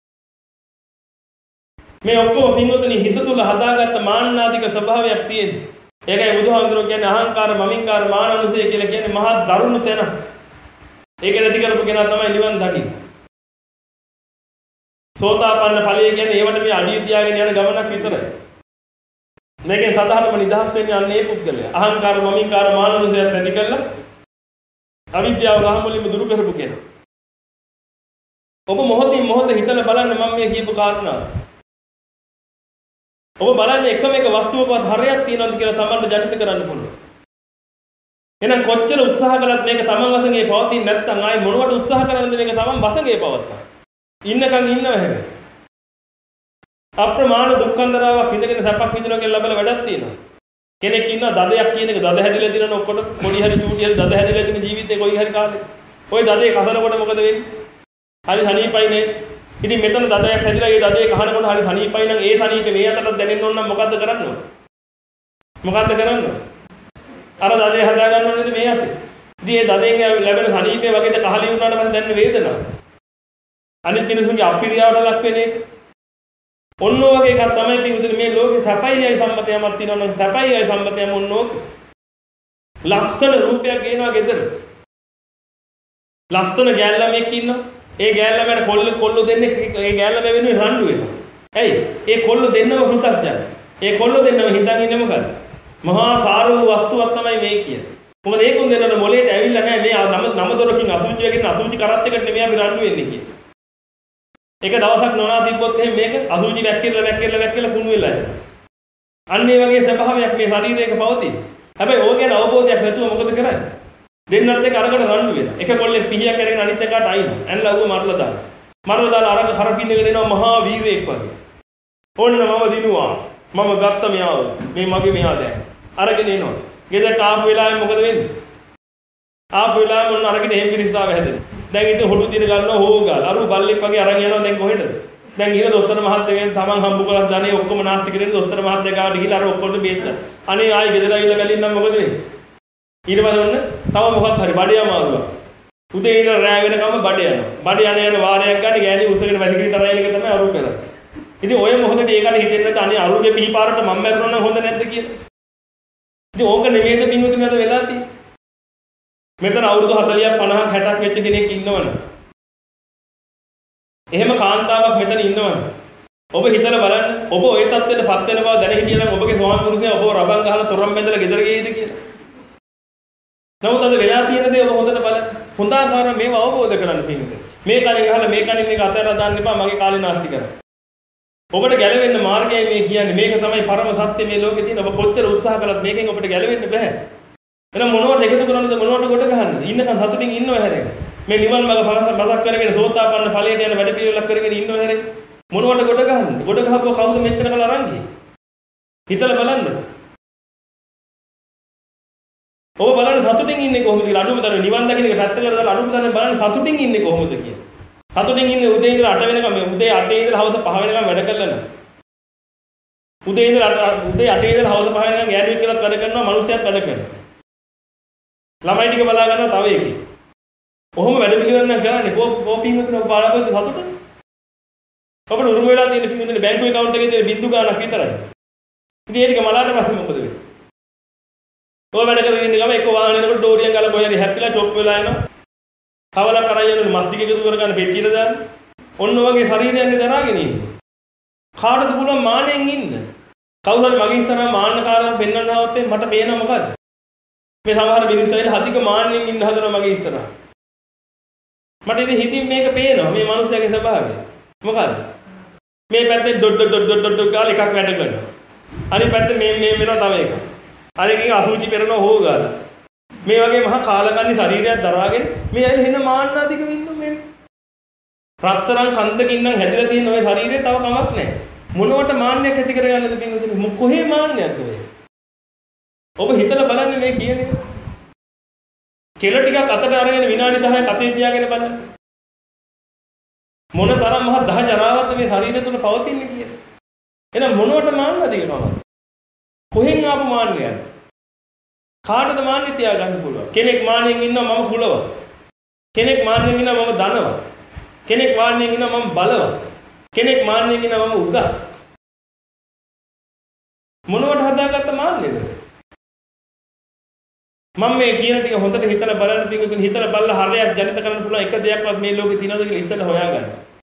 මේ ඔක්කොම පින්වතුනි හිත තුල හදාගත්ත මාන්නාදික ස්වභාවයක් තියෙනවා. ඒකයි බුදුහාමුදුරුවෝ කියන්නේ අහංකාර මමින්කාර මානනුසය කියලා කියන්නේ මහා දරුණු තැන. ඒක නැති කරපු කෙනා තමයි නිවන් දකින්නේ. සෝතාපන්න ඵලය කියන්නේ ඒවට මේ අඩිය තියාගෙන යන ගමනක් විතරයි. මේකෙන් සදාහනම නිදහස් වෙන්නේ අන්න ඒ පුද්ගලයා. අහංකාර මමින්කාර මානනුසයත් නැති කරලා අවිද්‍යාව සාමුලින්ම දුරු කරපු කෙනා. ඔබ මොහොතින් මොහොත හිතලා බලන්න මම මේ කියපු කාරණා. ඔබ බලන්නේ එකම එක වස්තුවකවත් හරයක් තියනවද කියලා Tamanට ජනිත කරන්න පුළුවන්. එහෙනම් කොච්චර උත්සාහ කළත් මේක Taman වශයෙන් පවතින්නේ නැත්නම් ආයි මොනවට උත්සාහ කරන්නද මේක Taman වශයෙන් පවත්තා. ඉන්නකන් ඉන්නව හැබැයි. අප්‍රමාණ දුක්ඛන්දරාවක් විඳගෙන සැපක් විඳිනවා කියලා ලබල වැඩක් තියෙනවා. කෙනෙක් ඉන්නවා දදයක් කියන එක දද හැදිලා දිනන ඔක්කොට පොඩි හරි චූටි හරි දද හැදිලා දින ජීවිතේ කොයි හරි කාලේ. ওই දදේ කසනකොට මොකද වෙන්නේ? හරි සනීපයි නේ. ඉතින් මෙතන දදයක් හැදිලා ඒ දදේ කහනකොට හරි සනීපයි නම් ඒ සනීපේ මේ අතට දැනෙන්න ඕන නම් මොකද්ද කරන්න ඕන? මොකද්ද කරන්න ඕන? අර දදේ හදා ගන්න ඕනේද මේ අතේ? ඉතින් ඒ දදෙන් ලැබෙන සනීපේ වගේද කහලිය වුණාට පස්සේ දැනෙන වේදනාව. අනිත් මිනිසුන්ගේ අපිරියාවට ලක් වෙන එක. ඔන්න ඔයගේ එකක් තමයි පිටුතුනේ මේ ලෝකේ සැපයියි සම්මතයමක් තියෙනවා නම් සැපයියි සම්මතයම ඔන්න ඕක. ලස්සන රූපයක් ගේනවා ගෙදර. ලස්සන ගෑල්ලමෙක් ඉන්නවා. ඒ ගෑල්ලමට කොල්ල කොල්ල දෙන්නේ ඒ ගෑල්ලම වෙනුවෙන් රණ්ඩු වෙනවා. ඇයි? ඒ කොල්ල දෙන්නව පෘථග්ජන. ඒ කොල්ල දෙන්නව හිතන් ඉන්නේ මොකද? මහා සාරව වස්තුවක් තමයි මේ කියන්නේ. මොකද ඒකුන් දෙන්නට මොලේට ඇවිල්ලා නැහැ මේ නම නම දොරකින් අසුචි වගේ අසුචි කරත් එකට නෙමෙයි අපි රණ්ඩු වෙන්නේ කියන්නේ. එක දවසක් නොනා තිබ්බොත් එහෙනම් මේක අසුචි වැක්කිරලා වැක්කිරලා වැක්කිරලා කුණු වෙලා යනවා. අන්න ඒ වගේ ස්වභාවයක් මේ ශරීරයක පවතින. හැබැයි ඕක ගැන අවබෝධයක් නැතුව මොකද කරන්නේ? දෙන්නත් එක්ක අරකට රණ්ඩු වෙනවා. එක කොල්ලෙක් පිහියක් කරගෙන අනිත් එකට අයිනවා. ඇන්ලා ඌව මරලා දානවා. මරලා දාලා අරක කරපින්නගෙන එනවා මහා වීරයෙක් වගේ. ඕන්න මම දිනුවා. මම ගත්ත මෙයාව. මේ මගේ මෙහා දැන්. අරගෙන එනවා. ගෙදරට ආපු වෙලාවෙ මොකද වෙන්නේ? ආපු වෙලාවෙ මොන අරගෙන එහෙම් පිරිස්සාව හැදෙනවා. දැන් ඉතින් හොටු දින ගන්නවා හොෝගාල. අරු බල්ලෙක් වගේ අරන් යනවා දැන් කොහෙටද? දැන් ඉන දොස්තර මහත්තයාගෙන් තමන් හම්බ කරලා ධනෙ ඔක්කොම නාස්ති කරගෙන දොස්තර මහත්තයා ගාවට ගිහිල්ලා අර ඔක්කොම බේත්තා. අනේ ආයි ගෙදර ඇවිල්ලා බැලින්නම් මොකද වෙන්නේ? ඊට පස්සේ ඔන්න තව මොකක් හරි බඩේ අමාරුවක්. උදේ ඉඳලා රෑ වෙනකම් බඩ යනවා. බඩ යන යන වාරයක් ගන්න ගෑණි උසගෙන වැදිකිරි තරයින එක තමයි අරු කරන්නේ. ඉතින් ඔය මොහොතේ ඒකට හිතෙන්නේ නැත්නම් අනේ අරුගේ පිහිපාරට මම මැරුණා නම් හොඳ නැද්ද කියලා. ඉතින් ඕක නෙමෙයිද පින්වතුනි අද වෙලා තියෙන්නේ. මෙතන අවුරුදු හතලියක් පනහක් හැටක් වෙච්ච කෙනෙක් ඉන්නවනේ. එහෙම කාන්තාවක් මෙතන ඉන්නවනේ. ඔබ හිතලා බලන්න ඔබ ওই තත්ත්වෙටපත් වෙන බව දැන හිටියනම් ඔබගේ ස්වාමි පුරුෂයා ඔබව රබන් ගහලා තොරම් බැඳලා ගෙදර ගියේද කියලා. නමුත් අද වෙලා තියෙන දේ ඔබ හොඳට බලන්න. හොඳාකාර මේව අවබෝධ කරගන්න පින්විතේ. මේ කණේ ගහලා මේ කණේ මේක අතහැරලා දාන්න එපා මගේ කාලේ නාස්ති කරන්න. ඔබට ගැලවෙන්න මාර්ගයයි මේ කියන්නේ. මේක තමයි පරම සත්‍ය මේ ලෝකේ තියෙන. ඔබ කොච්චර උත්සාහ කළත් මේකෙන් ඔබට ගැලවෙන්න බෑ. එහෙනම් මොනවට එකතු කරන්නද මොනවට කොට ගහන්නද? ඉන්නකන් සතුටින් ඉන්නව හැරෙන්න. මේ නිවන් මාර්ග බසක් කරගෙන සෝතාපන්න ඵලයට යන වැඩ පිළිවෙලක් කරගෙන ඉන්නව හැරෙන්න. මොනවට කොට ගහන්නද? කොට ගහපුවා කවුද මෙච්චර කල් අරන් ගියේ? හිතලා බලන්න. ඔබ බලන්න සතුටින් ඉන්නේ කොහොමද කියලා අඩුම තරම නිවන් දකින්න එක පැත්තකට දාලා අඩුම තරම බලන්න සතුටින් ඉන්නේ කොහොමද කියලා. සතුටින් ඉන්නේ උදේ ඉඳලා අට වෙනකම් මේ උදේ අටේ ඉඳලා හවස පහ වෙනකම් වැඩ කරලා නෑ. උදේ ඉඳලා උදේ අටේ ඉඳලා හවස පහ වෙනකම් ගෑනුවෙක් කියලාත් වැඩ කරනවා මිනිස්සුත් වැඩ කරනවා. ළමයි ටික බලා ගන්නවා තව එකේ. කොහොම වැඩ පිළිවෙල නම් කරන්නේ කෝපින් උතුන බලාපොරොත්තු සතුටනේ. අපිට උරුම වෙලා තියෙන පින්දුනේ බැංකු account එකේ තියෙන බින්දු ගාණක් විතරයි. ඉතින් ඒ ටික මලාට පස්සේ මොකද වෙන්නේ? ඔය වැඩ කරගෙන ඉන්න ගම එක වාහනයකට ඩෝරියන් ගාලා කොහේ හැප්පිලා චොප් වෙලා යනවා. කවලා කරා යන මස් ටික එකතු කරගන්න පෙට්ටියට දාන්න. ඔන්න ඔයගේ ශරීරයන්නේ දරාගෙන ඉන්නේ. කාටද පුළුවන් මානෙන් ඉන්න? කවුරු හරි මගේ ඉස්සරහා මාන්නකාරයන් පෙන්වන්න ආවොත් මට පේන මොකද්ද? මේ සමහර මිනිස්සු ඇවිල්ලා අධික මාන්නෙන් ඉන්න හදනවා මගේ ඉස්සරහා. මට ඉතින් හිතින් මේක පේනවා මේ මිනිස්සයාගේ ස්වභාවය. මොකද්ද? මේ පැත්තේ ඩොඩ් ඩොඩ් ඩොඩ් ඩොඩ් ගාලා එකක් වැඩ කරනවා. අනිත් පැත්තේ මේ මේ වෙනවා තව එකක්. අර එකකින් අසුචි පෙරනවා හොව ගාලා. මේ වගේ මහා කාලකන්ණි ශරීරයක් දරාගෙන මේ ඇයිල හෙන මාන්න අධික වෙන්න මේ. රත්තරන් කන්දකින් නම් හැදිලා තියෙන ওই ශරීරය තව කමක් නැහැ. මොනවට මාන්නයක් ඇති කරගන්නද පින්වතුනි? කොහේ මාන්නයක්ද ඔය? ඔබ හිතලා බලන්න මේ කියන්නේ. කෙල ටිකක් අතට අරගෙන විනාඩි දහයක් අතේ තියාගෙන බලන්න. මොන තරම් මහ දහ ජරාවක්ද මේ ශරීරය තුල පවතින්නේ කියලා. එහෙනම් මොනවට මාන්න අධිකමද? කොහෙන් ආපු මාන්නයක්ද? කාටද මාන්නේ තියාගන්න පුළුවන්? කෙනෙක් මාන්නෙන් ඉන්නවා මම කුලවත්. කෙනෙක් මාන්නෙන් ඉන්නවා මම ධනවත්. කෙනෙක් මාන්නෙන් ඉන්නවා මම බලවත්. කෙනෙක් මාන්නෙන් ඉන්නවා මම උගත්. මොනවට හදාගත්ත මාන්නේද? මම මේ කියන ටික හොඳට හිතලා බලන්න පිටුතුන් හිතලා බලලා හරයක් ජනිත කරන්න පුළුවන් එක දෙයක්වත් මේ ලෝකේ තියෙනවද කියලා ඉස්සෙල්ලා හොයාගන්න.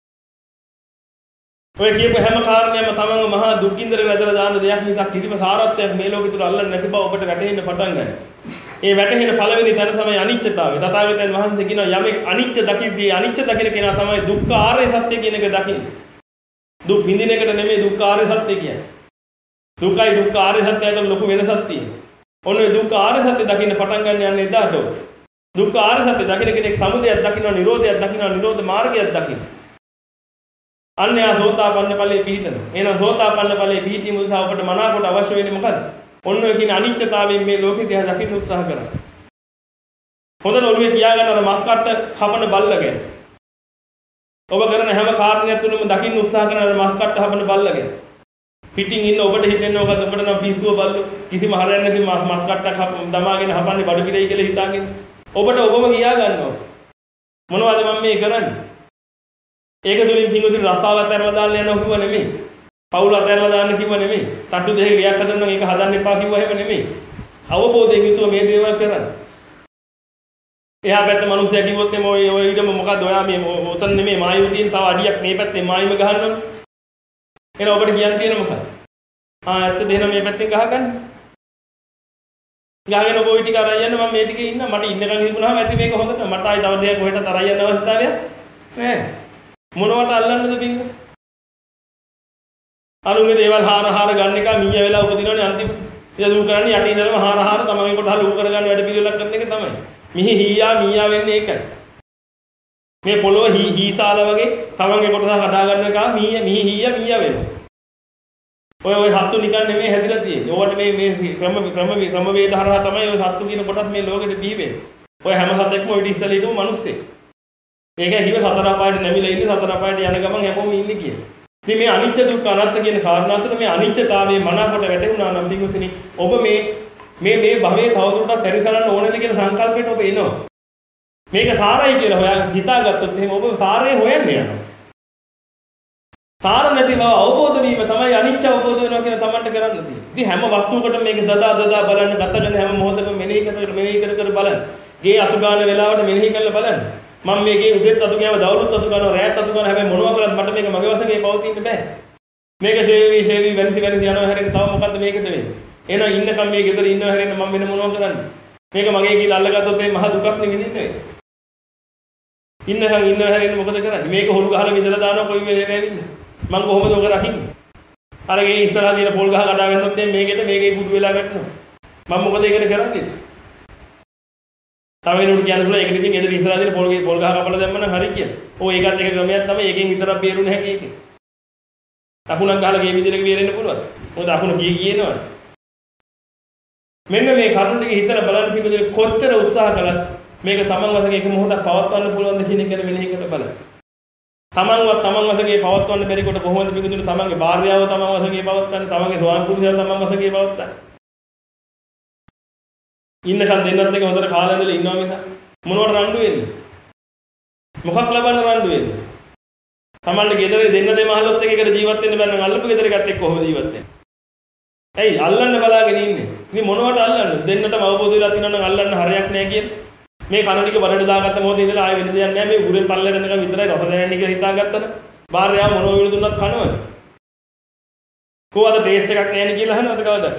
ඔය කියපු හැම කාරණයක්ම තමන්ව මහා දුක්ගින්දරේ නැදලා දාන දෙයක් නිසා කිසිම සාරත්වයක් මේ ලෝකෙ තුල අල්ලන්නේ නැති බව ඔබට වැටහෙන්න පටන් ගන්නවා. ඒ වැටහෙන පළවෙනි තැන තමයි අනිත්‍යතාවය. තථාගතයන් වහන්සේ කියනවා යමෙක් අනිත්‍ය දකිද්දී අනිත්‍ය දකින කෙනා තමයි දුක්ඛ ආර්ය සත්‍ය කියන එක දකින්නේ. දුක් විඳින එකට නෙමෙයි දුක්ඛ ආර්ය සත්‍ය කියන්නේ. දුකයි දුක්ඛ ආර්ය සත්‍ය අතර ලොකු වෙනසක් තියෙනවා. ඔන්න ඔය දුක්ඛ ආර්ය සත්‍ය දකින්න පටන් ගන්න යන්නේ එදාට. දුක්ඛ ආර්ය සත්‍ය දකින කෙනෙක් සමුදයක් දකින්නවා, නිරෝධයක් දකින්නවා, නිරෝධ මාර්ගයක් දකින්නවා. අන්න යා සෝතාපන්න ඵලයේ පිහිටනවා. එහෙනම් සෝතාපන්න ඵලයේ පිහිටීම උදෙසා ඔබට මනාකොට අවශ්‍ය වෙන්නේ මොකද්ද? ඔන්න ඔය කියන අනිත්‍යතාවයෙන් මේ ලෝකෙ දිහා දකින්න උත්සාහ කරන්න. හොඳට ඔළුවේ තියාගන්න අර මස් කට්ට හපන බල්ලගෙන. ඔබ කරන හැම කාරණයක් තුනම දකින්න උත්සාහ කරන අර මස් කට්ට හපන බල්ලගෙන. පිටින් ඉන්න ඔබට හිතෙන්නේ මොකද්ද? ඔබට නම් පිස්සුව බල්ලු. කිසිම හරයක් නැති මස් කට්ටක් දමාගෙන හපන්නේ බඩ පිරෙයි කියලා හිතාගෙන. ඔබට ඔබම කියා ගන්නවා. මොනවද මම මේ කරන්නේ? ඒක තුලින් පින්වතුනි රස්සාව අතහැරලා දාන්න යනවා කිව්ව නෙමෙයි. පවුල අතහැරලා දාන්න කිව්ව නෙමෙයි. තට්ටු දෙකේ ගියක් හදන්න නම් ඒක හදන්න එපා කිව්ව හැම නෙමෙයි. අවබෝධයෙන් යුතුව මේ දේවල් කරන්න. එහා පැත්තේ මිනිස්සයා කිව්වොත් එමේ ඔය ඔය ඊටම මොකද්ද ඔයා මේ උතන නෙමෙයි මායුව තියෙන තව අඩියක් මේ පැත්තේ මායුව ගහන්න. එහෙනම් ඔබට කියන්න තියෙන මොකක්ද? ආ ඇත්ත දෙන මේ පැත්තෙන් ගහගන්න. ගහගෙන ඔබ ওই ටික අරන් යන්න මම මේ ටිකේ ඉන්න මට ඉන්නකන් ඉඳුනහම ඇති මේක හොඳට මට ආයි තව දෙයක් කොහෙට තරයි යන්න අවස්ථාවක් නෑ. මොනවට අල්ලන්නද පින්ද? අනුන්ගේ දේවල් හාර හාර ගන්න එක මීය වෙලා උපදිනවනේ අන්තිම. ඉතින් කරන්නේ යටි ඉඳලම හාර හාර තමන්ගේ කොට හලු කරගන්න වැඩ පිළිවෙලක් කරන එක තමයි. මිහි හීයා මීයා වෙන්නේ ඒකයි. මේ පොළොව හී හීසාල වගේ තමන්ගේ කොටස කඩා ගන්න එක මීය මිහි හීයා මීයා වෙනවා. ඔය ඔය සත්තු නිකන් නෙමෙයි හැදිලා තියෙන්නේ. ඕවට මේ මේ ක්‍රම ක්‍රම ක්‍රම වේද හරහා තමයි ඔය සත්තු කියන කොටස් මේ ලෝකෙට බිහි වෙන්නේ. ඔය හැම සතෙක්ම ඔය ඉස්සෙල්ලා හිටපු මිනිස්සෙක්. මේකයි කිව්ව සතර අපායට නැමිලා ඉන්නේ සතර අපායට යන ගමන් හැමෝම ඉන්නේ කියලා. ඉතින් මේ අනිත්‍ය දුක්ඛ අනාත්ම කියන කාරණා තුන මේ අනිත්‍යතාවයේ මනාකොට වැටුණා නම් පිටුතුනි ඔබ මේ මේ මේ භවයේ තවදුරටත් සැරිසරන්න ඕනේද කියන සංකල්පයට ඔබ එනවා. මේක සාරයි කියලා හොයා හිතාගත්තොත් එහෙනම් ඔබ සාරේ හොයන්න යනවා. සාර නැති බව අවබෝධ වීම තමයි අනිත්‍ය අවබෝධ වෙනවා කියන තමන්ට කරන්න තියෙන්නේ. ඉතින් හැම වස්තුවකටම මේක දදා දදා බලන්න ගත කරන හැම මොහොතකම මෙනෙහි කර මෙනෙහි කර කර බලන්න. ගේ අතු ගන්න වෙලාවට මෙනෙහි කරලා බලන්න. මම මේකේ උදේත් අතු ගෑව දවල්ුත් අතු ගන්නවා රැයත් අතු ගන්නවා හැබැයි මොනවා කරත් මට මේක මගේ වශයෙන් පවතින්න බෑ. මේක ෂේවි ෂේවි වෙනසි වෙනසි යනවා හැරෙන්න තව මොකද්ද මේකට වෙන්නේ? එහෙනම් ඉන්නකම් මේ ගෙදර ඉන්නව හැරෙන්න මම වෙන මොනවා කරන්නේ? මේක මගේ කියලා අල්ලගත්තොත් මේ මහ දුකක් නෙවෙයි විඳින්නේ. ඉන්නකම් ඉන්නව හැරෙන්න මොකද කරන්නේ? මේක හොරු ගහලා විදලා දානවා කොයි වෙලේ නැවිල්ලා. මං කොහොමද ඔක රකින්නේ? අරගේ ඉස්සරහා දින පොල් ගහ කඩා ගන්නොත් මේකෙට මේකේ කුඩු වෙලා වැටෙනවා. මම මොකද ඒකට කරන්නේ? තව වෙනුට කියන්න පුළුවන් ඒකට ඉතින් එතන ඉස්සරහා දින පොල් පොල් ගහ කපලා දැම්මම හරි කියලා. ඕ ඒකත් එක ක්‍රමයක් තමයි. ඒකෙන් විතරක් බේරුණ හැකි ඒකේ. අකුණක් ගහලා ගේ විදිහට බේරෙන්න පුළුවන්. මොකද අකුණ කී කියනවා. මෙන්න මේ කරුණ ටික හිතලා බලන්න පිටුදේ කොච්චර උත්සාහ කළත් මේක තමන් වශයෙන් එක මොහොතක් පවත්වන්න පුළුවන්ද කියන එක ගැන මෙනෙහි කරලා බලන්න. තමන්වත් තමන් වශයෙන් පවත්වන්න බැරි කොට කොහොමද පිටුදේ තමන්ගේ භාර්යාව තමන් වශයෙන් පවත්වන්නේ, තමන්ගේ ස්වාමි පුරුෂයා තමන් වශයෙන් පවත්වන්නේ. ඉන්නකන් දෙන්නත් එක හොඳට කාලය ඉඳලා ඉන්නවා මිස මොනවට රණ්ඩු වෙන්නේ? මොකක් ලබන්න රණ්ඩු වෙන්නේ? තමන්ගේ ගෙදරේ දෙන්න දෙමහලොත් එක එකට ජීවත් වෙන්න බෑ නම් අල්ලපු ගෙදර එකත් එක්ක කොහොමද ජීවත් වෙන්නේ? ඇයි අල්ලන්න බලාගෙන ඉන්නේ? ඉතින් මොනවට අල්ලන්නේ? දෙන්නටම අවබෝධ වෙලා තියෙනවා නම් අල්ලන්න හරියක් නැහැ කියන්නේ. මේ කන ටික බඩට දාගත්ත මොහොතේ ඉඳලා ආයෙ වෙන දෙයක් නැහැ. මේ උගුරෙන් පල්ලෙට යනකම් විතරයි රස දැනෙන්නේ කියලා හිතාගත්තන. භාර්යාව මොනවා විල දුන්නත් කනවද? කොහොමද ටේස්ට් එකක් නැහැ නේ කියලා අහනවද කවදාවත්?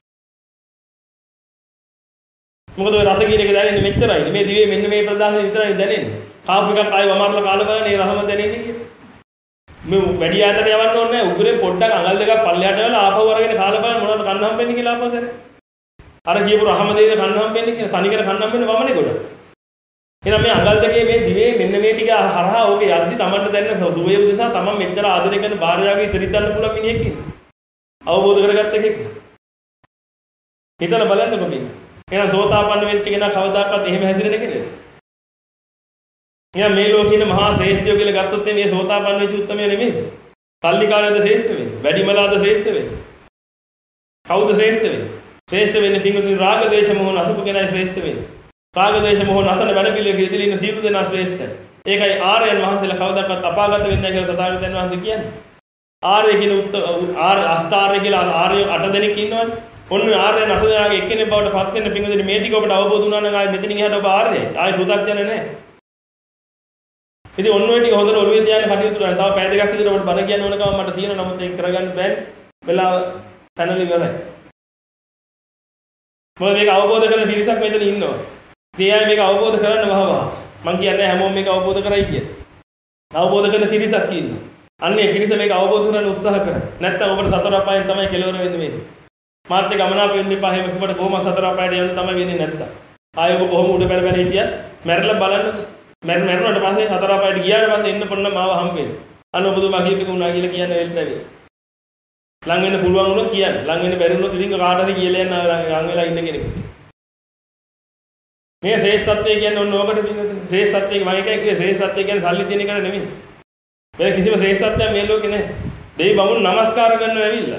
මොකද ඔය රස කියන එක දැනෙන්නේ මෙච්චරයි. මේ දිවේ මෙන්න මේ ප්‍රදාන විතරයි දැනෙන්නේ. කාපු එකක් ආයෙ වමාරලා කාලා බලන්න ඒ රසම දැනෙන්නේ කියලා. මේ වැඩි ඈතට යවන්න ඕනේ නැහැ. උගුරේ පොඩ්ඩක් අඟල් දෙකක් පල්ලෙහාට යවලා ආපහු අරගෙන කාලා බලන්න මොනවද කන්න හම්බෙන්නේ කියලා ආපස්සට. අර කියපු රහම දෙයද කන්න හම්බෙන්නේ කියලා තනිකර කන්න හම්බෙන්නේ වමනේ කොට. එහෙනම් මේ අඟල් දෙකේ මේ දිවේ මෙන්න මේ ටික හරහා ඕකේ යද්දි Tamanට දැනෙන සුවේ උදෙසා Taman මෙච්චර ආදරය කරන භාර්යාවගේ ඉදිරියට යන්න පුළුවන් මිනිහෙක් ඉන්නේ. අවබෝධ කරගත්ත එකෙක්. හිතලා බලන්නකො මේක. එහෙනම් සෝතාපන්න වෙච්ච කෙනා කවදාකවත් එහෙම හැදිරෙන්නේ කෙනෙක්. එහෙනම් මේ ලෝකේ ඉන්න මහා ශ්‍රේෂ්ඨයෝ කියලා ගත්තොත් මේ සෝතාපන්න වෙච්ච උත්තරමය නෙමෙයි. සල්ලිකාරයද ශ්‍රේෂ්ඨ වෙන්නේ? වැඩිමලාද ශ්‍රේෂ්ඨ වෙන්නේ? කවුද ශ්‍රේෂ්ඨ වෙන්නේ? ශ්‍රේෂ්ඨ වෙන්නේ පිංගුතුනි රාග දේශ මොහ නසපු කෙනායි ශ්‍රේෂ්ඨ වෙන්නේ. රාග දේශ මොහ නසන වැඩ පිළිවෙල ඉදිරියේ ඉන්න සියලු දෙනා ශ්‍රේෂ්ඨයි. ඒකයි ආර්යයන් වහන්සේලා කවදාකවත් අපාගත වෙන්නේ නැහැ කියලා තථාගතයන් වහන්සේ කියන්නේ. ආර්ය කියන උත්තර ආර්ය අෂ්ටාර්ය කියලා ආර්ය අට දෙනෙක් ඉන්නවනේ. ඔන්න ආර්යයන් අට දෙනාගේ එක්කෙනෙක් බවට පත් වෙන්න පිංගුතුනි මේ ටික ඔබට අවබෝධ වුණා නම් ආයෙ මෙතනින් එහාට ඔබ ආර්යයි. ආයෙ පු탁ජන නැහැ. ඉතින් ඔන්න ඔය ටික හොඳට ඔළුවේ තියාගෙන කටයුතු කරන්න. තව පැය දෙකක් විතර ඔබට බණ කියන්න ඕන කම මට තියෙනවා. නමුත් ඒක කරගන්න බෑනේ. වෙලාව පැනලි ඉවරයි. මොකද මේක අවබෝධ කරන පිරිසක් මෙතන ඉන්නවා. ඉතින් අය මේක අවබෝධ කරන්න වහවහ. මම කියන්නේ හැමෝම මේක අවබෝධ කරයි කියලා. අවබෝධ කරන පිරිසක් ඉන්නවා. අන්නේ පිරිස මේක අවබෝධ කරගන්න උත්සාහ කරා. නැත්නම් ඔබට සතර අපායන් තමයි කෙලවර වෙන්නේ මේක. මාත් එක්ක ගමනාප වෙන්න එපා. එහෙම කිව්වට කොහොම සතර අපායට යන්න තමයි වෙන්නේ නැත්තම්. ආයෙ ඔබ කොහොම උඩ පැන පැන හිටියත් මැරලා බලන්න. මැර මැරුණාට පස්සේ සතර අපායට ගියාට පස්සේ එන්න පොන්න මාව හම්බෙන්නේ. අන්න ඔබතුමා කීපෙක වුණා කියලා කියන්නේ එල්ට ඇවි. ලං වෙන්න පුළුවන් වුණොත් කියන්න. ලං වෙන්න බැරි වුණොත් ඉතින් කාට හරි කියලා යන්න ලං වෙලා ඉන්න කෙනෙක්. මේ ශ්‍රේෂ්ඨත්වය කියන්නේ ඔන්න ඕකට පින්නතුනේ. ශ්‍රේෂ්ඨත්වය මම එකයි කිව්වේ ශ්‍රේෂ්ඨත්වය කියන්නේ සල්ලි තියෙන එක නෙමෙයි. වෙන කිසිම ශ්‍රේෂ්ඨත්වයක් මේ ලෝකේ නැහැ. දෙවි බමුණු නමස්කාර කරනවා ඇවිල්ලා.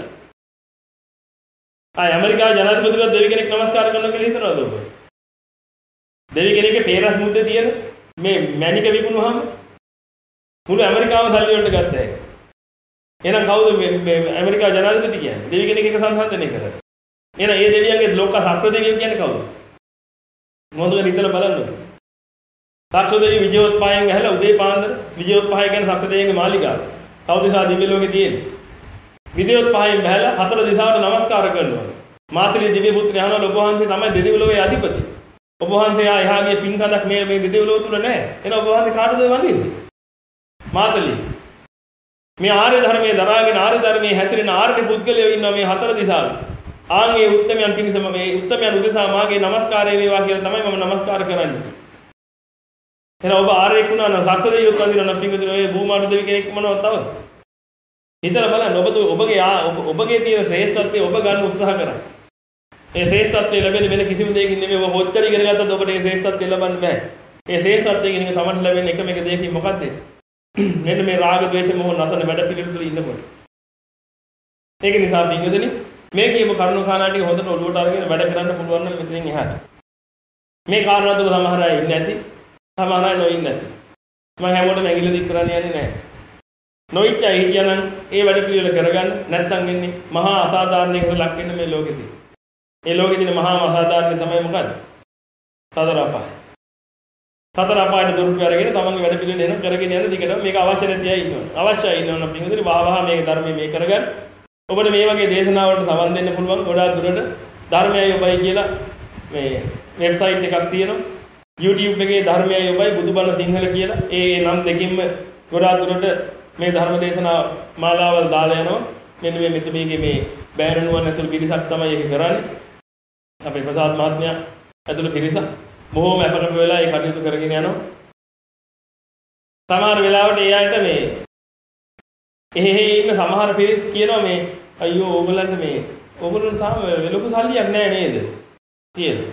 ආ ඇමරිකාවේ ජනාධිපතිතුමා දෙවි කෙනෙක් නමස්කාර කරනවා කියලා හිතනවද ඔබ? දෙවි කෙනෙක්ගේ පේරස් මුද්දේ තියෙන මේ මැණික විකුණුවාම මුළු ඇමරිකාවම සල්ලි වලට ගත්තා ඒක. එහෙනම් කවුද මේ ඇමරිකාව ජනාධිපති කියන්නේ? දෙවි කෙනෙක් එක සංසන්දනය කරලා. එහෙනම් ඒ දෙවියන්ගේ ලෝක සත්‍රදේවියෝ කියන්නේ කවුද? මොනවද හිතලා බලන්න. සත්‍රදේවිය විජයෝත්පායෙන් ගහලා උදේ පාන්දර විජයෝත්පාය කියන්නේ සත්‍රදේවියන්ගේ මාලිගාව. සෞදිසා දිව්‍ය ලෝකේ තියෙන. විජයෝත්පායෙන් බහැලා හතර දිශාවට නමස්කාර කරනවා. මාතලී දිව්‍ය පුත්‍රය අහනවා ඔබ වහන්සේ තමයි දෙදිව් ලෝකයේ අධිපති. ඔබ වහන්සේ ආ එහාගේ පින්කඳක් මේ මේ දෙදිව් ලෝක තුල නැහැ. එහෙනම් ඔබ වහන්සේ කාටද වඳින්නේ? මාතලී. මේ ආර්ය ධර්මයේ දරාගෙන ආර්ය ධර්මයේ හැතිරෙන ආර්ය පුද්ගලයෝ ඉන්නවා මේ හතර දිශාවේ. ආන්ගේ උත්තමයන් පිණිසම මේ උත්තමයන් උදෙසා මාගේ নমස්කාරය වේවා කියලා තමයි මම নমස්කාර කරන්නේ. එහෙනම් ඔබ ආර්යෙක් වුණා නම් සක්‍රදේවියෝ වඳිනවා නම් පිංගුතුනි ඔය භූමාට දෙවි කෙනෙක් මොනවද තව? හිතලා බලන්න ඔබ ඔබගේ ඔබගේ තියෙන ශ්‍රේෂ්ඨත්වය ඔබ ගන්න උත්සාහ කරා. ඒ ශ්‍රේෂ්ඨත්වය ලැබෙන්නේ වෙන කිසිම දෙයකින් නෙමෙයි. ඔබ කොච්චර ඉගෙන ගත්තත් ඔබට ඒ ශ්‍රේෂ්ඨත්වය ලබන්න බෑ. ඒ ශ්‍රේෂ්ඨත්වය කියන එක තමයි ලැබෙන්නේ එකම එක දෙයකින් මොකද්ද? මෙන්න මේ රාග ද්වේෂ මොහ නැසන වැඩ පිළිවෙල තුල ඉන්නකොට. ඒක නිසා පිංගුතුනි මේ කියපු කරුණු කාරණා ටික හොඳට ඔළුවට අරගෙන වැඩ කරන්න පුළුවන් නම් මෙතනින් එහාට. මේ කාරණා තුල සමහර අය ඉන්නේ නැති, සමහර අය නොඉන්නේ නැති. මම හැමෝටම ඇඟිල්ල දික් කරන්න යන්නේ නැහැ. නොඉච්ච අය හිටියනම් ඒ වැඩ පිළිවෙල කරගන්න නැත්නම් එන්නේ මහා අසාධාරණයකට ලක් වෙන්න මේ ලෝකෙදී. ඒ ලෝකෙ තියෙන මහා අසාධාරණය තමයි මොකද්ද? සතර අපාය. සතර අපායට දුරුපු අරගෙන තමන්ගේ වැඩ පිළිවෙල එන කරගෙන යන දිගට මේක අවශ්‍ය නැති අය ඉන්නවා. අවශ්‍යයි ඉන්නවනම් පින්විතනි වාවහ මේ ධර්මයේ මේ කරගන්න. ඔබට මේ වගේ දේශනාවලට සමන් දෙන්න පුළුවන් ගොඩාක් දුරට ධර්මයයි ඔබයි කියලා මේ වෙබ්සයිට් එකක් තියෙනවා. YouTube එකේ ධර්මයයි ඔබයි බුදුබණ සිංහල කියලා. ඒ නම් දෙකින්ම ගොඩාක් දුරට මේ ධර්ම දේශනා මාලාවල් දාලා යනවා. මෙන්න මේ මෙතුමීගේ මේ බෑරණුවන් ඇතුළු පිරිසක් තමයි ඒක කරන්නේ. අපේ ප්‍රසාද් මහත්මයා ඇතුළු පිරිස බොහොම අපකප වෙලා ඒ කටයුතු කරගෙන යනවා. සමහර වෙලාවට ඒ අයට මේ එහෙ ඉන්න සමහර පිරිස් කියනවා මේ අයියෝ ඕගොල්ලන්ට මේ ඕගොල්ලෝ තාම ලොකු සල්ලියක් නැහැ නේද කියලා.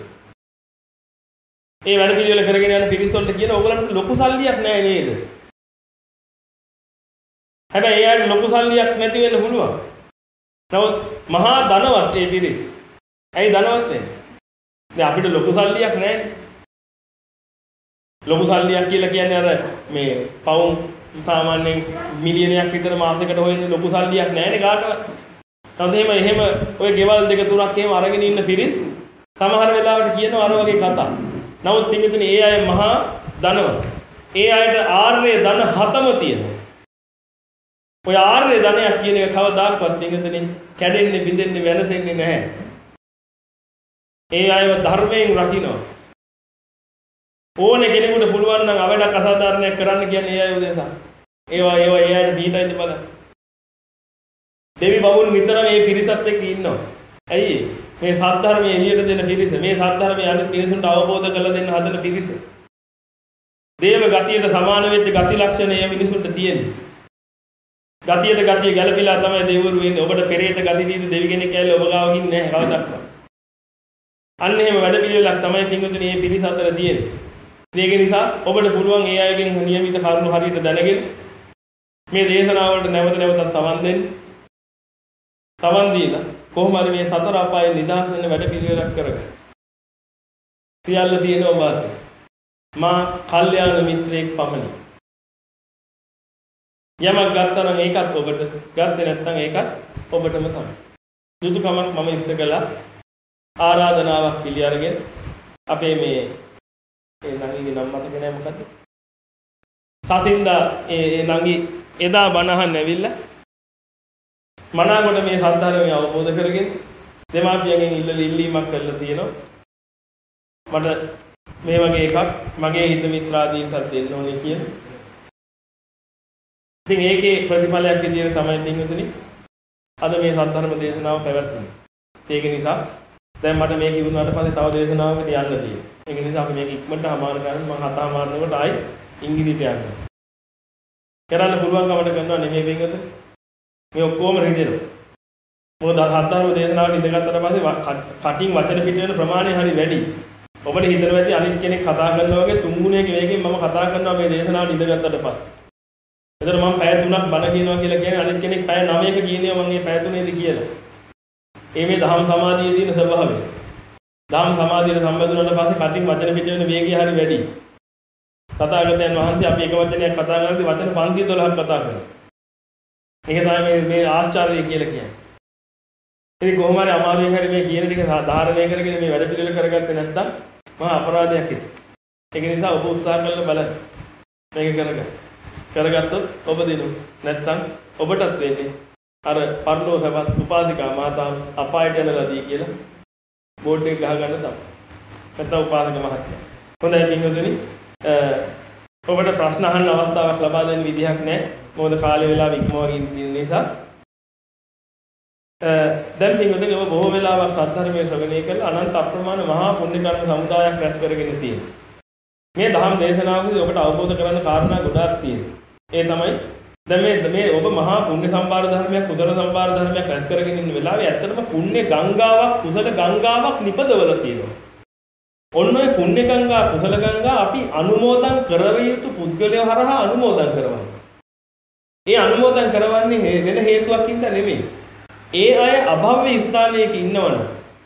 ඒ වැඩ පිළිවෙල කරගෙන යන පිරිස් වලට කියන ඕගොල්ලන්ට ලොකු සල්ලියක් නැහැ නේද? හැබැයි ඒ අයට ලොකු සල්ලියක් නැති වෙන්න පුළුවන්. නමුත් මහා ධනවත් ඒ පිරිස්. ඇයි ධනවත් වෙන්නේ? දැන් අපිට ලොකු සල්ලියක් නැහැ. ලොකු සල්ලියක් කියලා කියන්නේ අර මේ පවුම් සාමාන්‍යයෙන් මිලියනයක් විතර මාසයකට හොයන්නේ ලොකු සල්ලියක් නැහැනේ කාටවත්. නමුත් එහෙම එහෙම ඔය ගෙවල් දෙක තුනක් එහෙම අරගෙන ඉන්න පිරිස් සමහර වෙලාවට කියනවා අර වගේ කතා. නමුත් පිටින් ඒ අය මහා ධනවත්. ඒ අයට ආර්ය ධන හතම තියෙනවා. ඔය ආර්ය ධනයක් කියන එක කවදාකවත් පිටින් කැඩෙන්නේ බිඳෙන්නේ වෙනසෙන්නේ නැහැ. ඒ අයව ධර්මයෙන් රකින්න. ඕනේ කෙනෙකුට පුළුවන් නම් අවඩක් අසාධාරණයක් කරන්න කියන්නේ ඒ අය උදෙසා. ඒවා ඒවා ඒ අයට පිටයිද බලන්න. දෙවි බවුන් නිතරම මේ පිරිසත් එක්ක ඉන්නවා. ඇයි මේ සත්‍ය එළියට දෙන පිරිස, මේ සත්‍ය අනිත් මිනිසුන්ට අවබෝධ කරලා දෙන්න හදන පිරිස. දේව ගතියට සමාන වෙච්ච ගති ලක්ෂණ මේ මිනිසුන්ට තියෙනවා. ගතියට ගතිය ගැළපීලා තමයි දෙවිවරු වෙන්නේ. ඔබට පෙරේත ගති දීද දෙවි කෙනෙක් ඇවිල්ලා ඔබ ගාව ඉන්නේ නැහැ කවදාවත්. අන්න එහෙම වැඩ පිළිවෙලක් තමයි පින්වතුනි මේ පිරිස අතර තියෙන්නේ. ඒක නිසා ඔබට පුළුවන් ඒ අයගෙන් නියමිත කරුණු හරියට දැනගෙන මේ දේශනාවලට නැවත නැවතත් සවන් දෙන්න. සවන් දීලා කොහොම හරි මේ සතර අපායේ නිදහස් වෙන්න වැඩ පිළිවෙලක් කරගන්න. සියල්ල තියෙන ඔබත් මා කල්යාණ මිත්‍රයෙක් පමණි. යමක් ගත්තා නම් ඒකත් ඔබට, ගත්තේ නැත්නම් ඒකත් ඔබටම තමයි. යුතුයකමක් මම ඉස්සර කළා ආරාධනාවක් පිළි අරගෙන අපේ මේ ඒ නංගිගේ නම මතක නෑ මොකද්ද? සතින්දා ඒ නංගි එදා බණහන් ඇවිල්ලා මනාකොට මේ සද්ධර්මය අවබෝධ කරගෙන දෙමාපියන්ගෙන් ඉල්ලලා ඉල්ලීමක් කරලා තියෙනවා. මට මේ වගේ එකක් මගේ හිත මිත්‍රාදීන්ටත් දෙන්න ඕනේ කියන. ඉතින් ඒකේ ප්‍රතිඵලයක් විදියට තමයි පින්වතුනි අද මේ සද්ධර්ම දේශනාව පැවැත්වුනේ. ඒක නිසා දැන් මට මේක ඉවරනාට පස්සේ තව දේශනාවකට යන්න තියෙනවා. ඒක නිසා අපි මේක ඉක්මනට හමාර කරන්න මම හතා මාරනකොට ආයි ඉංග්‍රීසියට යනවා. කරන්න පුළුවන්කමට කරනවා නෙමෙයි පින්වතුනි. මේ ඔක්කොම රිදෙනවා. මොකද හතරම දේශනාවට ඉඳගත්තට පස්සේ කටින් වචන පිට වෙන ප්‍රමාණය හරි වැඩි. ඔබට හිතන වැඩි අනිත් කෙනෙක් කතා කරනවා වගේ තුන් ගුණයක වේගෙන් මම කතා කරනවා මේ දේශනාවට ඉඳගත්තට පස්සේ. එතකොට මම පැය තුනක් බණ කියනවා කියලා කියන්නේ අනිත් කෙනෙක් පැය නවයක කියනවා මම මේ පැය තුනේද කියලා. ඒ මේ ධම්ම සමාධියේ තියෙන ස්වභාවය. ධම්ම සමාධියට සම්බන්ධ වුණාට පස්සේ කටින් වචන පිට වෙන වේගය හරි වැඩි. තථාගතයන් වහන්සේ අපි එක වචනයක් කතා කරද්දී වචන පන්සිය දොළහක් කතා කරනවා. ඒක තමයි මේ මේ ආශ්චර්යය කියලා කියන්නේ. ඉතින් කොහොම හරි අමාරුවෙන් හරි මේ කියන ටික ධාරණය කරගෙන මේ වැඩ පිළිවෙල කරගත්තේ නැත්නම් මහා අපරාධයක් හිතේ. ඒක නිසා ඔබ උත්සාහ කරලා බලන්න. මේක කරගන්න. කරගත්තොත් ඔබ දිනු. නැත්නම් ඔබටත් වෙන්නේ අර පරලෝකවත් උපාසිකා මාතා අපායට යනලාදී කියලා බෝඩ් එක ගහ ගන්න තමයි. නැත්නම් උපාසක මහත්මයා. හොඳයි පින්වතුනි. ඔබට ප්‍රශ්න අහන්න අවස්ථාවක් ලබා දෙන්න විදිහක් නැහැ. මොකද කාලය වෙලාව ඉක්මවගෙන ඉන්න නිසා. දැන් පින්වතුනි ඔබ බොහෝ වෙලාවක් සද්ධර්මයේ ශ්‍රවණය කරලා අනන්ත අප්‍රමාණ මහා පුණ්‍ය කර්ම සමුදායක් රැස් කරගෙන තියෙනවා. මේ ධම්ම දේශනාවකදී ඔබට අවබෝධ කරගන්න කාරණා ගොඩාක් තියෙනවා. ඒ තමයි දැන් මේ මේ ඔබ මහා පුණ්‍ය සම්පාද ධර්මයක් කුසල සම්පාද ධර්මයක් රැස් කරගෙන ඉන්න වෙලාවේ ඇත්තටම පුණ්‍ය ගංගාවක් කුසල ගංගාවක් නිපදවල තියෙනවා. ඔන්න ඔය පුණ්‍ය ගංගා කුසල ගංගා අපි අනුමෝදන් කරවිය යුතු පුද්ගලයෝ හරහා අනුමෝදන් කරවන්න. ඒ අනුමෝදන් කරවන්නේ වෙන හේතුවක් හින්දා නෙමෙයි. ඒ අය අභව්‍ය ස්ථානයක ඉන්නවනේ.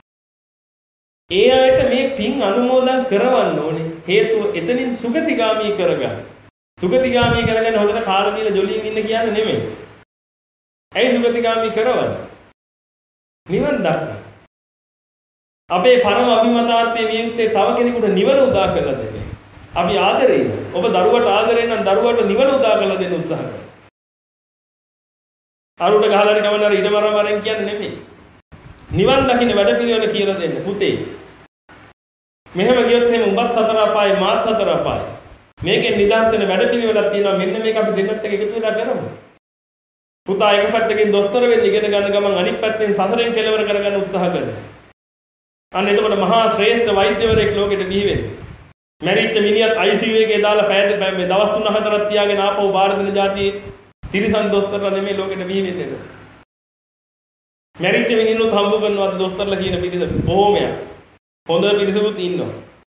ඒ අයට මේ පින් අනුමෝදන් කරවන්න ඕනේ. හේතුව එතනින් සුගතිගාමී කරගන්න. සුගතිගාමී කරගෙන හොඳට කාල බීලා ජොලියෙන් ඉන්න කියන්නේ නෙමෙයි. ඇයි සුගතිගාමී කරවන්නේ? නිවන් දක්වා. අපේ පරම අභිමතාර්ථයේ වියුත්තේ තව කෙනෙකුට නිවන උදා කරලා දෙන්නේ. අපි ආදරේ ඉන්න. ඔබ දරුවට ආදරේ නම් දරුවට නිවන උදා කරලා දෙන්න උත්සාහ කරන්න. අරුණ ගහලා නිකමන අර ඉඩමරම වරෙන් කියන්නේ නෙමෙයි. නිවන් දකින්න වැඩ පිළිවෙල කියලා දෙන්න පුතේ. මෙහෙම ගියොත් එහෙම උඹත් හතර අපායි මාත් හතර අපායි. මේකෙන් නිදහස් වෙන වැඩපිළිවෙලක් තියෙනවා. මෙන්න මේක අපි දෙන්නත් එක්ක එකතු වෙලා කරමු. පුතා එක පැත්තකින් දොස්තර වෙන්න ඉගෙන ගන්න ගමන් අනිත් පැත්තෙන් සසරෙන් කෙලවර කරගන්න උත්සාහ කරනවා. අන්න එතකොට මහා ශ්‍රේෂ්ඨ වෛද්‍යවරයෙක් ලෝකෙට බිහි වෙන්නේ. මැරිච්ච මිනිහත් I C U එකේ දාලා පැය මේ දවස් තුන හතරක් තියාගෙන ආපහු බාර දෙන જાතියේ තිරිසන් දොස්තරලා නෙමෙයි ලෝකෙට බිහි වෙන්නේ. මැරිච්ච මිනිහනුත් හම්බ කරනවාද දොස්තරලා කියන පිරිස බොහොමයක්. හොඳ පිරිසකුත් ඉන්නවා.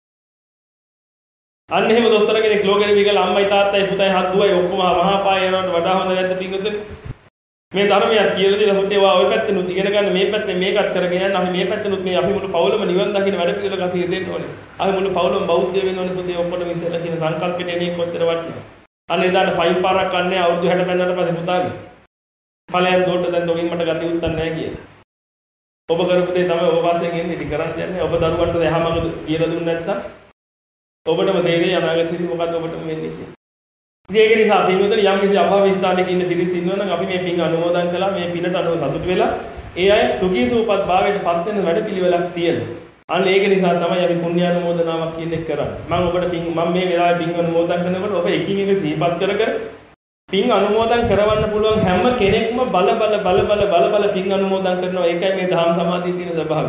අන්න එහෙම දොස්තර කෙනෙක් ලෝකෙට බිහි අම්මයි තාත්තයි පුතයි හත් දුවයි ඔක්කොම මහා පාය යනවට වඩා හොඳ නැද්ද පිංගුතුනි? මේ ධර්මයක් කියලා දීලා පුතේ වා ওই පැත්තෙනුත් ඉගෙන ගන්න මේ පැත්තෙන් මේකත් කරගෙන යන්න අපි මේ පැත්තෙනුත් මේ අපි මුළු පවුලම නිවන් දකින්න වැඩ පිළිවෙලක් අපි දෙන්න ඕනේ. අපි මුළු පවුලම බෞද්ධ වෙන්න ඕනේ පුතේ ඔක්කොටම ඉස්සෙල්ලා කියන සංකල්පෙට එන්නේ කොච්චර වටිනවද? අන්න එදාට පයින් පාරක් කන්නේ අවුරුදු හැට පෙන්නට පස්සේ පුතාගේ. ඵලයන් දොඩට දැන් දොගින් මට ගති උත්තර නැහැ කියලා. ඔබ කරපු දේ තමයි ඔබ වාසයෙන් එන්නේ ඉතින් කරන්න යන්නේ. ඔබ දරුවන්ට එහාමඟ කියලා දුන්නේ නැත්තම් ඔබටම තේරෙයි අනාගතේදී මොකක්ද ඔබටම වෙන්නේ කියලා. ඒක නිසා පින්වතුනි යම් කිසි අභාව ස්ථානයක ඉන්න පිරිස් ඉන්නවා නම් අපි මේ පින් අනුමෝදන් කළා මේ පිනට අනුව සතුටු වෙලා ඒ අය සුඛී සූපත් භාවයට පත් වෙන වැඩ පිළිවෙලක් තියෙනවා. අන්න ඒක නිසා තමයි අපි පුණ්‍ය අනුමෝදනාවක් කියන එක කරන්නේ. මම ඔබට පින් මම මේ වෙලාවේ පින් අනුමෝදන් කරනකොට ඔබ එකින් එක සිහිපත් කර කර පින් අනුමෝදන් කරවන්න පුළුවන් හැම කෙනෙක්ම බල බල බල බල බල බල පින් අනුමෝදන් කරනවා. ඒකයි මේ ධම්ම සමාධියේ තියෙන ස්වභාවය.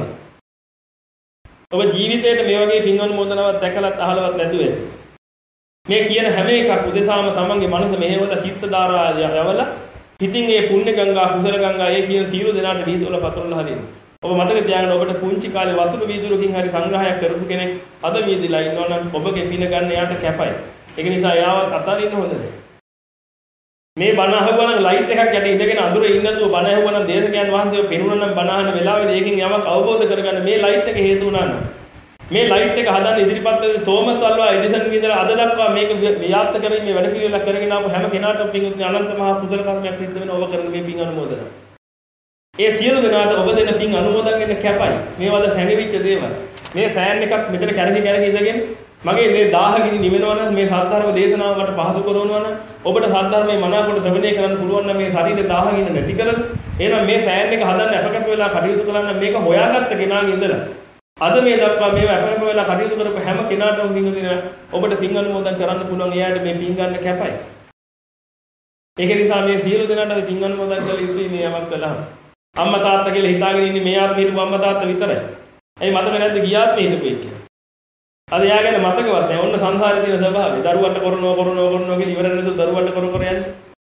ඔබ ජීවිතේට මේ වගේ පින් අනුමෝදනාවක් දැකලත් අහලවත් නැතුව ඇති. මේ කියන හැම එකක් උදෙසාම තමන්ගේ මනස මෙහෙवला චිත්ත ධාරා යවලා හිතින් ඒ පුණ්‍ය ගංගා කුසල ගංගා ඒ කියන තීරු දෙනාට වීදුවල පතරලා හරින. ඔබ මතක තියාගන්න ඔබට පුංචි කාලේ වතුර වීදුරකින් හරි සංග්‍රහයක් කරපු කෙනෙක් අද වීදිලා ඉන්නවා නම් ඔබගේ පින ගන්න යාට කැපයි. ඒක නිසා යාවත් අතාරින්න හොඳ නැහැ. මේ බණ අහුවා නම් ලයිට් එකක් යට ඉඳගෙන අඳුරේ ඉන්නදුව බණ අහුවා නම් දේශකයන් වහන්සේව පෙනුනා නම් බණ අහන වෙලාවේදී ඒකෙන් යමක් අවබෝධ කරගන්න මේ ලයිට් එක හේතු වුණා නම් මේ ලයිට් එක හදන්න ඉදිරිපත් වෙන තෝමස් අල්වා එඩිසන්ගේ ඉඳලා අද දක්වා මේක ව්‍යාප්ත කරමින් මේ වැඩ පිළිවෙලක් කරගෙන ආපු හැම කෙනාටම පින්තුනි අනන්ත මහා කුසල කර්මයක් සිද්ධ වෙන ඔබ කරන මේ පින් අනුමෝදන. ඒ සියලු දෙනාට ඔබ දෙන පින් අනුමෝදන් වෙන්න කැපයි. මේවද සැඟවිච්ච දේවල්. මේ ෆෑන් එකක් මෙතන කැරකි කැරකි ඉඳගෙන මගේ මේ දාහගිනි නිවෙනවා නම් මේ සද්ධර්ම දේශනාව මට පහසු කරවනවා නම් ඔබට සද්ධර්මයේ මනාකොට ශ්‍රවණය කරන්න පුළුවන් නම් මේ ශරීරේ දාහගිනි නැති කරලා එහෙනම් මේ ෆෑන් එක හදන්න අපකප වෙලා කටයුතු කරන්න මේක හොයාගත්ත කෙනාගේ ඉඳලා අද මේ දක්වා මේව අපකප වෙලා කටයුතු කරපු හැම කෙනාටම පින් දෙන ඔබට පින් අනුමෝදන් කරන්න පුළුවන් එයාට මේ පින් ගන්න කැපයි. ඒක නිසා මේ සියලු දෙනාට පින් අනුමෝදන් කළ යුතුයි මේ යමක් කළාම. අම්මා තාත්තා කියලා හිතාගෙන ඉන්නේ මේ ආත්මේ හිටපු අම්මා තාත්තා විතරයි. ඒ මතක නැද්ද ගිය ආත්මේ හිටපු එක කියලා. අද යාගෙන මතකවත් නැහැ. ඔන්න සංසාරේ තියෙන ස්වභාවය. දරුවන්ට කරනවා කරනවා කරනවා කියලා ඉවර නැතුව දරුවන්ට කර කර යන්නේ.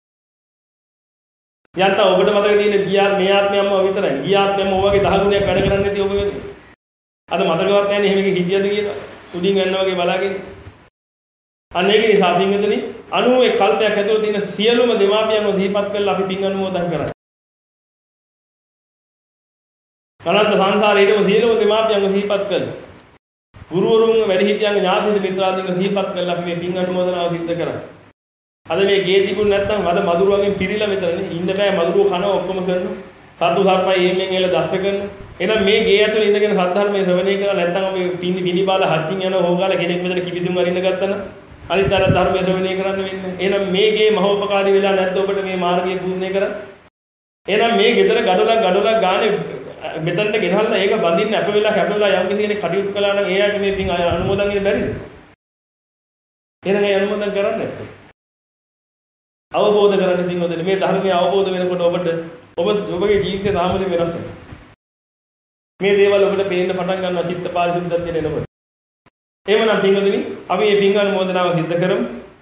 යන්තා ඔබට මතක තියෙන ගියා මේ ආත්මේ අම්මා විතරයි. ගිය ආත්මේම ඔයගේ දහ ගුණයක් වැඩ කරන්නේ නැති ඔබ වෙන්නේ. අද මතකවත් නැහැ නේ එහෙම එකක් හිටියද කියලා. උඩින් යනවා වගේ බලාගෙන. අන්න ඒක නිසා පින්වතුනි අනූ එක් කල්පයක් ඇතුළත තියෙන සියලුම දෙමාපියන්ව සිහිපත් කරලා අපි පින් අනුමෝදන් කරා. අනන්ත සංසාරේ ඉඳන් සියලුම දෙමාපියන්ව සිහිපත් කළා. ගුරුවරුන් වැඩිහිටියන්ගේ ඥාතිද මිත්‍රාදීන්ව සිහිපත් කරලා අපි මේ පින් අනුමෝදනාව සිද්ධ කරා. අද මේ ගේ තිබුණ නැත්නම් අද මදුරුවන්ගෙන් පිරීලා මෙතනනේ ඉන්න බෑ මදුරුව කනවා ඔක්කොම කරනවා. සතු සර්පයි එමෙන් එල දෂ්ට කරනවා. එහෙනම් මේ ගේ ඇතුලේ ඉඳගෙන සද්ධර්මයේ ශ්‍රවණය කරලා නැත්නම් මේ පින් පිනිබාල හත්ින් යන හොගාලා කෙනෙක් මෙතන කිවිදුම් අරින්න ගත්තා නම් අනිත් අර ධර්මයේ ශ්‍රවණය කරන්න වෙන්නේ. එහෙනම් මේ ගේ මහෝපකාරී වෙලා නැද්ද ඔබට මේ මාර්ගය පූර්ණේ කරා? එහෙනම් මේ ගෙදර ගඩොලක් ගඩොලක් ගානේ මෙතනට ගෙනහල්ලා ඒක බඳින්න අප වෙලා කැප වෙලා යම් කිසි කෙනෙක් කටයුතු කළා නම් එයාට මේ පින් අනුමෝදන් වෙන්න බැරිද? එහෙනම් ඒ අනුමෝදන් කරන්නේ නැත්තේ. අවබෝධ කරගන්න පින්වතුනි මේ ධර්මය අවබෝධ වෙනකොට ඔබට ඔබ ඔබගේ ජීවිතය සාමාන්‍ය වෙනස් වෙනවා. මේ දේවල් ඔබට පේන්න පටන් ගන්නවා චිත්ත පාරිශුද්ධත්වයට එනකොට. එහෙමනම් පින්වතුනි අපි මේ පින් අනුමෝදනාව සිද්ධ කරමු.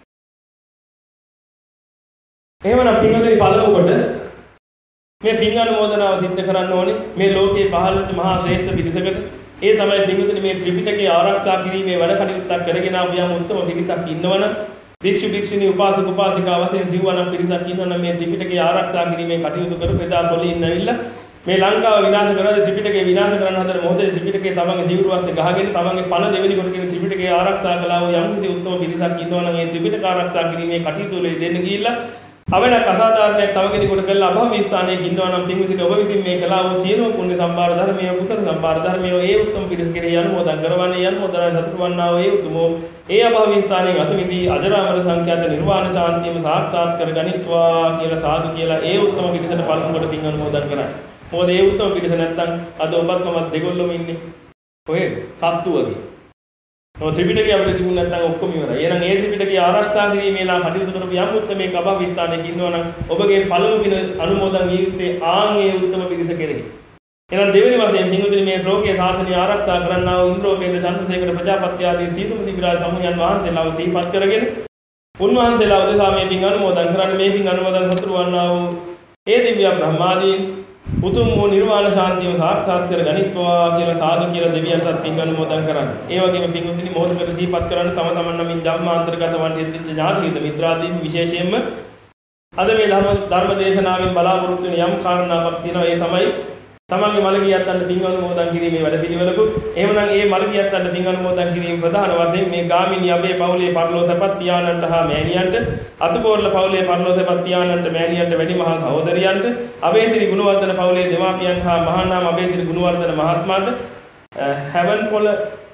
එහෙමනම් පින්වතුනි පළමු කොට මේ පින් අනුමෝදනාව සිද්ධ කරන්න ඕනේ මේ ලෝකේ පහළට මහා ශ්‍රේෂ්ඨ පිරිසකට. ඒ තමයි පින්වතුනි මේ ත්‍රිපිටකය ආරක්ෂා කිරීමේ වැඩ කටයුත්තක් කරගෙන ආපු යම් උත්තම පිරිසක් ඉන්නවනම් භික්ෂු භික්ෂුණී උපාසක උපාසිකා වශයෙන් සිව්වනම් පිරිසක් ඉන්නවනම් මේ ත්‍රිපිටකය ආරක්ෂා කිරීමේ කටයුතු කරපු එදා සොලින් ඇවිල්ලා මේ ලංකාව විනාශ කරලා ත්‍රිපිටකය විනාශ කරන්න හදන මොහොතේ ත්‍රිපිටකය තමන්ගේ දිවුරු වාස්සේ ගහගෙන තමන්ගේ පණ දෙවෙනි කොට කියන ත්‍රිපිටකය ආරක්ෂා කළා වූ යම් කිසි උත්තම පිරිසක් ඉන්නවනම් මේ ත්‍රිපිටක ආරක්ෂා කිරීමේ කටයුතු වල දෙන්න ගිහිල්ලා අවනක් අසාධාරණයක් තව කෙනෙකුට කළා අභව්‍ය ස්ථානයක ඉන්නවා නම් පින්විතින ඔබ විසින් මේ කළා වූ සියලුම පුණ්‍ය සම්භාර ධර්මයේ කුසල සම්භාර ධර්මයේ ඒ උත්තම පිරිස කෙරෙහි අනුමෝදන් කරවන්නේ අනුමෝදනා සතුටුවන්නා වූ ඒ උතුමෝ ඒ අභව්‍ය ස්ථානයේ අතමිදී අජරාමර සංඛ්‍යාත නිර්වාණ ශාන්තියම සාක්ෂාත් කරගනිත්වා කියලා සාදු කියලා ඒ උත්තම පිරිසට පළමු කොට පින් අනුමෝදන් කරා. මොකද ඒ උත්තම පිරිස නැත්තම් අද ඔබත් මමත් දෙගොල්ලොම ඉන්නේ කොහෙද? සත්තු වගේ. ඔය ත්‍රිපිටකය අපිට තිබුණ නැත්නම් ඔක්කොම ඉවරයි. එහෙනම් ඒ ත්‍රිපිටකය ආරක්ෂා කිරීමේලා කටයුතු කරපු යම් උත්මේ කබා විත්තානෙක ඉන්නවනම් ඔබගේ පළමු පින අනුමෝදන් විය යුත්තේ ආන්ගේ උත්තම පිරිස කෙරෙහි. එහෙනම් දෙවෙනි වශයෙන් පින්වතුනි මේ ශ්ලෝකයේ සාසනය ආරක්ෂා කරන්නා වූ ඉන්ද්‍රෝපේන්ද්‍ර චන්ද්‍රසේකර ප්‍රජාපති ආදී සීලමු දිවිරාජ සමුයන් වහන්සේලාව සිහිපත් කරගෙන උන්වහන්සේලා උදෙසා මේ පින් අනුමෝදන් කරන්න මේ පින් අනුමෝදන් සතුරු වන්නා වූ ඒ දිව්‍ය බ්‍රහ්මාදීන් උතුම් වූ නිර්වාණ ශාන්තියම සාක්ෂාත් කර ගනිත්වා කියලා සාදු කියලා දෙවියන්ටත් පින් අනුමෝදන් කරන්න. ඒ වගේම පින්වතුනි මොහොතකට දීපත් කරන්න තම තමන් නමින් ජන්මාන්තරගත වන්නේ දෙච්ච ඥාතිහිත මිත්‍රාදීන් විශේෂයෙන්ම අද මේ ධර්ම ධර්ම දේශනාවෙන් බලාපොරොත්තු වෙන යම් කාරණාවක් තියෙනවා. ඒ තමයි තමන්ගේ මළගියත් අන්න පින් අනුමෝදන් කිරීමේ වැඩපිළිවෙලකුත්. එහෙමනම් ඒ මළගියත් අන්න පින් අනුමෝදන් කිරීම ප්‍රධාන වශයෙන් මේ ගාමිණී අබේ පවුලේ පරලෝසපත් පියාණන්ට හා මෑණියන්ට, අතුකෝරළ පවුලේ පරලෝසපත් පියාණන්ට මෑණියන්ට වැඩිමහල් සහෝදරියන්ට, අබේසිරි ගුණවර්ධන පවුලේ දෙමාපියන් හා මහානාම අබේසිරි ගුණවර්ධන මහත්මයාට, හැවන්පොළ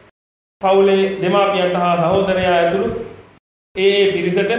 පවුලේ දෙමාපියන්ට හා සහෝදරයා ඇතුළු ඒ ඒ පිරිසට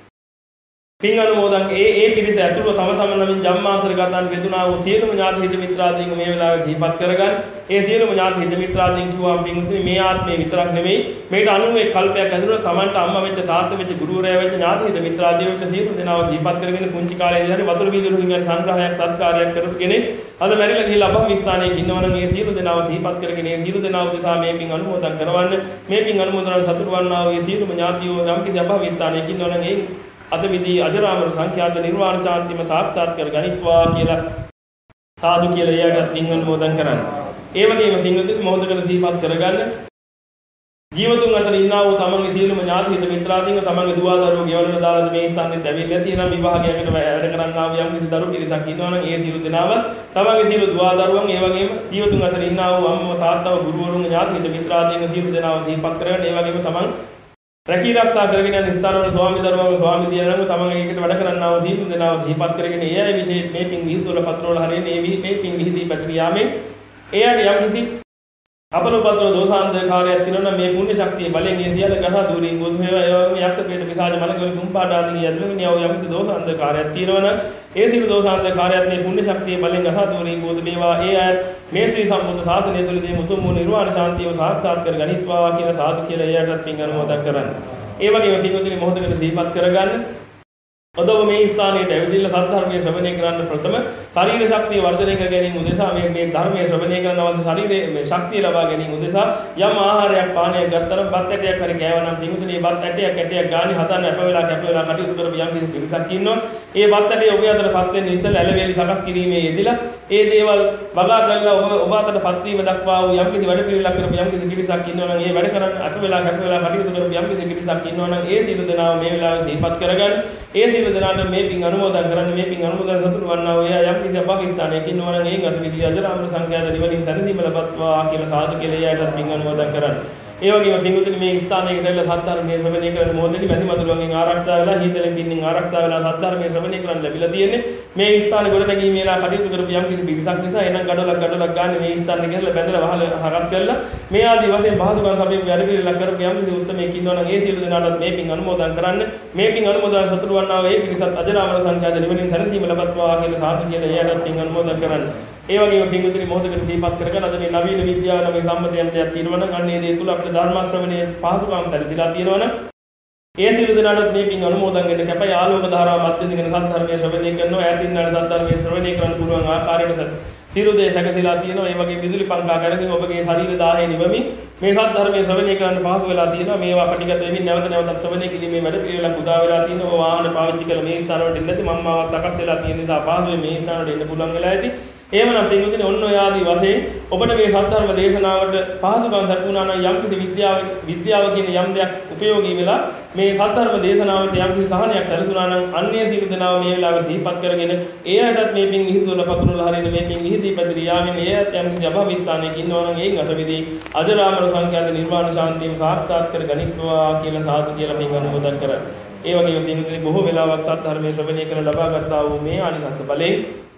පින් අනුමෝදන් ඒ ඒ පිරිස ඇතුළු තම තම නමින් ජම්මාන්තරගතයන් වෙදුනා වූ සියලුම ඥාති හිත මිත්‍රාදීන් මේ වෙලාවේ සිහිපත් කරගන්න. ඒ සියලුම ඥාති හිත මිත්‍රාදීන් කිව්වා පින්තුනි මේ ආත්මේ විතරක් නෙමෙයි මේට අනුවේ කල්පයක් ඇතුළත තමන්ට අම්මා වෙච්ච තාත්තා වෙච්ච ගුරුවරයා වෙච්ච ඥාති හිත මිත්‍රාදීන් වෙච්ච සියලු දෙනාව සිහිපත් කරගෙන කුංචි කාලේ ඉඳන් වතුර බීදුරු හිඟන් සංග්‍රහයක් සත්කාරයක් කරපු කෙනෙක් අද මැරිලා ගිහිල්ලා අපහම ස්ථානයේ ඉන්නවනම් මේ සියලු දෙනාව සිහිපත් කරගෙන මේ සියලු දෙනාව උදෙසා මේ පින් අනුමෝදන් කරවන්න. මේ පින් අනුමෝදන් සතුටු වන්නා වූ මේ සියලුම ඥාතියෝ නම් කිසි අපහම ස්ථානයේ ඉන්නවනම් ඒ අද විදී අජරාමර සංඛ්‍යාත නිර්වාණ ශාන්තිම සාක්ෂාත් කර ගනිත්වා කියලා සාදු කියලා එයාට පින් අනුමෝදන් කරන්න. ඒ වගේම පින්වතුනි මොහොතකට සිහිපත් කරගන්න. ජීවතුන් අතර ඉන්නා වූ තමන්ගේ සියලුම ඥාති හිත මිත්‍රාදීන්ව තමන්ගේ දුවා දරුවෝ ගෙවලට දාලා මේ ස්ථානෙට ඇවිල්ලා තියෙනවා. විවාහයකට වැඩ කරන්නා වූ යම් කිසි දරු පිරිසක් ඉන්නවනම් ඒ සියලු දෙනාම තමන්ගේ සියලු දුවා දරුවන් ඒ වගේම ජීවතුන් අතර ඉන්නා වූ අම්මා තාත්තා ගුරුවරුන් ඥාති හිත මිත්‍රාදීන්ව සියලු දෙනාම සිහිපත් කරගන්න. ඒ වගේම තමන් රැකී ආරක්ෂා කරගෙන යන ස්ථානවල ස්වාමි දරුවන්ගේ ස්වාමි දියණන්ව තමන්ගේ එකට වැඩ කරන්නා වූ සීතු දෙනාව සිහිපත් කරගෙන ඒ අය විශේෂ මේ පින් විහිදුවල පත්‍රවල හරියන මේ මේ පින් විහිදී පැතිරියාමේ ඒ අය යම් කිසි අපලෝපත්‍ර දෝසාන්ධකාරයක් තියෙනවා නම් මේ පුණ්‍ය ශක්තිය බලයෙන් ඒ සියල්ල ගහ දුරින් ගොස් වේවා. ඒ වගේම යක්ත ප්‍රේත පිසාච මලකවල කුම්පාට ආදී යද්මනියව යම් කිසි දෝසාන්ධකාරයක් තියෙනවා නම් ඒ සියලු දෝසාන්ධකාරයත් මේ පුණ්‍ය ශක්තිය බලයෙන් ගහ දුරින් ගොස් වේවා. ඒ අය මේ ශ්‍රී සම්බුද්ධ ශාසනය තුළදී මුතුන් වූ නිර්වාණ ශාන්තියව සාක්ෂාත් කර ගනිත්වා කියලා සාදු කියලා එයාටත් පින් අනුමෝදන් කරන්න. ඒ වගේම පින්වතුනි මොහොතකට සිහිපත් කරගන්න. ඔබ මේ ස්ථානයට ඇවිදilla සද්ධර්මයේ ශ්‍රවණය කරන්න ප්‍රථම ශරීර ශක්තිය වර්ධනය කර ගැනීම උදෙසා මේ මේ ධර්මයේ ශ්‍රවණය කරනවද ශරීරයේ මේ ශක්තිය ලබා ගැනීම උදෙසා යම් ආහාරයක් පානයක් ගත්තනම් බත් ඇටයක් හරි කෑවනම් පින්වතුනි බත් ඇටයක් ඇටයක් ගානේ හදන්න අප වෙලා කැප වෙලා කටයුතු කරපු යම් කිසි පිරිසක් ඉන්නවා. ඒ බත් ඇටේ ඔබ අතරපත් වෙන්න ඉස්සෙල්ලා ඇලවේලි සකස් කිරීමේ යෙදিলা ඒ දේවල් වගා කරලා ඔබ ඔබ අතරපත් වීම දක්වා වූ යම් කිසි වැඩ පිළිවෙලක් කරපු යම් කිසි පිරිසක් ඉන්නවා නම් ඒ වැඩ කරන්න අප වෙලා කැප වෙලා කටයුතු කරපු යම් කිසි පිරිසක් ඉන්නවා නම් ඒ සියලු දෙනාව මේ වෙලාවේ සිහිපත් කරගන්න. ඒ සියලු දෙනාට මේ පින් අනුමෝදන් කරන්න. මේ පින් අනුමෝදන් සතුටු වන්නා වූ එයා යම් කිසි අභාගීස්ථානයක ඉන්නවා නම් ඒන් අත විදිය අජරාමර සංඛ්‍යාත නිවනින් සැනසීම ලබත්වා කියලා සාදු කියලා එයාටත් පින් අනුමෝදන් කරන්න. ඒ වගේම පින්වතුනි මේ ස්ථානයකට ඇවිල්ලා සද්ධර්මයේ ශ්‍රවණය කරන මොහොතේදී මැදි මදුරුවන්ගෙන් ආරක්ෂා වෙලා හීතලෙන් කින්නින් ආරක්ෂා වෙලා සද්ධර්මයේ ශ්‍රවණය කරන්න ලැබිලා තියෙන්නේ. මේ ස්ථාන ගොඩ නැගීමේලා කටයුතු කරපු යම් කිසි පිරිසක් නිසා එනම් ගඩොලක් ගඩොලක් ගන්න මේ ස්ථානෙ ගිහලා බැඳලා වහල හරස් කරලා මේ ආදී වශයෙන් පහසුකම් සබේ වැඩ පිළිලක් කරපු යම් කිසි උත්තරමයක් ඉන්නවා නම් ඒ සියලු දෙනාටත් මේ පින් අනුමෝදන් කරන්න. මේ පින් අනුමෝදන් සතුටු වන්නා වූ ඒ පිරිසත් අජරාමර සංඛ්‍යාත නිවනින් සැනසීම ලබත්වා කියලා සාදු කියලා එයාටත් පින් අනුමෝදන් කරන්න. ඒ වගේම පින්වතුනි මොහොතකට දීපත් කරගෙන අද මේ නවීන විද්‍යාව නම් සම්මතයන් දෙයක් තියෙනවා නම් අන්නේ දේ තුල අපිට ධර්ම ශ්‍රවණයේ පහසුකම් ලැබිලා තියෙනවා නම් ඒ සියලු දෙනාට මේ පින් අනුමෝදන් වෙන්න කැපයි ආලෝක ධාරාව මැදින් ඉගෙන සද්ධර්මයේ ශ්‍රවණය කරනවා. ඈතින් යන සද්ධර්මයේ ශ්‍රවණය කරන්න පුළුවන් ආකාරයට සියලු දේ සැකසීලා තියෙනවා. ඒ වගේ විදුලි පංකා කරගෙන ඔබගේ ශරීර දාහේ නිවමින් මේ සද්ධර්මයේ ශ්‍රවණය කරන්න පහසු වෙලා තියෙනවා. මේවා කටිගත වෙමින් නැවත නැවතත් ශ්‍රවණය කිරීමේ වැඩ පිළිවෙලක් උදා වෙලා තියෙනවා. වාහන පාවිච්චි කරලා මේ ස්ථානවලට එන්න නැති මම මාවත් සකස් වෙලා තියෙන නිසා පහසුවෙන් මේ ස්ථානවලට එන්න පුළුවන් වෙලා ඇති. එහෙමනම් පින්වතුනි ඔන්න ඔය ආදී වශයෙන් ඔබට මේ සද්ධර්ම දේශනාවට පහසුකම් දක්වනා නම් යම් කිසි විද්‍යාව විද්‍යාව කියන යම් දෙයක් ප්‍රයෝගී වෙලා මේ සද්ධර්ම දේශනාවට යම් කිසි සහනයක් සැලසුණා නම් අන්‍ය සියලු දෙනාව මේ වෙලාවේ සිහිපත් කරගෙන ඒ අයටත් මේ පින් විහිදුවල පතුරවල හරින මේ පින් විහිදී පැතිරී යාමෙන් ඒ අයත් යම් කිසි අභවිස්ථානයක ඉන්නවා නම් ඒන් අතවිදී අජරාමර සංඛ්‍යාත නිර්වාණ ශාන්තියම සාක්ෂාත් කර ගනිත්වා කියලා සාදු කියලා පින් අනුමෝදන් කරා. ඒ වගේම පින්වතුනි බොහෝ වෙලාවක් සද්ධර්මයේ ශ්‍රවණය කරලා ලබා ගන්නා වූ මේ ආනිසංස බලයෙන්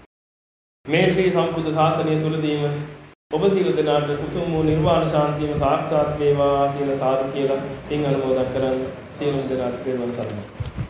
මේ ශ්‍රී සම්බුද්ධ ශාසනය තුලදීම ඔබ සියලු දෙනාට උතුම් වූ නිර්වාණ ශාන්තියම සාක්ෂාත් වේවා කියලා සාදු කියලා පින් අනුමෝදන් කරන් සියලුම දෙනාට පිරුවන් සරණයි.